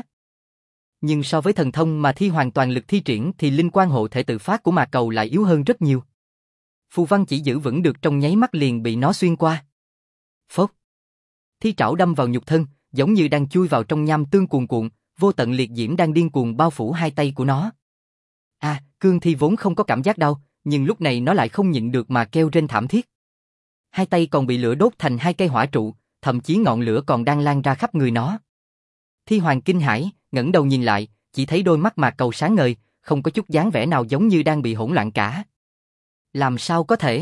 Nhưng so với thần thông mà Thi Hoàng toàn lực thi triển thì linh quang hộ thể tự phát của Mạc Cầu lại yếu hơn rất nhiều. Phù văn chỉ giữ vững được trong nháy mắt liền bị nó xuyên qua. Phốc. Thi trảo đâm vào nhục thân, giống như đang chui vào trong nham tương cuồn cuộn, vô tận liệt diễm đang điên cuồng bao phủ hai tay của nó. Cương thi vốn không có cảm giác đau, nhưng lúc này nó lại không nhịn được mà kêu rên thảm thiết. Hai tay còn bị lửa đốt thành hai cây hỏa trụ, thậm chí ngọn lửa còn đang lan ra khắp người nó. Thi Hoàng kinh hãi, ngẩng đầu nhìn lại, chỉ thấy đôi mắt Mạc Cầu sáng ngời, không có chút dáng vẻ nào giống như đang bị hỗn loạn cả. Làm sao có thể?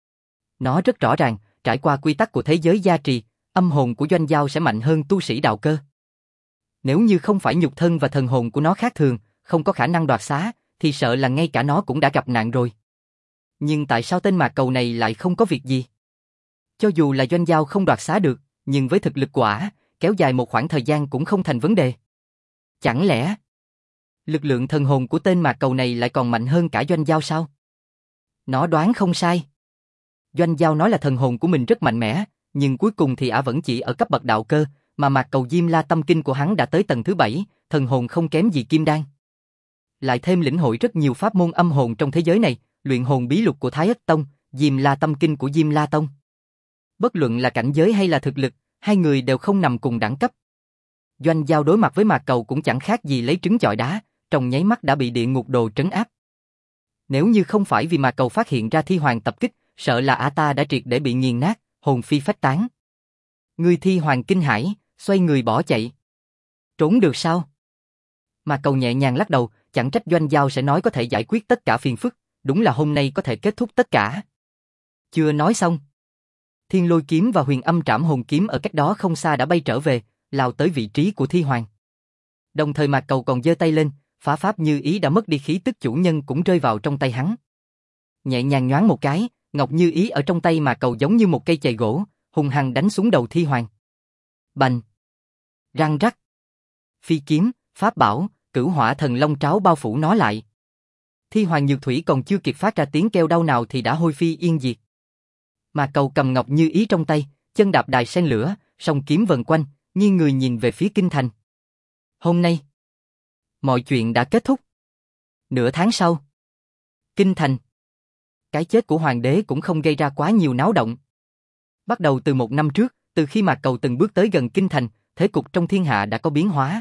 Nó rất rõ ràng, trải qua quy tắc của thế giới gia trì, âm hồn của Doanh Giao sẽ mạnh hơn tu sĩ đạo cơ. Nếu như không phải nhục thân và thần hồn của nó khác thường, không có khả năng đoạt xá, thì sợ là ngay cả nó cũng đã gặp nạn rồi. Nhưng tại sao tên Mạc Cầu này lại không có việc gì? Cho dù là Doanh Giao không đoạt xá được, nhưng với thực lực của ả, kéo dài một khoảng thời gian cũng không thành vấn đề. Chẳng lẽ lực lượng thần hồn của tên Mạc Cầu này lại còn mạnh hơn cả Doanh Giao sao? Nó đoán không sai. Doanh Giao nói là thần hồn của mình rất mạnh mẽ, nhưng cuối cùng thì ả vẫn chỉ ở cấp bậc đạo cơ, mà Mạc Cầu Diêm La Tâm Kinh của hắn đã tới tầng thứ 7, thần hồn không kém gì Kim Đan. Lại thêm lĩnh hội rất nhiều pháp môn âm hồn trong thế giới này, luyện hồn bí lục của Thái Ất Tông, Diêm La Tâm Kinh của Diêm La Tông. Bất luận là cảnh giới hay là thực lực, hai người đều không nằm cùng đẳng cấp. Doanh Giao đối mặt với Mạc Cầu cũng chẳng khác gì lấy trứng chọi đá, trong nháy mắt đã bị địa ngục đồ trấn áp. Nếu như không phải vì Mạc Cầu phát hiện ra Thi Hoàng tập kích, sợ là ả ta đã triệt để bị nghiền nát, hồn phi phách tán. Người Thi Hoàng kinh hãi, xoay người bỏ chạy. Trốn được sao? Mạc Cầu nhẹ nhàng lắc đầu, chẳng trách Doanh Giao sẽ nói có thể giải quyết tất cả phiền phức, đúng là hôm nay có thể kết thúc tất cả. Chưa nói xong. Thiên Lôi kiếm và Huyền Âm Trảm Hồn kiếm ở cách đó không xa đã bay trở về, lao tới vị trí của Thi Hoàng. Đồng thời Mạc Cầu còn giơ tay lên, phá pháp như ý đã mất đi khí tức chủ nhân cũng rơi vào trong tay hắn. Nhẹ nhàng nhoáng một cái, ngọc như ý ở trong tay Mạc Cầu giống như một cây chày gỗ, hung hăng đánh xuống đầu Thi Hoàng. Bành! Răng rắc! Phi kiếm, pháp bảo, Cửu Hỏa Thần Long tráo bao phủ nó lại. Thi Hoàng Nhược Thủy còn chưa kịp phát ra tiếng kêu đau nào thì đã hôi phi yên diệt. Mạc Cầu cầm ngọc như ý trong tay, chân đạp đài sen lửa, song kiếm vần quanh, nghiêng người nhìn về phía kinh thành. Hôm nay, mọi chuyện đã kết thúc. Nửa tháng sau, kinh thành. Cái chết của hoàng đế cũng không gây ra quá nhiều náo động. Bắt đầu từ 1 năm trước, từ khi Mạc Cầu từng bước tới gần kinh thành, thế cục trong thiên hạ đã có biến hóa.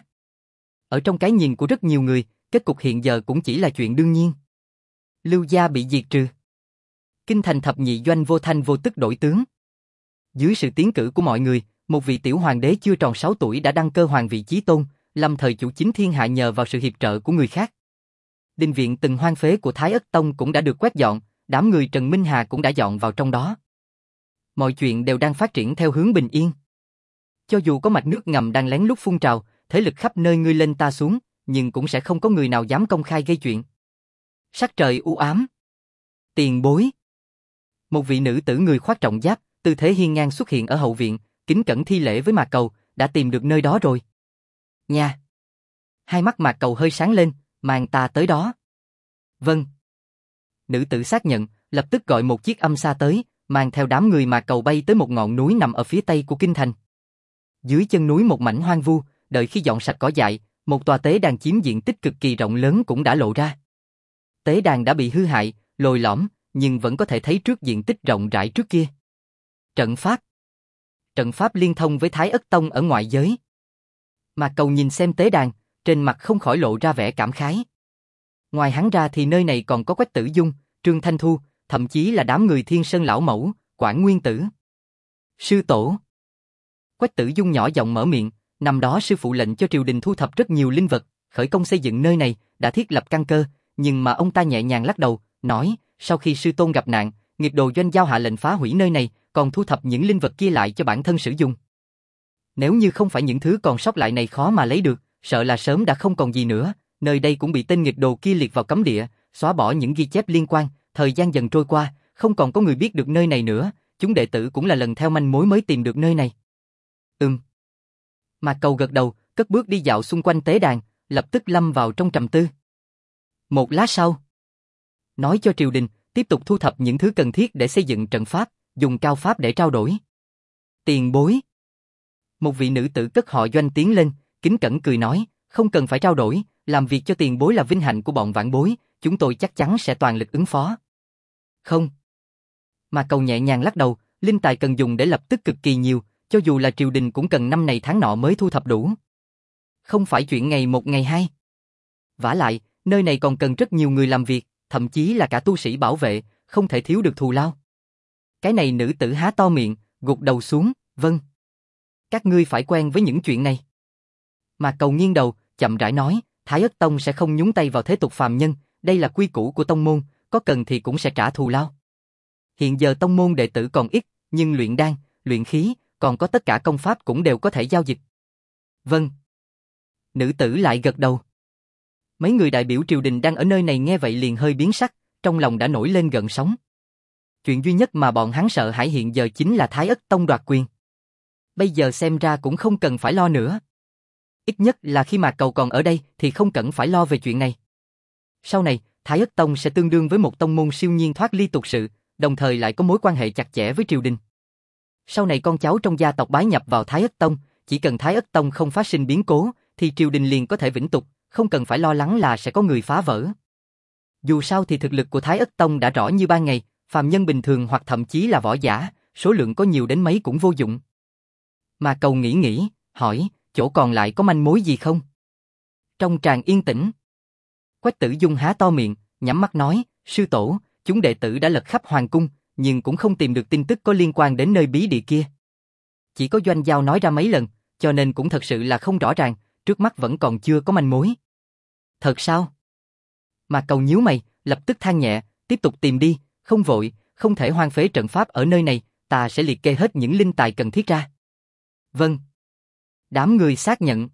Ở trong cái nhìn của rất nhiều người, kết cục hiện giờ cũng chỉ là chuyện đương nhiên. Lưu gia bị diệt trừ. Kinh thành thập nhị doanh vô thanh vô tức đổi tướng. Dưới sự tiến cử của mọi người, một vị tiểu hoàng đế chưa tròn 6 tuổi đã đăng cơ hoàng vị chí tôn, lâm thời chủ chính thiên hạ nhờ vào sự hiệp trợ của người khác. Đình viện từng hoang phế của Thái Ất Tông cũng đã được quét dọn, đám người Trần Minh Hà cũng đã dọn vào trong đó. Mọi chuyện đều đang phát triển theo hướng bình yên. Cho dù có mạch nước ngầm đang lén lút phun trào, thế lực khắp nơi ngươi lên ta xuống, nhưng cũng sẽ không có người nào dám công khai gây chuyện. Sắc trời u ám. Tiền bối. Một vị nữ tử người khoác trọng giáp, tư thế hiên ngang xuất hiện ở hậu viện, kính cẩn thi lễ với Mạc Cầu, đã tìm được nơi đó rồi. Nha. Hai mắt Mạc Cầu hơi sáng lên, mang ta tới đó. Vâng. Nữ tử xác nhận, lập tức gọi một chiếc âm xa tới, mang theo đám người Mạc Cầu bay tới một ngọn núi nằm ở phía tây của kinh thành. Dưới chân núi một mảnh hoang vu, đợi khi dọn sạch cỏ dại, một tòa tế đàn chiếm diện tích cực kỳ rộng lớn cũng đã lộ ra. Tế đàn đã bị hư hại, lồi lõm, nhưng vẫn có thể thấy trước diện tích rộng rãi trước kia. Trận pháp. Trận pháp liên thông với Thái Ất Tông ở ngoại giới. Mạc Cầu nhìn xem tế đàn, trên mặt không khỏi lộ ra vẻ cảm khái. Ngoài hắn ra thì nơi này còn có Quách Tử Dung, Trương Thanh Thu, thậm chí là đám người Thiên Sơn Lão Mẫu, Quản Nguyên Tử. Sư tổ. Quách Tử Dung nhỏ giọng mở miệng, năm đó sư phụ lệnh cho triều đình thu thập rất nhiều linh vật, khởi công xây dựng nơi này, đã thiết lập căn cơ, nhưng mà ông ta nhẹ nhàng lắc đầu, nói, sau khi sư tôn gặp nạn, nghiệp đồ doanh giao hạ lệnh phá hủy nơi này, còn thu thập những linh vật kia lại cho bản thân sử dụng. Nếu như không phải những thứ còn sót lại này khó mà lấy được, sợ là sớm đã không còn gì nữa, nơi đây cũng bị tên nghịch đồ kia liệt vào cấm địa, xóa bỏ những ghi chép liên quan, thời gian dần trôi qua, không còn có người biết được nơi này nữa, chúng đệ tử cũng là lần theo manh mối mới tìm được nơi này. Mạc Cầu gật đầu, cất bước đi dạo xung quanh tế đàn, lập tức lâm vào trong trầm tư. Một lát sau, nói cho triều đình, tiếp tục thu thập những thứ cần thiết để xây dựng trận pháp, dùng cao pháp để trao đổi. Tiền bối. Một vị nữ tử cất họ Doanh tiến lên, kính cẩn cười nói, không cần phải trao đổi, làm việc cho tiền bối là vinh hạnh của bọn vãn bối, chúng tôi chắc chắn sẽ toàn lực ứng phó. Không. Mạc Cầu nhẹ nhàng lắc đầu, linh tài cần dùng để lập tức cực kỳ nhiều, cho dù là triều đình cũng cần năm này tháng nọ mới thu thập đủ. Không phải chuyện ngày một ngày hai. Vả lại, nơi này còn cần rất nhiều người làm việc, thậm chí là cả tu sĩ bảo vệ, không thể thiếu được thù lao. Cái này nữ tử há to miệng, gục đầu xuống, vâng. Các ngươi phải quen với những chuyện này. Mạc Cầu nghiêng đầu, chậm rãi nói, Thái Ất Tông sẽ không nhúng tay vào thế tục phàm nhân, đây là quy củ của tông môn, có cần thì cũng sẽ trả thù lao. Hiện giờ tông môn đệ tử còn ít, nhưng luyện đan, luyện khí, còn có tất cả công pháp cũng đều có thể giao dịch. Vâng. Nữ tử lại gật đầu. Mấy người đại biểu triều đình đang ở nơi này nghe vậy liền hơi biến sắc, trong lòng đã nổi lên gợn sóng. Chuyện duy nhất mà bọn hắn sợ hãi hiện giờ chính là Thái Ất Tông đoạt quyền. Bây giờ xem ra cũng không cần phải lo nữa. Ít nhất là khi Mạc Cầu còn ở đây thì không cần phải lo về chuyện này. Sau này, Thái Ất Tông sẽ tương đương với một tông môn siêu nhiên thoát ly tục sự, đồng thời lại có mối quan hệ chặt chẽ với triều đình. Sau này con cháu trong gia tộc bái nhập vào Thái Ất Tông, chỉ cần Thái Ất Tông không phát sinh biến cố, thì triều đình liền có thể vĩnh tục, không cần phải lo lắng là sẽ có người phá vỡ. Dù sao thì thực lực của Thái Ất Tông đã rõ như ban ngày, phàm nhân bình thường hoặc thậm chí là võ giả, số lượng có nhiều đến mấy cũng vô dụng. Mà Cầu nghĩ, hỏi, chỗ còn lại có manh mối gì không? Trong tràng yên tĩnh, Quách Tử Dung há to miệng, nhắm mắt nói, sư tổ, chúng đệ tử đã lật khắp hoàng cung, nhưng cũng không tìm được tin tức có liên quan đến nơi bí địa kia. Chỉ có Doanh Giao nói ra mấy lần, cho nên cũng thật sự là không rõ ràng, trước mắt vẫn còn chưa có manh mối. Thật sao? Mà Cầu nhíu mày, lập tức than nhẹ, Tiếp tục tìm đi, không vội, không thể hoang phế trận pháp ở nơi này, ta sẽ liệt kê hết những linh tài cần thiết ra. Vâng. Đám người xác nhận.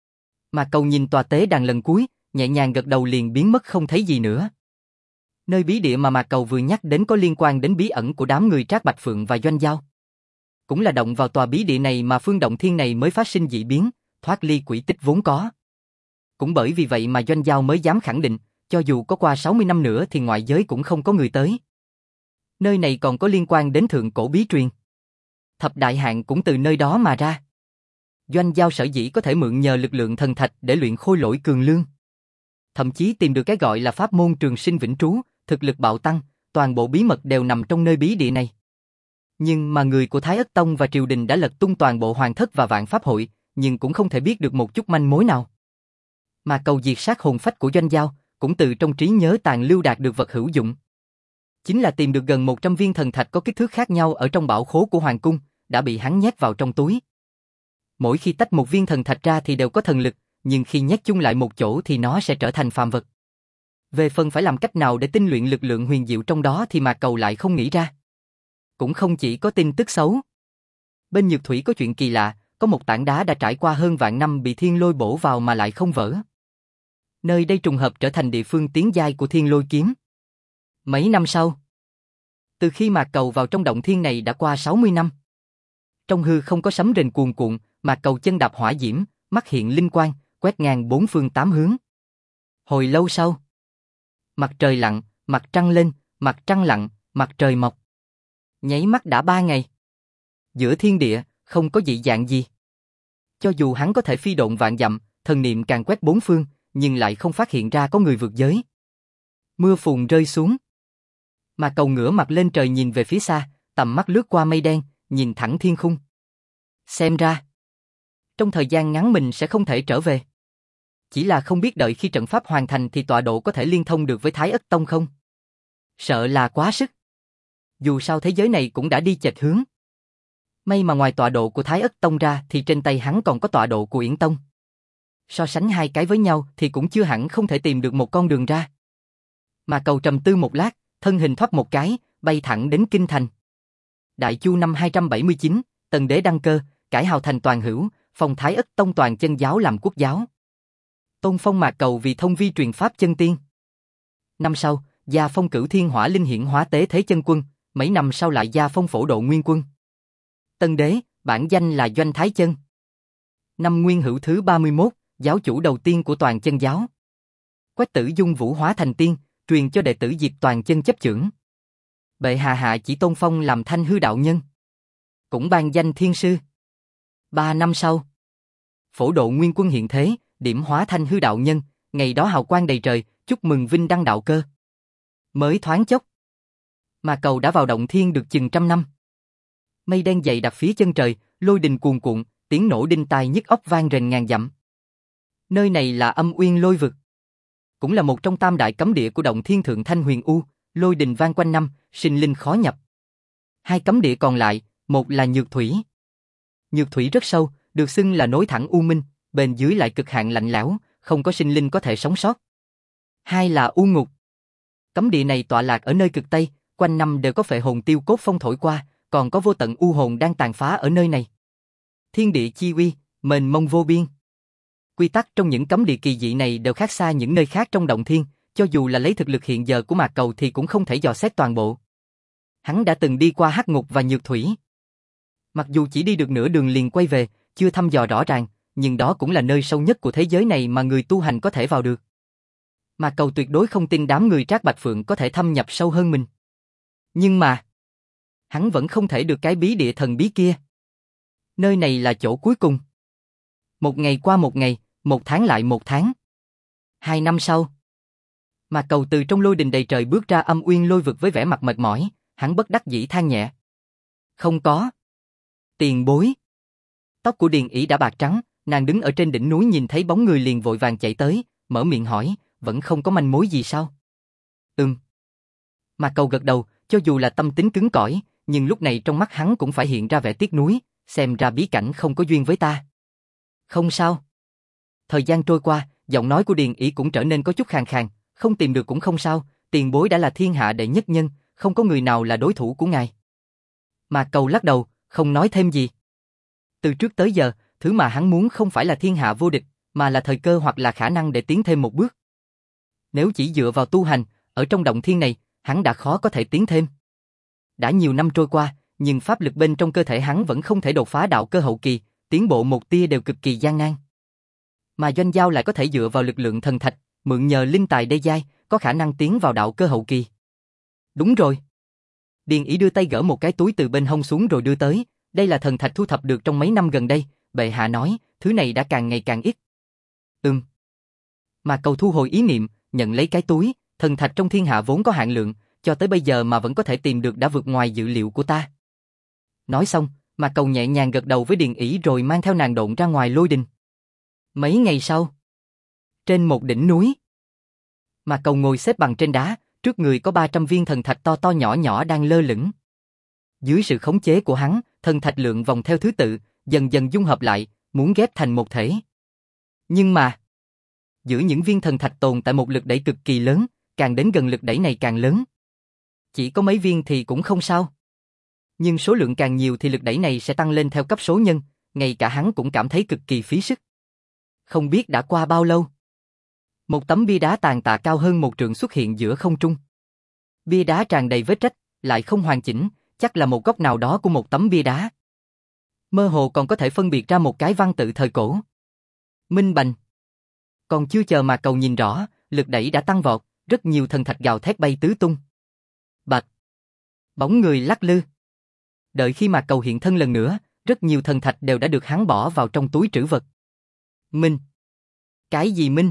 Mà Cầu nhìn tòa tế đàn lần cuối, nhẹ nhàng gật đầu liền biến mất không thấy gì nữa. Nơi bí địa mà Mạc Cầu vừa nhắc đến có liên quan đến bí ẩn của đám người Trác Bạch Phượng và Doanh Giao. Cũng là động vào tòa bí địa này mà phương động thiên này mới phát sinh dị biến, thoát ly quỹ tích vốn có. Cũng bởi vì vậy mà Doanh Giao mới dám khẳng định, cho dù có qua 60 năm nữa thì ngoại giới cũng không có người tới. Nơi này còn có liên quan đến thượng cổ bí truyền. Thập đại hạn cũng từ nơi đó mà ra. Doanh Giao sở dĩ có thể mượn nhờ lực lượng thần thạch để luyện khôi lỗi cường lương. Thậm chí tìm được cái gọi là pháp môn trường sinh vĩnh trú, thực lực bạo tăng, toàn bộ bí mật đều nằm trong nơi bí địa này. Nhưng mà người của Thái Ất Tông và triều đình đã lật tung toàn bộ hoàng thất và vạn pháp hội, nhưng cũng không thể biết được một chút manh mối nào. Mà Cầu diệt sát hồn phách của Doanh Giao, cũng từ trong trí nhớ tàn lưu đạt được vật hữu dụng. Chính là tìm được gần 100 viên thần thạch có kích thước khác nhau ở trong bảo khố của hoàng cung, đã bị hắn nhét vào trong túi. Mỗi khi tách một viên thần thạch ra thì đều có thần lực, nhưng khi nhét chung lại một chỗ thì nó sẽ trở thành phàm vật. Về phần phải làm cách nào để tinh luyện lực lượng huyền diệu trong đó thì Mạc Cầu lại không nghĩ ra. Cũng không chỉ có tin tức xấu. Bên Nhược Thủy có chuyện kỳ lạ, có một tảng đá đã trải qua hơn vạn năm bị thiên lôi bổ vào mà lại không vỡ. Nơi đây trùng hợp trở thành địa phương tiến giai của thiên lôi kiếm. Mấy năm sau, từ khi Mạc Cầu vào trong động thiên này đã qua 60 năm. Trong hư không có sấm rền cuồn cuộn, Mạc Cầu chân đạp hỏa diễm, mắt hiện linh quang, quét ngang bốn phương tám hướng. Hồi lâu sau, mặt trời lặn, mặt trăng lên, mặt trăng lặn, mặt trời mọc. Nháy mắt đã 3 ngày. Giữa thiên địa, không có dị dạng gì. Cho dù hắn có thể phi độn vạn dặm, thần niệm càng quét bốn phương, nhưng lại không phát hiện ra có người vượt giới. Mưa phùn rơi xuống. Mà Cầu ngửa mặt lên trời nhìn về phía xa, tầm mắt lướt qua mây đen, nhìn thẳng thiên khung. Xem ra, trong thời gian ngắn mình sẽ không thể trở về. Chỉ là không biết đợi khi trận pháp hoàn thành thì tọa độ có thể liên thông được với Thái Ất Tông không? Sợ là quá sức. Dù sao thế giới này cũng đã đi chệch hướng. May mà ngoài tọa độ của Thái Ất Tông ra thì trên tay hắn còn có tọa độ của Yển Tông. So sánh hai cái với nhau thì cũng chưa hẳn không thể tìm được một con đường ra. Mà Cầu trầm tư một lát, thân hình thoát một cái, bay thẳng đến Kinh Thành. Đại Chu năm 279, Tần Đế đăng cơ, cải hào thành toàn hữu, phong Thái Ất Tông toàn chân giáo làm quốc giáo. Tôn phong Mạc Cầu vì thông vi truyền pháp chân tiên. Năm sau, gia phong Cửu Thiên Hỏa Linh hiển hóa tế thế chân quân, mấy năm sau lại gia phong Phổ Độ Nguyên Quân. Tân Đế, bản danh là Doanh Thái Chân. Năm Nguyên Hữu thứ 31, giáo chủ đầu tiên của toàn chân giáo. Quách Tử Dung vũ hóa thành tiên, truyền cho đệ tử diệt toàn chân chấp chưởng. Bệ hạ chỉ tôn phong làm Thanh Hư đạo nhân, cũng ban danh thiên sư. 3 năm sau, Phổ Độ Nguyên Quân hiện thế, điểm hóa Thanh Hư đạo nhân, ngày đó hào quang đầy trời, chúc mừng vinh đăng đạo cơ. Mới thoáng chốc, mà Cầu đã vào động thiên được chừng trăm năm. Mây đen dày đặc phía chân trời, lôi đình cuồn cuộn, tiếng nổ đinh tai nhức óc vang rền ngàn dặm. Nơi này là Âm Uyên Lôi Vực, cũng là một trong tam đại cấm địa của động thiên Thượng Thanh Huyền U, lôi đình vang quanh năm, sinh linh khó nhập. Hai cấm địa còn lại, một là Nhược Thủy. Nhược Thủy rất sâu, được xưng là nối thẳng U Minh, bên dưới lại cực hạn lạnh lẽo, không có sinh linh có thể sống sót. Hai là U Ngục. Cấm địa này tọa lạc ở nơi cực Tây, quanh năm đều có phệ hồn tiêu cốt phong thổi qua, còn có vô tận u hồn đang tàn phá ở nơi này. Thiên địa chi uy, mênh mông vô biên. Quy tắc trong những cấm địa kỳ dị này đều khác xa những nơi khác trong động thiên, cho dù là lấy thực lực hiện giờ của Mạc Cầu thì cũng không thể dò xét toàn bộ. Hắn đã từng đi qua Hắc Ngục và Nhược Thủy. Mặc dù chỉ đi được nửa đường liền quay về, chưa thăm dò rõ ràng, nhưng đó cũng là nơi sâu nhất của thế giới này mà người tu hành có thể vào được. Mạc Cầu tuyệt đối không tin đám người Trác Bạch Phượng có thể thâm nhập sâu hơn mình. Nhưng mà, hắn vẫn không thể được cái bí địa thần bí kia. Nơi này là chỗ cuối cùng. Một ngày qua một ngày, một tháng lại một tháng. 2 năm sau, Mạc Cầu từ trong lôi đình đầy trời bước ra Âm Uyên Lôi Vực với vẻ mặt mệt mỏi, hắn bất đắc dĩ than nhẹ. Không có. Tiền bối. Tóc của Điền Ỷ đã bạc trắng, nàng đứng ở trên đỉnh núi nhìn thấy bóng người liền vội vàng chạy tới, mở miệng hỏi, vẫn không có manh mối gì sao? Mạc Cầu gật đầu, cho dù là tâm tính cứng cỏi, nhưng lúc này trong mắt hắn cũng phải hiện ra vẻ tiếc nuối, xem ra bí cảnh không có duyên với ta. Không sao. Thời gian trôi qua, giọng nói của Điền Ỷ cũng trở nên có chút khàn khàn, không tìm được cũng không sao, tiền bối đã là thiên hạ đệ nhất nhân, không có người nào là đối thủ của ngài. Mạc Cầu lắc đầu, không nói thêm gì. Từ trước tới giờ, thứ mà hắn muốn không phải là thiên hạ vô địch, mà là thời cơ hoặc là khả năng để tiến thêm một bước. Nếu chỉ dựa vào tu hành, ở trong động thiên này, hắn đã khó có thể tiến thêm. Đã nhiều năm trôi qua, nhưng pháp lực bên trong cơ thể hắn vẫn không thể đột phá đạo cơ hậu kỳ, tiến bộ một tia đều cực kỳ gian nan. Mà Doanh Giao lại có thể dựa vào lực lượng thần thạch, mượn nhờ linh tài đê giai, có khả năng tiến vào đạo cơ hậu kỳ. Đúng rồi. Điền Ý đưa tay gỡ một cái túi từ bên hông xuống rồi đưa tới, đây là thần thạch thu thập được trong mấy năm gần đây, bệ hạ nói, thứ này đã càng ngày càng ít. Mà Cầu thu hồi ý niệm, nhận lấy cái túi, thần thạch trong thiên hạ vốn có hạn lượng, cho tới bây giờ mà vẫn có thể tìm được đã vượt ngoài dự liệu của ta. Nói xong, mà Cầu nhẹ nhàng gật đầu với Điền Ý rồi mang theo nàng độn ra ngoài lôi đình. Mấy ngày sau, trên một đỉnh núi, mà Cầu ngồi xếp bằng trên đá, trước người có 300 viên thần thạch to to nhỏ nhỏ đang lơ lửng. Dưới sự khống chế của hắn, thần thạch lượn vòng theo thứ tự, dần dần dung hợp lại, muốn ghép thành một thể. Nhưng mà, giữa những viên thần thạch tồn tại một lực đẩy cực kỳ lớn, càng đến gần lực đẩy này càng lớn. Chỉ có mấy viên thì cũng không sao. Nhưng số lượng càng nhiều thì lực đẩy này sẽ tăng lên theo cấp số nhân, ngay cả hắn cũng cảm thấy cực kỳ phí sức. Không biết đã qua bao lâu. Một tấm bia đá tàn tạ cao hơn 1 trượng xuất hiện giữa không trung. Bia đá tràn đầy vết rách, lại không hoàn chỉnh, chắc là một góc nào đó của một tấm bia đá. Mơ hồ còn có thể phân biệt ra một cái văn tự thời cổ. Minh Bành. Còn chưa chờ mà Cầu nhìn rõ, lực đẩy đã tăng vọt, rất nhiều thần thạch gào thét bay tứ tung. Bạch. Bóng người lắc lư. Đợi khi mà Cầu hiện thân lần nữa, rất nhiều thần thạch đều đã được hắn bỏ vào trong túi trữ vật. Minh. Cái gì Minh?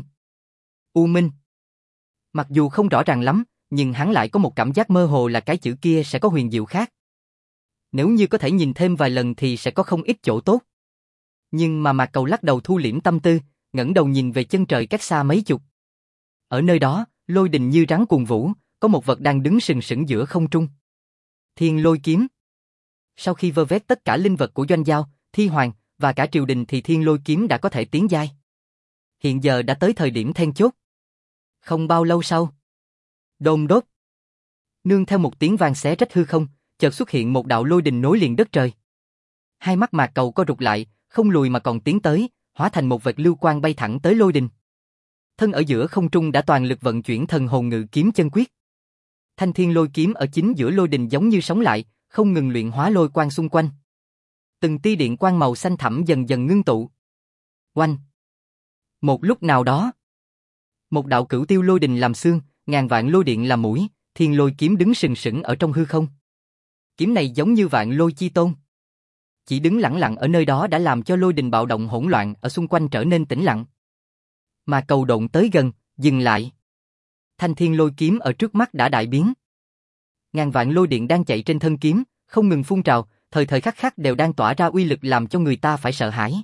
U Minh. Mặc dù không rõ ràng lắm, nhưng hắn lại có một cảm giác mơ hồ là cái chữ kia sẽ có huyền diệu khác. Nếu như có thể nhìn thêm vài lần thì sẽ có không ít chỗ tốt. Nhưng mà Mạc Cầu lắc đầu thu liễm tâm tư, ngẩng đầu nhìn về chân trời cách xa mấy chục. Ở nơi đó, lôi đình như rắn cuồng vũ, có một vật đang đứng sừng sững giữa không trung. Thiên Lôi Kiếm. Sau khi vơ vét tất cả linh vật của Doanh Giao, Thi Hoàng và cả triều đình thì Thiên Lôi Kiếm đã có thể tiến giai. Hiện giờ đã tới thời điểm then chốt. Không bao lâu sau, đôn đốt. Nương theo một tiếng vang xé rách hư không, chợt xuất hiện một đạo lôi đình nối liền đất trời. Hai mắt Mạc Cầu co rụt lại, không lùi mà còn tiến tới, hóa thành một vệt lưu quang bay thẳng tới lôi đình. Thân ở giữa không trung đã toàn lực vận chuyển thần hồn ngự kiếm chân quyết. Thanh Thiên Lôi Kiếm ở chính giữa lôi đình giống như sống lại, không ngừng luyện hóa lôi quang xung quanh. Từng tia điện quang màu xanh thẳm dần dần ngưng tụ. Oanh! Một lúc nào đó, một đạo cửu tiêu lôi đình làm xương, ngàn vạn lôi điện làm mũi, Thiên Lôi Kiếm đứng sừng sững ở trong hư không. Kiếm này giống như vạn lôi chi tôn. Chỉ đứng lẳng lặng ở nơi đó đã làm cho lôi đình bạo động hỗn loạn ở xung quanh trở nên tĩnh lặng. Mà Cầu độn tới gần, dừng lại. Thanh Thiên Lôi Kiếm ở trước mắt đã đại biến. Ngàn vạn lôi điện đang chạy trên thân kiếm, không ngừng phun trào, thời thời khắc khắc đều đang tỏa ra uy lực làm cho người ta phải sợ hãi.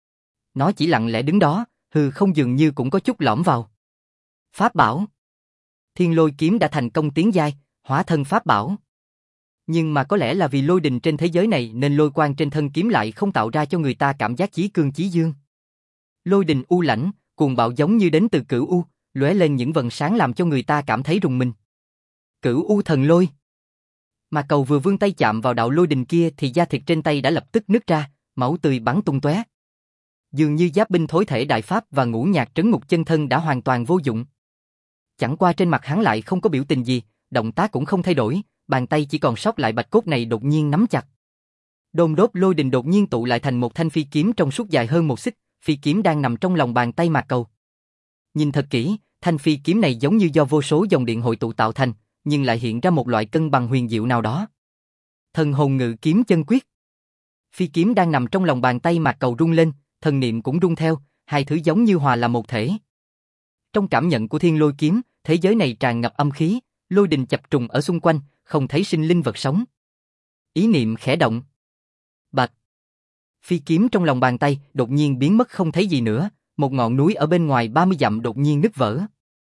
Nó chỉ lặng lẽ đứng đó, hư không dường như cũng có chút lõm vào. Pháp bảo. Thiên Lôi Kiếm đã thành công tiến giai, hóa thân pháp bảo. Nhưng mà có lẽ là vì lôi đình trên thế giới này nên lôi quang trên thân kiếm lại không tạo ra cho người ta cảm giác chí cương chí dương. Lôi đình u lãnh, cuồng bạo giống như đến từ Cửu U, lóe lên những vầng sáng làm cho người ta cảm thấy rùng mình. Cửu U thần lôi. Mà Cầu vừa vươn tay chạm vào đạo lôi đình kia thì da thịt trên tay đã lập tức nứt ra, máu tươi bắn tung tóe. Dường như giáp binh thối thể đại pháp và ngũ nhạc trấn ngục chân thân đã hoàn toàn vô dụng. Chẳng qua trên mặt hắn lại không có biểu tình gì, động tác cũng không thay đổi, bàn tay chỉ còn sót lại bạch cốt này đột nhiên nắm chặt. Đôn đốt lôi đình đột nhiên tụ lại thành một thanh phi kiếm trong suốt dài hơn 1 xích, phi kiếm đang nằm trong lòng bàn tay Mạc Cầu. Nhìn thật kỹ, thanh phi kiếm này giống như do vô số dòng điện hội tụ tạo thành, nhưng lại hiện ra một loại cân bằng huyền diệu nào đó. Thần hồn ngự kiếm chân quyết. Phi kiếm đang nằm trong lòng bàn tay Mạc Cầu rung lên, thần niệm cũng rung theo, hai thứ giống như hòa là một thể. Trong cảm nhận của Thiên Lôi Kiếm, thế giới này tràn ngập âm khí, lôi đình chập trùng ở xung quanh, không thấy sinh linh vật sống. Ý niệm khẽ động. Bạch. Phi kiếm trong lòng bàn tay đột nhiên biến mất không thấy gì nữa, một ngọn núi ở bên ngoài 30 dặm đột nhiên nứt vỡ.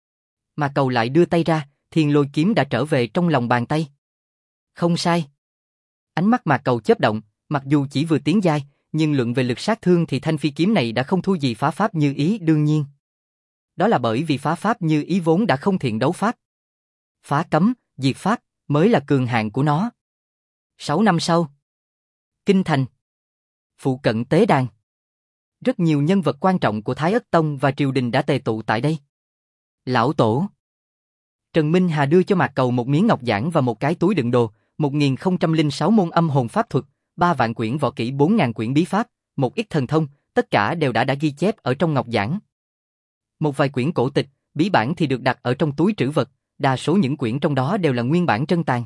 Mà Cầu lại đưa tay ra, Thiên Lôi Kiếm đã trở về trong lòng bàn tay. Không sai. Ánh mắt Mạc Cầu chớp động, mặc dù chỉ vừa tiến giai, nhưng luận về lực sát thương thì thanh phi kiếm này đã không thua gì phá pháp như ý đương nhiên. Đó là bởi vì phá pháp như ý vốn đã không thiện đấu pháp. phá cấm, diệt pháp, mới là cường hạn của nó. 6 năm sau, Kinh Thành, phụ cận tế đàn. Rất nhiều nhân vật quan trọng của Thái Ất Tông và triều đình đã tề tụ tại đây. Lão Tổ. Trần Minh Hà đưa cho Mạc Cầu một miếng ngọc giản và một cái túi đựng đồ, 1006 môn âm hồn pháp thuật, 3 vạn quyển võ kỹ, 4000 quyển bí pháp, một ít thần thông, tất cả đều đã ghi chép ở trong ngọc giản. Một vài quyển cổ tịch, bí bản thì được đặt ở trong túi trữ vật, đa số những quyển trong đó đều là nguyên bản trân tàn.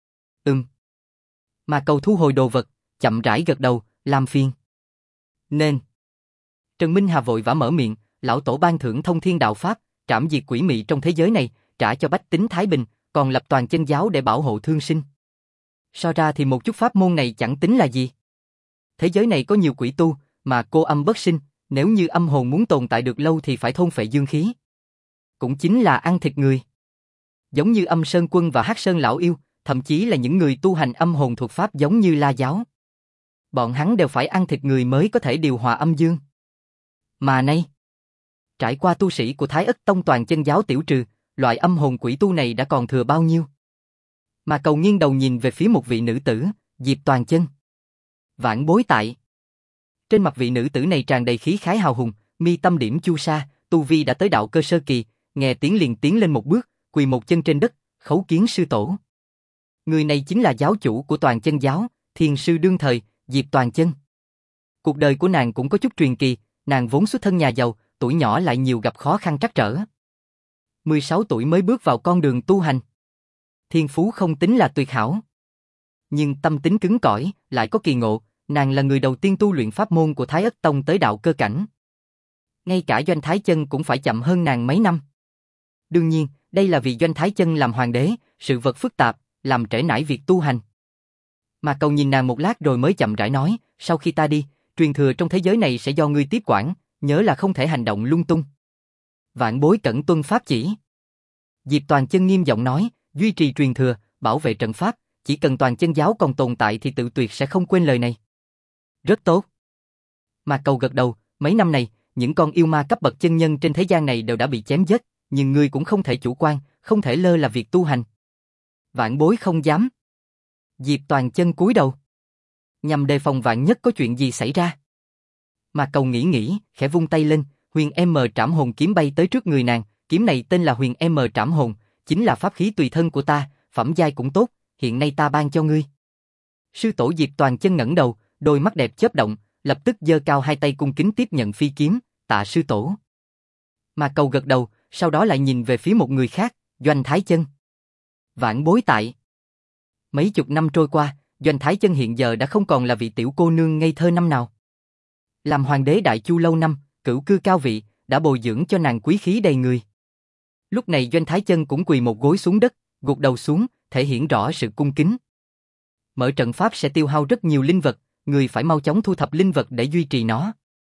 Mạc Cầu thu hồi đồ vật, chậm rãi gật đầu, làm phiền. Nên. Trần Minh Hà vội vã mở miệng, lão tổ ban thưởng thông thiên đạo pháp, trảm diệt quỷ mị trong thế giới này, trả cho bách tính thái bình, còn lập toàn chân giáo để bảo hộ thương sinh. So ra thì một chút pháp môn này chẳng tính là gì. Thế giới này có nhiều quỷ tu, mà cô âm bất sinh, nếu như âm hồn muốn tồn tại được lâu thì phải thôn phệ dương khí. Cũng chính là ăn thịt người. Giống như Âm Sơn Quân và Hắc Sơn Lão Yêu, thậm chí là những người tu hành âm hồn thuật pháp giống như La Giáo. Bọn hắn đều phải ăn thịt người mới có thể điều hòa âm dương. Mà nay, trải qua tu sĩ của Thái Ất Tông toàn chân giáo tiểu trừ, loại âm hồn quỷ tu này đã còn thừa bao nhiêu? Mà Cầu nghiêng đầu nhìn về phía một vị nữ tử, Diệp Toàn Chân. Vãn bối tại. Trên mặt vị nữ tử này tràn đầy khí khái hào hùng, mi tâm điểm chu sa, tu vi đã tới đạo cơ sơ kỳ, nghe tiếng liền tiến lên một bước, quỳ một chân trên đất, khấu kiến sư tổ. Người này chính là giáo chủ của toàn chân giáo, thiền sư đương thời, Diệp Toàn Chân. Cuộc đời của nàng cũng có chút truyền kỳ, nàng vốn xuất thân nhà giàu, tuổi nhỏ lại nhiều gặp khó khăn trắc trở. 16 tuổi mới bước vào con đường tu hành. Thiên phú không tính là tuyệt hảo, nhưng tâm tính cứng cỏi, lại có kỳ ngộ, nàng là người đầu tiên tu luyện pháp môn của Thái Ất Tông tới đạo cơ cảnh. Ngay cả Doanh Thái Chân cũng phải chậm hơn nàng mấy năm. Đương nhiên, đây là vì Doanh Thái Chân làm hoàng đế, sự vật phức tạp, làm trễ nải việc tu hành. Mà Cầu nhìn nàng một lát rồi mới chậm rãi nói, sau khi ta đi, truyền thừa trong thế giới này sẽ do ngươi tiếp quản, nhớ là không thể hành động lung tung. Vạn bối cẩn tuân pháp chỉ. Diệp Toàn Chân nghiêm giọng nói, duy trì truyền thừa, bảo vệ trận pháp, chỉ cần toàn chân giáo còn tồn tại thì tự tuyệt sẽ không quên lời này. Rất tốt. Mà Cầu gật đầu, mấy năm này, những con yêu ma cấp bậc chân nhân trên thế gian này đều đã bị chém giết, nhưng ngươi cũng không thể chủ quan, không thể lơ là việc tu hành. Vạn bối không dám. Diệp Toàn Chân cúi đầu, nhằm đề phòng vạn nhất có chuyện gì xảy ra. Mà Cầu nghĩ, khẽ vung tay lên, Huyền M Trảm Hồn kiếm bay tới trước người nàng, kiếm này tên là Huyền M Trảm Hồn, chính là pháp khí tùy thân của ta, phẩm giai cũng tốt, hiện nay ta ban cho ngươi. Sư tổ Diệp Toàn Chân ngẩng đầu, đôi mắt đẹp chớp động, lập tức giơ cao hai tay cung kính tiếp nhận phi kiếm, tạ sư tổ. Mà Cầu gật đầu, sau đó lại nhìn về phía một người khác, Doanh Thái Chân. Vãn bối tại. Mấy chục năm trôi qua, Doanh Thái Chân hiện giờ đã không còn là vị tiểu cô nương ngây thơ năm nào. Làm hoàng đế Đại Chu lâu năm, cửu cư cao vị, đã bồi dưỡng cho nàng quý khí đầy người. Lúc này Doanh Thái Chân cũng quỳ một gối xuống đất, gục đầu xuống, thể hiện rõ sự cung kính. Mở trận pháp sẽ tiêu hao rất nhiều linh vật, người phải mau chóng thu thập linh vật để duy trì nó.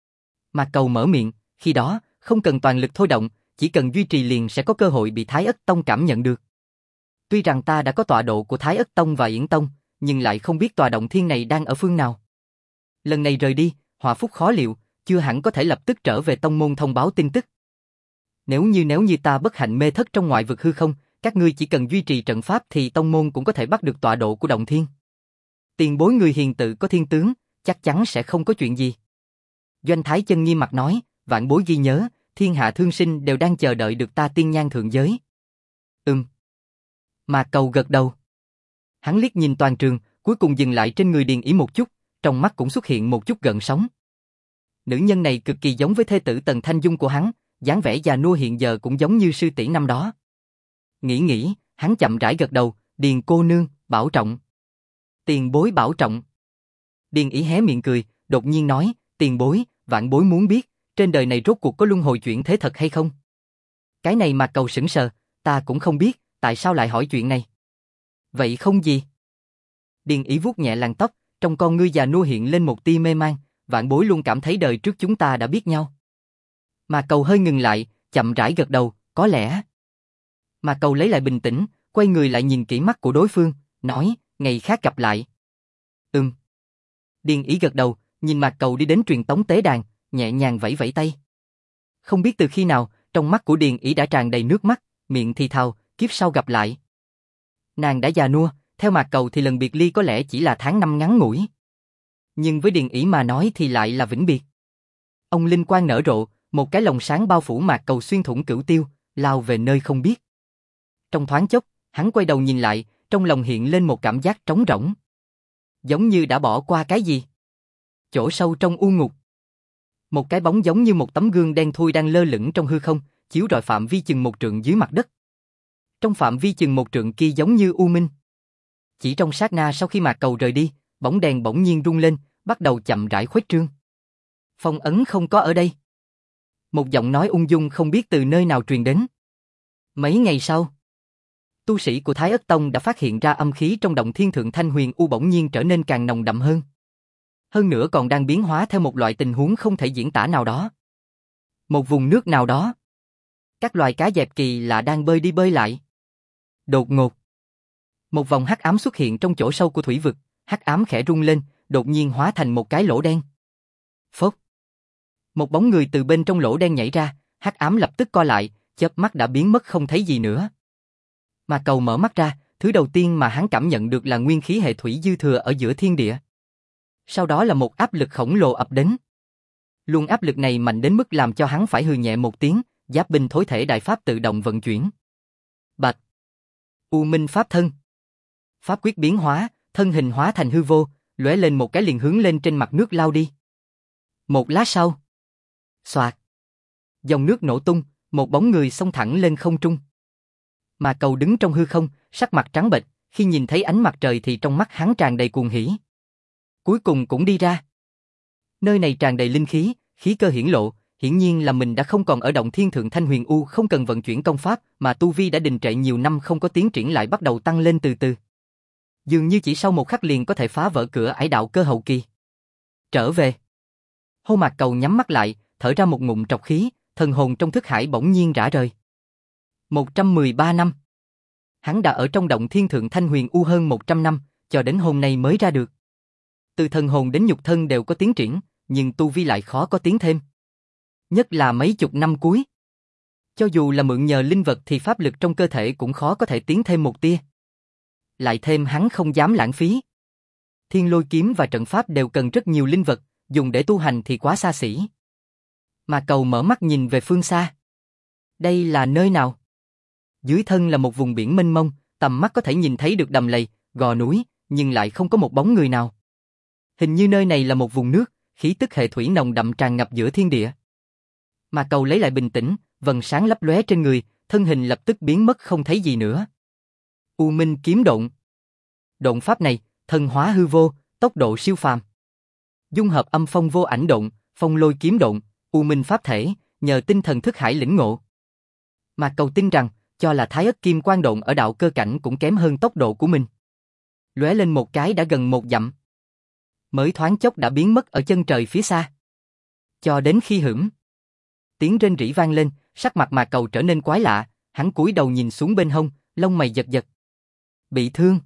Mà Cầu mở miệng, khi đó, không cần toàn lực thôi động, chỉ cần duy trì liền sẽ có cơ hội bị Thái Ất Tông cảm nhận được. Tuy rằng ta đã có tọa độ của Thái Ất Tông và Yển Tông, nhưng lại không biết tòa động thiên này đang ở phương nào. Lần này rời đi, họa phúc khó liệu, chưa hẳn có thể lập tức trở về tông môn thông báo tin tức. Nếu như ta bất hạnh mê thất trong ngoại vực hư không, các ngươi chỉ cần duy trì trận pháp thì tông môn cũng có thể bắt được tọa độ của động thiên. Tiền bối người hiền tự có thiên tướng, chắc chắn sẽ không có chuyện gì. Doanh Thái Chân nghiêm mặt nói, vạn bối ghi nhớ, thiên hạ thương sinh đều đang chờ đợi được ta tiên nhang thượng giới. Mà Cầu gật đầu. Hắn liếc nhìn toàn trường, cuối cùng dừng lại trên người Điền Ý một chút, trong mắt cũng xuất hiện một chút gợn sóng. Nữ nhân này cực kỳ giống với thê tử Tần Thanh Dung của hắn, dáng vẻ già nua hiện giờ cũng giống như sư tỷ năm đó. Nghĩ, hắn chậm rãi gật đầu, Điền cô nương, bảo trọng. Tiền bối bảo trọng. Điền Ý hé miệng cười, đột nhiên nói, tiền bối, vạn bối muốn biết, trên đời này rốt cuộc có luân hồi chuyển thế thật hay không? Cái này mà Cầu sững sờ, ta cũng không biết, tại sao lại hỏi chuyện này? Vậy không gì. Điền Ý vuốt nhẹ làn tóc, trong con ngươi già nua hiện lên một tia mê man, vạn bối luôn cảm thấy đời trước chúng ta đã biết nhau. Mà Cầu hơi ngừng lại, chậm rãi gật đầu, có lẽ. Mà Cầu lấy lại bình tĩnh, quay người lại nhìn kỹ mắt của đối phương, nói, ngày khác gặp lại. Điền Ý gật đầu, nhìn Mạc Cầu đi đến truyền tống tế đàn, nhẹ nhàng vẫy vẫy tay. Không biết từ khi nào, trong mắt của Điền Ý đã tràn đầy nước mắt, miệng thì thào, kiếp sau gặp lại. Nàng đã già nua, theo Mạc Cầu thì lần biệt ly có lẽ chỉ là tháng năm ngắn ngủi. Nhưng với Điền ỷ mà nói thì lại là vĩnh biệt. Ông linh quang nở rộ, một cái lồng sáng bao phủ Mạc Cầu xuyên thủng cửu tiêu, lao về nơi không biết. Trong thoáng chốc, hắn quay đầu nhìn lại, trong lòng hiện lên một cảm giác trống rỗng. Giống như đã bỏ qua cái gì. Chỗ sâu trong u ngục. Một cái bóng giống như một tấm gương đen thui đang lơ lửng trong hư không, chiếu rọi phạm vi chừng 1 trượng dưới mặt đất. Trong phạm vi chừng 1 trượng kia giống như u minh. Chỉ trong sát na sau khi Mạc Cầu rời đi, bóng đèn bỗng nhiên rung lên, bắt đầu chậm rãi khuếch trương. Phong ấn không có ở đây. Một giọng nói ung dung không biết từ nơi nào truyền đến. Mấy ngày sau, tu sĩ của Thái Ất Tông đã phát hiện ra âm khí trong động thiên thượng thanh huyền u bỗng nhiên trở nên càng nồng đậm hơn. Hơn nữa còn đang biến hóa theo một loại tình huống không thể diễn tả nào đó. Một vùng nước nào đó. Các loài cá dẹp kỳ lạ đang bơi đi bơi lại. Đột ngột, một vòng hắc ám xuất hiện trong chỗ sâu của thủy vực, hắc ám khẽ rung lên, đột nhiên hóa thành một cái lỗ đen. Phốc. Một bóng người từ bên trong lỗ đen nhảy ra, hắc ám lập tức co lại, chớp mắt đã biến mất không thấy gì nữa. Mà Cầu mở mắt ra, thứ đầu tiên mà hắn cảm nhận được là nguyên khí hệ thủy dư thừa ở giữa thiên địa. Sau đó là một áp lực khổng lồ ập đến. Luồng áp lực này mạnh đến mức làm cho hắn phải hừ nhẹ một tiếng, giáp binh thối thể đại pháp tự động vận chuyển. Bạch. U Minh Pháp Thân. Pháp quyết biến hóa, thân hình hóa thành hư vô, lóe lên một cái liền hướng lên trên mặt nước lao đi. Một lát sau. Xoạt. Dòng nước nổ tung, một bóng người xông thẳng lên không trung. Mà Cầu đứng trong hư không, sắc mặt trắng bệch, khi nhìn thấy ánh mặt trời thì trong mắt hắn tràn đầy cuồng hỉ. Cuối cùng cũng đi ra. Nơi này tràn đầy linh khí, khí cơ hiển lộ, hiển nhiên là mình đã không còn ở động thiên thượng thanh huyền u, không cần vận chuyển công pháp, mà tu vi đã đình trệ nhiều năm không có tiến triển lại bắt đầu tăng lên từ từ. Dường như chỉ sau một khắc liền có thể phá vỡ cửa ải đạo cơ hậu kỳ. Trở về. Hô Mạc Cầu nhắm mắt lại, thở ra một ngụm trọc khí, thần hồn trong thức hải bỗng nhiên rã rời. 113 năm. Hắn đã ở trong động thiên thượng thanh huyền u hơn 100 năm, cho đến hôm nay mới ra được. Từ thần hồn đến nhục thân đều có tiến triển, nhưng tu vi lại khó có tiến thêm. Nhất là mấy chục năm cuối. Cho dù là mượn nhờ linh vật thì pháp lực trong cơ thể cũng khó có thể tiến thêm một tia. Lại thêm hắn không dám lãng phí. Thiên lôi kiếm và trận pháp đều cần rất nhiều linh vật, dùng để tu hành thì quá xa xỉ. Mà Cầu mở mắt nhìn về phương xa. Đây là nơi nào? Dưới thân là một vùng biển mênh mông, tầm mắt có thể nhìn thấy được đầm lầy, gò núi, nhưng lại không có một bóng người nào. Hình như nơi này là một vùng nước, khí tức hệ thủy nồng đậm tràn ngập giữa thiên địa. Mà Cầu lấy lại bình tĩnh, vầng sáng lấp lóe trên người, thân hình lập tức biến mất không thấy gì nữa. U Minh kiếm độn. Độn pháp này, thân hóa hư vô, tốc độ siêu phàm. Dung hợp âm phong vô ảnh độn, phong lôi kiếm độn, U Minh pháp thể, nhờ tinh thần thức hải lĩnh ngộ. Mà Cầu tin rằng, cho là Thái Ất Kim Quang độn ở đạo cơ cảnh cũng kém hơn tốc độ của mình. Lóe lên một cái đã gần 1 dặm. Mới thoáng chốc đã biến mất ở chân trời phía xa. Cho đến khi hửng. Tiếng rên rỉ vang lên, sắc mặt Mà Cầu trở nên quái lạ, hắn cúi đầu nhìn xuống bên hông, lông mày giật giật. Bị thương.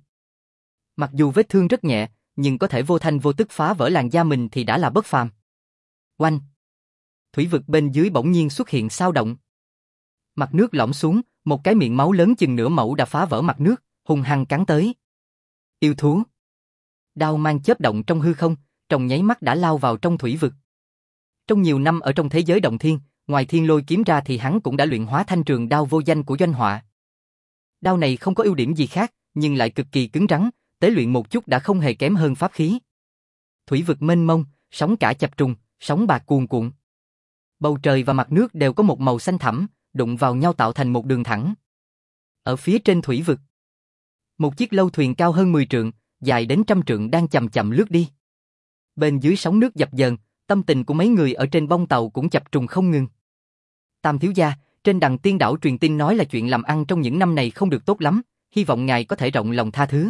Mặc dù vết thương rất nhẹ, nhưng có thể vô thanh vô tức phá vỡ làn da mình thì đã là bất phàm. Oanh. Thủy vực bên dưới bỗng nhiên xuất hiện sao động. Mặt nước lõm xuống, một cái miệng máu lớn chừng nửa mẫu đã phá vỡ mặt nước, hung hăng cắn tới. Yêu thú. Đao mang chớp động trong hư không, trong nháy mắt đã lao vào trong thủy vực. Trong nhiều năm ở trong thế giới động thiên, ngoài thiên lôi kiếm ra thì hắn cũng đã luyện hóa thanh trường đao vô danh của Doanh Họa. Đao này không có ưu điểm gì khác, nhưng lại cực kỳ cứng rắn, tế luyện một chút đã không hề kém hơn pháp khí. Thủy vực mênh mông, sóng cả chập trùng, sóng bạc cuồn cuộn. Bầu trời và mặt nước đều có một màu xanh thẳm, đụng vào nhau tạo thành một đường thẳng. Ở phía trên thủy vực, một chiếc lâu thuyền cao hơn 10 trượng, dài đến 100 trượng đang chậm chậm lướt đi. Bên dưới sóng nước dập dờn, tâm tình của mấy người ở trên bông tàu cũng chập trùng không ngừng. Tam thiếu gia, trên Đằng Tiên đảo truyền tin nói là chuyện làm ăn trong những năm này không được tốt lắm, hy vọng ngài có thể rộng lòng tha thứ.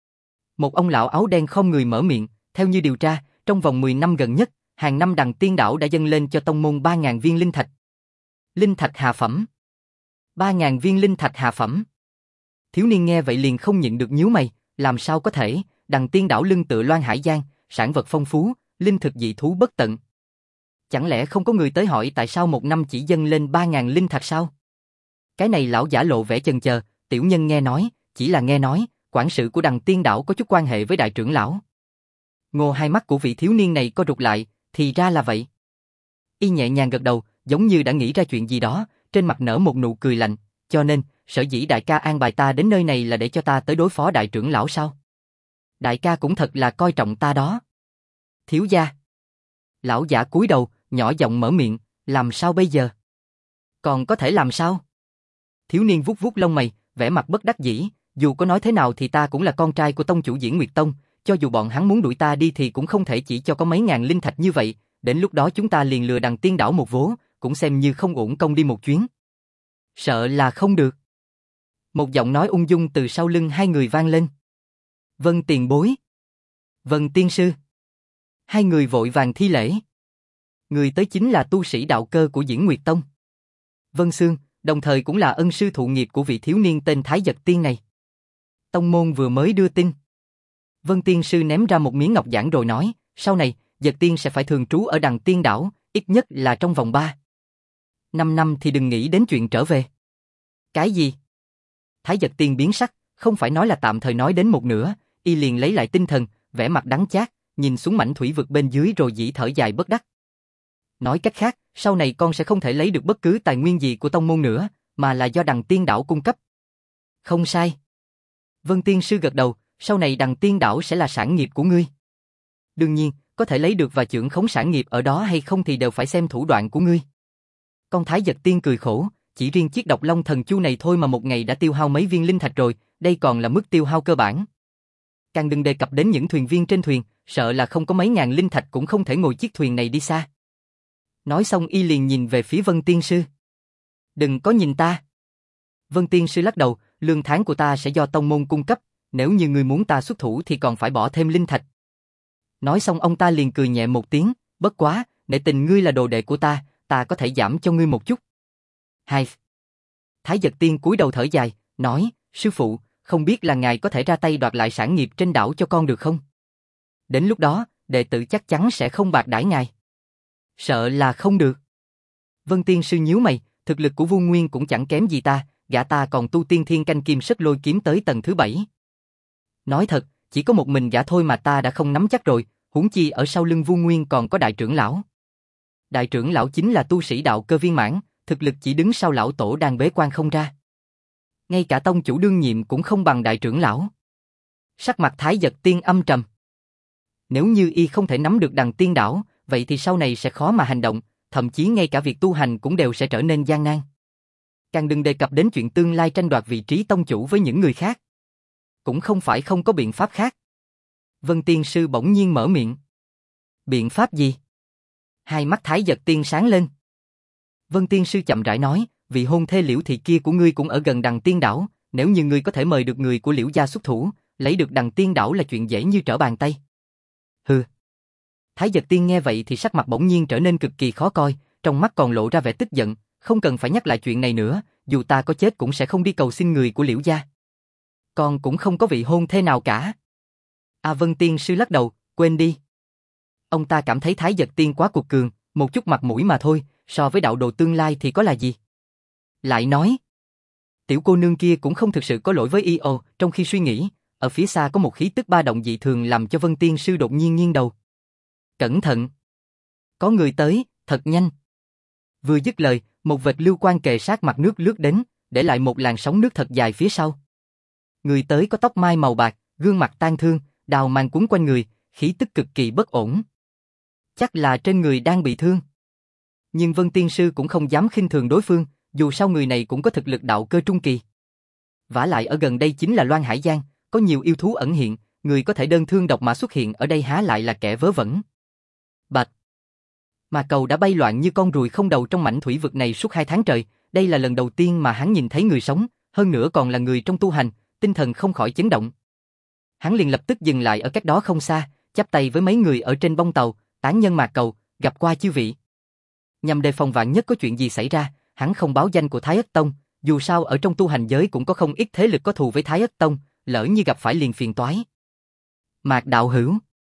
Một ông lão áo đen khom người mở miệng, theo như điều tra, trong vòng 10 năm gần nhất, hàng năm Đằng Tiên đảo đã dâng lên cho tông môn 3.000 viên linh thạch. Linh thạch hạ phẩm. 3.000 viên linh thạch hạ phẩm. Thiếu niên nghe vậy liền không nhịn được nhíu mày, làm sao có thể, Đằng Tiên đảo lưng tựa Loan Hải Giang, sản vật phong phú, linh thực dị thú bất tận. Chẳng lẽ không có người tới hỏi tại sao một năm chỉ dâng lên 3.000 linh thạch sao? Cái này lão giả lộ vẻ chần chờ, tiểu nhân nghe nói, chỉ là nghe nói, quản sự của Đằng Tiên Đảo có chút quan hệ với đại trưởng lão. Ngô hai mắt của vị thiếu niên này co rụt lại, thì ra là vậy. Y nhẹ nhàng gật đầu, giống như đã nghĩ ra chuyện gì đó, trên mặt nở một nụ cười lạnh, cho nên, sở dĩ đại ca an bài ta đến nơi này là để cho ta tới đối phó đại trưởng lão sao? Đại ca cũng thật là coi trọng ta đó. Thiếu gia. Lão giả cúi đầu, nhỏ giọng mở miệng, làm sao bây giờ? Còn có thể làm sao? Thiếu niên vuốt vuốt lông mày, vẻ mặt bất đắc dĩ, dù có nói thế nào thì ta cũng là con trai của tông chủ Diễn Nguyệt Tông, cho dù bọn hắn muốn đuổi ta đi thì cũng không thể chỉ cho có mấy ngàn linh thạch như vậy, đến lúc đó chúng ta liền lừa Đằng Tiên Đảo một vố, cũng xem như không uổng công đi một chuyến. Sợ là không được. Một giọng nói ung dung từ sau lưng hai người vang lên. Vân tiền bối. Vân tiên sư. Hai người vội vàng thi lễ. Người tới chính là tu sĩ đạo cơ của Diễn Nguyệt Tông. Vân Sương, đồng thời cũng là ân sư thụ nghiệp của vị thiếu niên tên Thái Dật Tiên này. Tông môn vừa mới đưa tin. Vân tiên sư ném ra một miếng ngọc giản rồi nói, sau này, Dật Tiên sẽ phải thường trú ở Đằng Tiên Đảo, ít nhất là trong vòng 5 năm thì đừng nghĩ đến chuyện trở về. Cái gì? Thái Dật Tiên biến sắc, không phải nói là tạm thời nói đến một nửa, y liền lấy lại tinh thần, vẻ mặt đắng chát, nhìn xuống mảnh thủy vực bên dưới rồi dĩ thở dài bất đắc. Nói cách khác, sau này con sẽ không thể lấy được bất cứ tài nguyên gì của tông môn nữa, mà là do Đằng Tiên Đảo cung cấp. Không sai. Vân Tiên Sư gật đầu, sau này Đằng Tiên Đảo sẽ là sản nghiệp của ngươi. Đương nhiên, có thể lấy được và chưởng khống sản nghiệp ở đó hay không thì đều phải xem thủ đoạn của ngươi. Con Thái Dật Tiên cười khổ, chỉ riêng chiếc độc long thần chu này thôi mà một ngày đã tiêu hao mấy viên linh thạch rồi, đây còn là mức tiêu hao cơ bản. Càng đừng đề cập đến những thuyền viên trên thuyền, sợ là không có mấy ngàn linh thạch cũng không thể ngồi chiếc thuyền này đi xa. Nói xong y liền nhìn về phía Vân Tiên Sư. Đừng có nhìn ta. Vân Tiên Sư lắc đầu, lương tháng của ta sẽ do tông môn cung cấp, nếu như ngươi muốn ta xuất thủ thì còn phải bỏ thêm linh thạch. Nói xong ông ta liền cười nhẹ một tiếng, bất quá, nể tình ngươi là đồ đệ của ta có thể giảm cho ngươi một chút. Hai. Thái Dật Tiên cúi đầu thở dài, nói, sư phụ, không biết là ngài có thể ra tay đoạt lại sản nghiệp trên đảo cho con được không? Đến lúc đó, đệ tử chắc chắn sẽ không bạc đãi ngài. Sợ là không được. Vân Tiên Sư nhíu mày, thực lực của Vu Nguyên cũng chẳng kém gì ta, gã ta còn tu tiên thiên canh kim sất lôi kiếm tới tầng thứ 7. Nói thật, chỉ có một mình gã thôi mà ta đã không nắm chắc rồi, huống chi ở sau lưng Vu Nguyên còn có đại trưởng lão. Đại trưởng lão chính là tu sĩ đạo cơ viên mãn, thực lực chỉ đứng sau lão tổ đang bế quan không ra. Ngay cả tông chủ đương nhiệm cũng không bằng đại trưởng lão. Sắc mặt Thái Dật Tiên âm trầm. Nếu như y không thể nắm được Đằng Tiên Đảo, vậy thì sau này sẽ khó mà hành động, thậm chí ngay cả việc tu hành cũng đều sẽ trở nên gian nan. Càng đừng đề cập đến chuyện tương lai tranh đoạt vị trí tông chủ với những người khác. Cũng không phải không có biện pháp khác. Vân Tiên Sư bỗng nhiên mở miệng. Biện pháp gì? Hai mắt Thái Dật Tiên sáng lên. Vân Tiên Sư chậm rãi nói, vị hôn thê Liễu thị kia của ngươi cũng ở gần Đằng Tiên Đảo, nếu như ngươi có thể mời được người của Liễu gia xuất thủ, lấy được Đằng Tiên Đảo là chuyện dễ như trở bàn tay. Hừ. Thái Dật Tiên nghe vậy thì sắc mặt bỗng nhiên trở nên cực kỳ khó coi, trong mắt còn lộ ra vẻ tức giận, không cần phải nhắc lại chuyện này nữa, dù ta có chết cũng sẽ không đi cầu xin người của Liễu gia. Con cũng không có vị hôn thê nào cả. Vân Tiên Sư lắc đầu, quên đi. Ông ta cảm thấy Thái Dật Tiên quá cuột cường, một chút mặt mũi mà thôi, so với đạo đồ tương lai thì có là gì. Lại nói, tiểu cô nương kia cũng không thực sự có lỗi với y. Trong khi suy nghĩ, ở phía xa có một khí tức ba động dị thường làm cho Vân Tiên Sư đột nhiên nghiêng đầu. Cẩn thận! Có người tới, thật nhanh! Vừa dứt lời, một vệt lưu quang kề sát mặt nước lướt đến, để lại một làn sóng nước thật dài phía sau. Người tới có tóc mai màu bạc, gương mặt tang thương, đào mang quấn quanh người, khí tức cực kỳ bất ổn. Chắc là trên người đang bị thương. Nhưng Vân Tiên Sư cũng không dám khinh thường đối phương, dù sao người này cũng có thực lực đạo cơ trung kỳ. Vả lại ở gần đây chính là Loan Hải Giang, có nhiều yêu thú ẩn hiện, người có thể đơn thương độc mã xuất hiện ở đây há lại là kẻ vớ vẩn. Bạch! Mà cầu đã bay loạn như con ruồi không đầu trong mảnh thủy vực này suốt 2 tháng trời, đây là lần đầu tiên mà hắn nhìn thấy người sống, hơn nữa còn là người trong tu hành, tinh thần không khỏi chấn động. Hắn liền lập tức dừng lại ở cách đó không xa, chắp tay với mấy người ở trên bông tàu, tán nhân Mạc Cầu, gặp qua chư vị. Nhằm đề phòng vạn nhất có chuyện gì xảy ra, hắn không báo danh của Thái Ất Tông, dù sao ở trong tu hành giới cũng có không ít thế lực có thù với Thái Ất Tông, lỡ như gặp phải liền phiền toái. Mạc đạo hữu.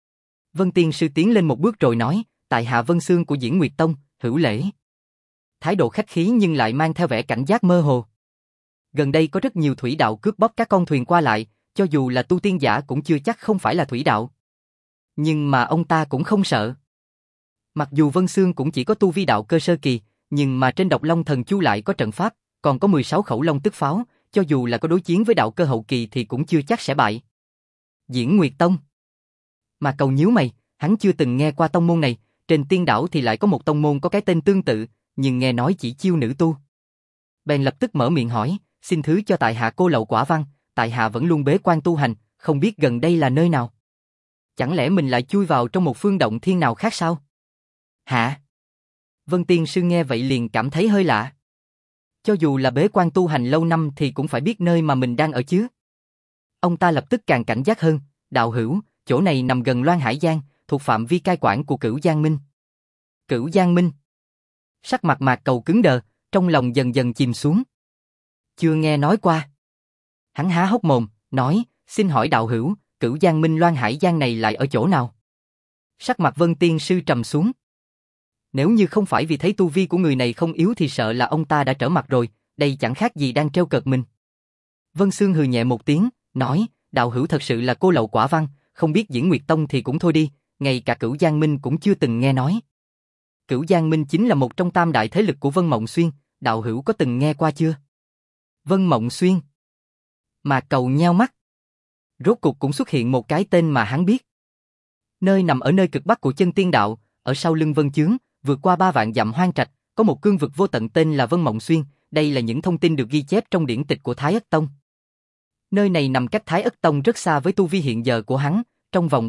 Vân Tiên Sư tiến lên một bước rồi nói, tại hạ Vân Sương của Diễn Nguyệt Tông, hữu lễ. Thái độ khách khí nhưng lại mang theo vẻ cảnh giác mơ hồ. Gần đây có rất nhiều thủy đạo cướp bóc các con thuyền qua lại, cho dù là tu tiên giả cũng chưa chắc không phải là thủy đạo. Nhưng mà ông ta cũng không sợ. Mặc dù Vân Xương cũng chỉ có tu vi đạo cơ sơ kỳ, nhưng mà trên Độc Long Thần Chu lại có trận pháp, còn có 16 khẩu long tức pháo, cho dù là có đối chiến với đạo cơ hậu kỳ thì cũng chưa chắc sẽ bại. Diễn Nguyệt Tông. Mà Cầu nhíu mày, hắn chưa từng nghe qua tông môn này, trên tiên đảo thì lại có một tông môn có cái tên tương tự, nhưng nghe nói chỉ chiêu nữ tu. Bèn lập tức mở miệng hỏi, xin thứ cho tại hạ cô lậu quả văn, tại hạ vẫn luôn bế quan tu hành, không biết gần đây là nơi nào. Chẳng lẽ mình lại chui vào trong một phương động thiên nào khác sao? Hả? Vân Tiên Sư nghe vậy liền cảm thấy hơi lạ. Cho dù là bế quan tu hành lâu năm thì cũng phải biết nơi mà mình đang ở chứ. Ông ta lập tức càng cảnh giác hơn, đạo hữu, chỗ này nằm gần Loan Hải Giang, thuộc phạm vi cai quản của Cửu Giang Minh. Cửu Giang Minh. Sắc mặt Mạc Cầu cứng đờ, trong lòng dần dần chìm xuống. Chưa nghe nói qua. Hắn há hốc mồm, nói, xin hỏi đạo hữu, Cửu Giang Minh Loan Hải Giang này lại ở chỗ nào? Sắc mặt Vân Tiên Sư trầm xuống. Nếu như không phải vì thấy tu vi của người này không yếu thì sợ là ông ta đã trở mặt rồi, đây chẳng khác gì đang trêu cợt mình. Vân Xương hừ nhẹ một tiếng, nói, đạo hữu thật sự là cô lậu quả văn, không biết Diễn Nguyệt Tông thì cũng thôi đi, ngay cả Cửu Giang Minh cũng chưa từng nghe nói. Cửu Giang Minh chính là một trong tam đại thế lực của Vân Mộng Xuyên, đạo hữu có từng nghe qua chưa? Vân Mộng Xuyên. Mà Cầu nheo mắt. Rốt cục cũng xuất hiện một cái tên mà hắn biết. Nơi nằm ở nơi cực bắc của chân tiên đạo, ở sau lưng Vân Chướng, vượt qua 3 vạn dặm hoang trạch, có một cương vực vô tận tên là Vân Mộng Xuyên, đây là những thông tin được ghi chép trong điển tịch của Thái Ất Tông. Nơi này nằm cách Thái Ất Tông rất xa với tu vi hiện giờ của hắn, trong vòng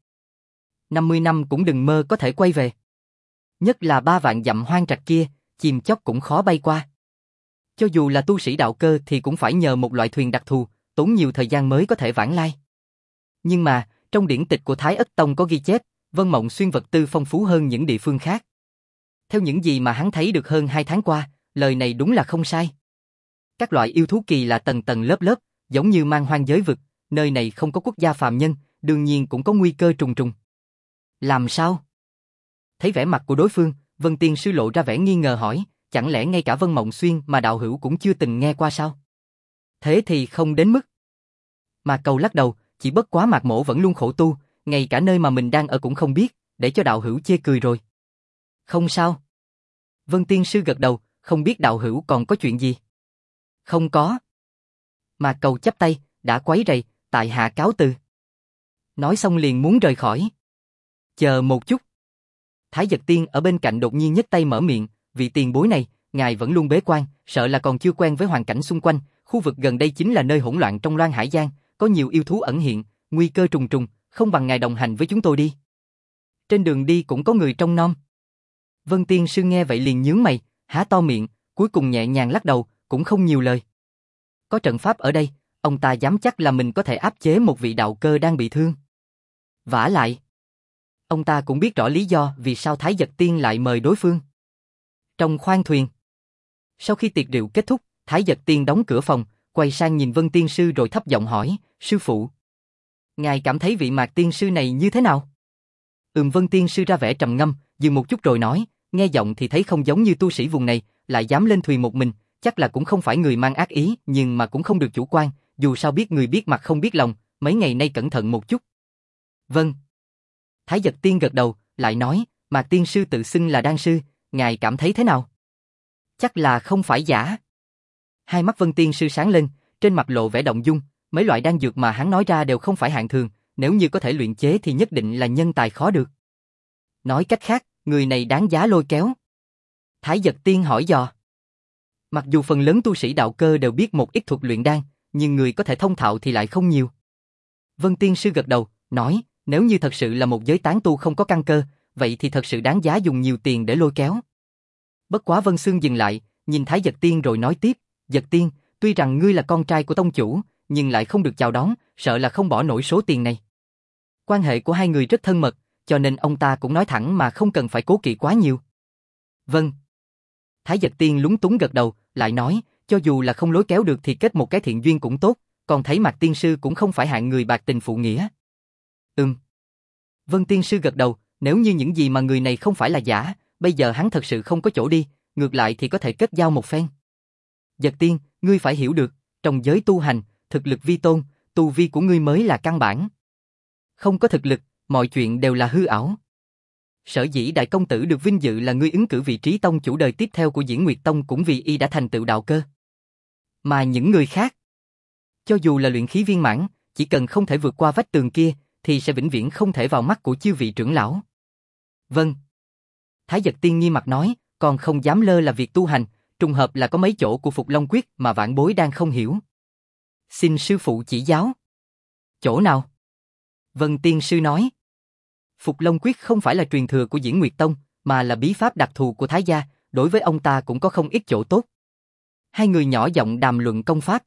50 năm cũng đừng mơ có thể quay về. Nhất là 3 vạn dặm hoang trạch kia, chim chóc cũng khó bay qua. Cho dù là tu sĩ đạo cơ thì cũng phải nhờ một loại thuyền đặc thù, tốn nhiều thời gian mới có thể vãng lai. Nhưng mà, trong điển tịch của Thái Ất Tông có ghi chép, Vân Mộng Xuyên vật tư phong phú hơn những địa phương khác. Theo những gì mà hắn thấy được hơn 2 tháng qua, lời này đúng là không sai. Các loại yêu thú kỳ lạ tầng tầng lớp lớp, giống như man hoang giới vực, nơi này không có quốc gia phàm nhân, đương nhiên cũng có nguy cơ trùng trùng. Làm sao? Thấy vẻ mặt của đối phương, Vân Tiên Sư lộ ra vẻ nghi ngờ hỏi, chẳng lẽ ngay cả Vân Mộng Xuyên mà đạo hữu cũng chưa từng nghe qua sao? Thế thì không đến mức. Mà Cầu lắc đầu, chỉ bất quá Mạc Mỗ vẫn luôn khổ tu, ngay cả nơi mà mình đang ở cũng không biết, để cho đạo hữu chê cười rồi. Không sao. Vân Tiên Sư gật đầu, không biết đạo hữu còn có chuyện gì? Không có. Mạc Cầu chắp tay, đã quấy rầy, tại hạ cáo từ. Nói xong liền muốn rời khỏi. Chờ một chút. Thái Dật Tiên ở bên cạnh đột nhiên nhấc tay mở miệng, vị tiền bối này, ngài vẫn luôn bế quan, sợ là còn chưa quen với hoàn cảnh xung quanh, khu vực gần đây chính là nơi hỗn loạn trong Loan Hải Giang, có nhiều yêu thú ẩn hiện, nguy cơ trùng trùng, không bằng ngài đồng hành với chúng tôi đi. Trên đường đi cũng có người trông nom. Vân Tiên Sư nghe vậy liền nhướng mày, há to miệng, cuối cùng nhẹ nhàng lắc đầu, cũng không nhiều lời. Có trận pháp ở đây, ông ta dám chắc là mình có thể áp chế một vị đạo cơ đang bị thương. Vả lại, ông ta cũng biết rõ lý do vì sao Thái Dật Tiên lại mời đối phương. Trong khoang thuyền, sau khi tiệc rượu kết thúc, Thái Dật Tiên đóng cửa phòng, quay sang nhìn Vân Tiên Sư rồi thấp giọng hỏi, sư phụ, ngài cảm thấy vị Mạc Tiên Sư này như thế nào? Vân Tiên Sư ra vẻ trầm ngâm, dừng một chút rồi nói, nghe giọng thì thấy không giống như tu sĩ vùng này, lại dám lên thuyền một mình, chắc là cũng không phải người mang ác ý, nhưng mà cũng không được chủ quan, dù sao biết người biết mặt không biết lòng, mấy ngày nay cẩn thận một chút. Vâng. Thái Dật Tiên gật đầu, lại nói, Mạc Tiên Sư tự xưng là đan sư, ngài cảm thấy thế nào? Chắc là không phải giả. Hai mắt Vân Tiên Sư sáng lên, trên mặt lộ vẻ động dung, mấy loại đan dược mà hắn nói ra đều không phải hạng thường, nếu như có thể luyện chế thì nhất định là nhân tài khó được. Nói cách khác, người này đáng giá lôi kéo. Thái Dật Tiên hỏi dò. Mặc dù phần lớn tu sĩ đạo cơ đều biết một ít thuật luyện đan, nhưng người có thể thông thạo thì lại không nhiều. Vân Tiên Sư gật đầu, nói, nếu như thật sự là một giới tán tu không có căn cơ, vậy thì thật sự đáng giá dùng nhiều tiền để lôi kéo. Bất quá Vân Xương dừng lại, nhìn Thái Dật Tiên rồi nói tiếp, Dật Tiên, tuy rằng ngươi là con trai của tông chủ, nhưng lại không được chào đón, sợ là không bỏ nổi số tiền này. Quan hệ của hai người rất thân mật, cho nên ông ta cũng nói thẳng mà không cần phải cố kỵ quá nhiều. Vâng. Thái Dật Tiên lúng túng gật đầu, lại nói, cho dù là không lối kéo được thì kết một cái thiện duyên cũng tốt, còn thấy Mạc Tiên Sư cũng không phải hạng người bạc tình phụ nghĩa. Vân Tiên Sư gật đầu, nếu như những gì mà người này không phải là giả, bây giờ hắn thật sự không có chỗ đi, ngược lại thì có thể kết giao một phen. Dật Tiên, Ngươi phải hiểu được, trong giới tu hành, thực lực vi tôn, tu vi của ngươi mới là căn bản. Không có thực lực, mọi chuyện đều là hư ảo. Sở dĩ đại công tử được vinh dự là ngươi ứng cử vị trí tông chủ đời tiếp theo của Diễn Nguyệt Tông cũng vì y đã thành tựu đạo cơ. Mà những người khác, cho dù là luyện khí viên mãn, chỉ cần không thể vượt qua vách tường kia, thì sẽ vĩnh viễn không thể vào mắt của chư vị trưởng lão. Vâng. Thái Dật Tiên nghiêm mặt nói, còn không dám lơ là việc tu hành, trùng hợp là có mấy chỗ của Phục Long Quyết mà vãn bối đang không hiểu. Xin sư phụ chỉ giáo. Chỗ nào? Vân Tiên sư nói. Phục Long Quyết không phải là truyền thừa của Diễn Nguyệt Tông, mà là bí pháp đặc thù của Thái gia, đối với ông ta cũng có không ít chỗ tốt. Hai người nhỏ giọng đàm luận công pháp.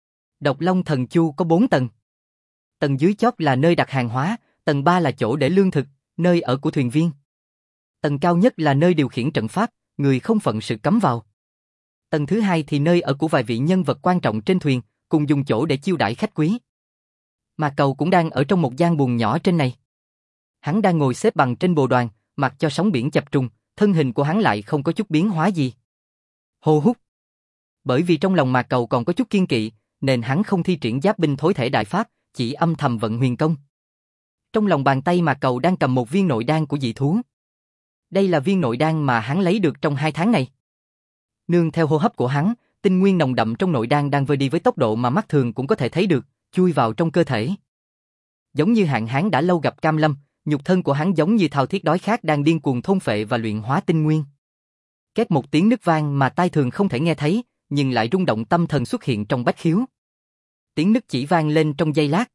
Độc Long Thần Chu có 4 tầng. Tầng dưới chót là nơi đặt hàng hóa, tầng 3 là chỗ để lương thực, nơi ở của thuyền viên. Tầng cao nhất là nơi điều khiển trận pháp, người không phận sự cấm vào. Tầng thứ 2 thì nơi ở của vài vị nhân vật quan trọng trên thuyền, cùng dùng chỗ để chiêu đãi khách quý. Mà Cầu cũng đang ở trong một gian buồng nhỏ trên này. Hắn đang ngồi xếp bằng trên bồ đoàn, mặc cho sóng biển chập trùng, thân hình của hắn lại không có chút biến hóa gì. Hô hút. Bởi vì trong lòng Mạc Cầu còn có chút kiên kỵ, nên hắn không thi triển giáp binh thối thể đại pháp, chỉ âm thầm vận huyền công. Trong lòng bàn tay Mạc Cầu đang cầm một viên nội đan của dị thú. Đây là viên nội đan mà hắn lấy được trong 2 tháng này. Nương theo hô hấp của hắn, tinh nguyên nồng đậm trong nội đan đang vơi đi với tốc độ mà mắt thường cũng có thể thấy được, chui vào trong cơ thể. Giống như hạn hán đã lâu gặp cam lâm, nhục thân của hắn giống như thao thiết đói khát đang điên cuồng thôn phệ và luyện hóa tinh nguyên. Két một tiếng nứt vang mà tai thường không thể nghe thấy, nhưng lại rung động tâm thần xuất hiện trong bách khiếu. Tiếng nứt chỉ vang lên trong giây lát.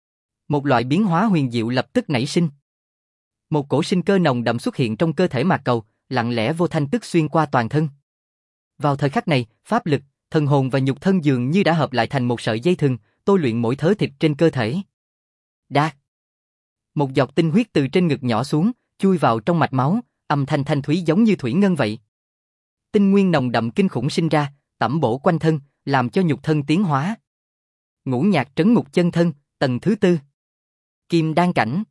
Một loại biến hóa huyền diệu lập tức nảy sinh. Một cổ sinh cơ nồng đậm xuất hiện trong cơ thể Mạc Cầu, lặng lẽ vô thanh tức xuyên qua toàn thân. Vào thời khắc này, pháp lực, thần hồn và nhục thân dường như đã hợp lại thành một sợi dây thừng, tôi luyện mỗi thớ thịt trên cơ thể. Đa. Một giọt tinh huyết từ trên ngực nhỏ xuống, chui vào trong mạch máu, âm thanh thanh thúy giống như thủy ngân vậy. Tinh nguyên nồng đậm kinh khủng sinh ra, tẩm bổ quanh thân, làm cho nhục thân tiến hóa. Ngũ nhạc trấn ngục chân thân, tầng thứ 4. Kim đan cảnh.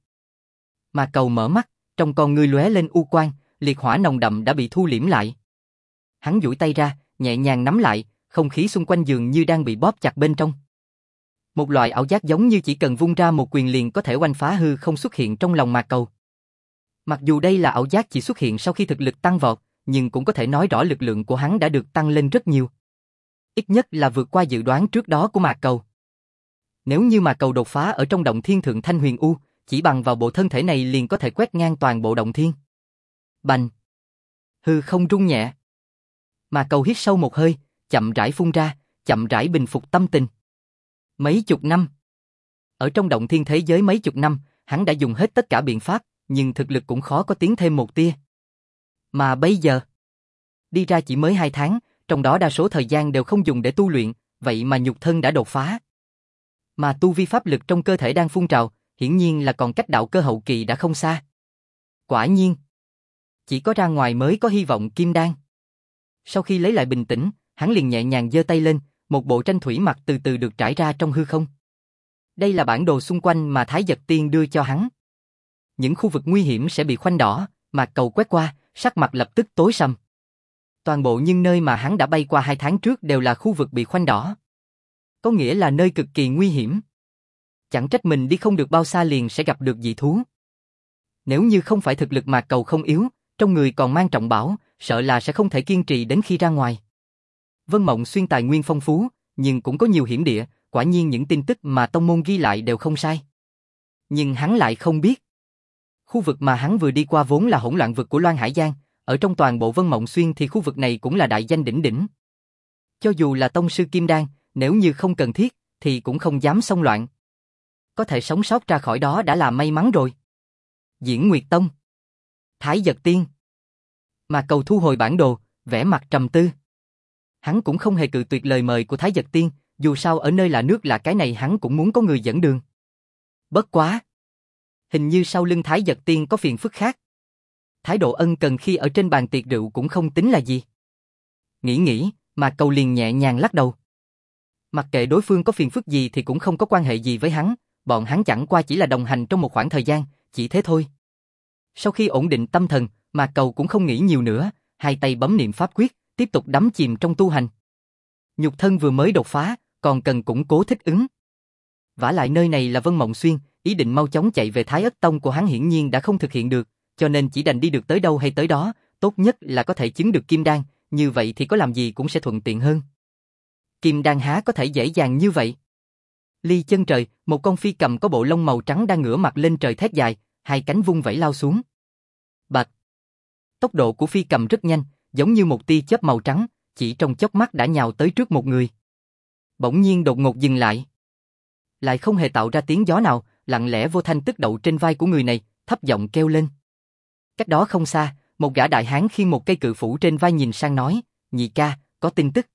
Mà Cầu mở mắt, trong con ngươi lóe lên u quang, liệt hỏa nồng đậm đã bị thu liễm lại. Hắn duỗi tay ra, nhẹ nhàng nắm lại, không khí xung quanh dường như đang bị bóp chặt bên trong. Một loại ảo giác giống như chỉ cần vung ra một quyền liền có thể oanh phá hư không xuất hiện trong lòng Mạc Cầu. Mặc dù đây là ảo giác chỉ xuất hiện sau khi thực lực tăng vọt, nhưng cũng có thể nói rõ lực lượng của hắn đã được tăng lên rất nhiều. Ít nhất là vượt qua dự đoán trước đó của Mạc Cầu. Nếu như Mạc Cầu đột phá ở trong động thiên thượng thanh huyền u, chỉ bằng vào bộ thân thể này liền có thể quét ngang toàn bộ động thiên. Bành! Hư không rung nhẹ. Mạc Cầu hít sâu một hơi, chậm rãi phun ra, chậm rãi bình phục tâm tình. Mấy chục năm. Ở trong động thiên thế giới mấy chục năm, hắn đã dùng hết tất cả biện pháp, nhưng thực lực cũng khó có tiến thêm một tia. Mà bây giờ, đi ra chỉ mới 2 tháng, trong đó đa số thời gian đều không dùng để tu luyện, vậy mà nhục thân đã đột phá. Mà tu vi pháp lực trong cơ thể đang phun trào, hiển nhiên là còn cách đạo cơ hậu kỳ đã không xa. Quả nhiên, chỉ có ra ngoài mới có hy vọng kim đan. Sau khi lấy lại bình tĩnh, hắn liền nhẹ nhàng giơ tay lên, một bộ tranh thủy mặc từ từ được trải ra trong hư không. Đây là bản đồ xung quanh mà Thái Dật Tiên đưa cho hắn. Những khu vực nguy hiểm sẽ bị khoanh đỏ, Mạc Cầu quét qua, sắc mặt lập tức tối sầm. Toàn bộ những nơi mà hắn đã bay qua 2 tháng trước đều là khu vực bị khoanh đỏ. Có nghĩa là nơi cực kỳ nguy hiểm. Chẳng trách mình đi không được bao xa liền sẽ gặp được dị thú. Nếu như không phải thực lực Mạc Cầu không yếu, trong người còn mang trọng bảo, sợ là sẽ không thể kiên trì đến khi ra ngoài. Vân Mộng Xuyên tài nguyên phong phú, nhưng cũng có nhiều hiểm địa, quả nhiên những tin tức mà tông môn ghi lại đều không sai. Nhưng hắn lại không biết. Khu vực mà hắn vừa đi qua vốn là hỗn loạn vực của Loan Hải Giang, ở trong toàn bộ Vân Mộng Xuyên thì khu vực này cũng là đại danh đỉnh đỉnh. Cho dù là tông sư Kim Đan, nếu như không cần thiết, thì cũng không dám xông loạn. Có thể sống sót ra khỏi đó đã là may mắn rồi. Diễn Nguyệt Tông. Thái Dật Tiên. Mà Cầu thu hồi bản đồ, vẻ mặt trầm tư. Hắn cũng không hề cự tuyệt lời mời của Thái Dật Tiên, dù sao ở nơi lạ nước là cái này hắn cũng muốn có người dẫn đường. Bất quá. Hình như sau lưng Thái Dật Tiên có phiền phức khác. Thái độ ân cần khi ở trên bàn tiệc rượu cũng không tính là gì. Nghĩ, mà Cầu liền nhẹ nhàng lắc đầu. Mặc kệ đối phương có phiền phức gì thì cũng không có quan hệ gì với hắn, bọn hắn chẳng qua chỉ là đồng hành trong một khoảng thời gian, chỉ thế thôi. Sau khi ổn định tâm thần, mà Cầu cũng không nghĩ nhiều nữa, hai tay bấm niệm pháp quyết, tiếp tục đắm chìm trong tu hành. Nhục thân vừa mới đột phá, còn cần củng cố thích ứng. Vả lại nơi này là Vân Mộng Xuyên, ý định mau chóng chạy về Thái Ất Tông của hắn hiển nhiên đã không thực hiện được, cho nên chỉ đành đi được tới đâu hay tới đó, tốt nhất là có thể chứng được kim đan, như vậy thì có làm gì cũng sẽ thuận tiện hơn. Kim đan há có thể dễ dàng như vậy? Ly chân trời, một con phi cầm có bộ lông màu trắng đang ngửa mặt lên trời thét dài, hai cánh vung vẩy lao xuống. Bạch! Tốc độ của phi cầm rất nhanh, giống như một tia chớp màu trắng, chỉ trong chớp mắt đã nhào tới trước một người. Bỗng nhiên đột ngột dừng lại không hề tạo ra tiếng gió nào, lặng lẽ vô thanh tức đậu trên vai của người này, thấp giọng kêu lên. Cách đó không xa, một gã đại hán khiêng một cây cự phủ trên vai nhìn sang nói, nhị ca, có tin tức.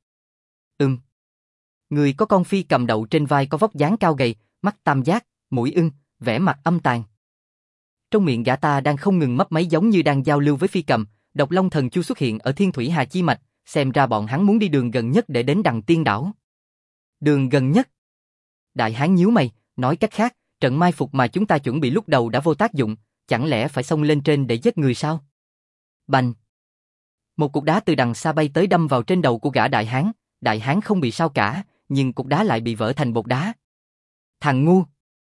Người có con phi cầm đậu trên vai có vóc dáng cao gầy, mắt tam giác, mũi ưng, vẻ mặt âm tàn. Trong miệng gã ta đang không ngừng mấp máy giống như đang giao lưu với phi cầm, Độc Long Thần Chu xuất hiện ở Thiên Thủy Hà Chi Mạch, xem ra bọn hắn muốn đi đường gần nhất để đến Đằng Tiên Đảo. Đường gần nhất? Đại hán nhíu mày, nói cách khác, trận mai phục mà chúng ta chuẩn bị lúc đầu đã vô tác dụng, chẳng lẽ phải xông lên trên để giết người sao? Bành! Một cục đá từ đằng xa bay tới đâm vào trên đầu của gã đại hán không bị sao cả, nhưng cục đá lại bị vỡ thành bột đá. Thằng ngu!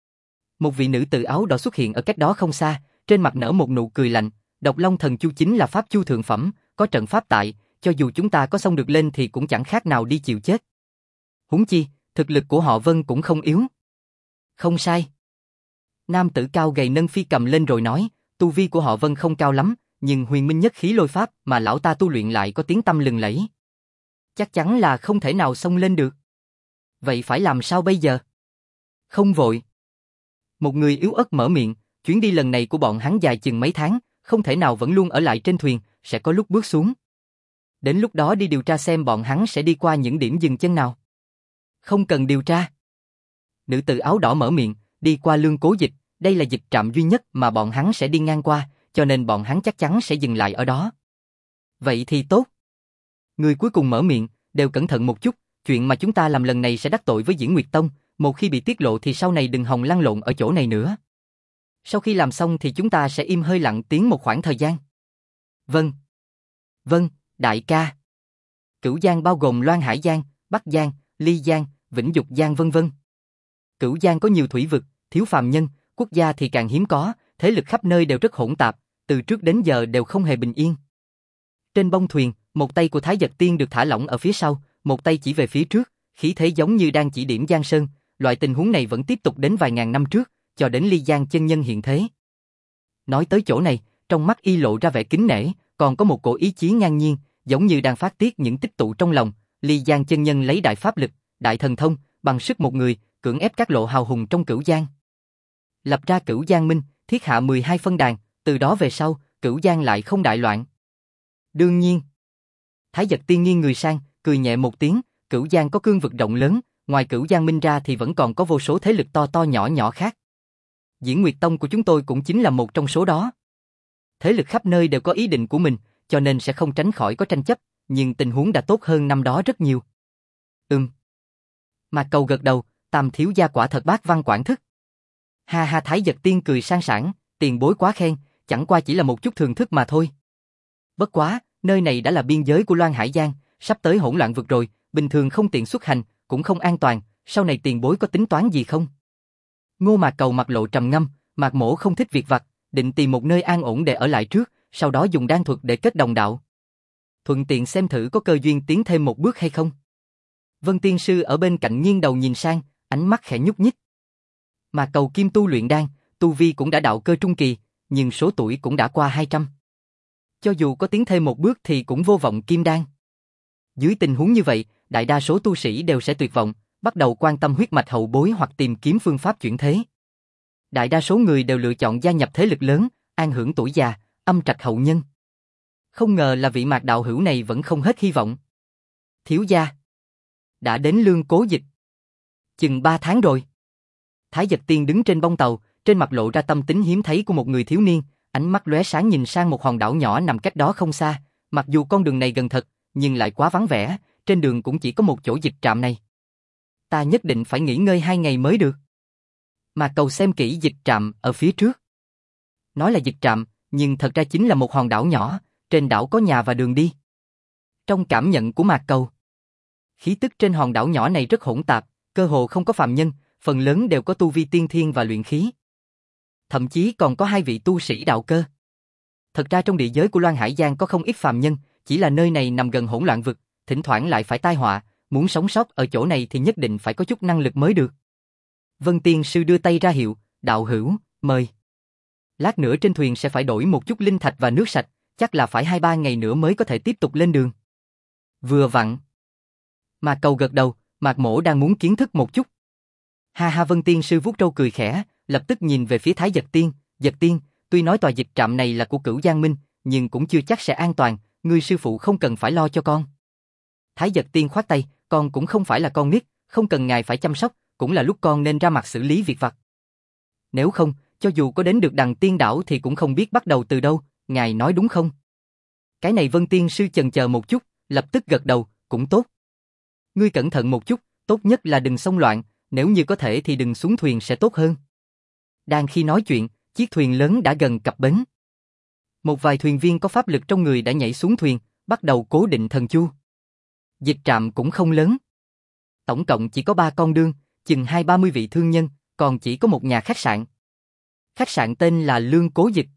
Một vị nữ tử áo đỏ xuất hiện ở cách đó không xa, trên mặt nở một nụ cười lạnh, Độc Long Thần Chu chính là pháp chu thượng phẩm, có trận pháp tại, cho dù chúng ta có xông được lên thì cũng chẳng khác nào đi chịu chết. Huống chi, thực lực của họ Vân cũng không yếu. Không sai. Nam tử cao gầy nâng phi cầm lên rồi nói, tu vi của họ Vân không cao lắm, nhưng huyền minh nhất khí lôi pháp mà lão ta tu luyện lại có tiếng tăm lừng lẫy. Chắc chắn là không thể nào xông lên được. Vậy phải làm sao bây giờ? Không vội. Một người yếu ớt mở miệng, chuyến đi lần này của bọn hắn dài chừng mấy tháng, không thể nào vẫn luôn ở lại trên thuyền, sẽ có lúc bước xuống. Đến lúc đó đi điều tra xem bọn hắn sẽ đi qua những điểm dừng chân nào. Không cần điều tra. Nữ tử áo đỏ mở miệng, đi qua Lương Cố Dịch, đây là dịch trạm duy nhất mà bọn hắn sẽ đi ngang qua, cho nên bọn hắn chắc chắn sẽ dừng lại ở đó. Vậy thì tốt. Người cuối cùng mở miệng, đều cẩn thận một chút, chuyện mà chúng ta làm lần này sẽ đắc tội với Diễn Nguyệt Tông, một khi bị tiết lộ thì sau này đừng hòng lăn lộn ở chỗ này nữa. Sau khi làm xong thì chúng ta sẽ im hơi lặng tiếng một khoảng thời gian. Vâng. Vâng, đại ca. Cửu Giang bao gồm Loan Hải Giang, Bắc Giang, Ly Giang, Vĩnh Dục Giang vân vân. Cửu Giang có nhiều thủy vực, thiếu phàm nhân, quốc gia thì càng hiếm có, thế lực khắp nơi đều rất hỗn tạp, từ trước đến giờ đều không hề bình yên. Trên bông thuyền, một tay của Thái Dật Tiên được thả lỏng ở phía sau, một tay chỉ về phía trước, khí thế giống như đang chỉ điểm Giang Sơn, loại tình huống này vẫn tiếp tục đến vài ngàn năm trước, cho đến Ly Giang chân nhân hiện thế. Nói tới chỗ này, trong mắt y lộ ra vẻ kính nể, còn có một cổ ý chí ngang nhiên, giống như đang phát tiết những tích tụ trong lòng. Ly Giang chân nhân lấy đại pháp lực, đại thần thông, bằng sức một người, cưỡng ép các lộ hào hùng trong Cửu Giang. Lập ra Cửu Giang Minh, thiết hạ 12 phân đàn, từ đó về sau, Cửu Giang lại không đại loạn. Đương nhiên. Thái Dật Tiên nghiêng người sang, cười nhẹ một tiếng, Cửu Giang có cương vực rộng lớn, ngoài Cửu Giang Minh ra thì vẫn còn có vô số thế lực to to nhỏ nhỏ khác. Diễn Nguyệt Tông của chúng tôi cũng chính là một trong số đó. Thế lực khắp nơi đều có ý định của mình, cho nên sẽ không tránh khỏi có tranh chấp, nhưng tình huống đã tốt hơn năm đó rất nhiều. Mạc Cầu gật đầu, Tam thiếu gia quả thật bác văn quản thức. Ha ha, Thái Dật Tiên cười sang sảng, tiền bối quá khen, chẳng qua chỉ là một chút thường thức mà thôi. Bất quá, nơi này đã là biên giới của Loan Hải Giang, sắp tới hỗn loạn vực rồi, bình thường không tiện xuất hành, cũng không an toàn, sau này tiền bối có tính toán gì không? Ngô Mạc Cầu mặt lộ trầm ngâm, Mạc Mỗ không thích việc vặt, định tìm một nơi an ổn để ở lại trước, sau đó dùng đan thuật để kết đồng đạo. Thuận tiện xem thử có cơ duyên tiến thêm một bước hay không. Vân Tiên Sư ở bên cạnh nghiêng đầu nhìn sang, ánh mắt khẽ nhúc nhích. Mạc Cầu kim tu luyện đan, tu vi cũng đã đạo cơ trung kỳ, nhưng số tuổi cũng đã qua 200. Cho dù có tiến thêm một bước thì cũng vô vọng kim đan. Dưới tình huống như vậy, đại đa số tu sĩ đều sẽ tuyệt vọng, bắt đầu quan tâm huyết mạch hậu bối hoặc tìm kiếm phương pháp chuyển thế. Đại đa số người đều lựa chọn gia nhập thế lực lớn, an hưởng tuổi già, âm trạch hậu nhân. Không ngờ là vị Mạc đạo hữu này vẫn không hết hy vọng. Thiếu gia đã đến Lương Cố Dịch. Chừng 3 tháng rồi. Thái Dật Tiên đứng trên bông tàu, trên mặt lộ ra tâm tính hiếm thấy của một người thiếu niên, ánh mắt lóe sáng nhìn sang một hòn đảo nhỏ nằm cách đó không xa, mặc dù con đường này gần thật, nhưng lại quá vắng vẻ, trên đường cũng chỉ có một chỗ dịch trạm này. Ta nhất định phải nghỉ ngơi 2 ngày mới được. Mạc Cầu xem kỹ dịch trạm ở phía trước. Nói là dịch trạm, nhưng thật ra chính là một hòn đảo nhỏ, trên đảo có nhà và đường đi. Trong cảm nhận của Mạc Cầu, Khí tức trên hòn đảo nhỏ này rất hỗn tạp, cơ hồ không có phàm nhân, phần lớn đều có tu vi tiên thiên và luyện khí. Thậm chí còn có 2 vị tu sĩ đạo cơ. Thật ra trong địa giới của Loan Hải Giang có không ít phàm nhân, chỉ là nơi này nằm gần hỗn loạn vực, thỉnh thoảng lại phải tai họa, muốn sống sót ở chỗ này thì nhất định phải có chút năng lực mới được. Vân Tiên Sư đưa tay ra hiệu, đạo hữu, mời. Lát nữa trên thuyền sẽ phải đổi một chút linh thạch và nước sạch, chắc là phải 2-3 ngày nữa mới có thể tiếp tục lên đường. Vừa vặn. Mạc Cầu gật đầu, Mạc Mỗ đang muốn kiến thức một chút. Ha ha, Vân Tiên Sư vuốt râu cười khẽ, lập tức nhìn về phía Thái Giật Tiên, tuy nói tòa dịch trạm này là của Cửu Giang Minh, nhưng cũng chưa chắc sẽ an toàn, ngươi sư phụ không cần phải lo cho con. Thái Giật Tiên khoát tay, con cũng không phải là con nít, không cần ngài phải chăm sóc, cũng là lúc con nên ra mặt xử lý việc vặt. Nếu không, cho dù có đến được Đằng Tiên đảo thì cũng không biết bắt đầu từ đâu, ngài nói đúng không? Cái này Vân Tiên Sư chần chờ một chút, lập tức gật đầu, cũng tốt. Ngươi cẩn thận một chút, tốt nhất là đừng xông loạn, nếu như có thể thì đừng xuống thuyền sẽ tốt hơn. Đang khi nói chuyện, chiếc thuyền lớn đã gần cập bến. Một vài thuyền viên có pháp lực trong người đã nhảy xuống thuyền, bắt đầu cố định thần chu. Dịch trạm cũng không lớn. Tổng cộng chỉ có 3 con đường, chừng 20-30 vị thương nhân, còn chỉ có một nhà khách sạn. Khách sạn tên là Lương Cố Dịch.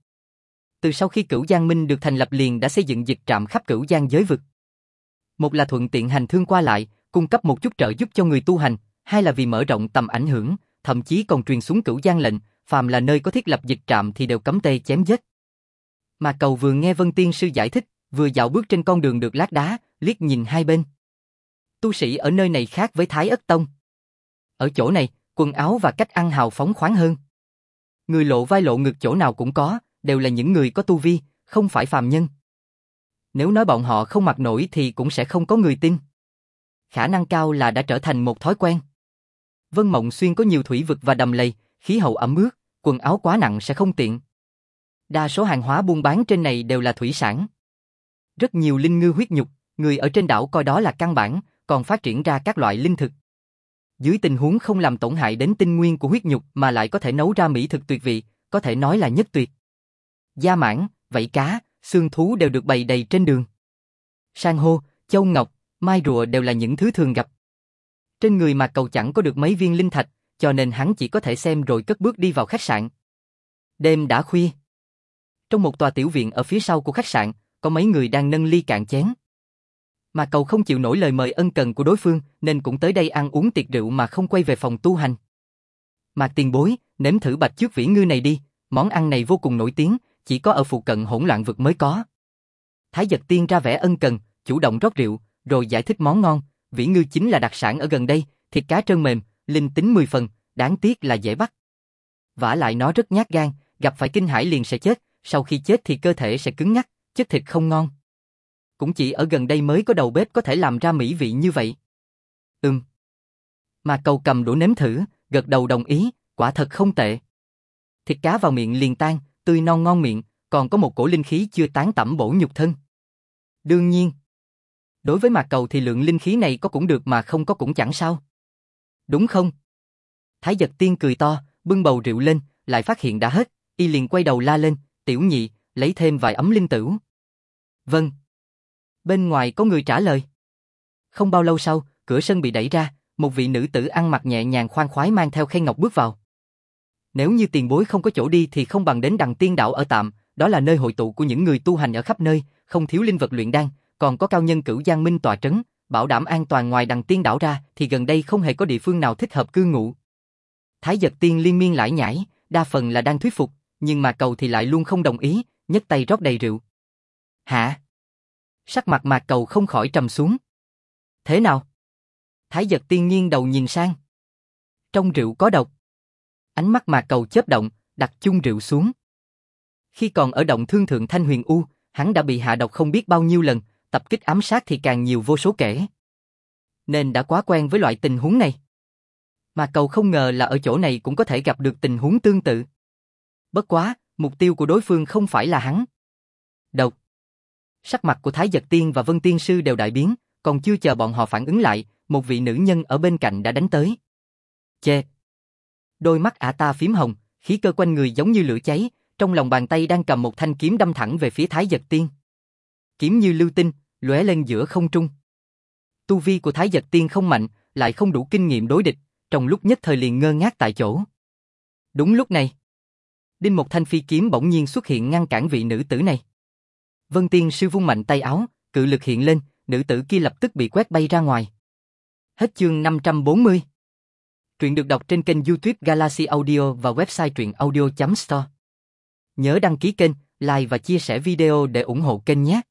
Từ sau khi Cửu Giang Minh được thành lập liền đã xây dựng dịch trạm khắp Cửu Giang giới vực. Một là thuận tiện hành thương qua lại, cung cấp một chút trợ giúp cho người tu hành, hai là vì mở rộng tầm ảnh hưởng, thậm chí còn truyền xuống Cửu Giang lệnh, phàm là nơi có thiết lập dịch trạm thì đều cấm tê chém giết. Mà Cầu vừa nghe Vân Tiên Sư giải thích, vừa dạo bước trên con đường được lát đá, liếc nhìn hai bên. Tu sĩ ở nơi này khác với Thái Ất Tông. Ở chỗ này, quần áo và cách ăn hào phóng khoáng hơn. Người lộ vai lộ ngực chỗ nào cũng có, đều là những người có tu vi, không phải phàm nhân. Nếu nói bọn họ không mặc nổi thì cũng sẽ không có người tin. Khả năng cao là đã trở thành một thói quen. Vân Mộng Xuyên có nhiều thủy vực và đầm lầy, khí hậu ẩm ướt, quần áo quá nặng sẽ không tiện. Đa số hàng hóa buôn bán trên này đều là thủy sản. Rất nhiều linh ngư huyết nhục, người ở trên đảo coi đó là căn bản, còn phát triển ra các loại linh thực. Dưới tình huống không làm tổn hại đến tinh nguyên của huyết nhục mà lại có thể nấu ra mỹ thực tuyệt vị, có thể nói là nhất tuyệt. Da mãng, vảy cá, xương thú đều được bày đầy trên đường. San hô, châu ngọc, mai rùa đều là những thứ thường gặp. Trên người Mạc Cầu chẳng có được mấy viên linh thạch, cho nên hắn chỉ có thể xem rồi cất bước đi vào khách sạn. Đêm đã khuya. Trong một tòa tiểu viện ở phía sau của khách sạn, có mấy người đang nâng ly cạn chén. Mạc Cầu không chịu nổi lời mời ân cần của đối phương, nên cũng tới đây ăn uống tiệc rượu mà không quay về phòng tu hành. Mạc tiền bối, nếm thử bạch chước vĩ ngư này đi, món ăn này vô cùng nổi tiếng, chỉ có ở phụ cận hỗn loạn vực mới có. Thái Giật Tiên ra vẻ ân cần, chủ động rót rượu, rồi giải thích món ngon. Vĩ ngư chính là đặc sản ở gần đây, thịt cá trơn mềm, linh tính 10 phần, đáng tiếc là dễ bắt. Vả lại nó rất nhát gan, gặp phải kinh hãi liền sẽ chết, sau khi chết thì cơ thể sẽ cứng ngắc, chất thịt không ngon. Cũng chỉ ở gần đây mới có đầu bếp có thể làm ra mỹ vị như vậy. Mà Cầu cầm đũa nếm thử, gật đầu đồng ý, quả thật không tệ. Thịt cá vào miệng liền tan, tươi non ngon miệng, còn có một cổ linh khí chưa tán tẩm bổ nhục thân. Đương nhiên, đối với Mạc Cầu thì lượng linh khí này có cũng được mà không có cũng chẳng sao. Đúng không? Thái Giật Tiên cười to, bưng bầu rượu lên, lại phát hiện đã hết, y liền quay đầu la lên, tiểu nhị, lấy thêm vài ấm linh tửu. Vâng. Bên ngoài có người trả lời. Không bao lâu sau, cửa sân bị đẩy ra, một vị nữ tử ăn mặc nhẹ nhàng khoan khoái mang theo khay ngọc bước vào. Nếu như tiền bối không có chỗ đi thì không bằng đến Đằng Tiên đảo ở tạm, đó là nơi hội tụ của những người tu hành ở khắp nơi, không thiếu linh vật luyện đan, còn có cao nhân Cửu Giang Minh tọa trấn, bảo đảm an toàn. Ngoài Đằng Tiên đảo ra thì gần đây không hề có địa phương nào thích hợp cư ngụ. Thái Giật Tiên liên miên lải nhải, đa phần là đang thuyết phục, nhưng mà Cầu thì lại luôn không đồng ý, nhấc tay rót đầy rượu. Hả? Sắc mặt Mạc Cầu không khỏi trầm xuống. Thế nào? Thái Giật Tiên nghiêng đầu nhìn sang. Trong rượu có độc. Ánh mắt Mạc Cầu chớp động, đặt chung rượu xuống. Khi còn ở động thương thượng Thanh Huyền U, hắn đã bị hạ độc không biết bao nhiêu lần, tập kích ám sát thì càng nhiều vô số kể. Nên đã quá quen với loại tình huống này. Mạc Cầu không ngờ là ở chỗ này cũng có thể gặp được tình huống tương tự. Bất quá, mục tiêu của đối phương không phải là hắn. Độc. Sắc mặt của Thái Giật Tiên và Vân Tiên Sư đều đại biến, còn chưa chờ bọn họ phản ứng lại, một vị nữ nhân ở bên cạnh đã đánh tới. Chê! Đôi mắt ả ta phím hồng, khí cơ quanh người giống như lửa cháy, trong lòng bàn tay đang cầm một thanh kiếm đâm thẳng về phía Thái Giật Tiên. Kiếm như lưu tinh, lóe lên giữa không trung. Tu vi của Thái Dật Tiên không mạnh, lại không đủ kinh nghiệm đối địch, trong lúc nhất thời liền ngơ ngác tại chỗ. Đúng lúc này, đinh một thanh phi kiếm bỗng nhiên xuất hiện ngăn cản vị nữ tử này. Vân Tiên Sư vung mạnh tay áo, cự lực hiện lên, nữ tử kia lập tức bị quét bay ra ngoài. Hết chương 540. Truyện được đọc trên kênh YouTube Galaxy Audio và website truyệnaudio.store. Nhớ đăng ký kênh, like và chia sẻ video để ủng hộ kênh nhé.